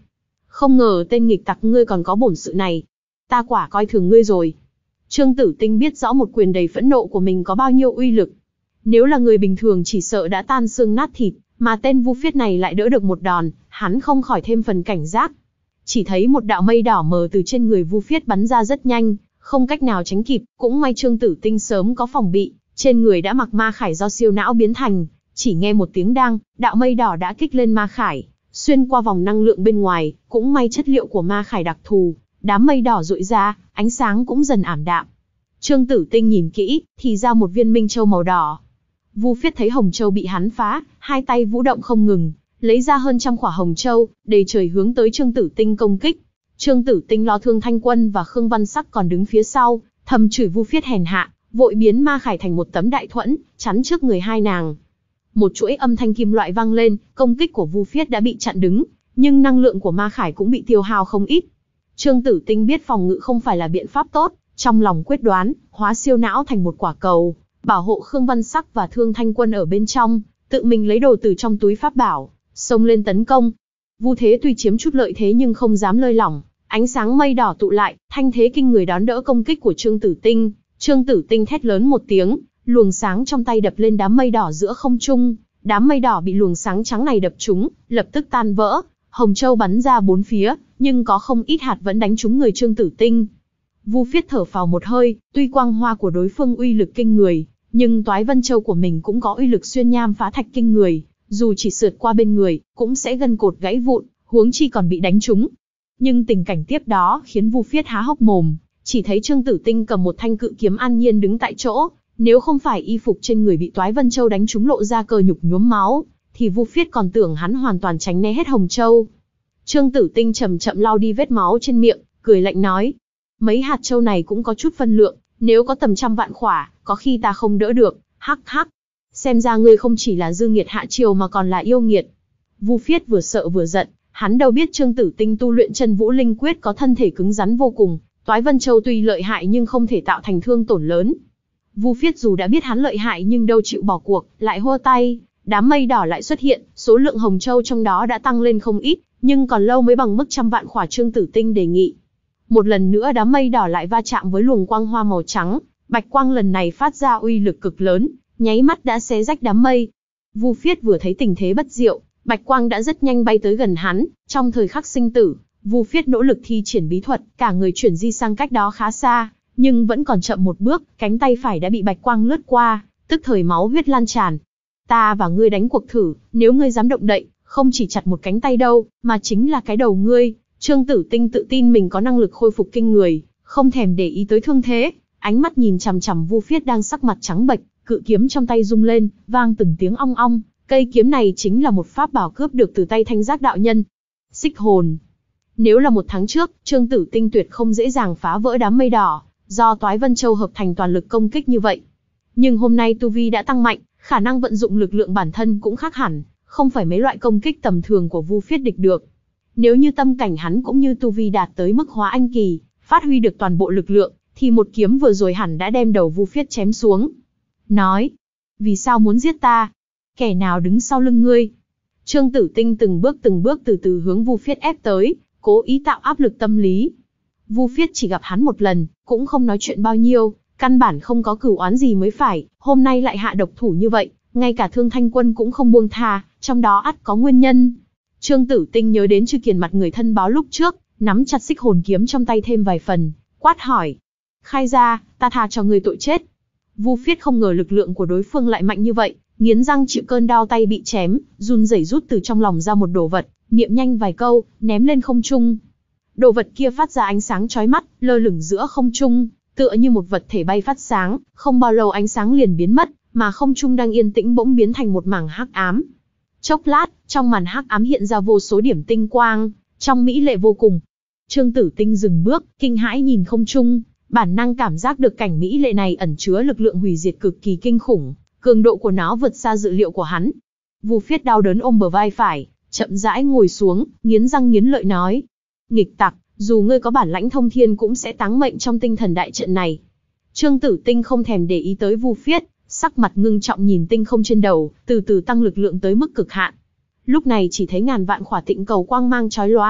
Không ngờ tên nghịch tặc ngươi còn có bổn sự này. Ta quả coi thường ngươi rồi. Trương Tử Tinh biết rõ một quyền đầy phẫn nộ của mình có bao nhiêu uy lực. Nếu là người bình thường chỉ sợ đã tan xương nát thịt, mà tên Vu Phiết này lại đỡ được một đòn, hắn không khỏi thêm phần cảnh giác. Chỉ thấy một đạo mây đỏ mờ từ trên người Vu Phiết bắn ra rất nhanh, không cách nào tránh kịp, cũng may Trương Tử Tinh sớm có phòng bị, trên người đã mặc ma khải do siêu não biến thành, chỉ nghe một tiếng đang, đạo mây đỏ đã kích lên ma khải, xuyên qua vòng năng lượng bên ngoài, cũng may chất liệu của ma khải đặc thù, đám mây đỏ rọi ra, ánh sáng cũng dần ảm đạm. Trương Tử Tinh nhìn kỹ, thì ra một viên minh châu màu đỏ. Vu Phiết thấy hồng châu bị hắn phá, hai tay vũ động không ngừng, lấy ra hơn trăm quả hồng châu, đầy trời hướng tới Trương Tử Tinh công kích. Trương Tử Tinh lo Thương Thanh Quân và Khương Văn Sắc còn đứng phía sau, thầm chửi Vu Phiết hèn hạ, vội biến ma khải thành một tấm đại thuẫn, chắn trước người hai nàng. Một chuỗi âm thanh kim loại vang lên, công kích của Vu Phiết đã bị chặn đứng, nhưng năng lượng của ma khải cũng bị tiêu hao không ít. Trương Tử Tinh biết phòng ngự không phải là biện pháp tốt, trong lòng quyết đoán, hóa siêu não thành một quả cầu, bảo hộ Khương Văn Sắc và Thương Thanh Quân ở bên trong, tự mình lấy đồ từ trong túi pháp bảo, xông lên tấn công. Vu Thế tuy chiếm chút lợi thế nhưng không dám lơi lỏng, ánh sáng mây đỏ tụ lại, thanh thế kinh người đón đỡ công kích của Trương Tử Tinh. Trương Tử Tinh thét lớn một tiếng, luồng sáng trong tay đập lên đám mây đỏ giữa không trung, đám mây đỏ bị luồng sáng trắng này đập trúng, lập tức tan vỡ, hồng châu bắn ra bốn phía, nhưng có không ít hạt vẫn đánh trúng người Trương Tử Tinh. Vu Phiết thở phào một hơi, tuy quang hoa của đối phương uy lực kinh người, nhưng Toái Vân Châu của mình cũng có uy lực xuyên nham phá thạch kinh người, dù chỉ sượt qua bên người, cũng sẽ gân cột gãy vụn, huống chi còn bị đánh trúng. Nhưng tình cảnh tiếp đó khiến Vu Phiết há hốc mồm, chỉ thấy Trương Tử Tinh cầm một thanh cự kiếm an nhiên đứng tại chỗ, nếu không phải y phục trên người bị Toái Vân Châu đánh trúng lộ ra cơ nhục nhuốm máu, thì Vu Phiết còn tưởng hắn hoàn toàn tránh né hết hồng châu. Trương Tử Tinh chậm chậm lau đi vết máu trên miệng, cười lạnh nói: mấy hạt châu này cũng có chút phân lượng, nếu có tầm trăm vạn khỏa, có khi ta không đỡ được. Hắc hắc, xem ra ngươi không chỉ là dư nghiệt hạ triều mà còn là yêu nghiệt. Vu Phiết vừa sợ vừa giận, hắn đâu biết Trương Tử Tinh tu luyện Chân Vũ Linh Quyết có thân thể cứng rắn vô cùng, Toái Vân Châu tuy lợi hại nhưng không thể tạo thành thương tổn lớn. Vu Phiết dù đã biết hắn lợi hại nhưng đâu chịu bỏ cuộc, lại hô tay, đám mây đỏ lại xuất hiện, số lượng hồng châu trong đó đã tăng lên không ít, nhưng còn lâu mới bằng mức trăm vạn khỏa Trương Tử Tinh đề nghị. Một lần nữa đám mây đỏ lại va chạm với luồng quang hoa màu trắng, bạch quang lần này phát ra uy lực cực lớn, nháy mắt đã xé rách đám mây. Vu Phiết vừa thấy tình thế bất diệu, bạch quang đã rất nhanh bay tới gần hắn, trong thời khắc sinh tử, Vu Phiết nỗ lực thi triển bí thuật, cả người chuyển di sang cách đó khá xa, nhưng vẫn còn chậm một bước, cánh tay phải đã bị bạch quang lướt qua, tức thời máu huyết lan tràn. Ta và ngươi đánh cuộc thử, nếu ngươi dám động đậy, không chỉ chặt một cánh tay đâu, mà chính là cái đầu ngươi. Trương Tử Tinh tự tin mình có năng lực khôi phục kinh người, không thèm để ý tới thương thế, ánh mắt nhìn chằm chằm Vu Phiết đang sắc mặt trắng bệch, cự kiếm trong tay rung lên, vang từng tiếng ong ong. Cây kiếm này chính là một pháp bảo cướp được từ tay Thanh Giác đạo nhân. Xích hồn. Nếu là một tháng trước, Trương Tử Tinh tuyệt không dễ dàng phá vỡ đám mây đỏ, do Toái Vân Châu hợp thành toàn lực công kích như vậy. Nhưng hôm nay tu vi đã tăng mạnh, khả năng vận dụng lực lượng bản thân cũng khác hẳn, không phải mấy loại công kích tầm thường của Vu Phiết địch được. Nếu như tâm cảnh hắn cũng như tu vi đạt tới mức hóa anh kỳ, phát huy được toàn bộ lực lượng, thì một kiếm vừa rồi hẳn đã đem đầu Vu Phiết chém xuống. Nói, vì sao muốn giết ta? Kẻ nào đứng sau lưng ngươi? Trương Tử Tinh từng bước từng bước từ từ hướng Vu Phiết ép tới, cố ý tạo áp lực tâm lý. Vu Phiết chỉ gặp hắn một lần, cũng không nói chuyện bao nhiêu, căn bản không có cửu oán gì mới phải, hôm nay lại hạ độc thủ như vậy, ngay cả Thương Thanh Quân cũng không buông tha, trong đó ắt có nguyên nhân. Trương Tử Tinh nhớ đến Chư Kiền mặt người thân báo lúc trước, nắm chặt xích hồn kiếm trong tay thêm vài phần, quát hỏi: khai ra, ta tha cho ngươi tội chết. Vu Phiết không ngờ lực lượng của đối phương lại mạnh như vậy, nghiến răng chịu cơn đau tay bị chém, run rẩy rút từ trong lòng ra một đồ vật, niệm nhanh vài câu, ném lên không trung. Đồ vật kia phát ra ánh sáng chói mắt, lơ lửng giữa không trung, tựa như một vật thể bay phát sáng, không bao lâu ánh sáng liền biến mất, mà không trung đang yên tĩnh bỗng biến thành một mảng hắc ám. Chốc lát, trong màn hắc ám hiện ra vô số điểm tinh quang, trong mỹ lệ vô cùng. Trương Tử Tinh dừng bước, kinh hãi nhìn không trung, bản năng cảm giác được cảnh mỹ lệ này ẩn chứa lực lượng hủy diệt cực kỳ kinh khủng, cường độ của nó vượt xa dự liệu của hắn. Vu Phiết đau đớn ôm bờ vai phải, chậm rãi ngồi xuống, nghiến răng nghiến lợi nói: nghịch tặc, dù ngươi có bản lãnh thông thiên cũng sẽ táng mệnh trong tinh thần đại trận này. Trương Tử Tinh không thèm để ý tới Vu Phiết, sắc mặt ngưng trọng nhìn tinh không trên đầu, từ từ tăng lực lượng tới mức cực hạn. Lúc này chỉ thấy ngàn vạn khỏa tịnh cầu quang mang chói lóa,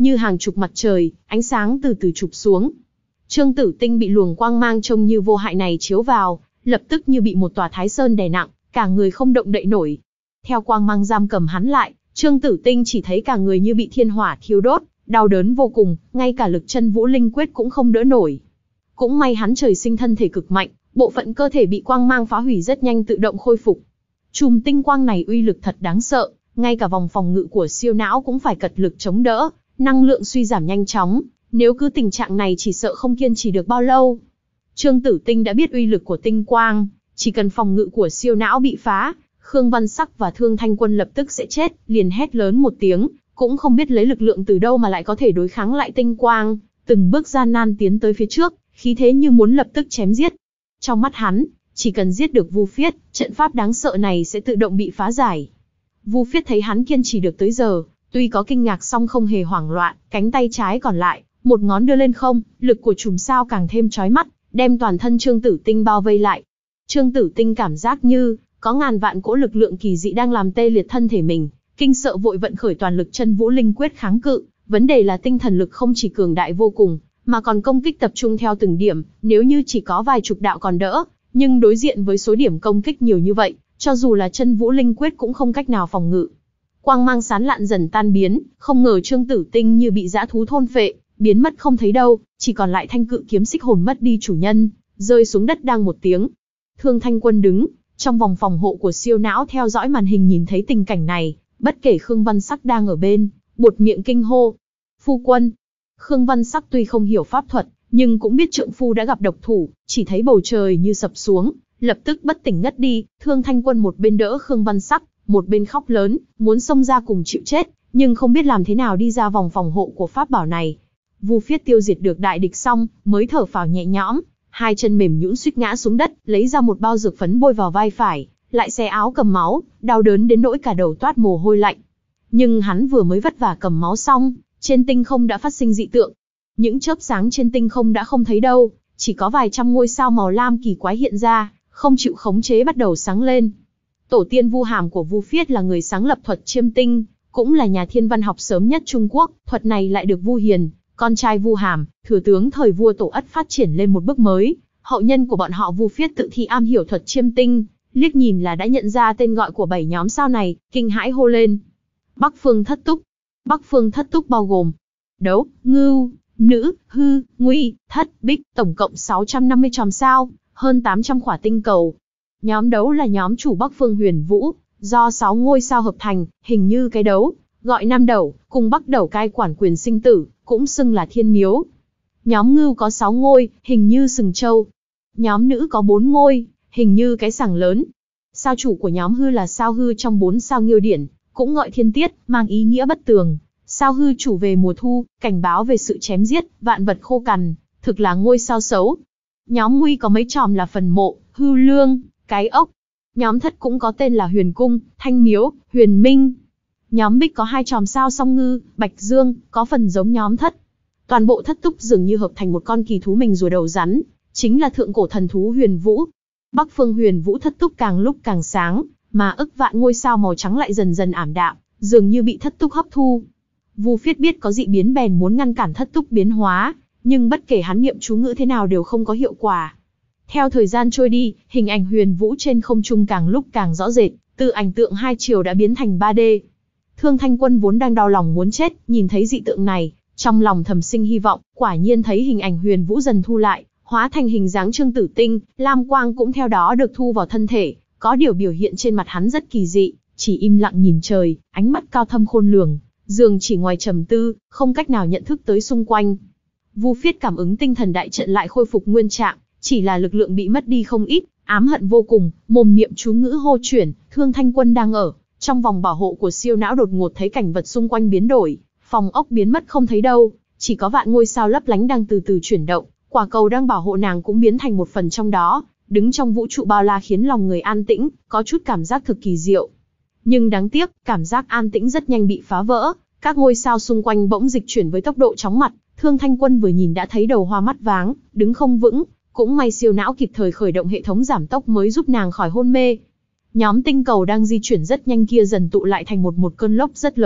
như hàng chục mặt trời, ánh sáng từ từ chụp xuống. Trương Tử Tinh bị luồng quang mang trông như vô hại này chiếu vào, lập tức như bị một tòa Thái Sơn đè nặng, cả người không động đậy nổi. Theo quang mang giam cầm hắn lại, Trương Tử Tinh chỉ thấy cả người như bị thiên hỏa thiêu đốt, đau đớn vô cùng, ngay cả lực chân vũ linh quyết cũng không đỡ nổi. Cũng may hắn trời sinh thân thể cực mạnh, bộ phận cơ thể bị quang mang phá hủy rất nhanh tự động khôi phục. Chùm tinh quang này uy lực thật đáng sợ, ngay cả vòng phòng ngự của siêu não cũng phải cật lực chống đỡ, năng lượng suy giảm nhanh chóng, nếu cứ tình trạng này chỉ sợ không kiên trì được bao lâu. Trương Tử Tinh đã biết uy lực của tinh quang, chỉ cần phòng ngự của siêu não bị phá, Khương Văn Sắc và Thương Thanh Quân lập tức sẽ chết, liền hét lớn một tiếng, cũng không biết lấy lực lượng từ đâu mà lại có thể đối kháng lại tinh quang, từng bước gian nan tiến tới phía trước, khí thế như muốn lập tức chém giết. Trong mắt hắn, chỉ cần giết được Vu Phiết, trận pháp đáng sợ này sẽ tự động bị phá giải. Vu Phiết thấy hắn kiên trì được tới giờ, tuy có kinh ngạc song không hề hoảng loạn, cánh tay trái còn lại, một ngón đưa lên không, lực của chùm sao càng thêm chói mắt, đem toàn thân Trương Tử Tinh bao vây lại. Trương Tử Tinh cảm giác như có ngàn vạn cỗ lực lượng kỳ dị đang làm tê liệt thân thể mình, kinh sợ vội vận khởi toàn lực chân vũ linh quyết kháng cự. Vấn đề là tinh thần lực không chỉ cường đại vô cùng, mà còn công kích tập trung theo từng điểm. Nếu như chỉ có vài chục đạo còn đỡ, nhưng đối diện với số điểm công kích nhiều như vậy, cho dù là chân vũ linh quyết cũng không cách nào phòng ngự. Quang mang sán lạn dần tan biến, không ngờ Trương Tử Tinh như bị dã thú thôn phệ, biến mất không thấy đâu, chỉ còn lại thanh cự kiếm xích hồn mất đi chủ nhân, rơi xuống đất đang một tiếng. Thương Thanh Quân đứng trong vòng phòng hộ của siêu não theo dõi màn hình, nhìn thấy tình cảnh này, bất kể Khương Văn Sắc đang ở bên, buột miệng kinh hô: "Phu quân!" Khương Văn Sắc tuy không hiểu pháp thuật, nhưng cũng biết trượng phu đã gặp độc thủ, chỉ thấy bầu trời như sập xuống, lập tức bất tỉnh ngất đi. Thương Thanh Quân một bên đỡ Khương Văn Sắc, một bên khóc lớn, muốn xông ra cùng chịu chết, nhưng không biết làm thế nào đi ra vòng phòng hộ của pháp bảo này. Vu Phiết tiêu diệt được đại địch xong, mới thở phào nhẹ nhõm, hai chân mềm nhũn suýt ngã xuống đất, lấy ra một bao dược phấn bôi vào vai phải, lại xé áo cầm máu, đau đớn đến nỗi cả đầu toát mồ hôi lạnh. Nhưng hắn vừa mới vất vả cầm máu xong, trên tinh không đã phát sinh dị tượng. Những chớp sáng trên tinh không đã không thấy đâu, chỉ có vài trăm ngôi sao màu lam kỳ quái hiện ra, không chịu khống chế bắt đầu sáng lên. Tổ tiên Vu Hàm của Vu Phiết là người sáng lập thuật chiêm tinh, cũng là nhà thiên văn học sớm nhất Trung Quốc. Thuật này lại được Vu Hiền, con trai Vu Hàm, thừa tướng thời vua Tổ Ất phát triển lên một bước mới. Hậu nhân của bọn họ Vu Phiết tự thi am hiểu thuật chiêm tinh, liếc nhìn là đã nhận ra tên gọi của bảy nhóm sao này, kinh hãi hô lên: Bắc Phương Thất Túc. Bắc Phương Thất Túc bao gồm Đấu, Ngưu, Nữ, Hư, Nguy, Thất, Bích, tổng cộng sáu trăm năm mươi chòm sao, hơn tám trăm khỏa tinh cầu. Nhóm Đấu là nhóm chủ Bắc Phương Huyền Vũ, do sáu ngôi sao hợp thành, hình như cái đấu, gọi Nam Đẩu, cùng Bắc Đẩu cai quản quyền sinh tử, cũng xưng là Thiên Miếu. Nhóm Ngưu có sáu ngôi, hình như sừng trâu. Nhóm Nữ có bốn ngôi, hình như cái sàng lớn. Sao chủ của nhóm Hư là sao Hư trong bốn sao Nghiêu Điển, cũng gọi Thiên Tiết, mang ý nghĩa bất tường. Sao Hư chủ về mùa thu, cảnh báo về sự chém giết, vạn vật khô cằn, thực là ngôi sao xấu. Nhóm Nguy có mấy chòm là Phần Mộ, Hư Lương, Cái Ốc. Nhóm Thất cũng có tên là Huyền Cung, Thanh Miếu, Huyền Minh. Nhóm Bích có hai chòm sao Song Ngư, Bạch Dương, có phần giống nhóm Thất. Toàn bộ Thất Túc dường như hợp thành một con kỳ thú mình rùa đầu rắn, chính là thượng cổ thần thú Huyền Vũ. Bắc Phương Huyền Vũ Thất Túc càng lúc càng sáng, mà ức vạn ngôi sao màu trắng lại dần dần ảm đạm, dường như bị Thất Túc hấp thu. Vu Phiết biết có dị biến bèn muốn ngăn cản Thất Túc biến hóa, nhưng bất kể hắn niệm chú ngữ thế nào đều không có hiệu quả. Theo thời gian trôi đi, hình ảnh Huyền Vũ trên không trung càng lúc càng rõ rệt, từ ảnh tượng hai chiều đã biến thành ba D. Thương Thanh Quân vốn đang đau lòng muốn chết, nhìn thấy dị tượng này, trong lòng thầm sinh hy vọng, quả nhiên thấy hình ảnh Huyền Vũ dần thu lại, hóa thành hình dáng Trương Tử Tinh, lam quang cũng theo đó được thu vào thân thể, có điều biểu hiện trên mặt hắn rất kỳ dị, chỉ im lặng nhìn trời, ánh mắt cao thâm khôn lường, dường chỉ ngoài trầm tư, không cách nào nhận thức tới xung quanh. Vu Phiết cảm ứng tinh thần đại trận lại khôi phục nguyên trạng, chỉ là lực lượng bị mất đi không ít, ám hận vô cùng, mồm niệm chú ngữ hô chuyển. Thương Thanh Quân đang ở trong vòng bảo hộ của siêu não đột ngột thấy cảnh vật xung quanh biến đổi, phòng ốc biến mất không thấy đâu, chỉ có vạn ngôi sao lấp lánh đang từ từ chuyển động, quả cầu đang bảo hộ nàng cũng biến thành một phần trong đó, đứng trong vũ trụ bao la khiến lòng người an tĩnh, có chút cảm giác thực kỳ diệu. Nhưng đáng tiếc, cảm giác an tĩnh rất nhanh bị phá vỡ, các ngôi sao xung quanh bỗng dịch chuyển với tốc độ chóng mặt. Thương Thanh Quân vừa nhìn đã thấy đầu hoa mắt váng, đứng không vững, cũng may siêu não kịp thời khởi động hệ thống giảm tốc mới giúp nàng khỏi hôn mê. Nhóm tinh cầu đang di chuyển rất nhanh kia dần tụ lại thành một một cơn lốc rất lớn,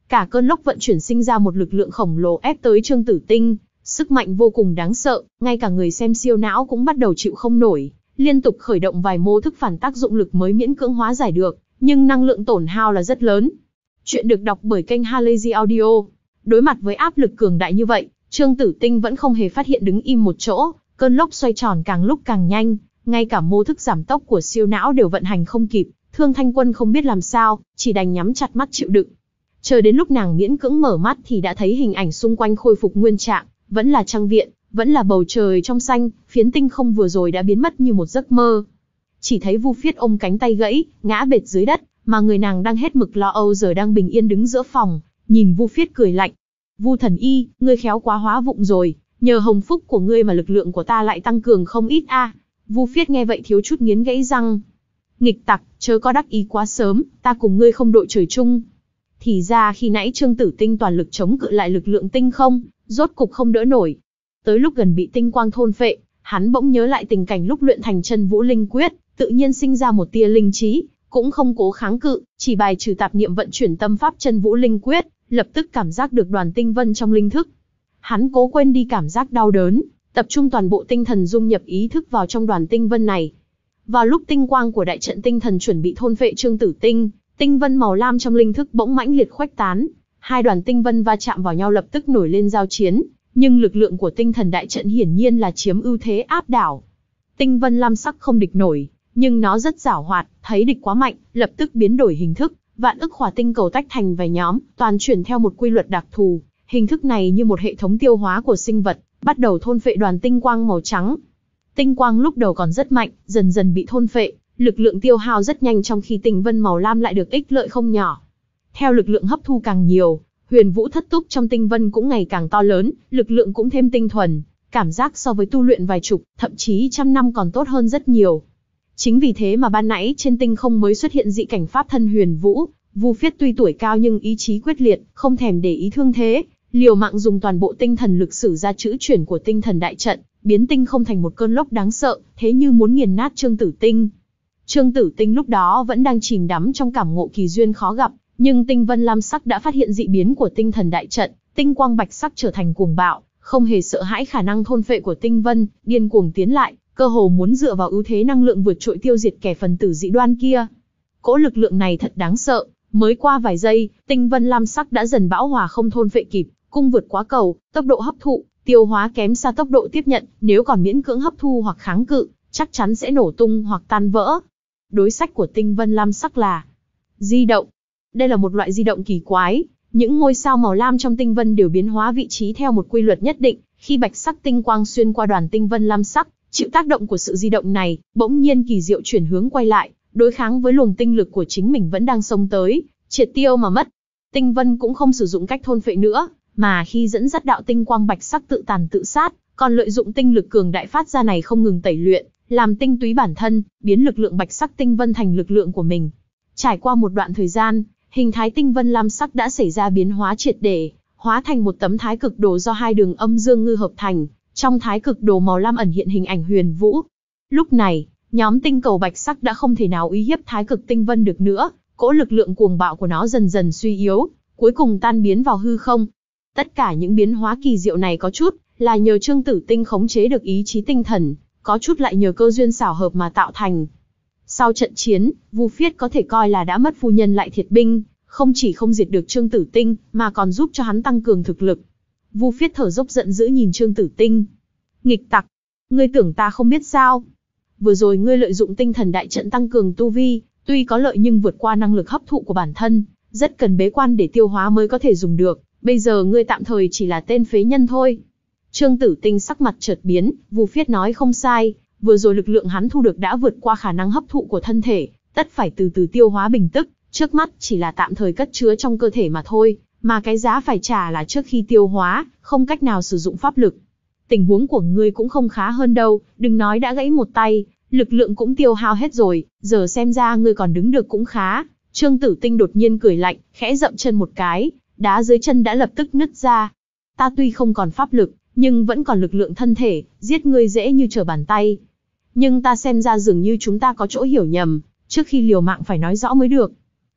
Cả cơn lốc vận chuyển sinh ra một lực lượng khổng lồ ép tới Trương Tử Tinh, sức mạnh vô cùng đáng sợ, ngay cả người xem siêu não cũng bắt đầu chịu không nổi, liên tục khởi động vài mô thức phản tác dụng lực mới miễn cưỡng hóa giải được, nhưng năng lượng tổn hao là rất lớn. Chuyện được đọc bởi kênh Halazy Audio. Đối mặt với áp lực cường đại như vậy, Trương Tử Tinh vẫn không hề phát hiện đứng im một chỗ, cơn lốc xoay tròn càng lúc càng nhanh, ngay cả mô thức giảm tốc của siêu não đều vận hành không kịp. Thương Thanh Quân không biết làm sao, chỉ đành nhắm chặt mắt chịu đựng. Chờ đến lúc nàng miễn cưỡng mở mắt thì đã thấy hình ảnh xung quanh khôi phục nguyên trạng, vẫn là trang viện, vẫn là bầu trời trong xanh, phiến tinh không vừa rồi đã biến mất như một giấc mơ. Chỉ thấy Vu Phiết ôm cánh tay gãy, ngã bệt dưới đất, mà người nàng đang hết mực lo âu giờ đang bình yên đứng giữa phòng, nhìn Vu Phiết cười lạnh. Vu Thần Y, ngươi khéo quá hóa vụng rồi, nhờ hồng phúc của ngươi mà lực lượng của ta lại tăng cường không ít a. À. Vu Phiết nghe vậy thiếu chút nghiến gãy răng. Nghịch tặc, chớ có đắc ý quá sớm, ta cùng ngươi không đội trời chung. Thì ra khi nãy Trương Tử Tinh toàn lực chống cự lại lực lượng tinh không, rốt cục không đỡ nổi. Tới lúc gần bị tinh quang thôn phệ, hắn bỗng nhớ lại tình cảnh lúc luyện thành Chân Vũ Linh Quyết, tự nhiên sinh ra một tia linh trí, cũng không cố kháng cự, chỉ bài trừ tạp niệm vận chuyển tâm pháp Chân Vũ Linh Quyết, lập tức cảm giác được đoàn tinh vân trong linh thức. Hắn cố quên đi cảm giác đau đớn, tập trung toàn bộ tinh thần dung nhập ý thức vào trong đoàn tinh vân này. Vào lúc tinh quang của đại trận tinh thần chuẩn bị thôn phệ Trương Tử Tinh, tinh vân màu lam trong linh thức bỗng mãnh liệt khuếch tán, hai đoàn tinh vân va chạm vào nhau lập tức nổi lên giao chiến, nhưng lực lượng của tinh thần đại trận hiển nhiên là chiếm ưu thế áp đảo. Tinh vân lam sắc không địch nổi, nhưng nó rất giảo hoạt, thấy địch quá mạnh, lập tức biến đổi hình thức, vạn ức hỏa tinh cầu tách thành vài nhóm, toàn chuyển theo một quy luật đặc thù, hình thức này như một hệ thống tiêu hóa của sinh vật, bắt đầu thôn phệ đoàn tinh quang màu trắng. Tinh quang lúc đầu còn rất mạnh, dần dần bị thôn phệ, lực lượng tiêu hao rất nhanh trong khi tinh vân màu lam lại được ích lợi không nhỏ. Theo lực lượng hấp thu càng nhiều, huyền vũ thất túc trong tinh vân cũng ngày càng to lớn, lực lượng cũng thêm tinh thuần, cảm giác so với tu luyện vài chục, thậm chí trăm năm còn tốt hơn rất nhiều. Chính vì thế mà ban nãy trên tinh không mới xuất hiện dị cảnh pháp thân huyền vũ, Vu Phiết tuy tuổi cao nhưng ý chí quyết liệt, không thèm để ý thương thế, liều mạng dùng toàn bộ tinh thần lực sử ra chữ chuyển của tinh thần đại trận, biến tinh không thành một cơn lốc đáng sợ, thế như muốn nghiền nát Trương Tử Tinh. Trương Tử Tinh lúc đó vẫn đang chìm đắm trong cảm ngộ kỳ duyên khó gặp, nhưng tinh vân lam sắc đã phát hiện dị biến của tinh thần đại trận, tinh quang bạch sắc trở thành cuồng bạo, không hề sợ hãi khả năng thôn phệ của tinh vân, điên cuồng tiến lại, cơ hồ muốn dựa vào ưu thế năng lượng vượt trội tiêu diệt kẻ phần tử dị đoan kia. Cỗ lực lượng này thật đáng sợ, mới qua vài giây, tinh vân lam sắc đã dần bão hòa không thôn phệ kịp, cung vượt quá cầu, tốc độ hấp thụ, tiêu hóa kém xa tốc độ tiếp nhận, nếu còn miễn cưỡng hấp thu hoặc kháng cự, chắc chắn sẽ nổ tung hoặc tan vỡ. Đối sách của tinh vân lam sắc là di động. Đây là một loại di động kỳ quái, những ngôi sao màu lam trong tinh vân đều biến hóa vị trí theo một quy luật nhất định, khi bạch sắc tinh quang xuyên qua đoàn tinh vân lam sắc, chịu tác động của sự di động này, bỗng nhiên kỳ diệu chuyển hướng quay lại, đối kháng với luồng tinh lực của chính mình vẫn đang xông tới, triệt tiêu mà mất. Tinh vân cũng không sử dụng cách thôn phệ nữa, mà khi dẫn dắt đạo tinh quang bạch sắc tự tàn tự sát, còn lợi dụng tinh lực cường đại phát ra này không ngừng tẩy luyện, làm tinh túy bản thân, biến lực lượng bạch sắc tinh vân thành lực lượng của mình. Trải qua một đoạn thời gian, hình thái tinh vân lam sắc đã xảy ra biến hóa triệt để, hóa thành một tấm thái cực đồ do hai đường âm dương ngư hợp thành, trong thái cực đồ màu lam ẩn hiện hình ảnh huyền vũ. Lúc này, nhóm tinh cầu bạch sắc đã không thể nào uy hiếp thái cực tinh vân được nữa, cỗ lực lượng cuồng bạo của nó dần dần suy yếu, cuối cùng tan biến vào hư không. Tất cả những biến hóa kỳ diệu này có chút là nhờ Trương Tử Tinh khống chế được ý chí tinh thần, có chút lại nhờ cơ duyên xảo hợp mà tạo thành. Sau trận chiến, Vu Phiết có thể coi là đã mất phu nhân lại thiệt binh, không chỉ không diệt được Trương Tử Tinh, mà còn giúp cho hắn tăng cường thực lực. Vu Phiết thở dốc giận dữ nhìn Trương Tử Tinh. Nghịch tặc, ngươi tưởng ta không biết sao? Vừa rồi ngươi lợi dụng tinh thần đại trận tăng cường tu vi, tuy có lợi nhưng vượt qua năng lực hấp thụ của bản thân, rất cần bế quan để tiêu hóa mới có thể dùng được. Bây giờ ngươi tạm thời chỉ là tên phế nhân thôi. Trương Tử Tinh sắc mặt chợt biến, Vu Phiết nói không sai, vừa rồi lực lượng hắn thu được đã vượt qua khả năng hấp thụ của thân thể, tất phải từ từ tiêu hóa bình tức, trước mắt chỉ là tạm thời cất chứa trong cơ thể mà thôi, mà cái giá phải trả là trước khi tiêu hóa, không cách nào sử dụng pháp lực. Tình huống của ngươi cũng không khá hơn đâu, đừng nói đã gãy một tay, lực lượng cũng tiêu hao hết rồi, giờ xem ra ngươi còn đứng được cũng khá. Trương Tử Tinh đột nhiên cười lạnh, khẽ dậm chân một cái, đá dưới chân đã lập tức nứt ra. Ta tuy không còn pháp lực, nhưng vẫn còn lực lượng thân thể, giết ngươi dễ như trở bàn tay. Nhưng ta xem ra dường như chúng ta có chỗ hiểu nhầm, trước khi liều mạng phải nói rõ mới được.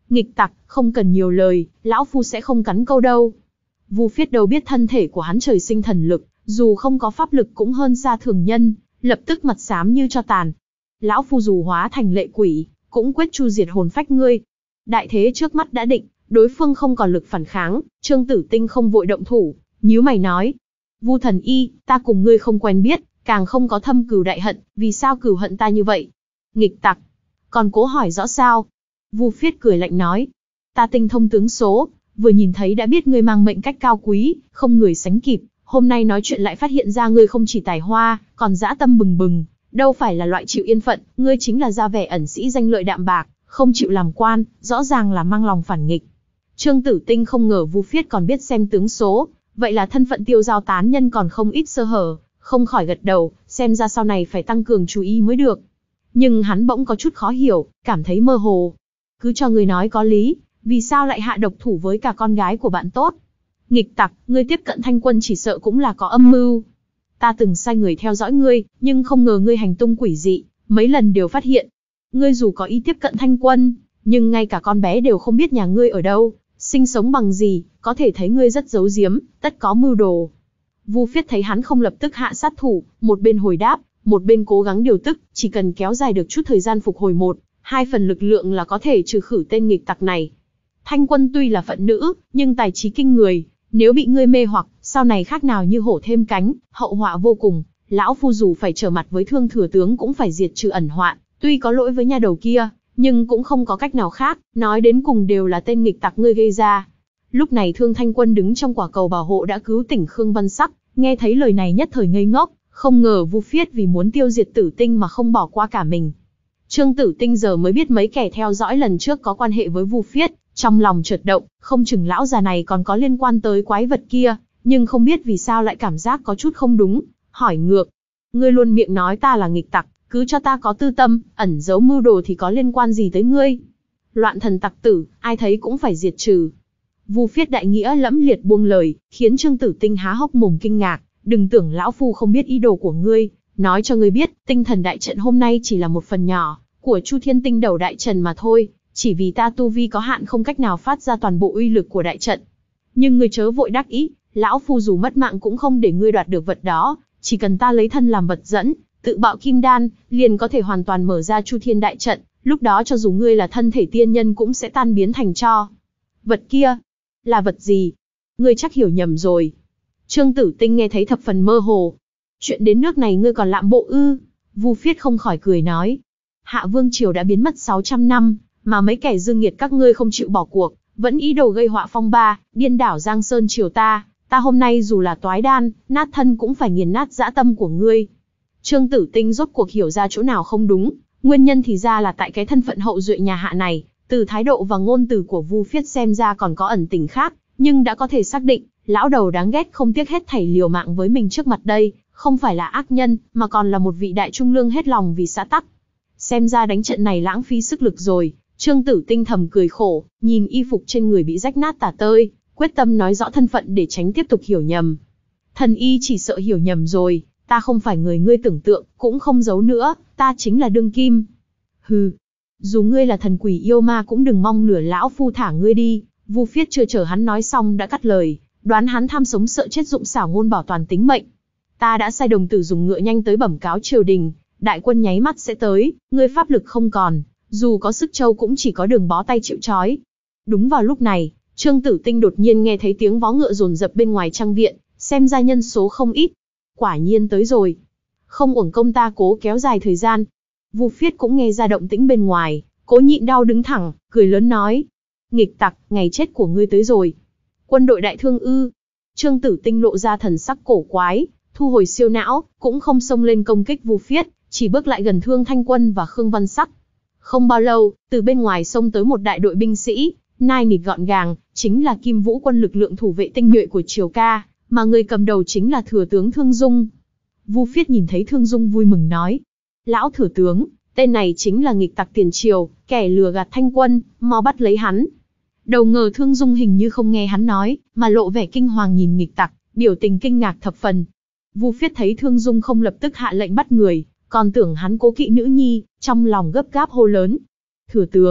Nghịch tặc, không cần nhiều lời, lão phu sẽ không cắn câu đâu. Vu Phiết đâu biết thân thể của hắn trời sinh thần lực, dù không có pháp lực cũng hơn xa thường nhân, lập tức mặt xám như tro tàn. Lão phu dù hóa thành lệ quỷ, cũng quyết chu diệt hồn phách ngươi. Đại thế trước mắt đã định, đối phương không còn lực phản kháng, Trương Tử Tinh không vội động thủ, nhíu mày nói: Vu thần y, ta cùng ngươi không quen biết, càng không có thâm cừu đại hận, vì sao cừu hận ta như vậy? Nghịch tặc, còn cố hỏi rõ sao? Vu Phiết cười lạnh nói: Ta tinh thông tướng số, vừa nhìn thấy đã biết ngươi mang mệnh cách cao quý, không người sánh kịp, hôm nay nói chuyện lại phát hiện ra ngươi không chỉ tài hoa, còn dã tâm bừng bừng, đâu phải là loại chịu yên phận, ngươi chính là ra vẻ ẩn sĩ danh lợi đạm bạc, không chịu làm quan, rõ ràng là mang lòng phản nghịch. Trương Tử Tinh không ngờ Vu Phiết còn biết xem tướng số, vậy là thân phận tiêu giao tán nhân còn không ít sơ hở, không khỏi gật đầu, xem ra sau này phải tăng cường chú ý mới được. Nhưng hắn bỗng có chút khó hiểu, cảm thấy mơ hồ. Cứ cho người nói có lý, vì sao lại hạ độc thủ với cả con gái của bạn tốt? Nghịch tặc, ngươi tiếp cận Thanh Quân chỉ sợ cũng là có âm mưu. Ta từng sai người theo dõi ngươi, nhưng không ngờ ngươi hành tung quỷ dị, mấy lần đều phát hiện. Ngươi dù có ý tiếp cận Thanh Quân, nhưng ngay cả con bé đều không biết nhà ngươi ở đâu, sinh sống bằng gì, có thể thấy ngươi rất giấu giếm, tất có mưu đồ. Vu Phiết thấy hắn không lập tức hạ sát thủ, một bên hồi đáp, một bên cố gắng điều tức, chỉ cần kéo dài được chút thời gian phục hồi một, hai phần lực lượng là có thể trừ khử tên nghịch tặc này. Thanh Quân tuy là phận nữ, nhưng tài trí kinh người, nếu bị ngươi mê hoặc, sau này khác nào như hổ thêm cánh, hậu họa vô cùng. Lão phu dù phải trở mặt với Thương thừa tướng cũng phải diệt trừ ẩn hoạn, tuy có lỗi với nha đầu kia, nhưng cũng không có cách nào khác, nói đến cùng đều là tên nghịch tặc ngươi gây ra. Lúc này Thương Thanh Quân đứng trong quả cầu bảo hộ đã cứu tỉnh Khương Văn Sắc, nghe thấy lời này nhất thời ngây ngốc, không ngờ Vu Phiết vì muốn tiêu diệt Tử Tinh mà không bỏ qua cả mình. Trương Tử Tinh giờ mới biết mấy kẻ theo dõi lần trước có quan hệ với Vu Phiết, trong lòng chợt động, không chừng lão già này còn có liên quan tới quái vật kia, nhưng không biết vì sao lại cảm giác có chút không đúng, hỏi ngược: Ngươi luôn miệng nói ta là nghịch tặc, cứ cho ta có tư tâm, ẩn giấu mưu đồ thì có liên quan gì tới ngươi? Loạn thần tặc tử, ai thấy cũng phải diệt trừ. Vu Phiết đại nghĩa lẫm liệt buông lời, khiến Trương Tử Tinh há hốc mồm kinh ngạc. Đừng tưởng lão phu không biết ý đồ của ngươi, nói cho ngươi biết, tinh thần đại trận hôm nay chỉ là một phần nhỏ của Chu Thiên Tinh Đầu đại trận mà thôi, chỉ vì ta tu vi có hạn không cách nào phát ra toàn bộ uy lực của đại trận. Nhưng ngươi chớ vội đắc ý, lão phu dù mất mạng cũng không để ngươi đoạt được vật đó, chỉ cần ta lấy thân làm vật dẫn, tự bạo kim đan, liền có thể hoàn toàn mở ra Chu Thiên đại trận, lúc đó cho dù ngươi là thân thể tiên nhân cũng sẽ tan biến thành tro. Vật kia là vật gì? Ngươi chắc hiểu nhầm rồi. Trương Tử Tinh nghe thấy thập phần mơ hồ. Chuyện đến nước này ngươi còn lạm bộ ư? Vu Phiết không khỏi cười nói. Hạ Vương Triều đã biến mất sáu trăm năm, mà mấy kẻ dương nghiệt các ngươi không chịu bỏ cuộc, vẫn ý đồ gây họa phong ba, điên đảo Giang Sơn Triều ta. Ta hôm nay dù là toái đan, nát thân cũng phải nghiền nát dã tâm của ngươi. Trương Tử Tinh rốt cuộc hiểu ra chỗ nào không đúng, nguyên nhân thì ra là tại cái thân phận hậu duệ nhà Hạ này, từ thái độ và ngôn từ của Vu Phiết xem ra còn có ẩn tình khác, nhưng đã có thể xác định, lão đầu đáng ghét không tiếc hết thảy liều mạng với mình trước mặt đây, không phải là ác nhân, mà còn là một vị đại trung lương hết lòng vì xã tắc. Xem ra đánh trận này lãng phí sức lực rồi. Trương Tử Tinh thầm cười khổ, nhìn y phục trên người bị rách nát tả tơi, quyết tâm nói rõ thân phận để tránh tiếp tục hiểu nhầm. Thần y chỉ sợ hiểu nhầm rồi, ta không phải người ngươi tưởng tượng, cũng không giấu nữa, ta chính là đương kim. Hừ, dù ngươi là thần quỷ yêu ma cũng đừng mong lừa lão phu thả ngươi đi. Vu Phiết chưa chờ hắn nói xong đã cắt lời, đoán hắn tham sống sợ chết dụng xảo ngôn bảo toàn tính mệnh. Ta đã sai đồng tử dùng ngựa nhanh tới bẩm cáo triều đình, đại quân nháy mắt sẽ tới, ngươi pháp lực không còn, dù có sức châu cũng chỉ có đường bó tay chịu trói. Đúng vào lúc này, Trương Tử Tinh đột nhiên nghe thấy tiếng vó ngựa dồn dập bên ngoài trang viện, xem ra nhân số không ít. Quả nhiên tới rồi. Không uổng công ta cố kéo dài thời gian. Vu Phiết cũng nghe ra động tĩnh bên ngoài, cố nhịn đau đứng thẳng, cười lớn nói: Nghịch tặc, ngày chết của ngươi tới rồi. Quân đội đại thương ư? Trương Tử Tinh lộ ra thần sắc cổ quái, thu hồi siêu não, cũng không xông lên công kích Vu Phiết, chỉ bước lại gần Thương Thanh Quân và Khương Văn Sắc. Không bao lâu, từ bên ngoài xông tới một đại đội binh sĩ, nai nịt gọn gàng, chính là Kim Vũ quân lực lượng thủ vệ tinh nhuệ của Triều ca, mà người cầm đầu chính là thừa tướng Thương Dung. Vu Phiết nhìn thấy Thương Dung vui mừng nói: Lão thừa tướng, tên này chính là nghịch tặc tiền triều, kẻ lừa gạt Thanh Quân, mau bắt lấy hắn. Đầu ngờ Thương Dung hình như không nghe hắn nói, mà lộ vẻ kinh hoàng nhìn nghịch tặc, biểu tình kinh ngạc thập phần. Vu Phiết thấy Thương Dung không lập tức hạ lệnh bắt người, còn tưởng hắn cố kỵ nữ nhi, trong lòng gấp gáp hô lớn: Thừa tướng,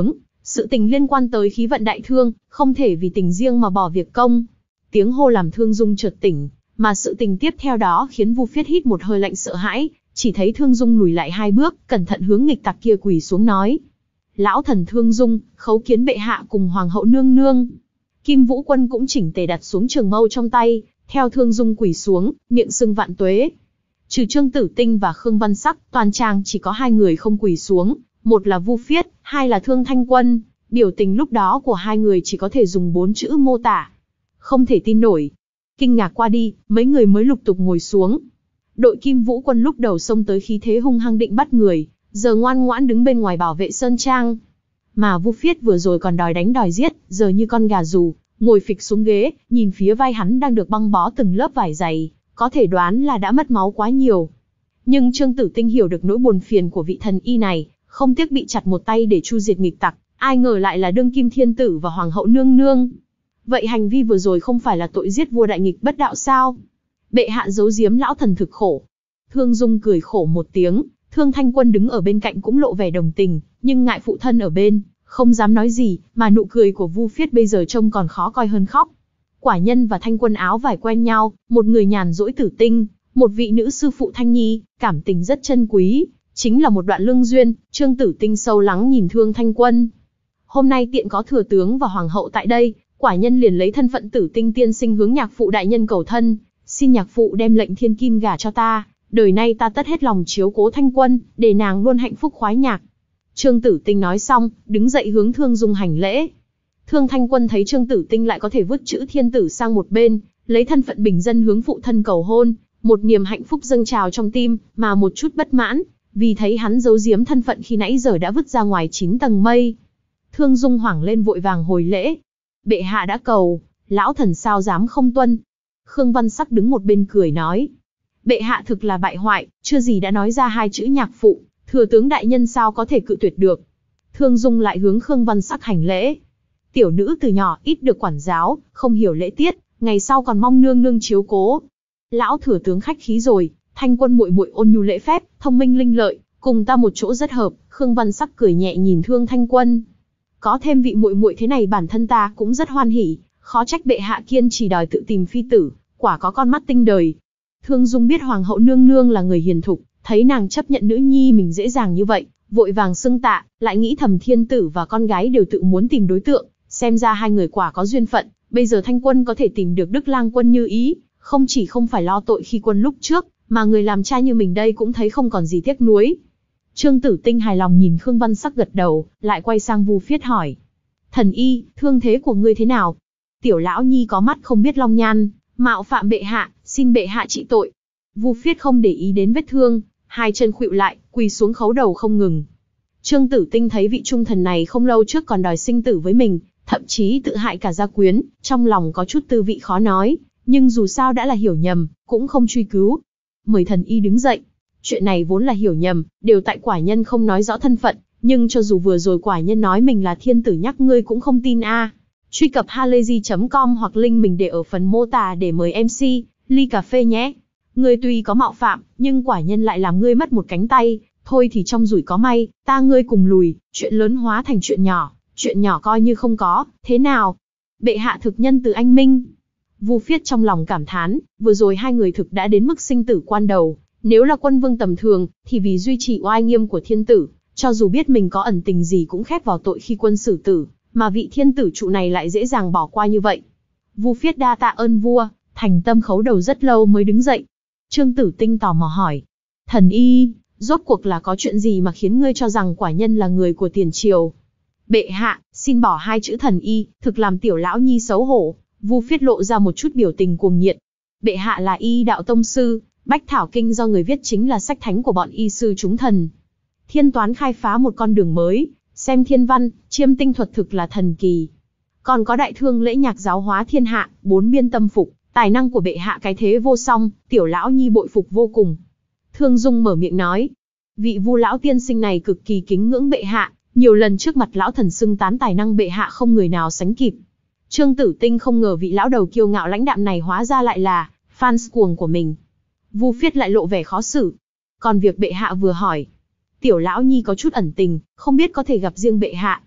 Sự tình liên quan tới khí vận đại thương, không thể vì tình riêng mà bỏ việc công. Tiếng hô làm Thương Dung chợt tỉnh, mà sự tình tiếp theo đó khiến Vu Phiết hít một hơi lạnh sợ hãi, chỉ thấy Thương Dung lùi lại hai bước, cẩn thận hướng nghịch tặc kia quỳ xuống nói: "Lão thần Thương Dung, khấu kiến bệ hạ cùng hoàng hậu nương nương." Kim Vũ Quân cũng chỉnh tề đặt xuống trường mâu trong tay, theo Thương Dung quỳ xuống, miệng xưng vạn tuế. Trừ Trương Tử Tinh và Khương Văn Sắc, toàn trang chỉ có hai người không quỳ xuống, một là Vu Phiết, hai là Thương Thanh Quân. Biểu tình lúc đó của hai người chỉ có thể dùng bốn chữ mô tả: không thể tin nổi. Kinh ngạc qua đi, mấy người mới lục tục ngồi xuống. Đội Kim Vũ Quân lúc đầu xông tới khí thế hung hăng định bắt người, giờ ngoan ngoãn đứng bên ngoài bảo vệ sơn trang. Mà Vu Phiết vừa rồi còn đòi đánh đòi giết, giờ như con gà rù, ngồi phịch xuống ghế, nhìn phía vai hắn đang được băng bó từng lớp vải dày, có thể đoán là đã mất máu quá nhiều. Nhưng Trương Tử Tinh hiểu được nỗi buồn phiền của vị thần y này, không tiếc bị chặt một tay để chu diệt nghịch tặc, ai ngờ lại là đương kim thiên tử và hoàng hậu nương nương. Vậy hành vi vừa rồi không phải là tội giết vua đại nghịch bất đạo sao? Bệ hạ giấu giếm lão thần thực khổ. Thương Dung cười khổ một tiếng, Thương Thanh Quân đứng ở bên cạnh cũng lộ vẻ đồng tình, nhưng ngại phụ thân ở bên, không dám nói gì, mà nụ cười của Vu Phiết bây giờ trông còn khó coi hơn khóc. Quả nhân và Thanh Quân áo vải quen nhau, một người nhàn rỗi tử tinh, một vị nữ sư phụ Thanh Nhi, cảm tình rất chân quý, chính là một đoạn lương duyên. Trương Tử Tinh sâu lắng nhìn Thương Thanh Quân. Hôm nay tiện có thừa tướng và hoàng hậu tại đây, quả nhân liền lấy thân phận Tử Tinh tiên sinh hướng nhạc phụ đại nhân cầu thân, xin nhạc phụ đem lệnh thiên kim gả cho ta, đời nay ta tất hết lòng chiếu cố Thanh Quân, để nàng luôn hạnh phúc khoái nhạc. Trương Tử Tinh nói xong, đứng dậy hướng Thương Dung hành lễ. Thương Thanh Quân thấy Trương Tử Tinh lại có thể vứt chữ thiên tử sang một bên, lấy thân phận bình dân hướng phụ thân cầu hôn, một niềm hạnh phúc dâng trào trong tim, mà một chút bất mãn, vì thấy hắn giấu giếm thân phận khi nãy giờ đã vứt ra ngoài chín tầng mây. Thương Dung hoảng lên vội vàng hồi lễ. Bệ hạ đã cầu, lão thần sao dám không tuân. Khương Văn Sắc đứng một bên cười nói: Bệ hạ thực là bại hoại, chưa gì đã nói ra hai chữ nhạc phụ, thừa tướng đại nhân sao có thể cự tuyệt được. Thương Dung lại hướng Khương Văn Sắc hành lễ. Tiểu nữ từ nhỏ ít được quản giáo, không hiểu lễ tiết, ngày sau còn mong nương nương chiếu cố. Lão thừa tướng khách khí rồi, Thanh Quân muội muội ôn nhu lễ phép, thông minh linh lợi, cùng ta một chỗ rất hợp. Khương Văn Sắc cười nhẹ nhìn Thương Thanh Quân. Có thêm vị muội muội thế này bản thân ta cũng rất hoan hỉ, khó trách bệ hạ kiên trì đòi tự tìm phi tử, quả có con mắt tinh đời. Thương Dung biết hoàng hậu nương nương là người hiền thục, thấy nàng chấp nhận nữ nhi mình dễ dàng như vậy, vội vàng xưng tạ, lại nghĩ thầm thiên tử và con gái đều tự muốn tìm đối tượng, xem ra hai người quả có duyên phận. Bây giờ Thanh Quân có thể tìm được Đức Lang Quân như ý, không chỉ không phải lo tội khi quân lúc trước, mà người làm cha như mình đây cũng thấy không còn gì tiếc nuối. Trương Tử Tinh hài lòng nhìn Khương Văn Sắc gật đầu, lại quay sang Vu Phiết hỏi: Thần y, thương thế của ngươi thế nào? Tiểu lão nhi có mắt không biết long nhan, mạo phạm bệ hạ, xin bệ hạ trị tội. Vu Phiết không để ý đến vết thương, hai chân khuỵu lại, quỳ xuống khấu đầu không ngừng. Trương Tử Tinh thấy vị trung thần này không lâu trước còn đòi sinh tử với mình, thậm chí tự hại cả gia quyến, trong lòng có chút tư vị khó nói, nhưng dù sao đã là hiểu nhầm, cũng không truy cứu. Mời thần y đứng dậy. Chuyện này vốn là hiểu nhầm, đều tại quả nhân không nói rõ thân phận, nhưng cho dù vừa rồi quả nhân nói mình là thiên tử nhắc ngươi cũng không tin a. À. Truy cập halayzi chấm com hoặc link mình để ở phần mô tả để mời em xê, ly cà phê nhé. Ngươi tuy có mạo phạm, nhưng quả nhân lại làm ngươi mất một cánh tay, thôi thì trong rủi có may, ta ngươi cùng lùi, chuyện lớn hóa thành chuyện nhỏ, chuyện nhỏ coi như không có, thế nào? Bệ hạ thực nhân từ anh minh. Vu Phiết trong lòng cảm thán, vừa rồi hai người thực đã đến mức sinh tử quan đầu, nếu là quân vương tầm thường, thì vì duy trì oai nghiêm của thiên tử, cho dù biết mình có ẩn tình gì cũng khép vào tội khi quân xử tử, mà vị thiên tử trụ này lại dễ dàng bỏ qua như vậy. Vu Phiết đa tạ ơn vua, thành tâm khấu đầu rất lâu mới đứng dậy. Trương Tử Tinh tò mò hỏi: Thần y, rốt cuộc là có chuyện gì mà khiến ngươi cho rằng quả nhân là người của tiền triều? Bệ hạ, xin bỏ hai chữ thần y, thực làm tiểu lão nhi xấu hổ. Vu Phiết lộ ra một chút biểu tình cuồng nhiệt. Bệ hạ là y đạo tông sư, Bách Thảo Kinh do người viết chính là sách thánh của bọn y sư chúng thần. Thiên toán khai phá một con đường mới, xem thiên văn, chiêm tinh thuật thực là thần kỳ. Còn có đại thương lễ nhạc giáo hóa thiên hạ, bốn biên tâm phục, tài năng của bệ hạ cái thế vô song, tiểu lão nhi bội phục vô cùng. Thương Dung mở miệng nói: Vị Vu lão tiên sinh này cực kỳ kính ngưỡng bệ hạ, nhiều lần trước mặt lão thần xưng tán tài năng bệ hạ không người nào sánh kịp. Trương Tử Tinh không ngờ vị lão đầu kiêu ngạo lãnh đạm này hóa ra lại là fans cuồng của mình. Vu Phiết lại lộ vẻ khó xử. Còn việc bệ hạ vừa hỏi, tiểu lão nhi có chút ẩn tình, không biết có thể gặp riêng bệ hạ.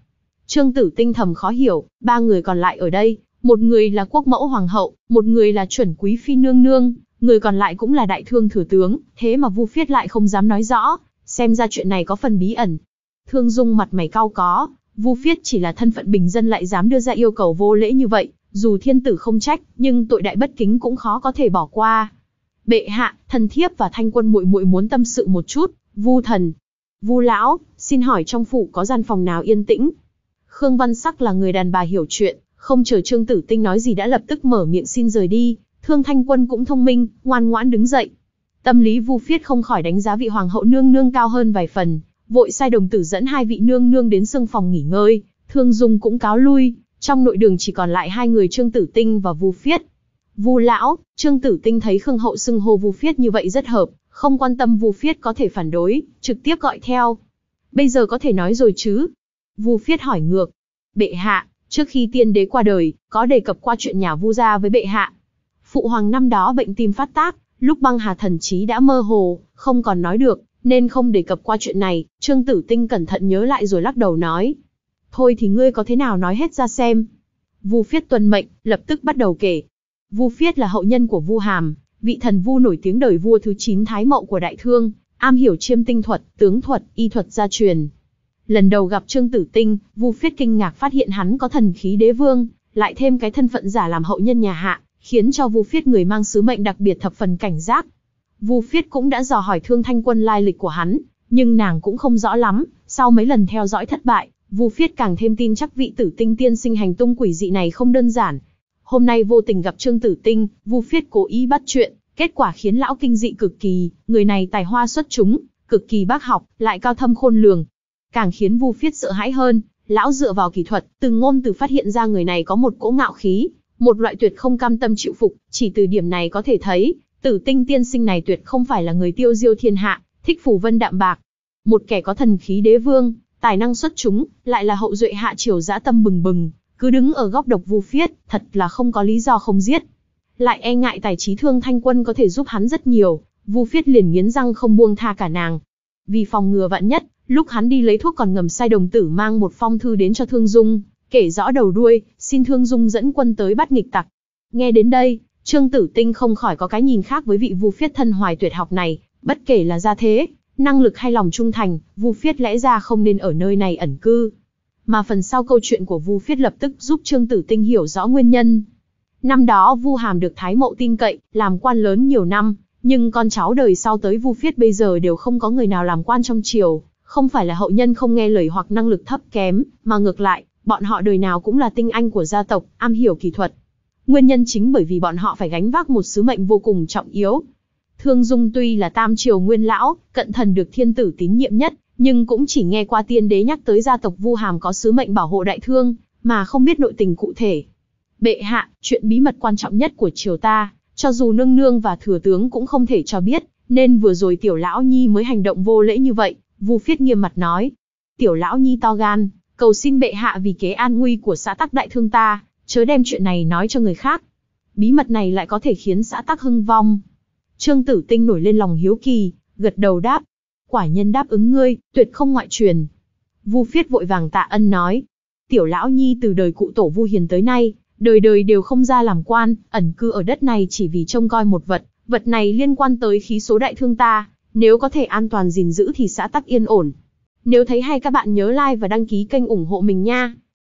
Trương Tử Tinh thầm khó hiểu, ba người còn lại ở đây, một người là quốc mẫu hoàng hậu, một người là chuẩn quý phi nương nương, người còn lại cũng là đại thương thừa tướng, thế mà Vu Phiết lại không dám nói rõ, xem ra chuyện này có phần bí ẩn. Thương Dung mặt mày cau có, Vu Phiết chỉ là thân phận bình dân lại dám đưa ra yêu cầu vô lễ như vậy, dù thiên tử không trách, nhưng tội đại bất kính cũng khó có thể bỏ qua. Bệ hạ, thần thiếp và Thanh Quân muội muội muốn tâm sự một chút. Vu thần, Vu lão, xin hỏi trong phủ có gian phòng nào yên tĩnh? Khương Văn Sắc là người đàn bà hiểu chuyện, không chờ Trương Tử Tinh nói gì đã lập tức mở miệng xin rời đi. Thương Thanh Quân cũng thông minh, ngoan ngoãn đứng dậy. Tâm lý Vu Phiết không khỏi đánh giá vị hoàng hậu nương nương cao hơn vài phần, vội sai đồng tử dẫn hai vị nương nương đến xương phòng nghỉ ngơi. Thương Dung cũng cáo lui, trong nội đường chỉ còn lại hai người Trương Tử Tinh và Vu Phiết. Vu lão, Trương Tử Tinh thấy Khương hậu xưng hô Vu Phiết như vậy rất hợp, không quan tâm Vu Phiết có thể phản đối, trực tiếp gọi theo. Bây giờ có thể nói rồi chứ? Vu Phiết hỏi ngược. Bệ hạ, trước khi tiên đế qua đời, có đề cập qua chuyện nhà Vu gia với bệ hạ. Phụ hoàng năm đó bệnh tim phát tác, lúc băng hà thần trí đã mơ hồ, không còn nói được, nên không đề cập qua chuyện này. Trương Tử Tinh cẩn thận nhớ lại rồi lắc đầu nói. Thôi thì ngươi có thế nào nói hết ra xem. Vu Phiết tuân mệnh, lập tức bắt đầu kể. Vu Phiết là hậu nhân của Vu Hàm, vị thần Vu nổi tiếng đời vua thứ chín Thái Mậu của Đại Thương, am hiểu chiêm tinh thuật, tướng thuật, y thuật gia truyền. Lần đầu gặp Trương Tử Tinh, Vu Phiết kinh ngạc phát hiện hắn có thần khí đế vương, lại thêm cái thân phận giả làm hậu nhân nhà Hạ, khiến cho Vu Phiết người mang sứ mệnh đặc biệt thập phần cảnh giác. Vu Phiết cũng đã dò hỏi Thương Thanh Quân lai lịch của hắn, nhưng nàng cũng không rõ lắm. Sau mấy lần theo dõi thất bại, Vu Phiết càng thêm tin chắc vị Tử Tinh tiên sinh hành tung quỷ dị này không đơn giản. Hôm nay vô tình gặp Trương Tử Tinh, Vu Phiết cố ý bắt chuyện, kết quả khiến lão kinh dị cực kỳ. Người này tài hoa xuất chúng, cực kỳ bác học, lại cao thâm khôn lường. Càng khiến Vu Phiết sợ hãi hơn, lão dựa vào kỹ thuật, từng ngôn từ phát hiện ra người này có một cỗ ngạo khí, một loại tuyệt không cam tâm chịu phục. Chỉ từ điểm này có thể thấy, Tử Tinh tiên sinh này tuyệt không phải là người tiêu diêu thiên hạ, thích phù vân đạm bạc. Một kẻ có thần khí đế vương, tài năng xuất chúng, lại là hậu duệ Hạ triều dã tâm bừng bừng, cứ đứng ở góc độc Vu Phiết, thật là không có lý do không giết. Lại e ngại tài trí Thương Thanh Quân có thể giúp hắn rất nhiều, Vu Phiết liền nghiến răng không buông tha cả nàng. Vì phòng ngừa vạn nhất, lúc hắn đi lấy thuốc còn ngầm sai đồng tử mang một phong thư đến cho Thương Dung, kể rõ đầu đuôi, xin Thương Dung dẫn quân tới bắt nghịch tặc. Nghe đến đây, Trương Tử Tinh không khỏi có cái nhìn khác với vị Vu Phiết thân hoài tuyệt học này, bất kể là gia thế, năng lực hay lòng trung thành, Vu Phiết lẽ ra không nên ở nơi này ẩn cư. Mà phần sau câu chuyện của Vu Phiết lập tức giúp Trương Tử Tinh hiểu rõ nguyên nhân. Năm đó Vu Hàm được Thái Mậu tin cậy, làm quan lớn nhiều năm, nhưng con cháu đời sau tới Vu Phiết bây giờ đều không có người nào làm quan trong triều, không phải là hậu nhân không nghe lời hoặc năng lực thấp kém, mà ngược lại, bọn họ đời nào cũng là tinh anh của gia tộc, am hiểu kỹ thuật. Nguyên nhân chính bởi vì bọn họ phải gánh vác một sứ mệnh vô cùng trọng yếu. Thương Dung tuy là tam triều nguyên lão, cận thần được thiên tử tín nhiệm nhất, nhưng cũng chỉ nghe qua tiên đế nhắc tới gia tộc Vu Hàm có sứ mệnh bảo hộ Đại Thương, mà không biết nội tình cụ thể. Bệ hạ, chuyện bí mật quan trọng nhất của triều ta, cho dù nương nương và thừa tướng cũng không thể cho biết, nên vừa rồi tiểu lão nhi mới hành động vô lễ như vậy. Vu Phiết nghiêm mặt nói. Tiểu lão nhi to gan, cầu xin bệ hạ vì kế an nguy của xã tắc Đại Thương ta, chớ đem chuyện này nói cho người khác. Bí mật này lại có thể khiến xã tắc hưng vong. Trương Tử Tinh nổi lên lòng hiếu kỳ, gật đầu đáp. Quả nhân đáp ứng ngươi, tuyệt không ngoại truyền. Vu Phiết vội vàng tạ ân nói. Tiểu lão nhi từ đời cụ tổ Vu Hiền tới nay, đời đời đều không ra làm quan, ẩn cư ở đất này chỉ vì trông coi một vật. Vật này liên quan tới khí số Đại Thương ta, nếu có thể an toàn gìn giữ thì xã tắc yên ổn. Nếu thấy hay các bạn nhớ like và đăng ký kênh ủng hộ mình nha.